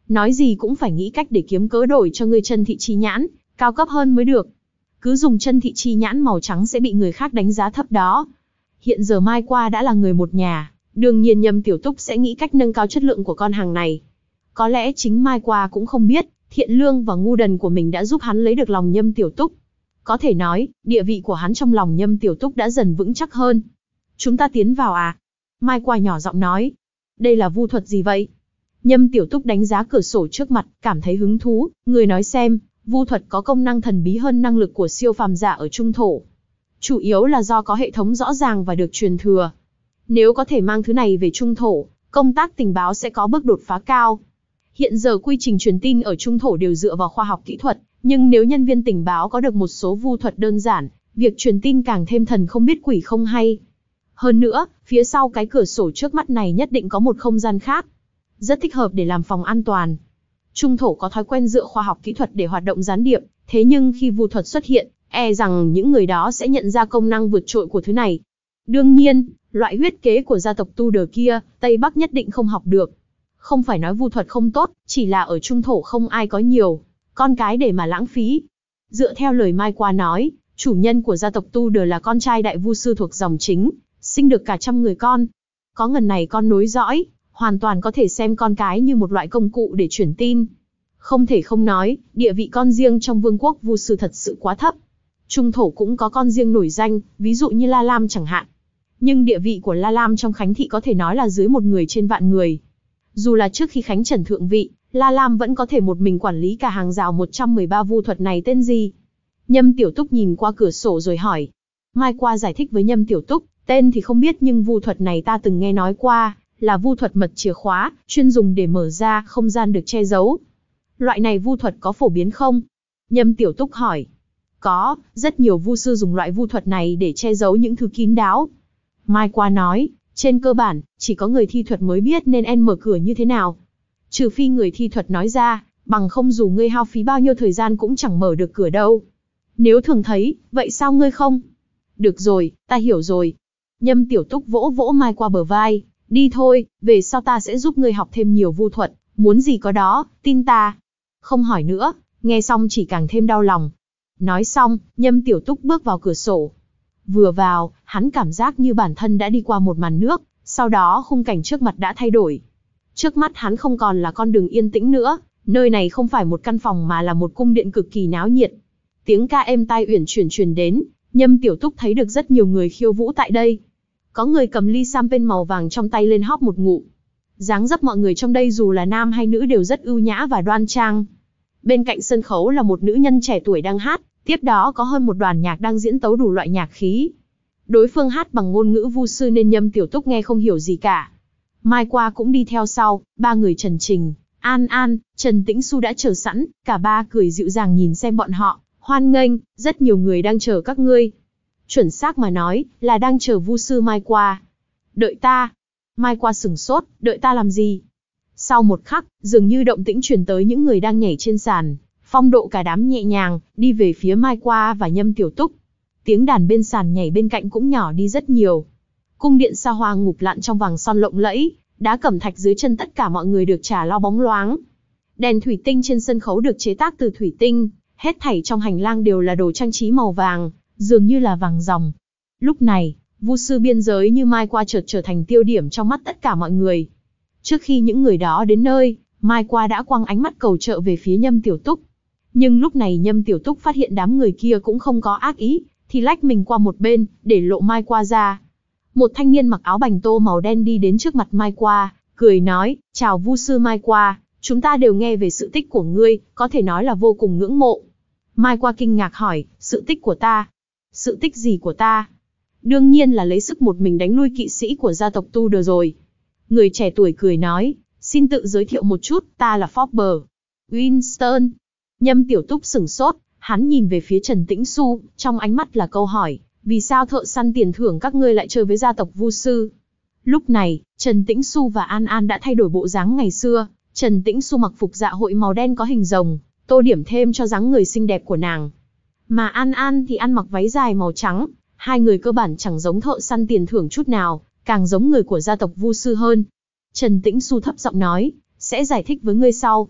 Nói gì cũng phải nghĩ cách để kiếm cớ đổi cho ngươi chân thị chi nhãn, cao cấp hơn mới được. Cứ dùng chân thị chi nhãn màu trắng sẽ bị người khác đánh giá thấp đó. Hiện giờ Mai Qua đã là người một nhà, đương nhiên Nhâm Tiểu Túc sẽ nghĩ cách nâng cao chất lượng của con hàng này. Có lẽ chính Mai Qua cũng không biết, thiện lương và ngu đần của mình đã giúp hắn lấy được lòng Nhâm Tiểu Túc. Có thể nói, địa vị của hắn trong lòng Nhâm Tiểu Túc đã dần vững chắc hơn. Chúng ta tiến vào à? Mai Qua nhỏ giọng nói. Đây là vu thuật gì vậy? Nhâm Tiểu Túc đánh giá cửa sổ trước mặt, cảm thấy hứng thú, người nói xem, vu thuật có công năng thần bí hơn năng lực của siêu phàm giả ở trung thổ. Chủ yếu là do có hệ thống rõ ràng và được truyền thừa. Nếu có thể mang thứ này về trung thổ, công tác tình báo sẽ có bước đột phá cao. Hiện giờ quy trình truyền tin ở trung thổ đều dựa vào khoa học kỹ thuật, nhưng nếu nhân viên tình báo có được một số vu thuật đơn giản, việc truyền tin càng thêm thần không biết quỷ không hay. Hơn nữa, phía sau cái cửa sổ trước mắt này nhất định có một không gian khác. Rất thích hợp để làm phòng an toàn. Trung thổ có thói quen dựa khoa học kỹ thuật để hoạt động gián điệp, thế nhưng khi vu thuật xuất hiện, e rằng những người đó sẽ nhận ra công năng vượt trội của thứ này. Đương nhiên, loại huyết kế của gia tộc Tu Đờ kia, Tây Bắc nhất định không học được. Không phải nói vu thuật không tốt, chỉ là ở trung thổ không ai có nhiều con cái để mà lãng phí. Dựa theo lời Mai Qua nói, chủ nhân của gia tộc Tu Đờ là con trai đại vu sư thuộc dòng chính, sinh được cả trăm người con. Có ngần này con nối dõi, hoàn toàn có thể xem con cái như một loại công cụ để truyền tin. Không thể không nói, địa vị con riêng trong vương quốc vu sư thật sự quá thấp. Trung thổ cũng có con riêng nổi danh, ví dụ như La Lam chẳng hạn. Nhưng địa vị của La Lam trong Khánh thị có thể nói là dưới một người trên vạn người. Dù là trước khi Khánh Trần thượng vị, La Lam vẫn có thể một mình quản lý cả hàng rào một trăm mười ba vu thuật này tên gì? Nhâm Tiểu Túc nhìn qua cửa sổ rồi hỏi. Mai Qua giải thích với Nhâm Tiểu Túc, tên thì không biết nhưng vu thuật này ta từng nghe nói qua, là vu thuật mật chìa khóa, chuyên dùng để mở ra không gian được che giấu. Loại này vu thuật có phổ biến không? Nhâm Tiểu Túc hỏi. Có, rất nhiều vu sư dùng loại vu thuật này để che giấu những thứ kín đáo. Mai Qua nói, trên cơ bản, chỉ có người thi thuật mới biết nên en mở cửa như thế nào. Trừ phi người thi thuật nói ra, bằng không dù ngươi hao phí bao nhiêu thời gian cũng chẳng mở được cửa đâu. Nếu thường thấy, vậy sao ngươi không? Được rồi, ta hiểu rồi. Nhâm Tiểu Túc vỗ vỗ Mai Qua bờ vai, đi thôi, về sau ta sẽ giúp ngươi học thêm nhiều vu thuật, muốn gì có đó, tin ta. Không hỏi nữa, nghe xong chỉ càng thêm đau lòng. Nói xong, Nhâm Tiểu Túc bước vào cửa sổ. Vừa vào, hắn cảm giác như bản thân đã đi qua một màn nước, sau đó khung cảnh trước mặt đã thay đổi. Trước mắt hắn không còn là con đường yên tĩnh nữa, nơi này không phải một căn phòng mà là một cung điện cực kỳ náo nhiệt. Tiếng ca êm tai uyển chuyển truyền đến, Nhâm Tiểu Túc thấy được rất nhiều người khiêu vũ tại đây. Có người cầm ly champagne màu vàng trong tay lên hóp một ngụm. Dáng dấp mọi người trong đây dù là nam hay nữ đều rất ưu nhã và đoan trang. Bên cạnh sân khấu là một nữ nhân trẻ tuổi đang hát, tiếp đó có hơn một đoàn nhạc đang diễn tấu đủ loại nhạc khí. Đối phương hát bằng ngôn ngữ vu sư nên Nhâm Tiểu Túc nghe không hiểu gì cả. Mai Qua cũng đi theo sau, ba người Trần Trình, An An, Trần Tĩnh Xu đã chờ sẵn, cả ba cười dịu dàng nhìn xem bọn họ, hoan nghênh, rất nhiều người đang chờ các ngươi. Chuẩn xác mà nói, là đang chờ vu sư Mai Qua. Đợi ta. Mai Qua sửng sốt, đợi ta làm gì? Sau một khắc, dường như động tĩnh truyền tới những người đang nhảy trên sàn, phong độ cả đám nhẹ nhàng, đi về phía Mai Qua và Nhâm Tiểu Túc. Tiếng đàn bên sàn nhảy bên cạnh cũng nhỏ đi rất nhiều. Cung điện xa hoa ngụp lặn trong vàng son lộng lẫy, đá cẩm thạch dưới chân tất cả mọi người được trà lau bóng loáng. Đèn thủy tinh trên sân khấu được chế tác từ thủy tinh, hết thảy trong hành lang đều là đồ trang trí màu vàng, dường như là vàng ròng. Lúc này, vu sư biên giới như Mai Qua chợt trở thành tiêu điểm trong mắt tất cả mọi người. Trước khi những người đó đến nơi, Mai Qua đã quăng ánh mắt cầu trợ về phía Nhâm Tiểu Túc. Nhưng lúc này Nhâm Tiểu Túc phát hiện đám người kia cũng không có ác ý, thì lách mình qua một bên, để lộ Mai Qua ra. Một thanh niên mặc áo bành tô màu đen đi đến trước mặt Mai Qua, cười nói, chào vu sư Mai Qua, chúng ta đều nghe về sự tích của ngươi, có thể nói là vô cùng ngưỡng mộ. Mai Qua kinh ngạc hỏi, sự tích của ta? Sự tích gì của ta? Đương nhiên là lấy sức một mình đánh lui kỵ sĩ của gia tộc Tu Đờ rồi. Người trẻ tuổi cười nói, xin tự giới thiệu một chút, ta là Forbes Winston. Nhâm Tiểu Túc sửng sốt, hắn nhìn về phía Trần Tĩnh Xu, trong ánh mắt là câu hỏi, vì sao thợ săn tiền thưởng các ngươi lại chơi với gia tộc vu sư? Lúc này, Trần Tĩnh Xu và An An đã thay đổi bộ dáng ngày xưa. Trần Tĩnh Xu mặc phục dạ hội màu đen có hình rồng, tô điểm thêm cho dáng người xinh đẹp của nàng. Mà An An thì ăn mặc váy dài màu trắng, hai người cơ bản chẳng giống thợ săn tiền thưởng chút nào, càng giống người của gia tộc vu sư hơn. Trần Tĩnh Xu thấp giọng nói, sẽ giải thích với ngươi sau.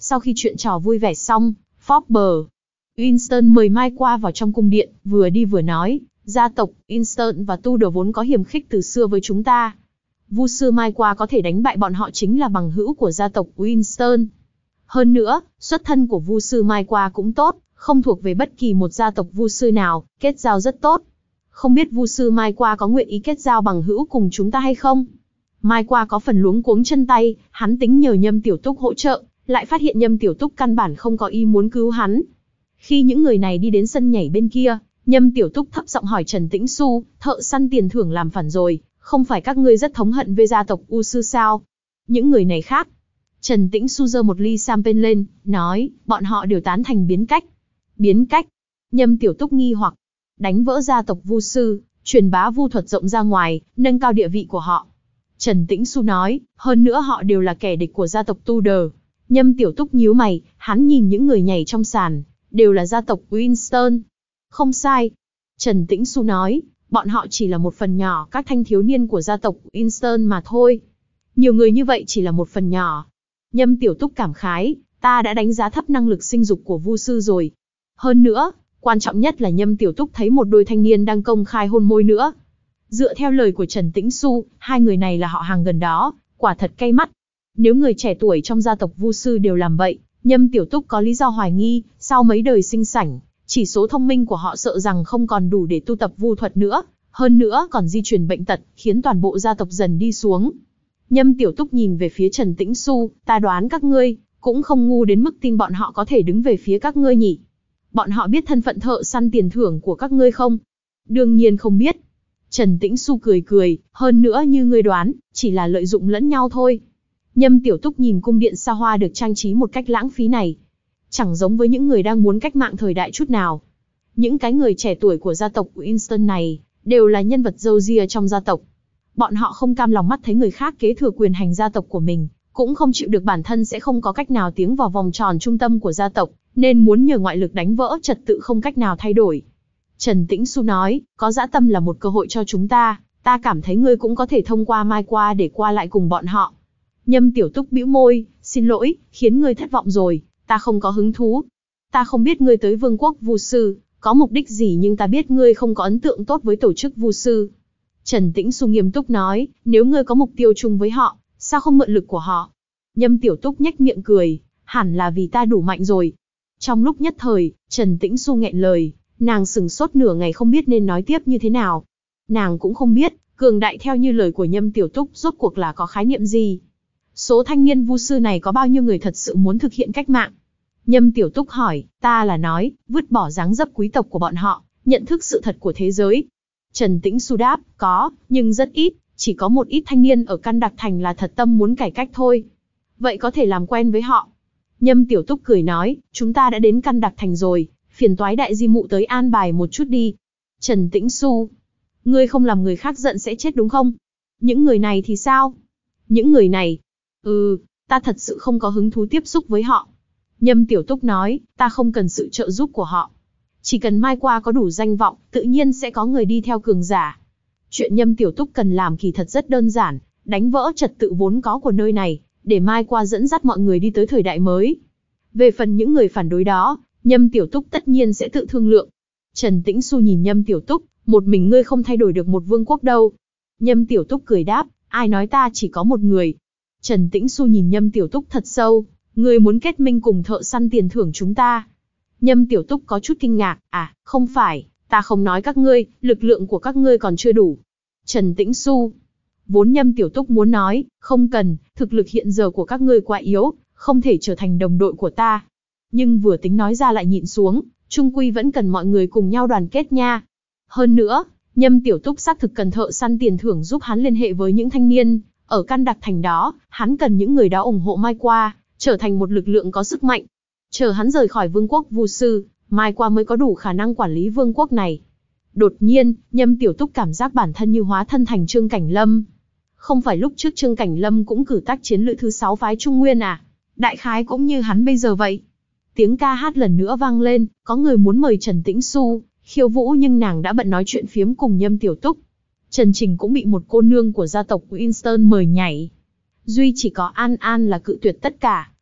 Sau khi chuyện trò vui vẻ xong, Forbes Winston mời Mai qua vào trong cung điện, vừa đi vừa nói, gia tộc Winston và Tudor vốn có hiềm khích từ xưa với chúng ta. Vu sư Mai qua có thể đánh bại bọn họ chính là bằng hữu của gia tộc Winston. Hơn nữa, xuất thân của Vu sư Mai qua cũng tốt, không thuộc về bất kỳ một gia tộc Vu sư nào, kết giao rất tốt. Không biết Vu sư Mai qua có nguyện ý kết giao bằng hữu cùng chúng ta hay không? Mai qua có phần luống cuống chân tay, hắn tính nhờ Nhâm Tiểu Túc hỗ trợ, lại phát hiện Nhâm Tiểu Túc căn bản không có ý muốn cứu hắn. Khi những người này đi đến sân nhảy bên kia, Nhâm Tiểu Túc thấp giọng hỏi Trần Tĩnh Xu, thợ săn tiền thưởng làm phản rồi, không phải các ngươi rất thống hận với gia tộc U sư sao? Những người này khác. Trần Tĩnh Xu giơ một ly champagne lên, nói, bọn họ đều tán thành biến cách. Biến cách? Nhâm Tiểu Túc nghi hoặc, đánh vỡ gia tộc Vu sư, truyền bá vu thuật rộng ra ngoài, nâng cao địa vị của họ. Trần Tĩnh Xu nói, hơn nữa họ đều là kẻ địch của gia tộc Tudor. Nhâm Tiểu Túc nhíu mày, hắn nhìn những người nhảy trong sàn, đều là gia tộc Winston. Không sai. Trần Tĩnh Xu nói, bọn họ chỉ là một phần nhỏ các thanh thiếu niên của gia tộc Winston mà thôi. Nhiều người như vậy chỉ là một phần nhỏ. Nhâm Tiểu Túc cảm khái, ta đã đánh giá thấp năng lực sinh dục của Vu sư rồi. Hơn nữa, quan trọng nhất là Nhâm Tiểu Túc thấy một đôi thanh niên đang công khai hôn môi nữa. Dựa theo lời của Trần Tĩnh Xu, hai người này là họ hàng gần đó, quả thật cay mắt. Nếu người trẻ tuổi trong gia tộc Vu sư đều làm vậy, Nhâm Tiểu Túc có lý do hoài nghi, sau mấy đời sinh sảnh, chỉ số thông minh của họ sợ rằng không còn đủ để tu tập vu thuật nữa, hơn nữa còn di truyền bệnh tật, khiến toàn bộ gia tộc dần đi xuống. Nhâm Tiểu Túc nhìn về phía Trần Tĩnh Xu, ta đoán các ngươi cũng không ngu đến mức tin bọn họ có thể đứng về phía các ngươi nhỉ? Bọn họ biết thân phận thợ săn tiền thưởng của các ngươi không? Đương nhiên không biết. Trần Tĩnh Xu cười cười, hơn nữa như ngươi đoán, chỉ là lợi dụng lẫn nhau thôi. Nhâm Tiểu Túc nhìn cung điện xa hoa được trang trí một cách lãng phí này, chẳng giống với những người đang muốn cách mạng thời đại chút nào. Những cái người trẻ tuổi của gia tộc Winston này, đều là nhân vật râu ria trong gia tộc. Bọn họ không cam lòng mắt thấy người khác kế thừa quyền hành gia tộc của mình, cũng không chịu được bản thân sẽ không có cách nào tiến vào vòng tròn trung tâm của gia tộc, nên muốn nhờ ngoại lực đánh vỡ trật tự không cách nào thay đổi. Trần Tĩnh Xu nói, có dã tâm là một cơ hội cho chúng ta, ta cảm thấy ngươi cũng có thể thông qua Mai qua để qua lại cùng bọn họ. Nhâm Tiểu Túc bĩu môi, xin lỗi, khiến ngươi thất vọng rồi, ta không có hứng thú. Ta không biết ngươi tới Vương quốc Vu sư, có mục đích gì nhưng ta biết ngươi không có ấn tượng tốt với tổ chức Vu sư. Trần Tĩnh Xu nghiêm túc nói, nếu ngươi có mục tiêu chung với họ, sao không mượn lực của họ? Nhâm Tiểu Túc nhếch miệng cười, hẳn là vì ta đủ mạnh rồi. Trong lúc nhất thời, Trần Tĩnh Xu nghẹn lời, nàng sừng sốt nửa ngày không biết nên nói tiếp như thế nào. Nàng cũng không biết, cường đại theo như lời của Nhâm Tiểu Túc rốt cuộc là có khái niệm gì. Số thanh niên Vu sư này có bao nhiêu người thật sự muốn thực hiện cách mạng? Nhâm Tiểu Túc hỏi, ta là nói, vứt bỏ dáng dấp quý tộc của bọn họ, nhận thức sự thật của thế giới. Trần Tĩnh Xu đáp, có, nhưng rất ít, chỉ có một ít thanh niên ở Căn Đặc Thành là thật tâm muốn cải cách thôi. Vậy có thể làm quen với họ. Nhâm Tiểu Túc cười nói, chúng ta đã đến Căn Đặc Thành rồi, phiền toái đại di mụ tới an bài một chút đi. Trần Tĩnh Xu, ngươi không làm người khác giận sẽ chết đúng không? Những người này thì sao? Những người này, ừ, ta thật sự không có hứng thú tiếp xúc với họ. Nhâm Tiểu Túc nói, ta không cần sự trợ giúp của họ. Chỉ cần Mai qua có đủ danh vọng, tự nhiên sẽ có người đi theo cường giả. Chuyện Nhâm Tiểu Túc cần làm kỳ thật rất đơn giản, đánh vỡ trật tự vốn có của nơi này, để Mai qua dẫn dắt mọi người đi tới thời đại mới. Về phần những người phản đối đó, Nhâm Tiểu Túc tất nhiên sẽ tự thương lượng. Trần Tĩnh Xu nhìn Nhâm Tiểu Túc, một mình ngươi không thay đổi được một vương quốc đâu. Nhâm Tiểu Túc cười đáp, ai nói ta chỉ có một người. Trần Tĩnh Xu nhìn Nhâm Tiểu Túc thật sâu, ngươi muốn kết minh cùng thợ săn tiền thưởng chúng ta. Nhâm Tiểu Túc có chút kinh ngạc, à, không phải, ta không nói các ngươi, lực lượng của các ngươi còn chưa đủ. Trần Tĩnh Xu, vốn Nhâm Tiểu Túc muốn nói, không cần, thực lực hiện giờ của các ngươi quá yếu, không thể trở thành đồng đội của ta. Nhưng vừa tính nói ra lại nhịn xuống, chung quy vẫn cần mọi người cùng nhau đoàn kết nha. Hơn nữa, Nhâm Tiểu Túc xác thực cần thợ săn tiền thưởng giúp hắn liên hệ với những thanh niên ở Căn Đặc Thành đó, hắn cần những người đó ủng hộ Mai qua, trở thành một lực lượng có sức mạnh. Chờ hắn rời khỏi vương quốc Vu sư, Mai qua mới có đủ khả năng quản lý vương quốc này. Đột nhiên, Nhâm Tiểu Túc cảm giác bản thân như hóa thân thành Trương Cảnh Lâm. Không phải lúc trước Trương Cảnh Lâm cũng cử tác chiến lữ thứ sáu phái Trung Nguyên à? Đại khái cũng như hắn bây giờ vậy. Tiếng ca hát lần nữa vang lên, có người muốn mời Trần Tĩnh Xu khiêu vũ nhưng nàng đã bận nói chuyện phiếm cùng Nhâm Tiểu Túc. Trần Trình cũng bị một cô nương của gia tộc Winston mời nhảy. Duy chỉ có An An là cự tuyệt tất cả,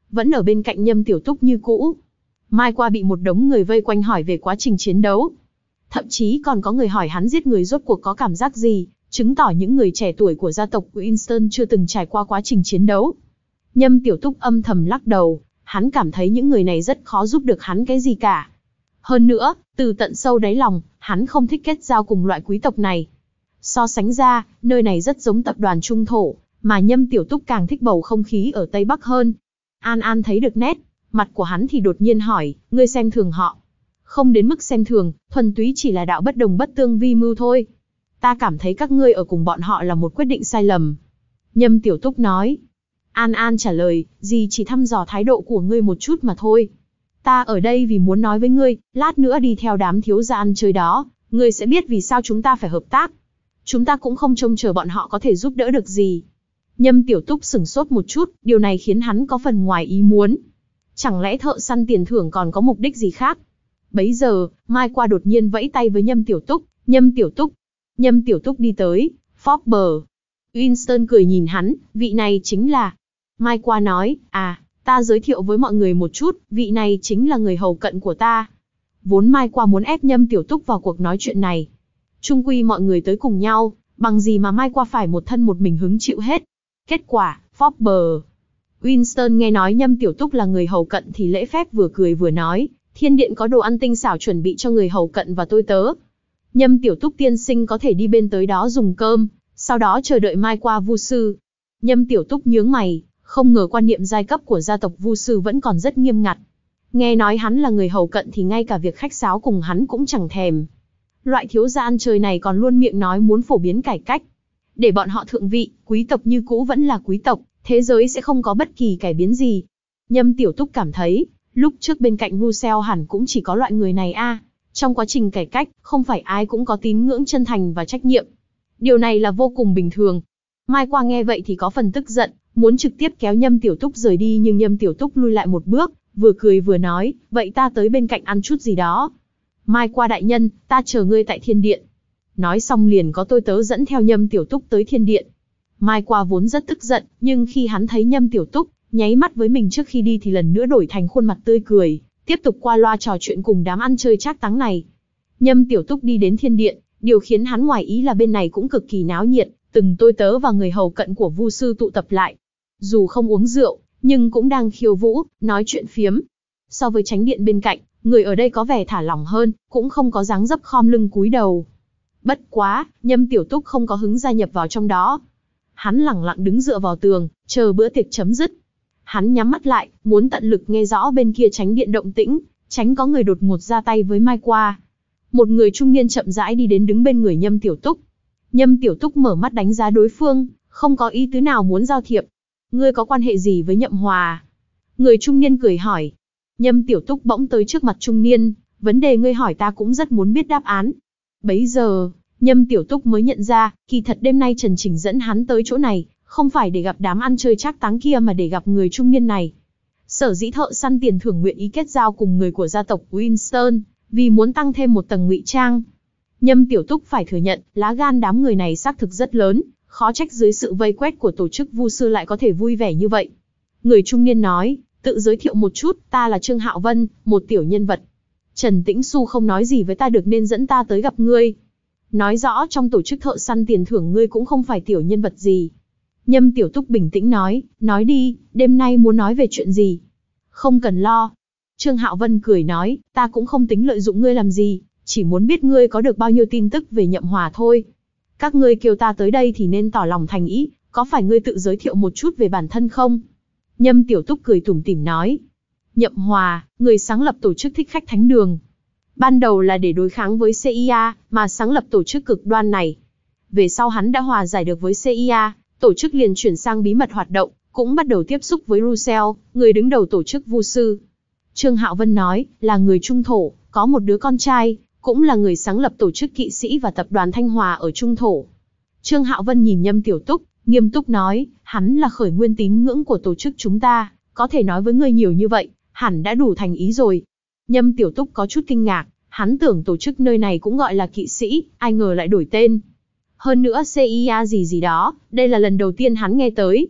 vẫn ở bên cạnh Nhâm Tiểu Túc như cũ. Mai qua bị một đống người vây quanh hỏi về quá trình chiến đấu. Thậm chí còn có người hỏi hắn giết người rốt cuộc có cảm giác gì, chứng tỏ những người trẻ tuổi của gia tộc Winston chưa từng trải qua quá trình chiến đấu. Nhâm Tiểu Túc âm thầm lắc đầu, hắn cảm thấy những người này rất khó giúp được hắn cái gì cả. Hơn nữa, từ tận sâu đáy lòng, hắn không thích kết giao cùng loại quý tộc này. So sánh ra, nơi này rất giống tập đoàn Trung Thổ, mà Nhâm Tiểu Túc càng thích bầu không khí ở Tây Bắc hơn. An An thấy được nét mặt của hắn thì đột nhiên hỏi, ngươi xem thường họ. Không đến mức xem thường, thuần túy chỉ là đạo bất đồng bất tương vi mưu thôi. Ta cảm thấy các ngươi ở cùng bọn họ là một quyết định sai lầm. Nhâm Tiểu Túc nói. An An trả lời, gì chỉ thăm dò thái độ của ngươi một chút mà thôi. Ta ở đây vì muốn nói với ngươi, lát nữa đi theo đám thiếu gia ăn chơi đó, ngươi sẽ biết vì sao chúng ta phải hợp tác. Chúng ta cũng không trông chờ bọn họ có thể giúp đỡ được gì. Nhâm Tiểu Túc sửng sốt một chút, điều này khiến hắn có phần ngoài ý muốn. Chẳng lẽ thợ săn tiền thưởng còn có mục đích gì khác? Bấy giờ, Mai qua đột nhiên vẫy tay với Nhâm Tiểu Túc, Nhâm Tiểu Túc. Nhâm Tiểu Túc đi tới, Forbes. Winston cười nhìn hắn, vị này chính là... Mai qua nói, à, ta giới thiệu với mọi người một chút, vị này chính là người hầu cận của ta. Vốn Mai qua muốn ép Nhâm Tiểu Túc vào cuộc nói chuyện này. Chung quy mọi người tới cùng nhau, bằng gì mà Mai qua phải một thân một mình hứng chịu hết. Kết quả, Forbes. Winston nghe nói Nhâm Tiểu Túc là người hầu cận thì lễ phép vừa cười vừa nói, thiên điện có đồ ăn tinh xảo chuẩn bị cho người hầu cận và tôi tớ. Nhâm Tiểu Túc tiên sinh có thể đi bên tới đó dùng cơm, sau đó chờ đợi Mai qua vu sư. Nhâm Tiểu Túc nhướng mày, không ngờ quan niệm giai cấp của gia tộc vu sư vẫn còn rất nghiêm ngặt. Nghe nói hắn là người hầu cận thì ngay cả việc khách sáo cùng hắn cũng chẳng thèm. Loại thiếu gia ăn chơi này còn luôn miệng nói muốn phổ biến cải cách. Để bọn họ thượng vị, quý tộc như cũ vẫn là quý tộc, thế giới sẽ không có bất kỳ cải biến gì. Nhâm Tiểu Túc cảm thấy, lúc trước bên cạnh Russell hẳn cũng chỉ có loại người này a. Trong quá trình cải cách, không phải ai cũng có tín ngưỡng chân thành và trách nhiệm. Điều này là vô cùng bình thường. Mai qua nghe vậy thì có phần tức giận, muốn trực tiếp kéo Nhâm Tiểu Túc rời đi nhưng Nhâm Tiểu Túc lui lại một bước, vừa cười vừa nói, vậy ta tới bên cạnh ăn chút gì đó. Mai qua đại nhân, ta chờ ngươi tại thiên điện. Nói xong liền có tôi tớ dẫn theo Nhâm Tiểu Túc tới thiên điện. Mai qua vốn rất tức giận, nhưng khi hắn thấy Nhâm Tiểu Túc nháy mắt với mình trước khi đi thì lần nữa đổi thành khuôn mặt tươi cười, tiếp tục qua loa trò chuyện cùng đám ăn chơi trác táng này. Nhâm Tiểu Túc đi đến thiên điện, điều khiến hắn ngoài ý là bên này cũng cực kỳ náo nhiệt, từng tôi tớ và người hầu cận của vu sư tụ tập lại. Dù không uống rượu, nhưng cũng đang khiêu vũ, nói chuyện phiếm. So với chánh điện bên cạnh, người ở đây có vẻ thả lỏng hơn, cũng không có dáng dấp khom lưng cúi đầu. Bất quá, Nhâm Tiểu Túc không có hứng gia nhập vào trong đó. Hắn lẳng lặng đứng dựa vào tường, chờ bữa tiệc chấm dứt. Hắn nhắm mắt lại, muốn tận lực nghe rõ bên kia chánh điện động tĩnh, tránh có người đột ngột ra tay với Mai qua. Một người trung niên chậm rãi đi đến đứng bên người Nhâm Tiểu Túc. Nhâm Tiểu Túc mở mắt đánh giá đối phương, không có ý tứ nào muốn giao thiệp. Ngươi có quan hệ gì với Nhậm Hòa? Người trung niên cười hỏi. Nhâm Tiểu Túc bỗng tới trước mặt trung niên, vấn đề ngươi hỏi ta cũng rất muốn biết đáp án. Bấy giờ, Nhâm Tiểu Túc mới nhận ra, kỳ thật đêm nay Trần Trình dẫn hắn tới chỗ này, không phải để gặp đám ăn chơi trác táng kia mà để gặp người trung niên này. Sở dĩ thợ săn tiền thưởng nguyện ý kết giao cùng người của gia tộc Winston, vì muốn tăng thêm một tầng ngụy trang. Nhâm Tiểu Túc phải thừa nhận, lá gan đám người này xác thực rất lớn, khó trách dưới sự vây quét của tổ chức vu sư lại có thể vui vẻ như vậy. Người trung niên nói, tự giới thiệu một chút, ta là Trương Hạo Vân, một tiểu nhân vật. Trần Tĩnh Xu không nói gì với ta được nên dẫn ta tới gặp ngươi. Nói rõ trong tổ chức thợ săn tiền thưởng ngươi cũng không phải tiểu nhân vật gì. Nhâm Tiểu Túc bình tĩnh nói, nói đi, đêm nay muốn nói về chuyện gì? Không cần lo. Trương Hạo Vân cười nói, ta cũng không tính lợi dụng ngươi làm gì, chỉ muốn biết ngươi có được bao nhiêu tin tức về Nhậm Hòa thôi. Các ngươi kêu ta tới đây thì nên tỏ lòng thành ý, có phải ngươi tự giới thiệu một chút về bản thân không? Nhâm Tiểu Túc cười tủm tỉm nói. Nhậm Hòa, người sáng lập tổ chức Thích Khách Thánh Đường. Ban đầu là để đối kháng với xê i a, mà sáng lập tổ chức cực đoan này. Về sau hắn đã hòa giải được với xê i a, tổ chức liền chuyển sang bí mật hoạt động, cũng bắt đầu tiếp xúc với Russell, người đứng đầu tổ chức vu sư. Trương Hạo Vân nói, là người Trung Thổ, có một đứa con trai, cũng là người sáng lập tổ chức kỵ sĩ và tập đoàn Thanh Hòa ở Trung Thổ. Trương Hạo Vân nhìn Nhâm Tiểu Túc, nghiêm túc nói, hắn là khởi nguyên tín ngưỡng của tổ chức chúng ta, có thể nói với ngươi nhiều như vậy, hẳn đã đủ thành ý rồi. Nhâm Tiểu Túc có chút kinh ngạc, hắn tưởng tổ chức nơi này cũng gọi là kỵ sĩ, ai ngờ lại đổi tên. Hơn nữa xê i a gì gì đó, đây là lần đầu tiên hắn nghe tới.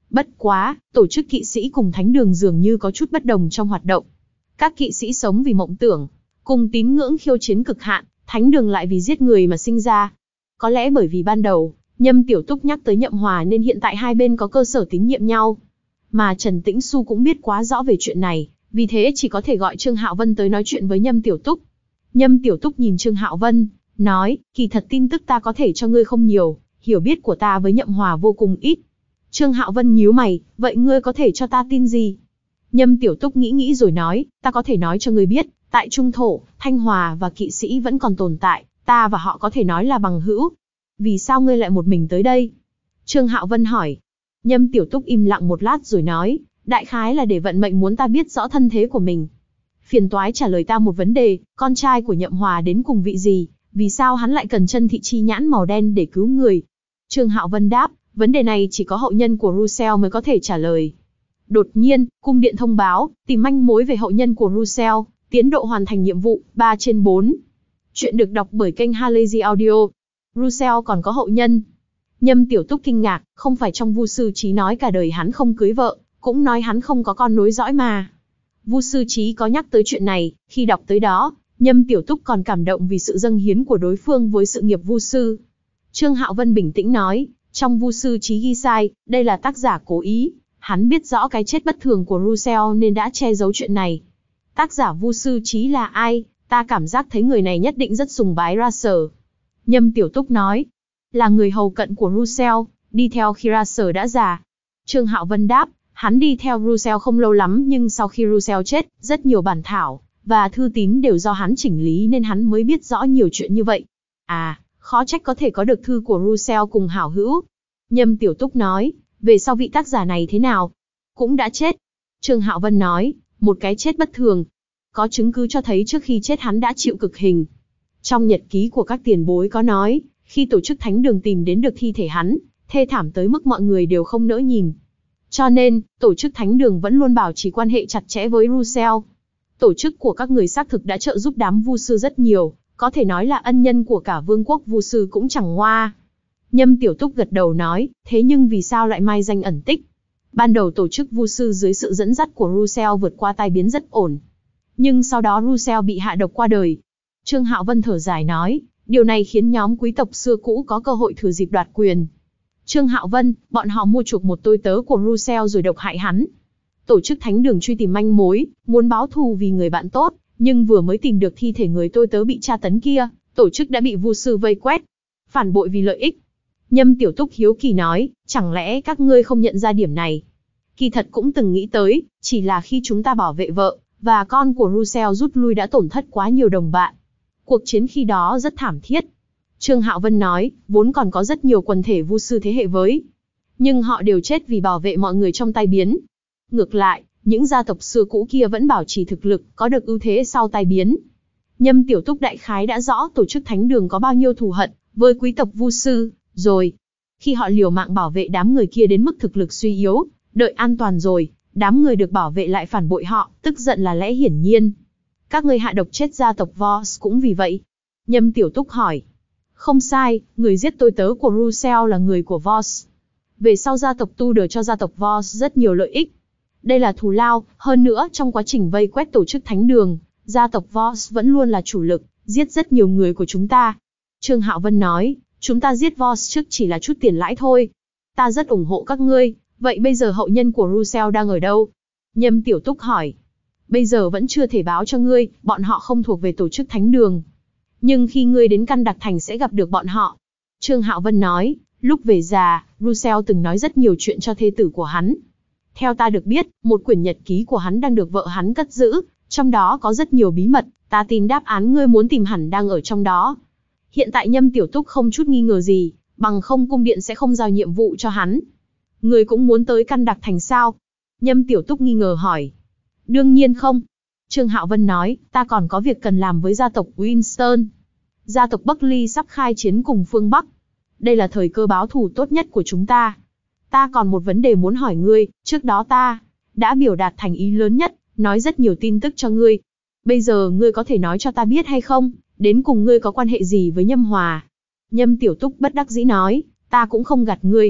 Bất quá, tổ chức kỵ sĩ cùng thánh đường dường như có chút bất đồng trong hoạt động. Các kỵ sĩ sống vì mộng tưởng, cùng tín ngưỡng khiêu chiến cực hạn, thánh đường lại vì giết người mà sinh ra. Có lẽ bởi vì ban đầu, Nhâm Tiểu Túc nhắc tới Nhậm Hòa nên hiện tại hai bên có cơ sở tín nhiệm nhau. Mà Trần Tĩnh Xu cũng biết quá rõ về chuyện này, vì thế chỉ có thể gọi Trương Hạo Vân tới nói chuyện với Nhâm Tiểu Túc. Nhâm Tiểu Túc nhìn Trương Hạo Vân, nói, kỳ thật tin tức ta có thể cho ngươi không nhiều, hiểu biết của ta với Nhậm Hòa vô cùng ít. Trương Hạo Vân nhíu mày, vậy ngươi có thể cho ta tin gì? Nhâm Tiểu Túc nghĩ nghĩ rồi nói, ta có thể nói cho ngươi biết, tại Trung Thổ, Thanh Hòa và kỵ sĩ vẫn còn tồn tại, ta và họ có thể nói là bằng hữu. Vì sao ngươi lại một mình tới đây? Trương Hạo Vân hỏi. Nhâm Tiểu Túc im lặng một lát rồi nói, đại khái là để vận mệnh muốn ta biết rõ thân thế của mình. Phiền toái trả lời ta một vấn đề, con trai của Nhậm Hòa đến cùng vị gì, vì sao hắn lại cần chân thị chi nhãn màu đen để cứu người? Trương Hạo Vân đáp, vấn đề này chỉ có hậu nhân của Russell mới có thể trả lời. Đột nhiên, cung điện thông báo, tìm manh mối về hậu nhân của Russell, tiến độ hoàn thành nhiệm vụ, ba trên bốn. Chuyện được đọc bởi kênh Halazy Audio. Russell còn có hậu nhân. Nhâm Tiểu Túc kinh ngạc, không phải trong Vu Sư Chí nói cả đời hắn không cưới vợ, cũng nói hắn không có con nối dõi mà. Vu Sư Chí có nhắc tới chuyện này, khi đọc tới đó, Nhâm Tiểu Túc còn cảm động vì sự dâng hiến của đối phương với sự nghiệp Vu Sư. Trương Hạo Vân bình tĩnh nói, trong Vu Sư Chí ghi sai, đây là tác giả cố ý, hắn biết rõ cái chết bất thường của Russell nên đã che giấu chuyện này. Tác giả Vu Sư Chí là ai? Ta cảm giác thấy người này nhất định rất sùng bái Russell. Nhâm Tiểu Túc nói, là người hầu cận của Russell, đi theo khi Russell đã già. Trương Hạo Vân đáp, hắn đi theo Russell không lâu lắm nhưng sau khi Russell chết, rất nhiều bản thảo và thư tín đều do hắn chỉnh lý nên hắn mới biết rõ nhiều chuyện như vậy. À, khó trách có thể có được thư của Russell cùng hảo hữu. Nhâm Tiểu Túc nói, về sau vị tác giả này thế nào? Cũng đã chết. Trương Hạo Vân nói, một cái chết bất thường. Có chứng cứ cho thấy trước khi chết hắn đã chịu cực hình. Trong nhật ký của các tiền bối có nói, khi tổ chức thánh đường tìm đến được thi thể hắn, thê thảm tới mức mọi người đều không nỡ nhìn. Cho nên, tổ chức thánh đường vẫn luôn bảo trì quan hệ chặt chẽ với Russell. Tổ chức của các người xác thực đã trợ giúp đám Vu sư rất nhiều, có thể nói là ân nhân của cả vương quốc Vu sư cũng chẳng ngoa. Nhâm Tiểu Túc gật đầu nói, thế nhưng vì sao lại mai danh ẩn tích? Ban đầu tổ chức Vu sư dưới sự dẫn dắt của Russell vượt qua tai biến rất ổn. Nhưng sau đó Russell bị hạ độc qua đời. Trương Hạo Vân thở dài nói, điều này khiến nhóm quý tộc xưa cũ có cơ hội thừa dịp đoạt quyền. Trương Hạo Vân, bọn họ mua chuộc một tôi tớ của Russell rồi độc hại hắn. Tổ chức thánh đường truy tìm manh mối, muốn báo thù vì người bạn tốt, nhưng vừa mới tìm được thi thể người tôi tớ bị tra tấn kia, tổ chức đã bị Vu sư vây quét. Phản bội vì lợi ích. Nhâm Tiểu Túc hiếu kỳ nói, chẳng lẽ các ngươi không nhận ra điểm này? Kỳ thật cũng từng nghĩ tới, chỉ là khi chúng ta bảo vệ vợ và con của Russell rút lui đã tổn thất quá nhiều đồng bạn. Cuộc chiến khi đó rất thảm thiết. Trương Hạo Vân nói, vốn còn có rất nhiều quần thể Vu sư thế hệ với. Nhưng họ đều chết vì bảo vệ mọi người trong tai biến. Ngược lại, những gia tộc xưa cũ kia vẫn bảo trì thực lực, có được ưu thế sau tai biến. Nhâm Tiểu Túc đại khái đã rõ tổ chức thánh đường có bao nhiêu thù hận với quý tộc Vu sư, rồi. Khi họ liều mạng bảo vệ đám người kia đến mức thực lực suy yếu, đợi an toàn rồi, đám người được bảo vệ lại phản bội họ, tức giận là lẽ hiển nhiên. Các ngươi hạ độc chết gia tộc Voss cũng vì vậy. Nhâm Tiểu Túc hỏi. Không sai, người giết tôi tớ của Russell là người của Voss. Về sau gia tộc Tudor cho gia tộc Voss rất nhiều lợi ích. Đây là thù lao, hơn nữa trong quá trình vây quét tổ chức thánh đường, gia tộc Voss vẫn luôn là chủ lực, giết rất nhiều người của chúng ta. Trương Hạo Vân nói, chúng ta giết Voss trước chỉ là chút tiền lãi thôi. Ta rất ủng hộ các ngươi, vậy bây giờ hậu nhân của Russell đang ở đâu? Nhâm Tiểu Túc hỏi. Bây giờ vẫn chưa thể báo cho ngươi, bọn họ không thuộc về tổ chức thánh đường. Nhưng khi ngươi đến Căn Đặc Thành sẽ gặp được bọn họ. Trương Hạo Vân nói, lúc về già, Russell từng nói rất nhiều chuyện cho thê tử của hắn. Theo ta được biết, một quyển nhật ký của hắn đang được vợ hắn cất giữ, trong đó có rất nhiều bí mật, ta tin đáp án ngươi muốn tìm hẳn đang ở trong đó. Hiện tại Nhâm Tiểu Túc không chút nghi ngờ gì, bằng không cung điện sẽ không giao nhiệm vụ cho hắn. Ngươi cũng muốn tới Căn Đặc Thành sao? Nhâm Tiểu Túc nghi ngờ hỏi. Đương nhiên không. Trương Hạo Vân nói, ta còn có việc cần làm với gia tộc Winston. Gia tộc Buckley sắp khai chiến cùng phương Bắc. Đây là thời cơ báo thù tốt nhất của chúng ta. Ta còn một vấn đề muốn hỏi ngươi, trước đó ta đã biểu đạt thành ý lớn nhất, nói rất nhiều tin tức cho ngươi. Bây giờ ngươi có thể nói cho ta biết hay không, đến cùng ngươi có quan hệ gì với Nhâm Hòa? Nhâm Tiểu Túc bất đắc dĩ nói, ta cũng không gạt ngươi.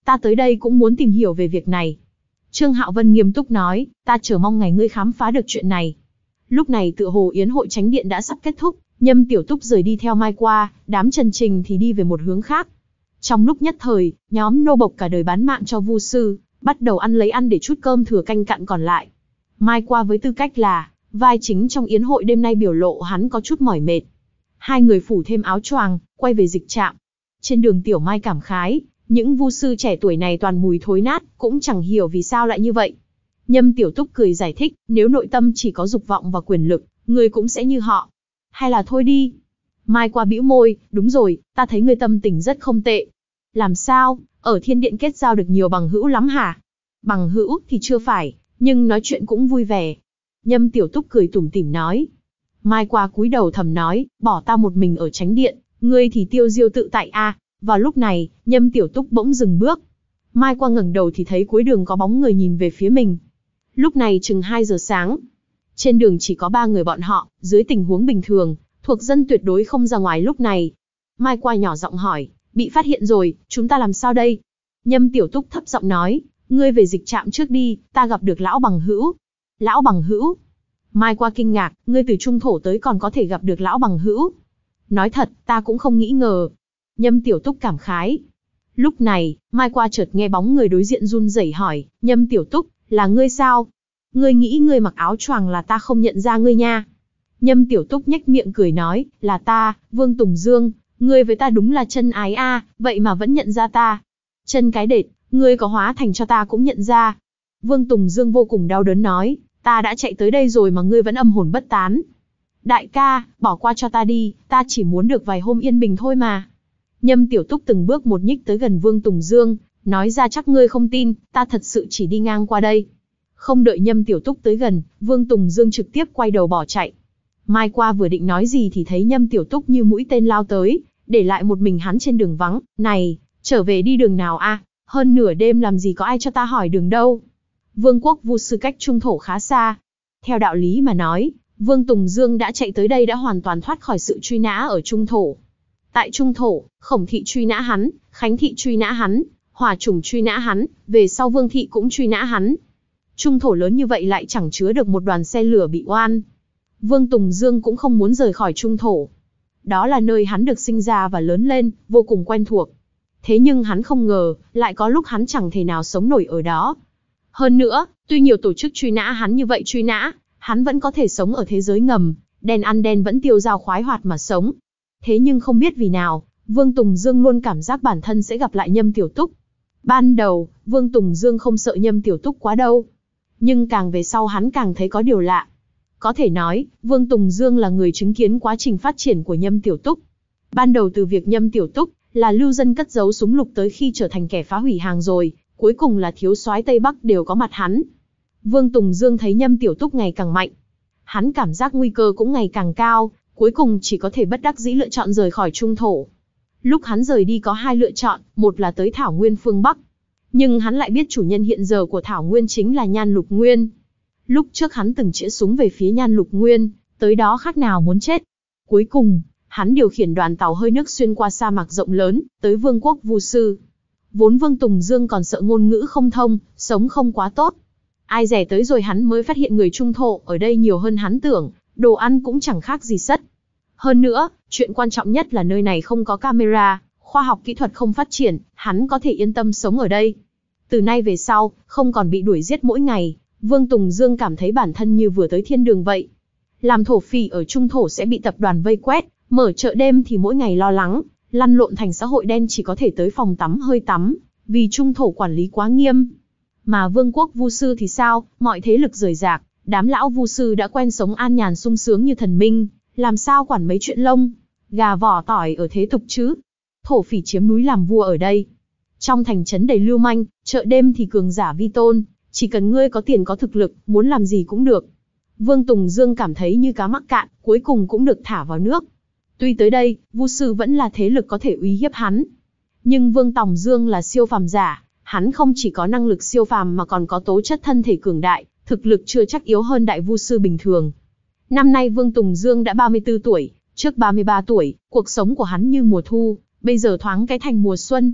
ta tới đây cũng muốn tìm hiểu về việc này. Trương Hạo Vân nghiêm túc nói, ta chờ mong ngày ngươi khám phá được chuyện này. Lúc này tựa hồ yến hội Chánh Điện đã sắp kết thúc, Nhâm Tiểu Túc rời đi theo Mai Qua, đám Trần Trình thì đi về một hướng khác. Trong lúc nhất thời, nhóm nô bộc cả đời bán mạng cho Vu sư, bắt đầu ăn lấy ăn để chút cơm thừa canh cặn còn lại. Mai Qua với tư cách là vai chính trong yến hội đêm nay biểu lộ hắn có chút mỏi mệt. Hai người phủ thêm áo choàng, quay về dịch trạm. Trên đường Tiểu Mai cảm khái, những vu sư trẻ tuổi này toàn mùi thối nát, cũng chẳng hiểu vì sao lại như vậy. Nhâm Tiểu Túc cười giải thích, nếu nội tâm chỉ có dục vọng và quyền lực, người cũng sẽ như họ. Hay là thôi đi. Mai Qua bĩu môi, đúng rồi, ta thấy người tâm tình rất không tệ. Làm sao, ở thiên điện kết giao được nhiều bằng hữu lắm hả? Bằng hữu thì chưa phải, nhưng nói chuyện cũng vui vẻ. Nhâm Tiểu Túc cười tủm tỉm nói. Mai Qua cúi đầu thầm nói, bỏ ta một mình ở Chánh Điện, ngươi thì tiêu diêu tự tại a. À. Vào lúc này, Nhâm Tiểu Túc bỗng dừng bước. Mai Qua ngẩng đầu thì thấy cuối đường có bóng người nhìn về phía mình. Lúc này chừng hai giờ sáng. Trên đường chỉ có ba người bọn họ, dưới tình huống bình thường, thuộc dân tuyệt đối không ra ngoài lúc này. Mai Qua nhỏ giọng hỏi, bị phát hiện rồi, chúng ta làm sao đây? Nhâm Tiểu Túc thấp giọng nói, ngươi về dịch trạm trước đi, ta gặp được lão bằng hữu. Lão bằng hữu? Mai Qua kinh ngạc, ngươi từ Trung Thổ tới còn có thể gặp được lão bằng hữu. Nói thật, ta cũng không nghĩ ngờ. Nhâm Tiểu Túc cảm khái. Lúc này, Mai Qua chợt nghe bóng người đối diện run rẩy hỏi, Nhâm Tiểu Túc, là ngươi sao? Ngươi nghĩ ngươi mặc áo choàng là ta không nhận ra ngươi nha. Nhâm Tiểu Túc nhếch miệng cười nói, là ta, Vương Tùng Dương, ngươi với ta đúng là chân ái a, à, vậy mà vẫn nhận ra ta. Chân cái đệt, ngươi có hóa thành cho ta cũng nhận ra. Vương Tùng Dương vô cùng đau đớn nói, ta đã chạy tới đây rồi mà ngươi vẫn âm hồn bất tán. Đại ca, bỏ qua cho ta đi, ta chỉ muốn được vài hôm yên bình thôi mà. Nhâm Tiểu Túc từng bước một nhích tới gần Vương Tùng Dương, nói ra chắc ngươi không tin, ta thật sự chỉ đi ngang qua đây. Không đợi Nhâm Tiểu Túc tới gần, Vương Tùng Dương trực tiếp quay đầu bỏ chạy. Mai Qua vừa định nói gì thì thấy Nhâm Tiểu Túc như mũi tên lao tới, để lại một mình hắn trên đường vắng. Này, trở về đi đường nào a? À? Hơn nửa đêm làm gì có ai cho ta hỏi đường đâu? Vương quốc Vu sư cách Trung Thổ khá xa. Theo đạo lý mà nói, Vương Tùng Dương đã chạy tới đây đã hoàn toàn thoát khỏi sự truy nã ở Trung Thổ. Tại Trung Thổ, Khổng Thị truy nã hắn, Khánh Thị truy nã hắn, Hỏa Chủng truy nã hắn, về sau Vương Thị cũng truy nã hắn. Trung Thổ lớn như vậy lại chẳng chứa được một đoàn xe lửa bị oan. Vương Tùng Dương cũng không muốn rời khỏi Trung Thổ. Đó là nơi hắn được sinh ra và lớn lên, vô cùng quen thuộc. Thế nhưng hắn không ngờ, lại có lúc hắn chẳng thể nào sống nổi ở đó. Hơn nữa, tuy nhiều tổ chức truy nã hắn như vậy truy nã, hắn vẫn có thể sống ở thế giới ngầm, đen ăn đen vẫn tiêu dao khoái hoạt mà sống. Thế nhưng không biết vì nào, Vương Tùng Dương luôn cảm giác bản thân sẽ gặp lại Nhâm Tiểu Túc. Ban đầu, Vương Tùng Dương không sợ Nhâm Tiểu Túc quá đâu. Nhưng càng về sau hắn càng thấy có điều lạ. Có thể nói, Vương Tùng Dương là người chứng kiến quá trình phát triển của Nhâm Tiểu Túc. Ban đầu từ việc Nhâm Tiểu Túc là lưu dân cất giấu súng lục tới khi trở thành kẻ phá hủy hàng rồi, cuối cùng là thiếu soái Tây Bắc đều có mặt hắn. Vương Tùng Dương thấy Nhâm Tiểu Túc ngày càng mạnh. Hắn cảm giác nguy cơ cũng ngày càng cao, cuối cùng chỉ có thể bất đắc dĩ lựa chọn rời khỏi Trung Thổ. Lúc hắn rời đi có hai lựa chọn, một là tới Thảo Nguyên phương Bắc. Nhưng hắn lại biết chủ nhân hiện giờ của Thảo Nguyên chính là Nhan Lục Nguyên. Lúc trước hắn từng chĩa súng về phía Nhan Lục Nguyên, tới đó khác nào muốn chết. Cuối cùng, hắn điều khiển đoàn tàu hơi nước xuyên qua sa mạc rộng lớn, tới Vương quốc Vu sư. Vốn Vương Tùng Dương còn sợ ngôn ngữ không thông, sống không quá tốt. Ai dè tới rồi hắn mới phát hiện người Trung Thổ ở đây nhiều hơn hắn tưởng, đồ ăn cũng chẳng khác gì sất. Hơn nữa, chuyện quan trọng nhất là nơi này không có camera, khoa học kỹ thuật không phát triển, hắn có thể yên tâm sống ở đây. Từ nay về sau, không còn bị đuổi giết mỗi ngày, Vương Tùng Dương cảm thấy bản thân như vừa tới thiên đường vậy. Làm thổ phỉ ở Trung Thổ sẽ bị tập đoàn vây quét, mở chợ đêm thì mỗi ngày lo lắng, lăn lộn thành xã hội đen chỉ có thể tới phòng tắm hơi tắm, vì Trung Thổ quản lý quá nghiêm. Mà Vương quốc Vu sư thì sao, mọi thế lực rời rạc, đám lão Vu sư đã quen sống an nhàn sung sướng như thần minh, làm sao quản mấy chuyện lông, gà vỏ tỏi ở thế tục chứ. Thổ phỉ chiếm núi làm vua ở đây. Trong thành trấn đầy lưu manh, chợ đêm thì cường giả vi tôn, chỉ cần ngươi có tiền có thực lực, muốn làm gì cũng được. Vương Tùng Dương cảm thấy như cá mắc cạn, cuối cùng cũng được thả vào nước. Tuy tới đây, Vu sư vẫn là thế lực có thể uy hiếp hắn. Nhưng Vương Tùng Dương là siêu phàm giả, hắn không chỉ có năng lực siêu phàm mà còn có tố chất thân thể cường đại, thực lực chưa chắc yếu hơn đại Vu sư bình thường. Năm nay Vương Tùng Dương đã ba mươi tư tuổi, trước ba mươi ba tuổi, cuộc sống của hắn như mùa thu, bây giờ thoáng cái thành mùa xuân.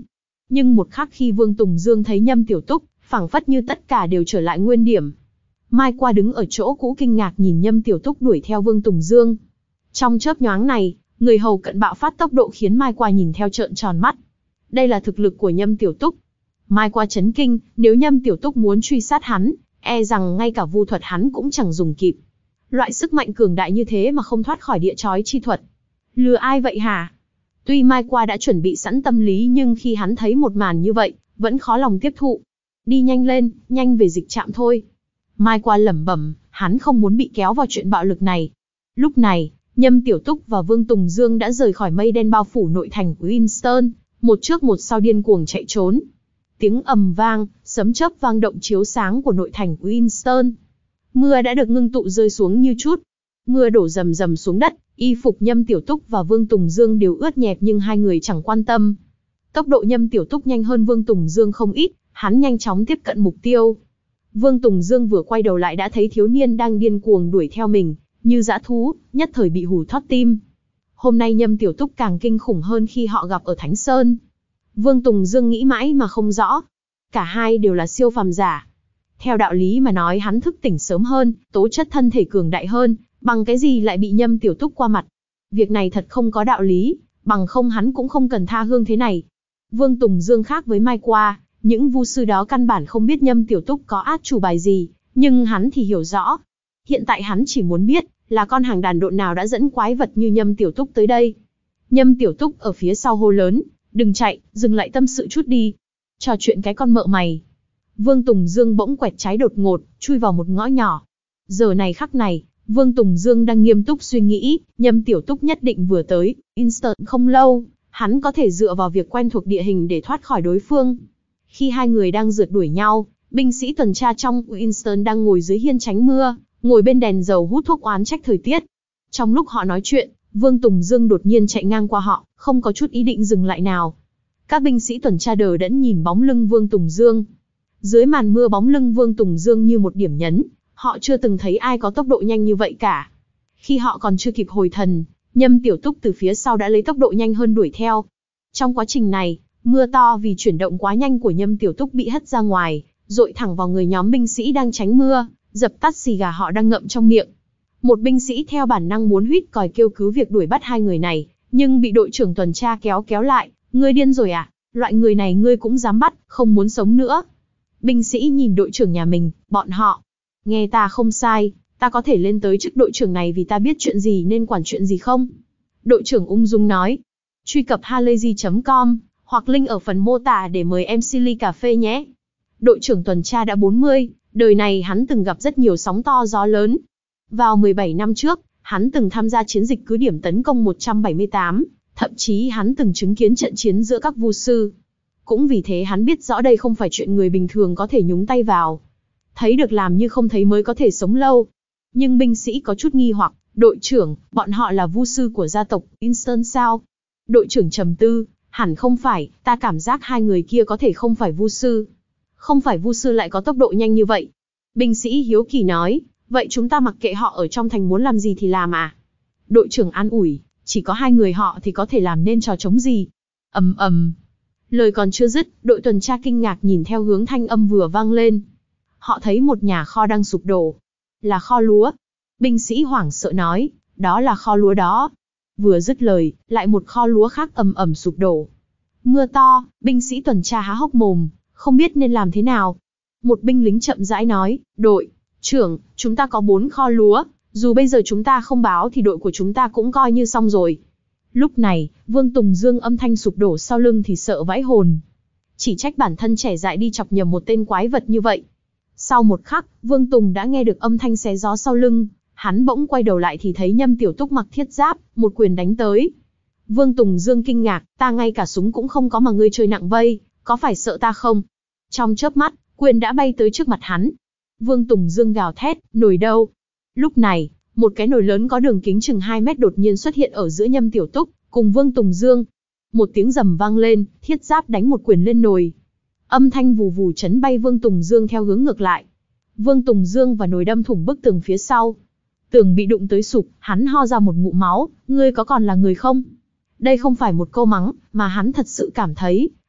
Nhưng một khắc khi Vương Tùng Dương thấy Nhâm Tiểu Túc, phảng phất như tất cả đều trở lại nguyên điểm. Mai Qua đứng ở chỗ cũ kinh ngạc nhìn Nhâm Tiểu Túc đuổi theo Vương Tùng Dương. Trong chớp nhoáng này, người hầu cận bạo phát tốc độ khiến Mai Qua nhìn theo trợn tròn mắt. Đây là thực lực của Nhâm Tiểu Túc. Mai Qua chấn kinh, nếu Nhâm Tiểu Túc muốn truy sát hắn, e rằng ngay cả vu thuật hắn cũng chẳng dùng kịp. Loại sức mạnh cường đại như thế mà không thoát khỏi địa chói chi thuật. Lừa ai vậy hả? Tuy Mai Qua đã chuẩn bị sẵn tâm lý nhưng khi hắn thấy một màn như vậy, vẫn khó lòng tiếp thụ. Đi nhanh lên, nhanh về dịch trạm thôi. Mai Qua lẩm bẩm, hắn không muốn bị kéo vào chuyện bạo lực này. Lúc này, Nhâm Tiểu Túc và Vương Tùng Dương đã rời khỏi mây đen bao phủ nội thành Winston, một trước một sau điên cuồng chạy trốn. Tiếng ầm vang, sấm chớp vang động chiếu sáng của nội thành Winston. Mưa đã được ngưng tụ rơi xuống như chút. Mưa đổ rầm rầm xuống đất, y phục Nhâm Tiểu Túc và Vương Tùng Dương đều ướt nhẹp nhưng hai người chẳng quan tâm. Tốc độ Nhâm Tiểu Túc nhanh hơn Vương Tùng Dương không ít, hắn nhanh chóng tiếp cận mục tiêu. Vương Tùng Dương vừa quay đầu lại đã thấy thiếu niên đang điên cuồng đuổi theo mình, như dã thú, nhất thời bị hù thót tim. Hôm nay Nhâm Tiểu Túc càng kinh khủng hơn khi họ gặp ở Thánh Sơn. Vương Tùng Dương nghĩ mãi mà không rõ. Cả hai đều là siêu phàm giả. Theo đạo lý mà nói hắn thức tỉnh sớm hơn, tố chất thân thể cường đại hơn, bằng cái gì lại bị Nhâm Tiểu Túc qua mặt. Việc này thật không có đạo lý, bằng không hắn cũng không cần tha hương thế này. Vương Tùng Dương khác với Mai Qua, những vu sư đó căn bản không biết Nhâm Tiểu Túc có át chủ bài gì, nhưng hắn thì hiểu rõ. Hiện tại hắn chỉ muốn biết là con hàng đàn độn nào đã dẫn quái vật như Nhâm Tiểu Túc tới đây. Nhâm Tiểu Túc ở phía sau hô lớn, đừng chạy, dừng lại tâm sự chút đi. Trò chuyện cái con mợ mày. Vương Tùng Dương bỗng quẹt trái đột ngột, chui vào một ngõ nhỏ. Giờ này khắc này, Vương Tùng Dương đang nghiêm túc suy nghĩ, Nhâm Tiểu Túc nhất định vừa tới, Instant không lâu, hắn có thể dựa vào việc quen thuộc địa hình để thoát khỏi đối phương. Khi hai người đang rượt đuổi nhau, binh sĩ tuần tra trong Winston đang ngồi dưới hiên tránh mưa, ngồi bên đèn dầu hút thuốc oán trách thời tiết. Trong lúc họ nói chuyện, Vương Tùng Dương đột nhiên chạy ngang qua họ, không có chút ý định dừng lại nào. Các binh sĩ tuần tra đờ đẫn nhìn bóng lưng Vương Tùng Dương. Dưới màn mưa bóng lưng Vương Tùng Dương như một điểm nhấn, họ chưa từng thấy ai có tốc độ nhanh như vậy cả. Khi họ còn chưa kịp hồi thần, Nhâm Tiểu Túc từ phía sau đã lấy tốc độ nhanh hơn đuổi theo. Trong quá trình này, mưa to vì chuyển động quá nhanh của Nhâm Tiểu Túc bị hất ra ngoài, dội thẳng vào người nhóm binh sĩ đang tránh mưa, dập tắt xì gà họ đang ngậm trong miệng. Một binh sĩ theo bản năng muốn huýt còi kêu cứu việc đuổi bắt hai người này, nhưng bị đội trưởng tuần tra kéo kéo lại. Ngươi điên rồi à? Loại người này ngươi cũng dám bắt, không muốn sống nữa. Binh sĩ nhìn đội trưởng nhà mình, bọn họ. Nghe ta không sai, ta có thể lên tới chức đội trưởng này vì ta biết chuyện gì nên quản chuyện gì không? Đội trưởng ung dung nói. Truy cập halayzi chấm com, hoặc link ở phần mô tả để mời em xê ly cà phê nhé. Đội trưởng tuần tra đã bốn mươi, đời này hắn từng gặp rất nhiều sóng to gió lớn. Vào mười bảy năm trước, hắn từng tham gia chiến dịch cứ điểm tấn công một trăm bảy mươi tám, thậm chí hắn từng chứng kiến trận chiến giữa các vu sư. Cũng vì thế hắn biết rõ đây không phải chuyện người bình thường có thể nhúng tay vào. Thấy được làm như không thấy mới có thể sống lâu. Nhưng binh sĩ có chút nghi hoặc, đội trưởng, bọn họ là vu sư của gia tộc Winston sao? Đội trưởng trầm tư, hẳn không phải, ta cảm giác hai người kia có thể không phải vu sư. Không phải vu sư lại có tốc độ nhanh như vậy. Binh sĩ hiếu kỳ nói, vậy chúng ta mặc kệ họ ở trong thành muốn làm gì thì làm à? Đội trưởng an ủi, chỉ có hai người họ thì có thể làm nên trò trống gì. Ầm ầm. Lời còn chưa dứt, đội tuần tra kinh ngạc nhìn theo hướng thanh âm vừa vang lên. Họ thấy một nhà kho đang sụp đổ. Là kho lúa. Binh sĩ hoảng sợ nói, đó là kho lúa đó. Vừa dứt lời, lại một kho lúa khác ầm ầm sụp đổ. Mưa to, binh sĩ tuần tra há hốc mồm, không biết nên làm thế nào. Một binh lính chậm rãi nói, đội trưởng, chúng ta có bốn kho lúa, dù bây giờ chúng ta không báo thì đội của chúng ta cũng coi như xong rồi. Lúc này, Vương Tùng Dương âm thanh sụp đổ sau lưng thì sợ vãi hồn. Chỉ trách bản thân trẻ dại đi chọc nhầm một tên quái vật như vậy. Sau một khắc, Vương Tùng đã nghe được âm thanh xé gió sau lưng, hắn bỗng quay đầu lại thì thấy Nhâm Tiểu Túc mặc thiết giáp, một quyền đánh tới. Vương Tùng Dương kinh ngạc, ta ngay cả súng cũng không có mà ngươi chơi nặng vây, có phải sợ ta không? Trong chớp mắt, quyền đã bay tới trước mặt hắn. Vương Tùng Dương gào thét, nồi đâu? Lúc này, một cái nồi lớn có đường kính chừng hai mét đột nhiên xuất hiện ở giữa Nhâm Tiểu Túc cùng Vương Tùng Dương. Một tiếng rầm vang lên, thiết giáp đánh một quyền lên nồi. Âm thanh vù vù chấn bay Vương Tùng Dương theo hướng ngược lại. Vương Tùng Dương và nồi đâm thủng bức tường phía sau. Tường bị đụng tới sụp, hắn ho ra một ngụm máu, ngươi có còn là người không? Đây không phải một câu mắng, mà hắn thật sự cảm thấy,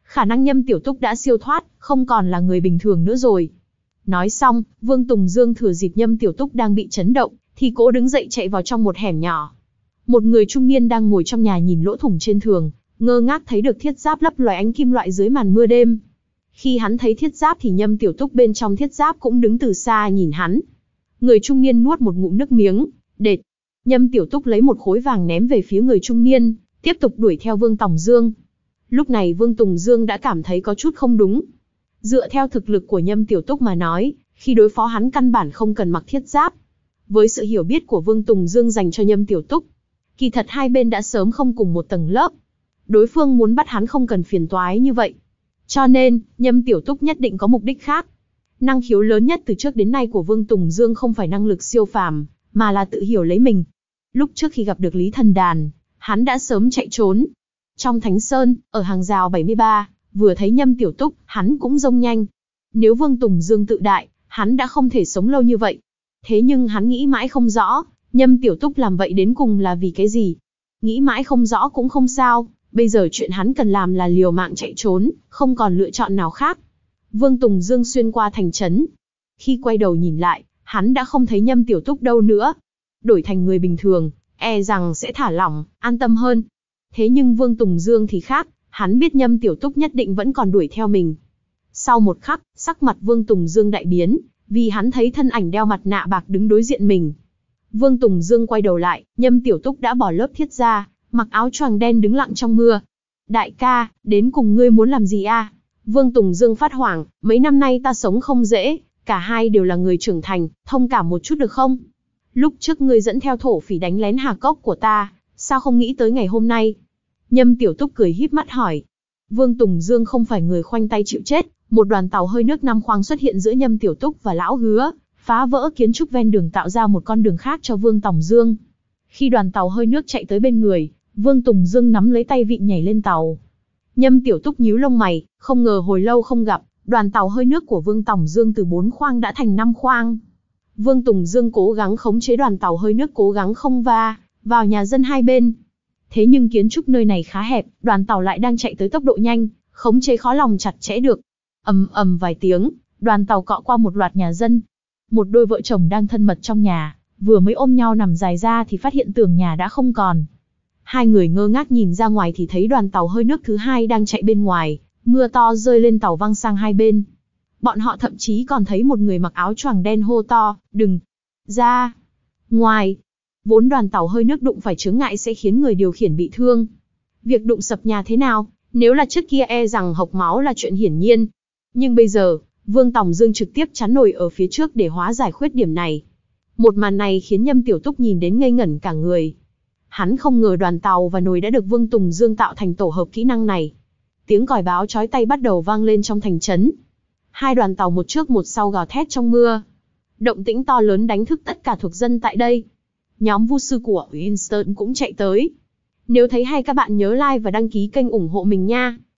Khả năng Nhâm Tiểu Túc đã siêu thoát, không còn là người bình thường nữa rồi. Nói xong, Vương Tùng Dương thừa dịp Nhâm Tiểu Túc đang bị chấn động, thì cố đứng dậy chạy vào trong một hẻm nhỏ. Một người trung niên đang ngồi trong nhà nhìn lỗ thủng trên tường, ngơ ngác thấy được thiết giáp lấp loài ánh kim loại dưới màn mưa đêm. Khi hắn thấy thiết giáp thì Nhâm Tiểu Túc bên trong thiết giáp cũng đứng từ xa nhìn hắn. Người trung niên nuốt một ngụm nước miếng, đệt. Nhâm Tiểu Túc lấy một khối vàng ném về phía người trung niên, tiếp tục đuổi theo Vương Tùng Dương. Lúc này Vương Tùng Dương đã cảm thấy có chút không đúng. Dựa theo thực lực của Nhâm Tiểu Túc mà nói, khi đối phó hắn căn bản không cần mặc thiết giáp. Với sự hiểu biết của Vương Tùng Dương dành cho Nhâm Tiểu Túc, kỳ thật hai bên đã sớm không cùng một tầng lớp. Đối phương muốn bắt hắn không cần phiền toái như vậy. Cho nên, Nhâm Tiểu Túc nhất định có mục đích khác. Năng khiếu lớn nhất từ trước đến nay của Vương Tùng Dương không phải năng lực siêu phàm, mà là tự hiểu lấy mình. Lúc trước khi gặp được Lý Thần Đàn, hắn đã sớm chạy trốn. Trong Thánh Sơn, ở hàng rào bảy mươi ba, vừa thấy Nhâm Tiểu Túc, hắn cũng rông nhanh. Nếu Vương Tùng Dương tự đại, hắn đã không thể sống lâu như vậy. Thế nhưng hắn nghĩ mãi không rõ, Nhâm Tiểu Túc làm vậy đến cùng là vì cái gì. Nghĩ mãi không rõ cũng không sao, bây giờ chuyện hắn cần làm là liều mạng chạy trốn, không còn lựa chọn nào khác. Vương Tùng Dương xuyên qua thành trấn. Khi quay đầu nhìn lại, hắn đã không thấy Nhâm Tiểu Túc đâu nữa. Đổi thành người bình thường, e rằng sẽ thả lỏng, an tâm hơn. Thế nhưng Vương Tùng Dương thì khác, hắn biết Nhâm Tiểu Túc nhất định vẫn còn đuổi theo mình. Sau một khắc, sắc mặt Vương Tùng Dương đại biến, vì hắn thấy thân ảnh đeo mặt nạ bạc đứng đối diện mình. Vương Tùng Dương quay đầu lại, Nhâm Tiểu Túc đã bỏ lớp thiết ra, mặc áo choàng đen đứng lặng trong mưa. Đại ca, đến cùng ngươi muốn làm gì a? Vương Tùng Dương phát hoảng, mấy năm nay ta sống không dễ, cả hai đều là người trưởng thành, thông cảm một chút được không? Lúc trước ngươi dẫn theo thổ phỉ đánh lén Hà Cốc của ta, sao không nghĩ tới ngày hôm nay? Nhâm Tiểu Túc cười híp mắt hỏi. Vương Tùng Dương không phải người khoanh tay chịu chết, một đoàn tàu hơi nước năm khoang xuất hiện giữa Nhâm Tiểu Túc và Lão Hứa, phá vỡ kiến trúc ven đường tạo ra một con đường khác cho Vương Tùng Dương. Khi đoàn tàu hơi nước chạy tới bên người, Vương Tùng Dương nắm lấy tay vịn nhảy lên tàu. Nhâm Tiểu Túc nhíu lông mày, không ngờ hồi lâu không gặp, đoàn tàu hơi nước của Vương Tùng Dương từ bốn khoang đã thành năm khoang. Vương Tùng Dương cố gắng khống chế đoàn tàu hơi nước cố gắng không va vào nhà dân hai bên. Thế nhưng kiến trúc nơi này khá hẹp, đoàn tàu lại đang chạy tới tốc độ nhanh, khống chế khó lòng chặt chẽ được. Ầm ầm vài tiếng, đoàn tàu cọ qua một loạt nhà dân. Một đôi vợ chồng đang thân mật trong nhà, vừa mới ôm nhau nằm dài ra thì phát hiện tường nhà đã không còn. Hai người ngơ ngác nhìn ra ngoài thì thấy đoàn tàu hơi nước thứ hai đang chạy bên ngoài, mưa to rơi lên tàu văng sang hai bên. Bọn họ thậm chí còn thấy một người mặc áo choàng đen hô to, đừng ra ngoài. Vốn đoàn tàu hơi nước đụng phải chướng ngại sẽ khiến người điều khiển bị thương. Việc đụng sập nhà thế nào, nếu là trước kia e rằng hộc máu là chuyện hiển nhiên. Nhưng bây giờ, Vương Tùng Dương trực tiếp chắn nồi ở phía trước để hóa giải khuyết điểm này. Một màn này khiến Nhâm Tiểu Túc nhìn đến ngây ngẩn cả người. Hắn không ngờ đoàn tàu và nồi đã được Vương Tùng Dương tạo thành tổ hợp kỹ năng này. Tiếng còi báo chói tai bắt đầu vang lên trong thành trấn. Hai đoàn tàu một trước một sau gào thét trong mưa. Động tĩnh to lớn đánh thức tất cả thuộc dân tại đây. Nhóm vu sư của Winston cũng chạy tới. Nếu thấy hay các bạn nhớ like và đăng ký kênh ủng hộ mình nha.